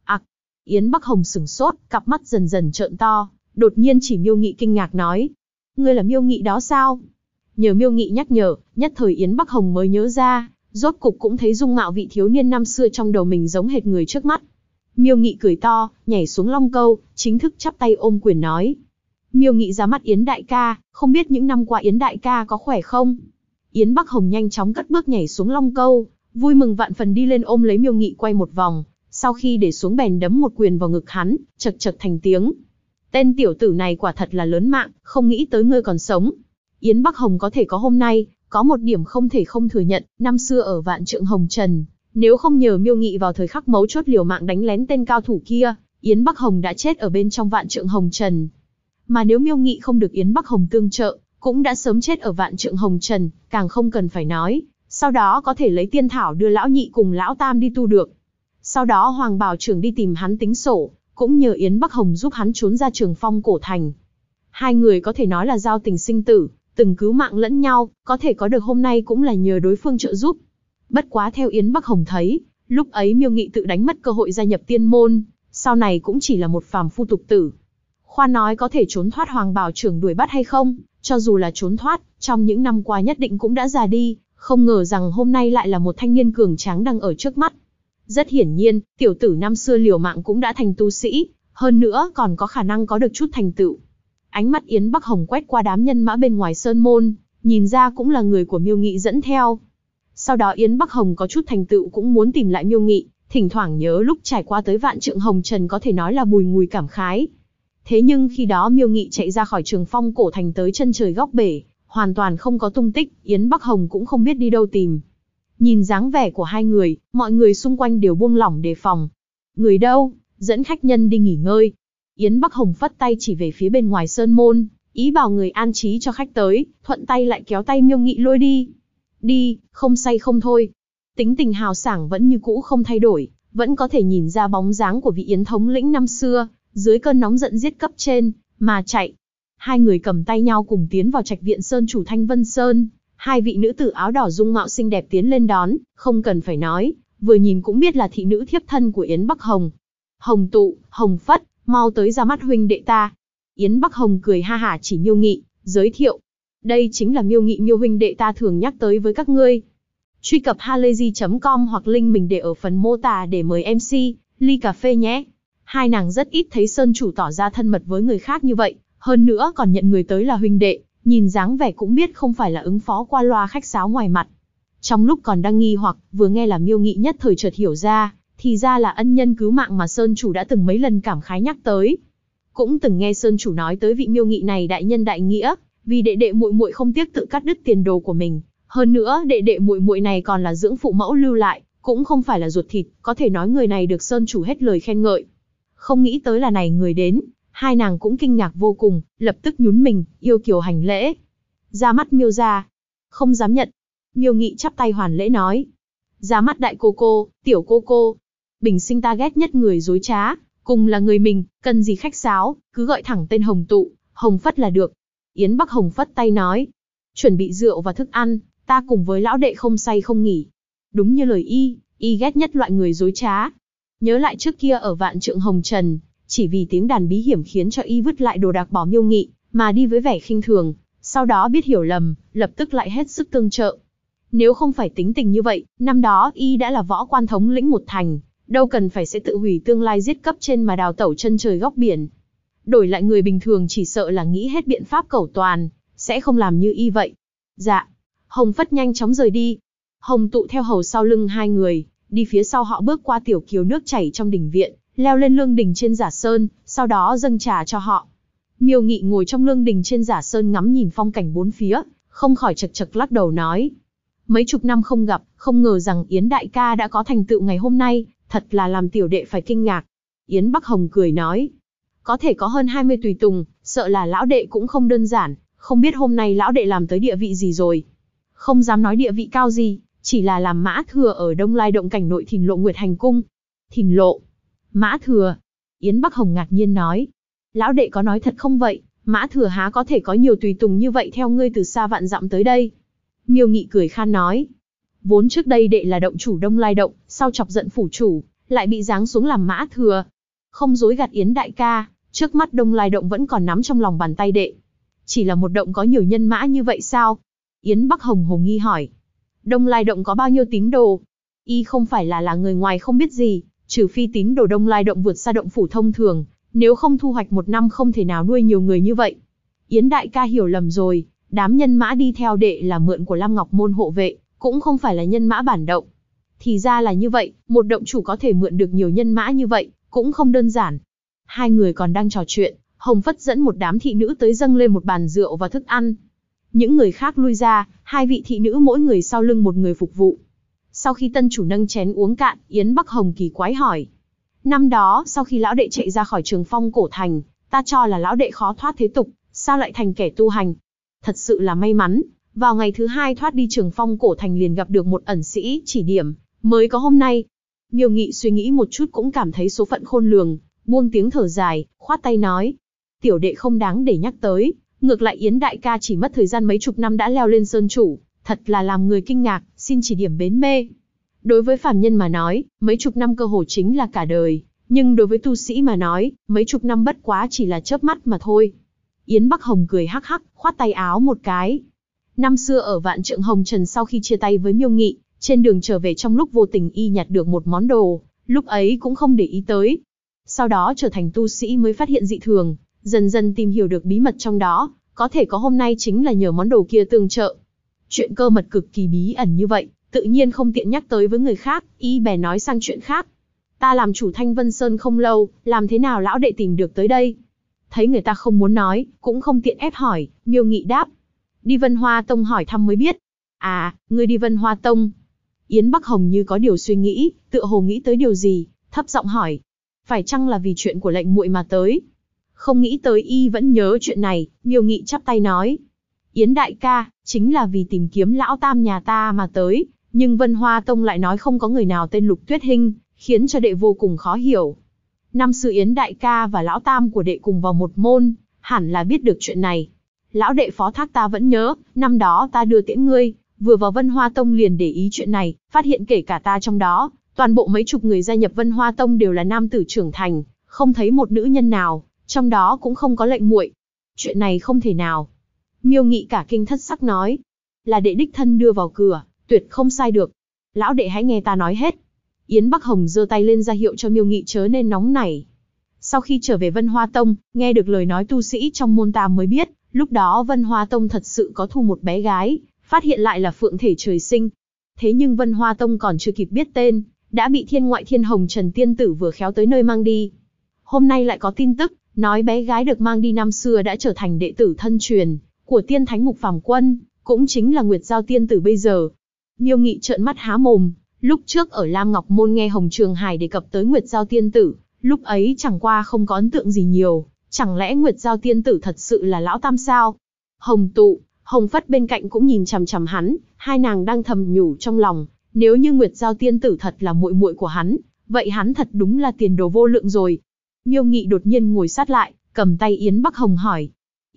Yến Bắc Hồng sửng sốt, cặp mắt dần dần trợn to, đột nhiên chỉ Miêu Nghị kinh ngạc nói. Ngươi là Miêu Nghị đó sao? Nhờ Miêu Nghị nhắc nhở, nhất thời Yến Bắc Hồng mới nhớ ra, rốt cục cũng thấy dung mạo vị thiếu niên năm xưa trong đầu mình giống hệt người trước mắt. Miêu Nghị cười to, nhảy xuống long câu, chính thức chắp tay ôm quyền nói. Miêu Nghị ra mắt Yến đại ca, không biết những năm qua Yến đại ca có khỏe không? Yến Bắc Hồng nhanh chóng cất bước nhảy xuống long câu, vui mừng vạn phần đi lên ôm lấy Miêu Nghị quay một vòng, sau khi để xuống bèn đấm một quyền vào ngực hắn, chật chật thành tiếng. Tên tiểu tử này quả thật là lớn mạng, không nghĩ tới ngươi còn sống. Yến Bắc Hồng có thể có hôm nay, có một điểm không thể không thừa nhận, năm xưa ở Vạn Trượng Hồng Trần, nếu không nhờ Miêu Nghị vào thời khắc mấu chốt liều mạng đánh lén tên cao thủ kia, Yến Bắc Hồng đã chết ở bên trong Vạn Trượng Hồng Trần. Mà nếu Miêu Nghị không được Yến Bắc Hồng tương trợ, cũng đã sớm chết ở Vạn Trượng Hồng Trần, càng không cần phải nói, sau đó có thể lấy tiên thảo đưa lão nhị cùng lão tam đi tu được. Sau đó Hoàng Bảo Trưởng đi tìm hắn tính sổ, cũng nhờ Yến Bắc Hồng giúp hắn trốn ra Trường Phong cổ thành. Hai người có thể nói là giao tình sinh tử, từng cứu mạng lẫn nhau, có thể có được hôm nay cũng là nhờ đối phương trợ giúp. Bất quá theo Yến Bắc Hồng thấy, lúc ấy Miêu Nghị tự đánh mất cơ hội gia nhập tiên môn, sau này cũng chỉ là một phàm phu tục tử. Khoan nói có thể trốn thoát Hoàng Bảo Trưởng đuổi bắt hay không, cho dù là trốn thoát, trong những năm qua nhất định cũng đã già đi, không ngờ rằng hôm nay lại là một thanh niên cường tráng đang ở trước mắt. Rất hiển nhiên, tiểu tử năm xưa liều mạng cũng đã thành tu sĩ, hơn nữa còn có khả năng có được chút thành tựu. Ánh mắt Yến Bắc Hồng quét qua đám nhân mã bên ngoài sơn môn, nhìn ra cũng là người của Miêu Nghị dẫn theo. Sau đó Yến Bắc Hồng có chút thành tựu cũng muốn tìm lại Miêu Nghị, thỉnh thoảng nhớ lúc trải qua tới Vạn Trượng Hồng Trần có thể nói là bùi ngùi cảm khái. Thế nhưng khi đó Miêu Nghị chạy ra khỏi Trường Phong cổ thành tới chân trời góc bể, hoàn toàn không có tung tích, Yến Bắc Hồng cũng không biết đi đâu tìm. Nhìn dáng vẻ của hai người, mọi người xung quanh đều buông lỏng đề phòng. Người đâu, dẫn khách nhân đi nghỉ ngơi. Yến Bắc Hồng phất tay chỉ về phía bên ngoài sơn môn, ý bảo người an trí cho khách tới, thuận tay lại kéo tay Miêu Nghị lôi đi. Đi, không say không thôi. Tính tình hào sảng vẫn như cũ không thay đổi, vẫn có thể nhìn ra bóng dáng của vị Yến thống lĩnh năm xưa, dưới cơn nóng giận giết cấp trên, mà chạy. Hai người cầm tay nhau cùng tiến vào trạch viện sơn chủ Thanh Vân Sơn. Hai vị nữ tử áo đỏ dung mạo xinh đẹp tiến lên đón, không cần phải nói, vừa nhìn cũng biết là thị nữ thiếp thân của Yến Bắc Hồng. Hồng Tụ, Hồng Phất, mau tới ra mắt huynh đệ ta. Yến Bắc Hồng cười ha hả chỉ Miêu Nghị, giới thiệu. Đây chính là Miêu Nghị Miêu huynh đệ ta thường nhắc tới với các ngươi. Truy cập halayzi.com hoặc link mình để ở phần mô tả để mời MC, ly cà phê nhé. Hai nàng rất ít thấy sơn chủ tỏ ra thân mật với người khác như vậy, hơn nữa còn nhận người tới là huynh đệ. Nhìn dáng vẻ cũng biết không phải là ứng phó qua loa khách sáo ngoài mặt. Trong lúc còn đang nghi hoặc, vừa nghe là Miêu Nghị nhất thời chợt hiểu ra, thì ra là ân nhân cứu mạng mà Sơn Chủ đã từng mấy lần cảm khái nhắc tới. Cũng từng nghe Sơn Chủ nói tới vị Miêu Nghị này đại nhân đại nghĩa, vì đệ đệ muội muội không tiếc tự cắt đứt tiền đồ của mình. Hơn nữa đệ đệ muội muội này còn là dưỡng phụ mẫu lưu lại, cũng không phải là ruột thịt, có thể nói người này được Sơn Chủ hết lời khen ngợi. Không nghĩ tới là này người đến. Hai nàng cũng kinh ngạc vô cùng, lập tức nhún mình, yêu kiều hành lễ. Ra mắt Miêu gia. Không dám nhận. Miêu Nghị chắp tay hoàn lễ nói. Ra mắt đại cô cô, tiểu cô cô. Bình sinh ta ghét nhất người dối trá, cùng là người mình, cần gì khách sáo, cứ gọi thẳng tên Hồng Tụ, Hồng Phất là được. Yến Bắc Hồng phất tay nói. Chuẩn bị rượu và thức ăn, ta cùng với lão đệ không say không nghỉ. Đúng như lời y ghét nhất loại người dối trá. Nhớ lại trước kia ở Vạn Trượng Hồng Trần, chỉ vì tiếng đàn bí hiểm khiến cho y vứt lại đồ đạc bỏ Miêu Nghị, mà đi với vẻ khinh thường, sau đó biết hiểu lầm, lập tức lại hết sức tương trợ. Nếu không phải tính tình như vậy, năm đó y đã là võ quan thống lĩnh một thành, đâu cần phải sẽ tự hủy tương lai giết cấp trên mà đào tẩu chân trời góc biển. Đổi lại người bình thường chỉ sợ là nghĩ hết biện pháp cẩu toàn, sẽ không làm như y vậy. Dạ. Hồng Phất nhanh chóng rời đi. Hồng Tụ theo hầu sau lưng hai người, đi phía sau họ bước qua tiểu kiều nước chảy trong đình viện, leo lên lương đình trên Giả Sơn, sau đó dâng trà cho họ. Miêu Nghị ngồi trong lương đình trên Giả Sơn ngắm nhìn phong cảnh bốn phía, không khỏi chật chật lắc đầu nói. Mấy chục năm không gặp, không ngờ rằng Yến đại ca đã có thành tựu ngày hôm nay, thật là làm tiểu đệ phải kinh ngạc. Yến Bắc Hồng cười nói. Có thể có hơn 20 tùy tùng, sợ là lão đệ cũng không đơn giản, không biết hôm nay lão đệ làm tới địa vị gì rồi. Không dám nói địa vị cao gì, chỉ là làm mã thừa ở Đông Lai động cảnh nội Thìn Lộ Nguyệt Hành cung. Thìn Lộ? Mã thừa? Yến Bắc Hồng ngạc nhiên nói. Lão đệ có nói thật không vậy, mã thừa há có thể có nhiều tùy tùng như vậy theo ngươi từ xa vạn dặm tới đây? Miêu Nghị cười khan nói. Vốn trước đây đệ là động chủ Đông Lai động, sau chọc giận phủ chủ, lại bị giáng xuống làm mã thừa. Không dối gạt Yến đại ca, trước mắt Đông Lai động vẫn còn nắm trong lòng bàn tay đệ. Chỉ là một động có nhiều nhân mã như vậy sao? Yến Bắc Hồng hồ nghi hỏi. Đông Lai động có bao nhiêu tín đồ? Y không phải là người ngoài không biết gì, trừ phi tín đồ Đông Lai động vượt xa động phủ thông thường, nếu không thu hoạch một năm không thể nào nuôi nhiều người như vậy. Yến đại ca hiểu lầm rồi, đám nhân mã đi theo đệ là mượn của Lam Ngọc môn hộ vệ, cũng không phải là nhân mã bản động. Thì ra là như vậy, một động chủ có thể mượn được nhiều nhân mã như vậy, cũng không đơn giản. Hai người còn đang trò chuyện, Hồng Phất dẫn một đám thị nữ tới dâng lên một bàn rượu và thức ăn. Những người khác lui ra, hai vị thị nữ mỗi người sau lưng một người phục vụ. Sau khi tân chủ nâng chén uống cạn, Yến Bắc Hồng kỳ quái hỏi. Năm đó, sau khi lão đệ chạy ra khỏi Trường Phong cổ thành, ta cho là lão đệ khó thoát thế tục, sao lại thành kẻ tu hành? Thật sự là may mắn, vào ngày thứ hai thoát đi Trường Phong cổ thành liền gặp được một ẩn sĩ chỉ điểm, mới có hôm nay. Miêu Nghị suy nghĩ một chút cũng cảm thấy số phận khôn lường, buông tiếng thở dài, khoát tay nói. Tiểu đệ không đáng để nhắc tới, ngược lại Yến đại ca chỉ mất thời gian mấy chục năm đã leo lên sơn chủ, thật là làm người kinh ngạc, xin chỉ điểm bến mê. Đối với phàm nhân mà nói, mấy chục năm cơ hồ chính là cả đời, nhưng đối với tu sĩ mà nói, mấy chục năm bất quá chỉ là chớp mắt mà thôi. Yến Bắc Hồng cười hắc hắc, khoát tay áo một cái. Năm xưa ở Vạn Trượng Hồng Trần sau khi chia tay với Miêu Nghị, trên đường trở về trong lúc vô tình y nhặt được một món đồ, lúc ấy cũng không để ý tới. Sau đó trở thành tu sĩ mới phát hiện dị thường, dần dần tìm hiểu được bí mật trong đó, có thể có hôm nay chính là nhờ món đồ kia tương trợ. Chuyện cơ mật cực kỳ bí ẩn như vậy, tự nhiên không tiện nhắc tới với người khác, y bèn nói sang chuyện khác. Ta làm chủ Thanh Vân Sơn không lâu, làm thế nào lão đệ tìm được tới đây? Thấy người ta không muốn nói, cũng không tiện ép hỏi, Miêu Nghị đáp. Đi Vân Hoa Tông hỏi thăm mới biết. À, ngươi đi Vân Hoa Tông. Yến Bắc Hồng như có điều suy nghĩ, tựa hồ nghĩ tới điều gì, thấp giọng hỏi. Phải chăng là vì chuyện của lệnh muội mà tới? Không nghĩ tới y vẫn nhớ chuyện này, Miêu Nghị chắp tay nói. Yến đại ca, chính là vì tìm kiếm lão tam nhà ta mà tới, nhưng Vân Hoa Tông lại nói không có người nào tên Lục Tuyết Hinh, khiến cho đệ vô cùng khó hiểu. Năm xưa Yến đại ca và lão tam của đệ cùng vào một môn, hẳn là biết được chuyện này. Lão đệ phó thác ta vẫn nhớ, năm đó ta đưa tiễn ngươi, vừa vào Vân Hoa Tông liền để ý chuyện này, phát hiện kể cả ta trong đó, toàn bộ mấy chục người gia nhập Vân Hoa Tông đều là nam tử trưởng thành, không thấy một nữ nhân nào, trong đó cũng không có lệnh muội. Chuyện này không thể nào. Miêu Nghị cả kinh thất sắc nói, là đệ đích thân đưa vào cửa, tuyệt không sai được. Lão đệ hãy nghe ta nói hết. Yến Bắc Hồng giơ tay lên ra hiệu cho Miêu Nghị chớ nên nóng nảy. Sau khi trở về Vân Hoa Tông, nghe được lời nói tu sĩ trong môn ta mới biết, lúc đó Vân Hoa Tông thật sự có thu một bé gái, phát hiện lại là phượng thể trời sinh. Thế nhưng Vân Hoa Tông còn chưa kịp biết tên, đã bị Thiên Ngoại Thiên Hồng Trần tiên tử vừa khéo tới nơi mang đi. Hôm nay lại có tin tức, nói bé gái được mang đi năm xưa đã trở thành đệ tử thân truyền của Tiên Thánh Mục Phàm Quân, cũng chính là Nguyệt Giao tiên tử bây giờ. Miêu Nghị trợn mắt há mồm, lúc trước ở Lam Ngọc Môn nghe Hồng Trường Hải đề cập tới Nguyệt Giao tiên tử, lúc ấy chẳng qua không có ấn tượng gì nhiều, chẳng lẽ Nguyệt Giao tiên tử thật sự là lão tam sao? Hồng Tụ, Hồng Phất bên cạnh cũng nhìn chằm chằm hắn, hai nàng đang thầm nhủ trong lòng, nếu như Nguyệt Giao tiên tử thật là muội muội của hắn, vậy hắn thật đúng là tiền đồ vô lượng rồi. Miêu Nghị đột nhiên ngồi sát lại, cầm tay Yến Bắc Hồng hỏi.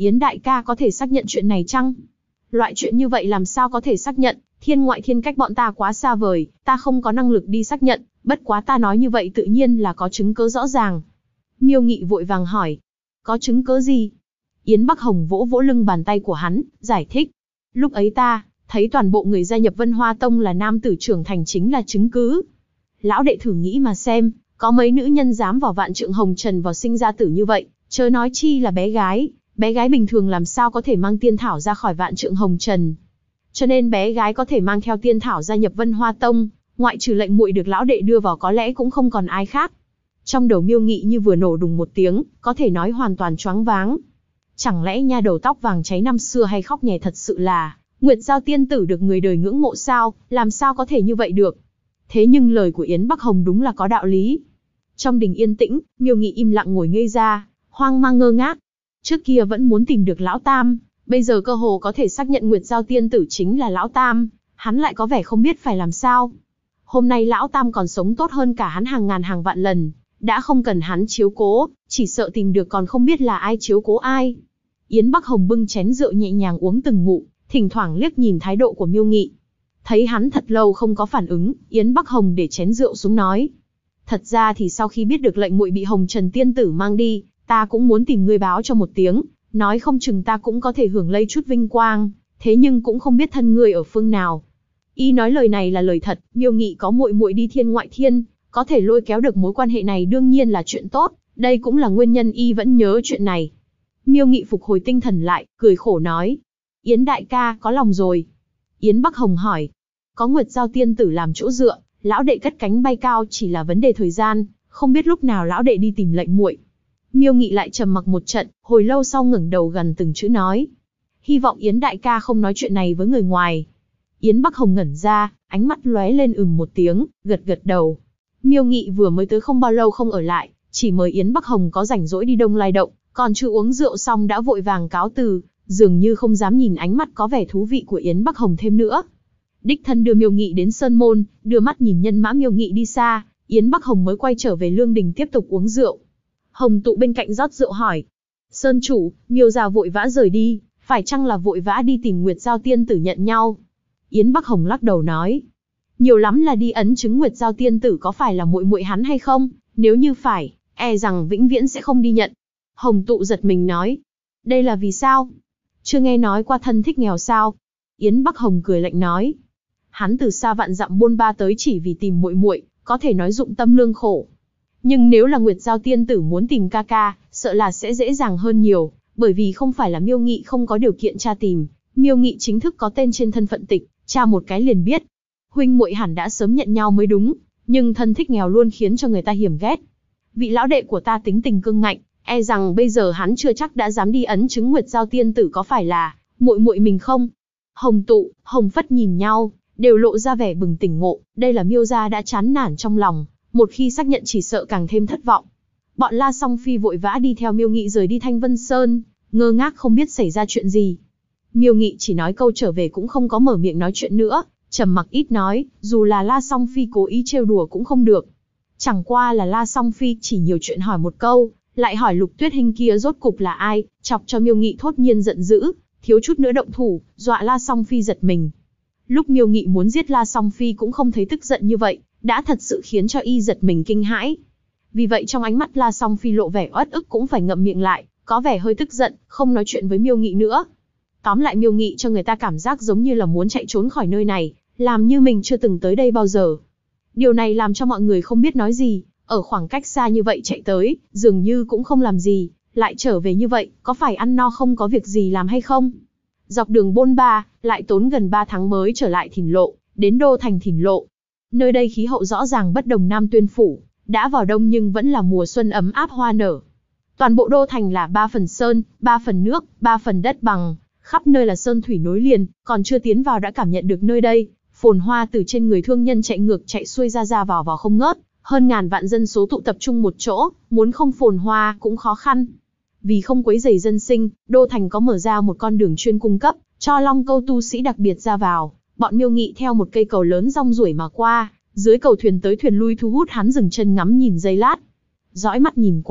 Yến đại ca có thể xác nhận chuyện này chăng? Loại chuyện như vậy làm sao có thể xác nhận, thiên ngoại thiên cách bọn ta quá xa vời, ta không có năng lực đi xác nhận, bất quá ta nói như vậy tự nhiên là có chứng cứ rõ ràng. Miêu Nghị vội vàng hỏi, có chứng cứ gì? Yến Bắc Hồng vỗ vỗ lưng bàn tay của hắn, giải thích. Lúc ấy ta thấy toàn bộ người gia nhập Vân Hoa Tông là nam tử trưởng thành chính là chứng cứ. Lão đệ thử nghĩ mà xem, có mấy nữ nhân dám vào Vạn Trượng Hồng Trần vào sinh ra tử như vậy, chớ nói chi là bé gái bình thường làm sao có thể mang tiên thảo ra khỏi Vạn Trượng Hồng Trần. Cho nên bé gái có thể mang theo tiên thảo gia nhập Vân Hoa Tông, ngoại trừ lệnh muội được lão đệ đưa vào có lẽ cũng không còn ai khác. Trong đầu Miêu Nghị như vừa nổ đùng một tiếng, có thể nói hoàn toàn choáng váng. Chẳng lẽ nha đầu tóc vàng cháy năm xưa hay khóc nhè thật sự là Nguyệt Giao tiên tử được người đời ngưỡng mộ sao, làm sao có thể như vậy được? Thế nhưng lời của Yến Bắc Hồng đúng là có đạo lý. Trong đình yên tĩnh, Miêu Nghị im lặng ngồi ngây ra, hoang mang ngơ ngác. Trước kia vẫn muốn tìm được Lão Tam, bây giờ cơ hồ có thể xác nhận Nguyệt Giao tiên tử chính là Lão Tam, hắn lại có vẻ không biết phải làm sao. Hôm nay Lão Tam còn sống tốt hơn cả hắn hàng ngàn hàng vạn lần, đã không cần hắn chiếu cố, chỉ sợ tìm được còn không biết là ai chiếu cố ai. Yến Bắc Hồng bưng chén rượu nhẹ nhàng uống từng ngụm, thỉnh thoảng liếc nhìn thái độ của Miêu Nghị. Thấy hắn thật lâu không có phản ứng, Yến Bắc Hồng để chén rượu xuống nói. Thật ra thì sau khi biết được lệnh muội bị Hồng Trần tiên tử mang đi, ta cũng muốn tìm ngươi báo cho một tiếng, nói không chừng ta cũng có thể hưởng lây chút vinh quang, thế nhưng cũng không biết thân ngươi ở phương nào. Y nói lời này là lời thật, Miêu Nghị có muội muội đi thiên ngoại thiên, có thể lôi kéo được mối quan hệ này đương nhiên là chuyện tốt, đây cũng là nguyên nhân y vẫn nhớ chuyện này. Miêu Nghị phục hồi tinh thần lại, cười khổ nói. Yến đại ca có lòng rồi. Yến Bắc Hồng hỏi. Có Nguyệt Giao tiên tử làm chỗ dựa, lão đệ cất cánh bay cao chỉ là vấn đề thời gian, không biết lúc nào lão đệ đi tìm lệnh muội. Miêu Nghị lại trầm mặc một trận, hồi lâu sau ngẩng đầu gần từng chữ nói. Hy vọng Yến đại ca không nói chuyện này với người ngoài. Yến Bắc Hồng ngẩn ra, ánh mắt lóe lên một tiếng, gật gật đầu. Miêu Nghị vừa mới tới không bao lâu không ở lại, chỉ mời Yến Bắc Hồng có rảnh rỗi đi Đông Lai Động, còn chưa uống rượu xong đã vội vàng cáo từ, dường như không dám nhìn ánh mắt có vẻ thú vị của Yến Bắc Hồng thêm nữa. Đích thân đưa Miêu Nghị đến Sơn Môn, đưa mắt nhìn nhân mã Miêu Nghị đi xa, Yến Bắc Hồng mới quay trở về Lương Đình tiếp tục uống rượu. Hồng Tụ bên cạnh rót rượu hỏi. Sơn chủ, Miêu gia vội vã rời đi, phải chăng là vội vã đi tìm Nguyệt Giao tiên tử nhận nhau? Yến Bắc Hồng lắc đầu nói. Nhiều lắm là đi ấn chứng Nguyệt Giao tiên tử có phải là muội muội hắn hay không, nếu như phải, e rằng vĩnh viễn sẽ không đi nhận. Hồng Tụ giật mình nói. Đây là vì sao? Chưa nghe nói qua thân thích nghèo sao? Yến Bắc Hồng cười lạnh nói. Hắn từ xa vạn dặm buôn ba tới chỉ vì tìm muội muội, có thể nói dụng tâm lương khổ. Nhưng nếu là Nguyệt Giao tiên tử muốn tìm ca ca, sợ là sẽ dễ dàng hơn nhiều, bởi vì không phải là Miêu Nghị không có điều kiện tra tìm, Miêu Nghị chính thức có tên trên thân phận tịch, tra một cái liền biết. Huynh muội hẳn đã sớm nhận nhau mới đúng, nhưng thân thích nghèo luôn khiến cho người ta hiểm ghét. Vị lão đệ của ta tính tình cương ngạnh, e rằng bây giờ hắn chưa chắc đã dám đi ấn chứng Nguyệt Giao tiên tử có phải là muội muội mình không. Hồng Tụ, Hồng Phất nhìn nhau, đều lộ ra vẻ bừng tỉnh ngộ, đây là Miêu gia đã chán nản trong lòng, một khi xác nhận chỉ sợ càng thêm thất vọng. Bọn La Song Phi vội vã đi theo Miêu Nghị rời đi Thanh Vân Sơn, ngơ ngác không biết xảy ra chuyện gì. Miêu Nghị chỉ nói câu trở về cũng không có mở miệng nói chuyện nữa, trầm mặc ít nói, dù là La Song Phi cố ý trêu đùa cũng không được. Chẳng qua là La Song Phi chỉ nhiều chuyện hỏi một câu, lại hỏi Lục Tuyết Hinh kia rốt cục là ai, chọc cho Miêu Nghị thốt nhiên giận dữ, thiếu chút nữa động thủ, dọa La Song Phi giật mình. Lúc Miêu Nghị muốn giết La Song Phi cũng không thấy tức giận như vậy, đã thật sự khiến cho y giật mình kinh hãi. Vì vậy trong ánh mắt La Song Phi lộ vẻ uất ức cũng phải ngậm miệng lại, có vẻ hơi tức giận, không nói chuyện với Miêu Nghị nữa. Tóm lại Miêu Nghị cho người ta cảm giác giống như là muốn chạy trốn khỏi nơi này, làm như mình chưa từng tới đây bao giờ. Điều này làm cho mọi người không biết nói gì, ở khoảng cách xa như vậy chạy tới, dường như cũng không làm gì, lại trở về như vậy, có phải ăn no không có việc gì làm hay không? Dọc đường bôn ba, lại tốn gần 3 tháng mới trở lại Thìn Lộ, đến đô thành Thìn Lộ. Nơi đây khí hậu rõ ràng bất đồng Nam Tuyên Phủ, đã vào đông nhưng vẫn là mùa xuân ấm áp hoa nở. Toàn bộ đô thành là 3 phần sơn, 3 phần nước, 3 phần đất bằng, khắp nơi là sơn thủy nối liền, còn chưa tiến vào đã cảm nhận được nơi đây, phồn hoa từ trên người thương nhân chạy ngược chạy xuôi ra vào không ngớt, hơn ngàn vạn dân số tụ tập trung một chỗ, muốn không phồn hoa cũng khó khăn. Vì không quấy rầy dân sinh, đô thành có mở ra một con đường chuyên cung cấp cho Long Câu tu sĩ đặc biệt ra vào. Bọn Miêu Nghị theo một cây cầu lớn rong ruổi mà qua, dưới cầu thuyền tới thuyền lui thu hút hắn dừng chân ngắm nhìn giây lát. Dõi mắt nhìn quanh,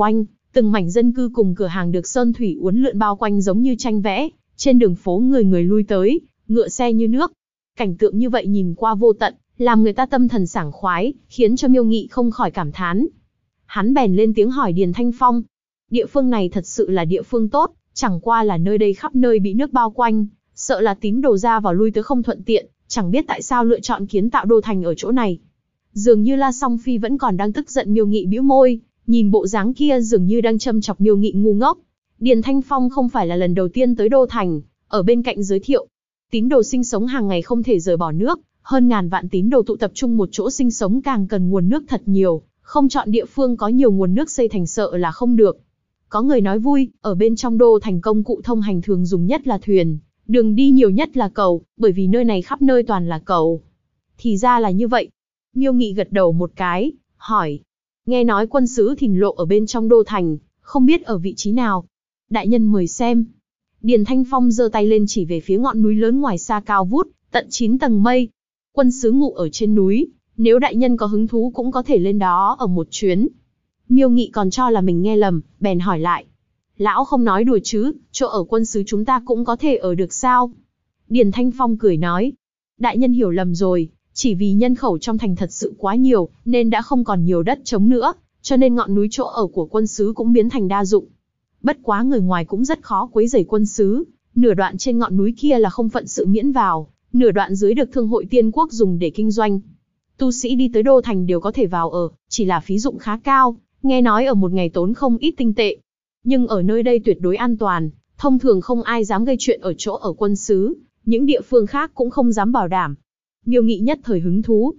Từng mảnh dân cư cùng cửa hàng được sơn thủy uốn lượn bao quanh giống như tranh vẽ, trên đường phố người người lui tới, ngựa xe như nước. Cảnh tượng như vậy nhìn qua vô tận, làm người ta tâm thần sảng khoái, khiến cho Miêu Nghị không khỏi cảm thán. Hắn bèn lên tiếng hỏi Điền Thanh Phong. Địa phương này thật sự là địa phương tốt, chẳng qua là nơi đây khắp nơi bị nước bao quanh, sợ là tín đồ ra vào lui tới không thuận tiện, chẳng biết tại sao lựa chọn kiến tạo đô thành ở chỗ này. Dường như La Song Phi vẫn còn đang tức giận. Miêu Nghị bĩu môi, nhìn bộ dáng kia dường như đang châm chọc Miêu Nghị ngu ngốc. Điền Thanh Phong không phải là lần đầu tiên tới đô thành, ở bên cạnh giới thiệu. Tín đồ sinh sống hàng ngày không thể rời bỏ nước, hơn ngàn vạn tín đồ tụ tập trung một chỗ sinh sống càng cần nguồn nước thật nhiều, không chọn địa phương có nhiều nguồn nước xây thành sợ là không được. Có người nói vui, ở bên trong đô thành công cụ thông hành thường dùng nhất là thuyền, đường đi nhiều nhất là cầu, bởi vì nơi này khắp nơi toàn là cầu. Thì ra là như vậy. Miêu Nghị gật đầu một cái, hỏi. Nghe nói quân sứ Thìn Lộ ở bên trong đô thành, không biết ở vị trí nào. Đại nhân mời xem. Điền Thanh Phong giơ tay lên chỉ về phía ngọn núi lớn ngoài xa cao vút, tận 9 tầng mây. Quân sứ ngụ ở trên núi, nếu đại nhân có hứng thú cũng có thể lên đó ở một chuyến. Miêu Nghị còn cho là mình nghe lầm, bèn hỏi lại. Lão không nói đùa chứ, chỗ ở quân sứ chúng ta cũng có thể ở được sao? Điền Thanh Phong cười nói. Đại nhân hiểu lầm rồi, chỉ vì nhân khẩu trong thành thật sự quá nhiều, nên đã không còn nhiều đất trống nữa, cho nên ngọn núi chỗ ở của quân sứ cũng biến thành đa dụng. Bất quá người ngoài cũng rất khó quấy rầy quân sứ, nửa đoạn trên ngọn núi kia là không phận sự miễn vào, nửa đoạn dưới được thương hội Tiên Quốc dùng để kinh doanh. Tu sĩ đi tới đô thành đều có thể vào ở, chỉ là phí dụng khá cao, nghe nói ở một ngày tốn không ít tinh tệ. Nhưng ở nơi đây tuyệt đối an toàn, thông thường không ai dám gây chuyện ở chỗ ở quân sứ, những địa phương khác cũng không dám bảo đảm. Miêu Nghị nhất thời hứng thú.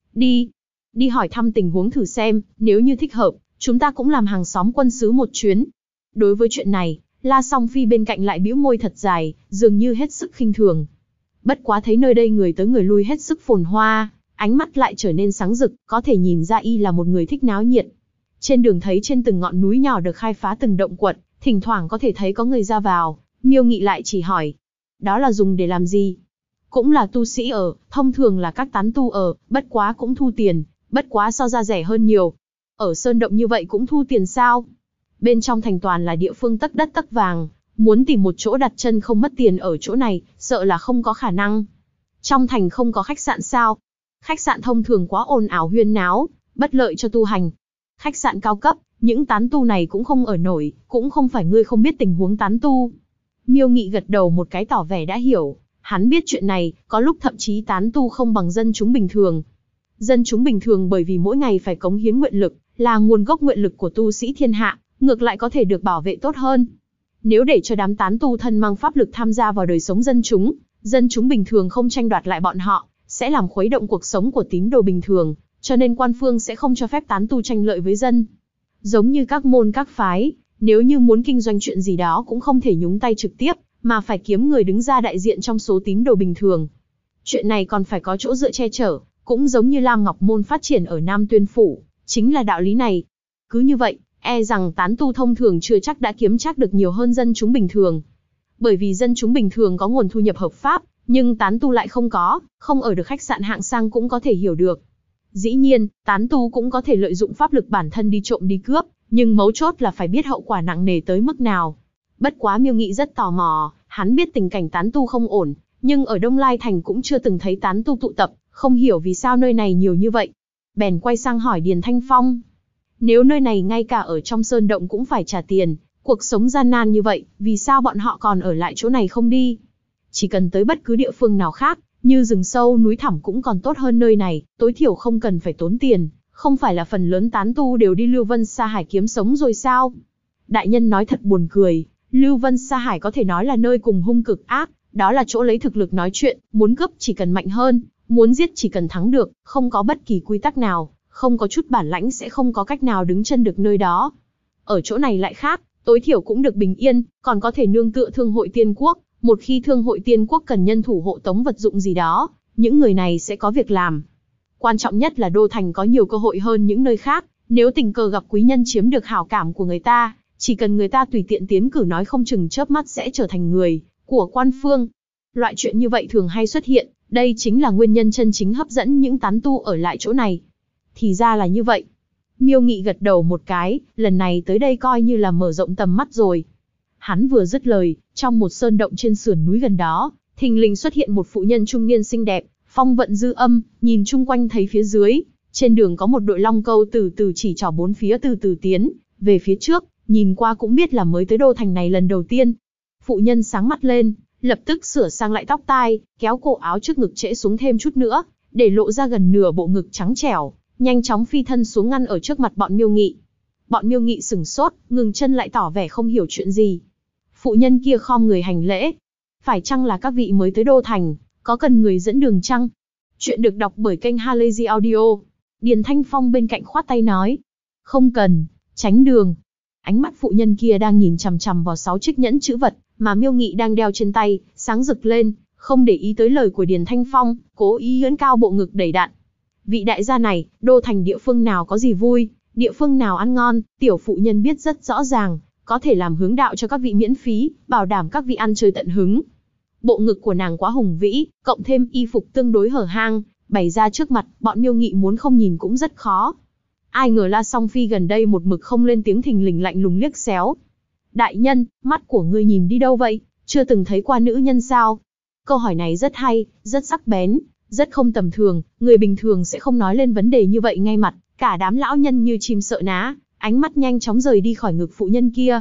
Đi hỏi thăm tình huống thử xem, nếu như thích hợp, chúng ta cũng làm hàng xóm quân sứ một chuyến. Đối với chuyện này, La Song Phi bên cạnh lại bĩu môi thật dài, dường như hết sức khinh thường. Bất quá thấy nơi đây người tới người lui hết sức phồn hoa, ánh mắt lại trở nên sáng rực, có thể nhìn ra y là một người thích náo nhiệt. Trên đường thấy trên từng ngọn núi nhỏ được khai phá từng động quật, thỉnh thoảng có thể thấy có người ra vào, Miêu Nghị lại chỉ hỏi. Đó là dùng để làm gì? Cũng là tu sĩ ở, thông thường là các tán tu ở, bất quá cũng thu tiền, bất quá so ra rẻ hơn nhiều. Ở sơn động như vậy cũng thu tiền sao? Bên trong thành toàn là địa phương tấc đất tấc vàng, muốn tìm một chỗ đặt chân không mất tiền ở chỗ này, sợ là không có khả năng. Trong thành không có khách sạn sao? Khách sạn thông thường quá ồn ào huyên náo, bất lợi cho tu hành. Khách sạn cao cấp, những tán tu này cũng không ở nổi, cũng không phải ngươi không biết tình huống tán tu. Miêu Nghị gật đầu một cái tỏ vẻ đã hiểu, hắn biết chuyện này, có lúc thậm chí tán tu không bằng dân chúng bình thường. Dân chúng bình thường bởi vì mỗi ngày phải cống hiến nguyện lực, là nguồn gốc nguyện lực của tu sĩ thiên hạ, ngược lại có thể được bảo vệ tốt hơn. Nếu để cho đám tán tu thân mang pháp lực tham gia vào đời sống dân chúng bình thường không tranh đoạt lại bọn họ, sẽ làm khuấy động cuộc sống của tín đồ bình thường, cho nên quan phương sẽ không cho phép tán tu tranh lợi với dân. Giống như các môn các phái, nếu như muốn kinh doanh chuyện gì đó cũng không thể nhúng tay trực tiếp, mà phải kiếm người đứng ra đại diện trong số tín đồ bình thường. Chuyện này còn phải có chỗ dựa che chở, cũng giống như Lam Ngọc Môn phát triển ở Nam Tuyên Phủ, chính là đạo lý này. Cứ như vậy, e rằng tán tu thông thường chưa chắc đã kiếm chắc được nhiều hơn dân chúng bình thường. Bởi vì dân chúng bình thường có nguồn thu nhập hợp pháp, nhưng tán tu lại không có, không ở được khách sạn hạng sang cũng có thể hiểu được. Dĩ nhiên, tán tu cũng có thể lợi dụng pháp lực bản thân đi trộm đi cướp, nhưng mấu chốt là phải biết hậu quả nặng nề tới mức nào. Bất quá Miêu Nghị rất tò mò, hắn biết tình cảnh tán tu không ổn, nhưng ở Đông Lai Thành cũng chưa từng thấy tán tu tụ tập, không hiểu vì sao nơi này nhiều như vậy. Bèn quay sang hỏi Điền Thanh Phong. Nếu nơi này ngay cả ở trong sơn động cũng phải trả tiền, cuộc sống gian nan như vậy, vì sao bọn họ còn ở lại chỗ này không đi? Chỉ cần tới bất cứ địa phương nào khác, như rừng sâu núi thẳm cũng còn tốt hơn nơi này, tối thiểu không cần phải tốn tiền, không phải là phần lớn tán tu đều đi Lưu Vân Sa Hải kiếm sống rồi sao? Đại nhân nói thật buồn cười, Lưu Vân Sa Hải có thể nói là nơi cùng hung cực ác, đó là chỗ lấy thực lực nói chuyện, muốn cướp chỉ cần mạnh hơn, muốn giết chỉ cần thắng được, không có bất kỳ quy tắc nào, không có chút bản lãnh sẽ không có cách nào đứng chân được nơi đó. Ở chỗ này lại khác, tối thiểu cũng được bình yên, còn có thể nương tựa Thương hội Tiên Quốc, một khi Thương hội Tiên Quốc cần nhân thủ hộ tống vật dụng gì đó, những người này sẽ có việc làm. Quan trọng nhất là đô thành có nhiều cơ hội hơn những nơi khác, nếu tình cờ gặp quý nhân chiếm được hảo cảm của người ta, chỉ cần người ta tùy tiện tiến cử nói không chừng chớp mắt sẽ trở thành người của quan phương. Loại chuyện như vậy thường hay xuất hiện, đây chính là nguyên nhân chân chính hấp dẫn những tán tu ở lại chỗ này. Thì ra là như vậy. Miêu Nghị gật đầu một cái, lần này tới đây coi như là mở rộng tầm mắt rồi. Hắn vừa dứt lời, trong một sơn động trên sườn núi gần đó, thình lình xuất hiện một phụ nhân trung niên xinh đẹp, phong vận dư âm, nhìn chung quanh thấy phía dưới, trên đường có một đội long câu từ từ chỉ trỏ bốn phía từ từ tiến về phía trước, nhìn qua cũng biết là mới tới đô thành này lần đầu tiên. Phụ nhân sáng mắt lên, lập tức sửa sang lại tóc tai, kéo cổ áo trước ngực trễ xuống thêm chút nữa, để lộ ra gần nửa bộ ngực trắng trẻo, nhanh chóng phi thân xuống ngăn ở trước mặt bọn Miêu Nghị. Bọn Miêu Nghị sửng sốt, ngừng chân lại tỏ vẻ không hiểu chuyện gì. Phụ nhân kia khom người hành lễ. Phải chăng là các vị mới tới đô thành, có cần người dẫn đường chăng? Chuyện được đọc bởi kênh Halazy Audio. Điền Thanh Phong bên cạnh khoát tay nói. Không cần, tránh đường. Ánh mắt phụ nhân kia đang nhìn chằm chằm vào 6 chiếc nhẫn chữ vật mà Miêu Nghị đang đeo trên tay, sáng rực lên, không để ý tới lời của Điền Thanh Phong, cố ý ưỡn cao bộ ngực đầy đặn. Vị đại gia này, đô thành địa phương nào có gì vui, địa phương nào ăn ngon, tiểu phụ nhân biết rất rõ ràng, có thể làm hướng đạo cho các vị miễn phí, bảo đảm các vị ăn chơi tận hứng. Bộ ngực của nàng quá hùng vĩ, cộng thêm y phục tương đối hở hang, bày ra trước mặt, bọn Miêu Nghị muốn không nhìn cũng rất khó. Ai ngờ La Song Phi gần đây một mực không lên tiếng, thình lình lạnh lùng liếc xéo. Đại nhân, mắt của ngươi nhìn đi đâu vậy, chưa từng thấy qua nữ nhân sao? Câu hỏi này rất hay, rất sắc bén, rất không tầm thường, người bình thường sẽ không nói lên vấn đề như vậy ngay mặt, cả đám lão nhân như chim sợ ná, ánh mắt nhanh chóng rời đi khỏi ngực phụ nhân kia.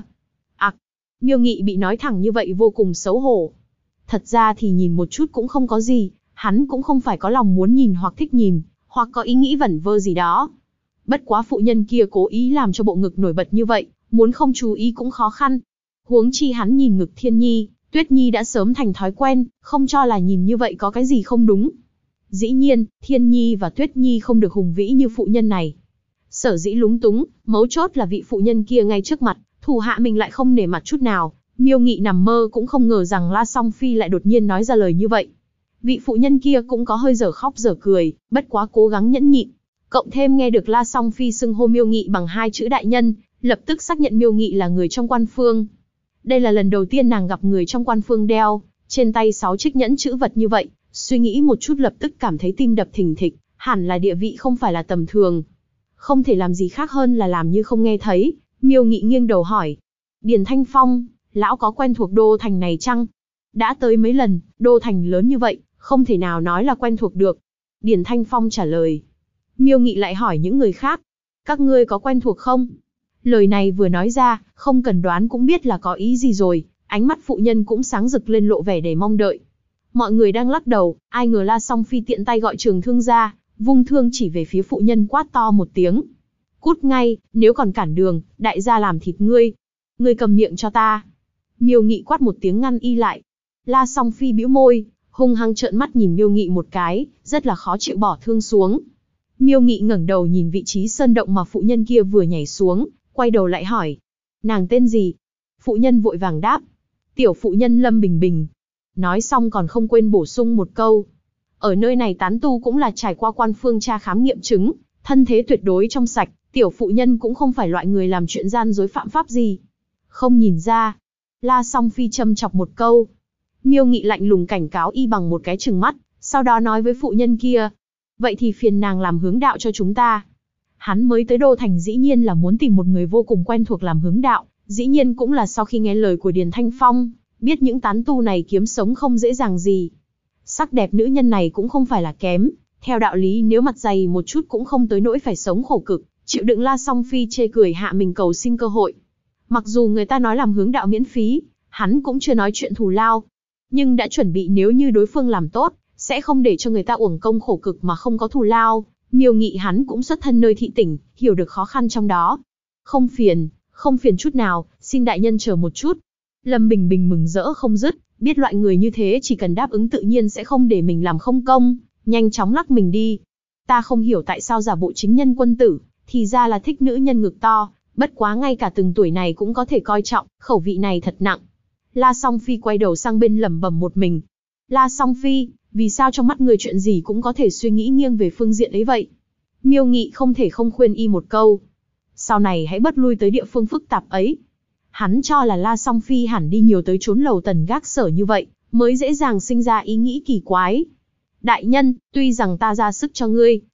Miêu Nghị bị nói thẳng như vậy vô cùng xấu hổ. Thật ra thì nhìn một chút cũng không có gì, hắn cũng không phải có lòng muốn nhìn hoặc thích nhìn, hoặc có ý nghĩ vẩn vơ gì đó. Bất quá phụ nhân kia cố ý làm cho bộ ngực nổi bật như vậy, muốn không chú ý cũng khó khăn. Huống chi hắn nhìn ngực Thiên Nhi, Tuyết Nhi đã sớm thành thói quen, không cho là nhìn như vậy có cái gì không đúng. Dĩ nhiên, Thiên Nhi và Tuyết Nhi không được hùng vĩ như phụ nhân này. Sở dĩ lúng túng, mấu chốt là vị phụ nhân kia ngay trước mặt, thủ hạ mình lại không nể mặt chút nào. Miêu Nghị nằm mơ cũng không ngờ rằng La Song Phi lại đột nhiên nói ra lời như vậy. Vị phụ nhân kia cũng có hơi dở khóc dở cười, bất quá cố gắng nhẫn nhịn. Cộng thêm nghe được La Song Phi xưng hô Miêu Nghị bằng 2 chữ đại nhân, lập tức xác nhận Miêu Nghị là người trong quan phương. Đây là lần đầu tiên nàng gặp người trong quan phương đeo trên tay 6 chiếc nhẫn chữ vật như vậy, suy nghĩ một chút lập tức cảm thấy tim đập thình thịch, hẳn là địa vị không phải là tầm thường. Không thể làm gì khác hơn là làm như không nghe thấy, Miêu Nghị nghiêng đầu hỏi. Điền Thanh Phong, lão có quen thuộc đô thành này chăng? Đã tới mấy lần, đô thành lớn như vậy, không thể nào nói là quen thuộc được. Điền Thanh Phong trả lời. Miêu Nghị lại hỏi những người khác. Các ngươi có quen thuộc không? Lời này vừa nói ra, không cần đoán cũng biết là có ý gì rồi, ánh mắt phụ nhân cũng sáng rực lên lộ vẻ đầy mong đợi. Mọi người đang lắc đầu, ai ngờ La Song Phi tiện tay gọi Trường Thương ra, vung thương chỉ về phía phụ nhân quát to một tiếng. Cút ngay, nếu còn cản đường, đại gia làm thịt ngươi. Ngươi cầm miệng cho ta. Miêu Nghị quát một tiếng ngăn y lại. La Song Phi bĩu môi, hung hăng trợn mắt nhìn Miêu Nghị một cái, rất là khó chịu bỏ thương xuống. Miêu Nghị ngẩng đầu nhìn vị trí sơn động mà phụ nhân kia vừa nhảy xuống, quay đầu lại hỏi. Nàng tên gì? Phụ nhân vội vàng đáp. Tiểu phụ nhân Lâm Bình Bình. Nói xong còn không quên bổ sung một câu. Ở nơi này tán tu cũng là trải qua quan phương tra khám nghiệm chứng, thân thế tuyệt đối trong sạch, tiểu phụ nhân cũng không phải loại người làm chuyện gian dối phạm pháp gì. Không nhìn ra. La Song Phi châm chọc một câu. Miêu Nghị lạnh lùng cảnh cáo y bằng một cái trừng mắt, sau đó nói với phụ nhân kia. Vậy thì phiền nàng làm hướng đạo cho chúng ta. Hắn mới tới đô thành dĩ nhiên là muốn tìm một người vô cùng quen thuộc làm hướng đạo, dĩ nhiên cũng là sau khi nghe lời của Điền Thanh Phong, biết những tán tu này kiếm sống không dễ dàng gì. Sắc đẹp nữ nhân này cũng không phải là kém, theo đạo lý nếu mặt dày một chút cũng không tới nỗi phải sống khổ cực, chịu đựng La Song Phi chê cười hạ mình cầu xin cơ hội. Mặc dù người ta nói làm hướng đạo miễn phí, hắn cũng chưa nói chuyện thù lao, nhưng đã chuẩn bị nếu như đối phương làm tốt, sẽ không để cho người ta uổng công khổ cực mà không có thù lao. Miêu Nghị hắn cũng xuất thân nơi thị tỉnh, hiểu được khó khăn trong đó. Không phiền chút nào, xin đại nhân chờ một chút. Lâm Bình Bình mừng rỡ không dứt, biết loại người như thế chỉ cần đáp ứng tự nhiên sẽ không để mình làm không công, nhanh chóng lắc mình đi. Ta không hiểu tại sao giả bộ chính nhân quân tử, thì ra là thích nữ nhân ngực to, bất quá ngay cả từng tuổi này cũng có thể coi trọng, khẩu vị này thật nặng. La Song Phi quay đầu sang bên lẩm bẩm một mình. La Song Phi, vì sao trong mắt người chuyện gì cũng có thể suy nghĩ nghiêng về phương diện ấy vậy? Miêu Nghị không thể không khuyên y một câu. Sau này hãy bớt lui tới địa phương phức tạp ấy. Hắn cho là La Song Phi hẳn đi nhiều tới chốn lầu tần gác sở như vậy, mới dễ dàng sinh ra ý nghĩ kỳ quái. Đại nhân, tuy rằng ta ra sức cho ngươi,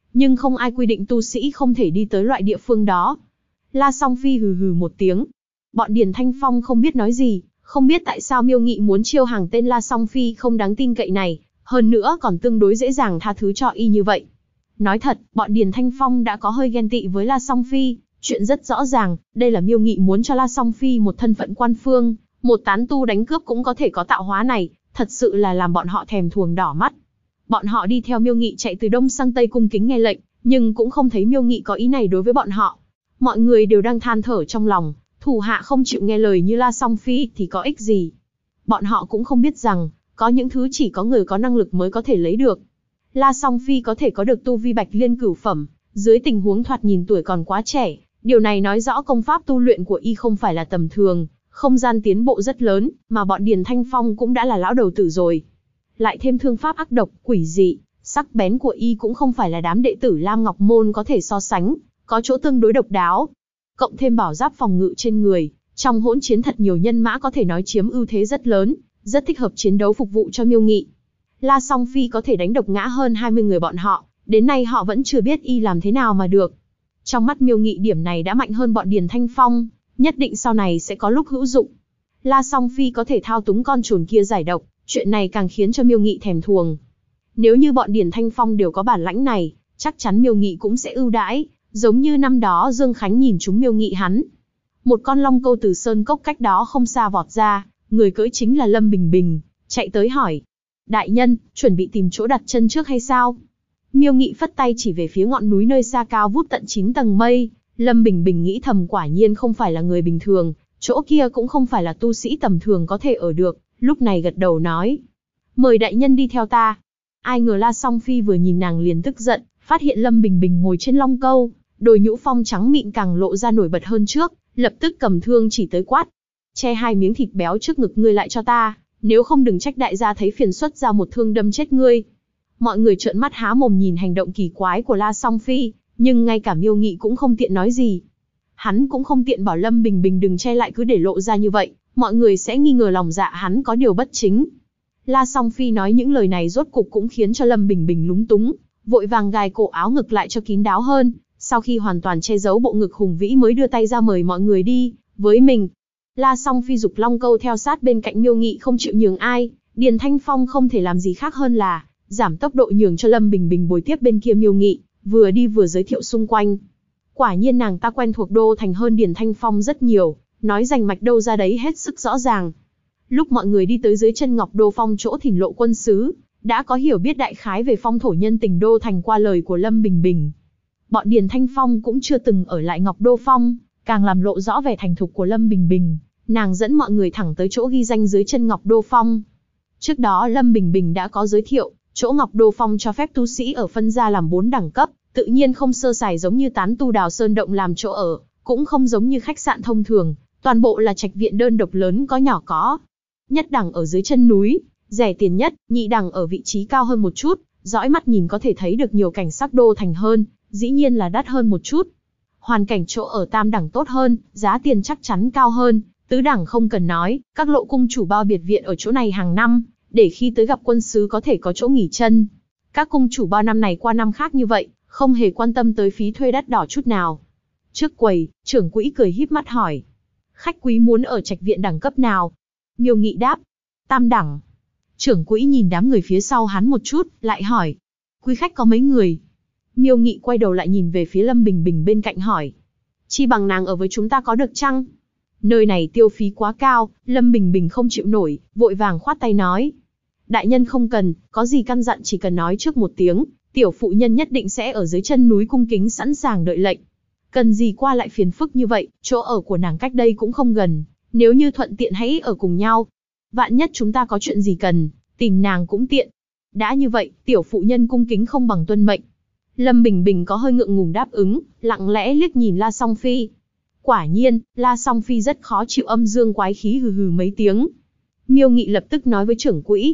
nhưng không ai quy định tu sĩ không thể đi tới loại địa phương đó. La Song Phi hừ hừ một tiếng. Bọn Điền Thanh Phong không biết nói gì, không biết tại sao Miêu Nghị muốn chiêu hàng tên La Song Phi không đáng tin cậy này, hơn nữa còn tương đối dễ dàng tha thứ cho y như vậy. Nói thật, bọn Điền Thanh Phong đã có hơi ghen tị với La Song Phi, chuyện rất rõ ràng, đây là Miêu Nghị muốn cho La Song Phi một thân phận quan phương, một tán tu đánh cướp cũng có thể có tạo hóa này, thật sự là làm bọn họ thèm thuồng đỏ mắt. Bọn họ đi theo Miêu Nghị chạy từ đông sang tây cung kính nghe lệnh, nhưng cũng không thấy Miêu Nghị có ý này đối với bọn họ. Mọi người đều đang than thở trong lòng, thủ hạ không chịu nghe lời như La Song Phi thì có ích gì. Bọn họ cũng không biết rằng, có những thứ chỉ có người có năng lực mới có thể lấy được. La Song Phi có thể có được tu vi Bạch Liên cửu phẩm, dưới tình huống thoạt nhìn tuổi còn quá trẻ, điều này nói rõ công pháp tu luyện của y không phải là tầm thường, không gian tiến bộ rất lớn, mà bọn Điền Thanh Phong cũng đã là lão đầu tử rồi. Lại thêm thương pháp ác độc, quỷ dị, sắc bén của y cũng không phải là đám đệ tử Lam Ngọc Môn có thể so sánh, có chỗ tương đối độc đáo. Cộng thêm bảo giáp phòng ngự trên người, trong hỗn chiến thật nhiều nhân mã có thể nói chiếm ưu thế rất lớn, rất thích hợp chiến đấu phục vụ cho Miêu Nghị. La Song Phi có thể đánh độc ngã hơn 20 người bọn họ, đến nay họ vẫn chưa biết y làm thế nào mà được. Trong mắt Miêu Nghị điểm này đã mạnh hơn bọn Điền Thanh Phong, nhất định sau này sẽ có lúc hữu dụng. La Song Phi có thể thao túng con trồn kia giải độc, chuyện này càng khiến cho Miêu Nghị thèm thuồng. Nếu như bọn Điền Thanh Phong đều có bản lãnh này, chắc chắn Miêu Nghị cũng sẽ ưu đãi, giống như năm đó Dương Khánh nhìn chúng Miêu Nghị hắn. Một con long câu từ sơn cốc cách đó không xa vọt ra, người cưỡi chính là Lâm Bình Bình, chạy tới hỏi. Đại nhân, chuẩn bị tìm chỗ đặt chân trước hay sao? Miêu Nghị phất tay chỉ về phía ngọn núi nơi xa cao vút tận 9 tầng mây. Lâm Bình Bình nghĩ thầm quả nhiên không phải là người bình thường, chỗ kia cũng không phải là tu sĩ tầm thường có thể ở được, lúc này gật đầu nói. Mời đại nhân đi theo ta. Ai ngờ La Song Phi vừa nhìn nàng liền tức giận, phát hiện Lâm Bình Bình ngồi trên long câu, đôi nhũ phong trắng mịn càng lộ ra nổi bật hơn trước, lập tức cầm thương chỉ tới quát. Che 2 miếng thịt béo trước ngực ngươi lại cho ta, nếu không đừng trách đại gia thấy phiền xuất ra một thương đâm chết ngươi. Mọi người trợn mắt há mồm nhìn hành động kỳ quái của La Song Phi, nhưng ngay cả Miêu Nghị cũng không tiện nói gì. Hắn cũng không tiện bảo Lâm Bình Bình đừng che lại cứ để lộ ra như vậy, mọi người sẽ nghi ngờ lòng dạ hắn có điều bất chính. La Song Phi nói những lời này rốt cục cũng khiến cho Lâm Bình Bình lúng túng, vội vàng gài cổ áo ngực lại cho kín đáo hơn, sau khi hoàn toàn che giấu bộ ngực hùng vĩ mới đưa tay ra mời mọi người đi với mình. La Song Phi giục long câu theo sát bên cạnh Miêu Nghị không chịu nhường ai, Điền Thanh Phong không thể làm gì khác hơn là giảm tốc độ nhường cho Lâm Bình Bình bồi tiếp bên kia Miêu Nghị, vừa đi vừa giới thiệu xung quanh. Quả nhiên nàng ta quen thuộc đô thành hơn Điền Thanh Phong rất nhiều, nói rành mạch đâu ra đấy hết sức rõ ràng. Lúc mọi người đi tới dưới chân Ngọc Đô Phong chỗ Thìn Lộ quân sứ, đã có hiểu biết đại khái về phong thổ nhân tình đô thành qua lời của Lâm Bình Bình. Bọn Điền Thanh Phong cũng chưa từng ở lại Ngọc Đô Phong, càng làm lộ rõ vẻ thành thục của Lâm Bình Bình, nàng dẫn mọi người thẳng tới chỗ ghi danh dưới chân Ngọc Đô Phong. Trước đó Lâm Bình Bình đã có giới thiệu, chỗ Ngọc Đô Phong cho phép tu sĩ ở phân ra làm 4 đẳng cấp, tự nhiên không sơ sài giống như tán tu Đào Sơn Động làm chỗ ở, cũng không giống như khách sạn thông thường, toàn bộ là trạch viện đơn độc lớn có nhỏ có. Nhất đẳng ở dưới chân núi, rẻ tiền nhất, nhị đẳng ở vị trí cao hơn một chút, dõi mắt nhìn có thể thấy được nhiều cảnh sắc đô thành hơn, dĩ nhiên là đắt hơn một chút. Hoàn cảnh chỗ ở tam đẳng tốt hơn, giá tiền chắc chắn cao hơn, tứ đẳng không cần nói, các lộ cung chủ bao biệt viện ở chỗ này hàng năm, để khi tới gặp quân sứ có thể có chỗ nghỉ chân. Các cung chủ bao năm này qua năm khác như vậy, không hề quan tâm tới phí thuê đắt đỏ chút nào. Trước quầy, trưởng quỹ cười híp mắt hỏi. Khách quý muốn ở trạch viện đẳng cấp nào? Miêu Nghị đáp. Tam đẳng. Trưởng quỹ nhìn đám người phía sau hắn một chút, lại hỏi. Quý khách có mấy người? Miêu Nghị quay đầu lại nhìn về phía Lâm Bình Bình bên cạnh hỏi. Chi bằng nàng ở với chúng ta có được chăng? Nơi này tiêu phí quá cao, Lâm Bình Bình không chịu nổi, vội vàng khoát tay nói. Đại nhân không cần, có gì căn dặn chỉ cần nói trước một tiếng, tiểu phụ nhân nhất định sẽ ở dưới chân núi cung kính sẵn sàng đợi lệnh. Cần gì qua lại phiền phức như vậy, chỗ ở của nàng cách đây cũng không gần, nếu như thuận tiện hãy ở cùng nhau. Vạn nhất chúng ta có chuyện gì cần, tìm nàng cũng tiện. Đã như vậy, tiểu phụ nhân cung kính không bằng tuân mệnh. Lâm Bình Bình có hơi ngượng ngùng đáp ứng, lặng lẽ liếc nhìn La Song Phi. Quả nhiên, La Song Phi rất khó chịu âm dương quái khí hừ hừ mấy tiếng. Miêu Nghị lập tức nói với trưởng quỹ.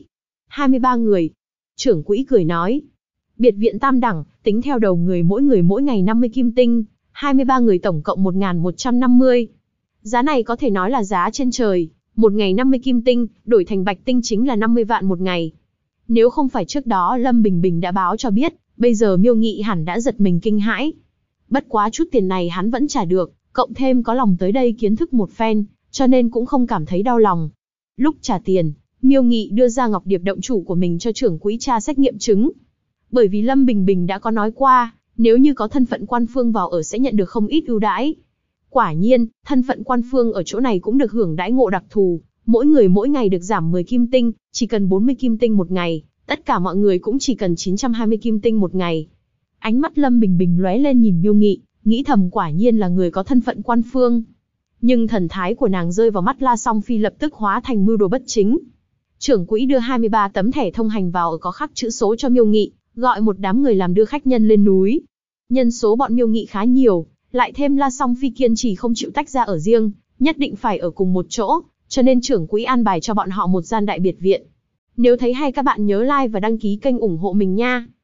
23 người. Trưởng quỹ cười nói. Biệt viện tam đẳng, tính theo đầu người mỗi ngày 50 kim tinh, 23 người tổng cộng 1.150. Giá này có thể nói là giá trên trời, một ngày 50 kim tinh, đổi thành bạch tinh chính là 50 vạn một ngày. Nếu không phải trước đó Lâm Bình Bình đã báo cho biết, Bây giờ Miêu Nghị hẳn đã giật mình kinh hãi. Bất quá chút tiền này hắn vẫn trả được, cộng thêm có lòng tới đây kiến thức một phen, cho nên cũng không cảm thấy đau lòng. Lúc trả tiền, Miêu Nghị đưa ra ngọc điệp động chủ của mình cho trưởng quỹ tra xét nghiệm chứng. Bởi vì Lâm Bình Bình đã có nói qua, nếu như có thân phận quan phương vào ở sẽ nhận được không ít ưu đãi. Quả nhiên, thân phận quan phương ở chỗ này cũng được hưởng đãi ngộ đặc thù, mỗi người mỗi ngày được giảm 10 kim tinh, chỉ cần 40 kim tinh một ngày, tất cả mọi người cũng chỉ cần 920 kim tinh một ngày. Ánh mắt Lâm Bình Bình lóe lên nhìn Miêu Nghị, nghĩ thầm quả nhiên là người có thân phận quan phương. Nhưng thần thái của nàng rơi vào mắt La Song Phi lập tức hóa thành mưu đồ bất chính. Trưởng quỹ đưa 23 tấm thẻ thông hành vào ở có khắc chữ số cho Miêu Nghị, gọi một đám người làm đưa khách nhân lên núi. Nhân số bọn Miêu Nghị khá nhiều, lại thêm La Song Phi kiên trì không chịu tách ra ở riêng, nhất định phải ở cùng một chỗ, cho nên trưởng quỹ an bài cho bọn họ một gian đại biệt viện. Nếu thấy hay các bạn nhớ like và đăng ký kênh ủng hộ mình nha.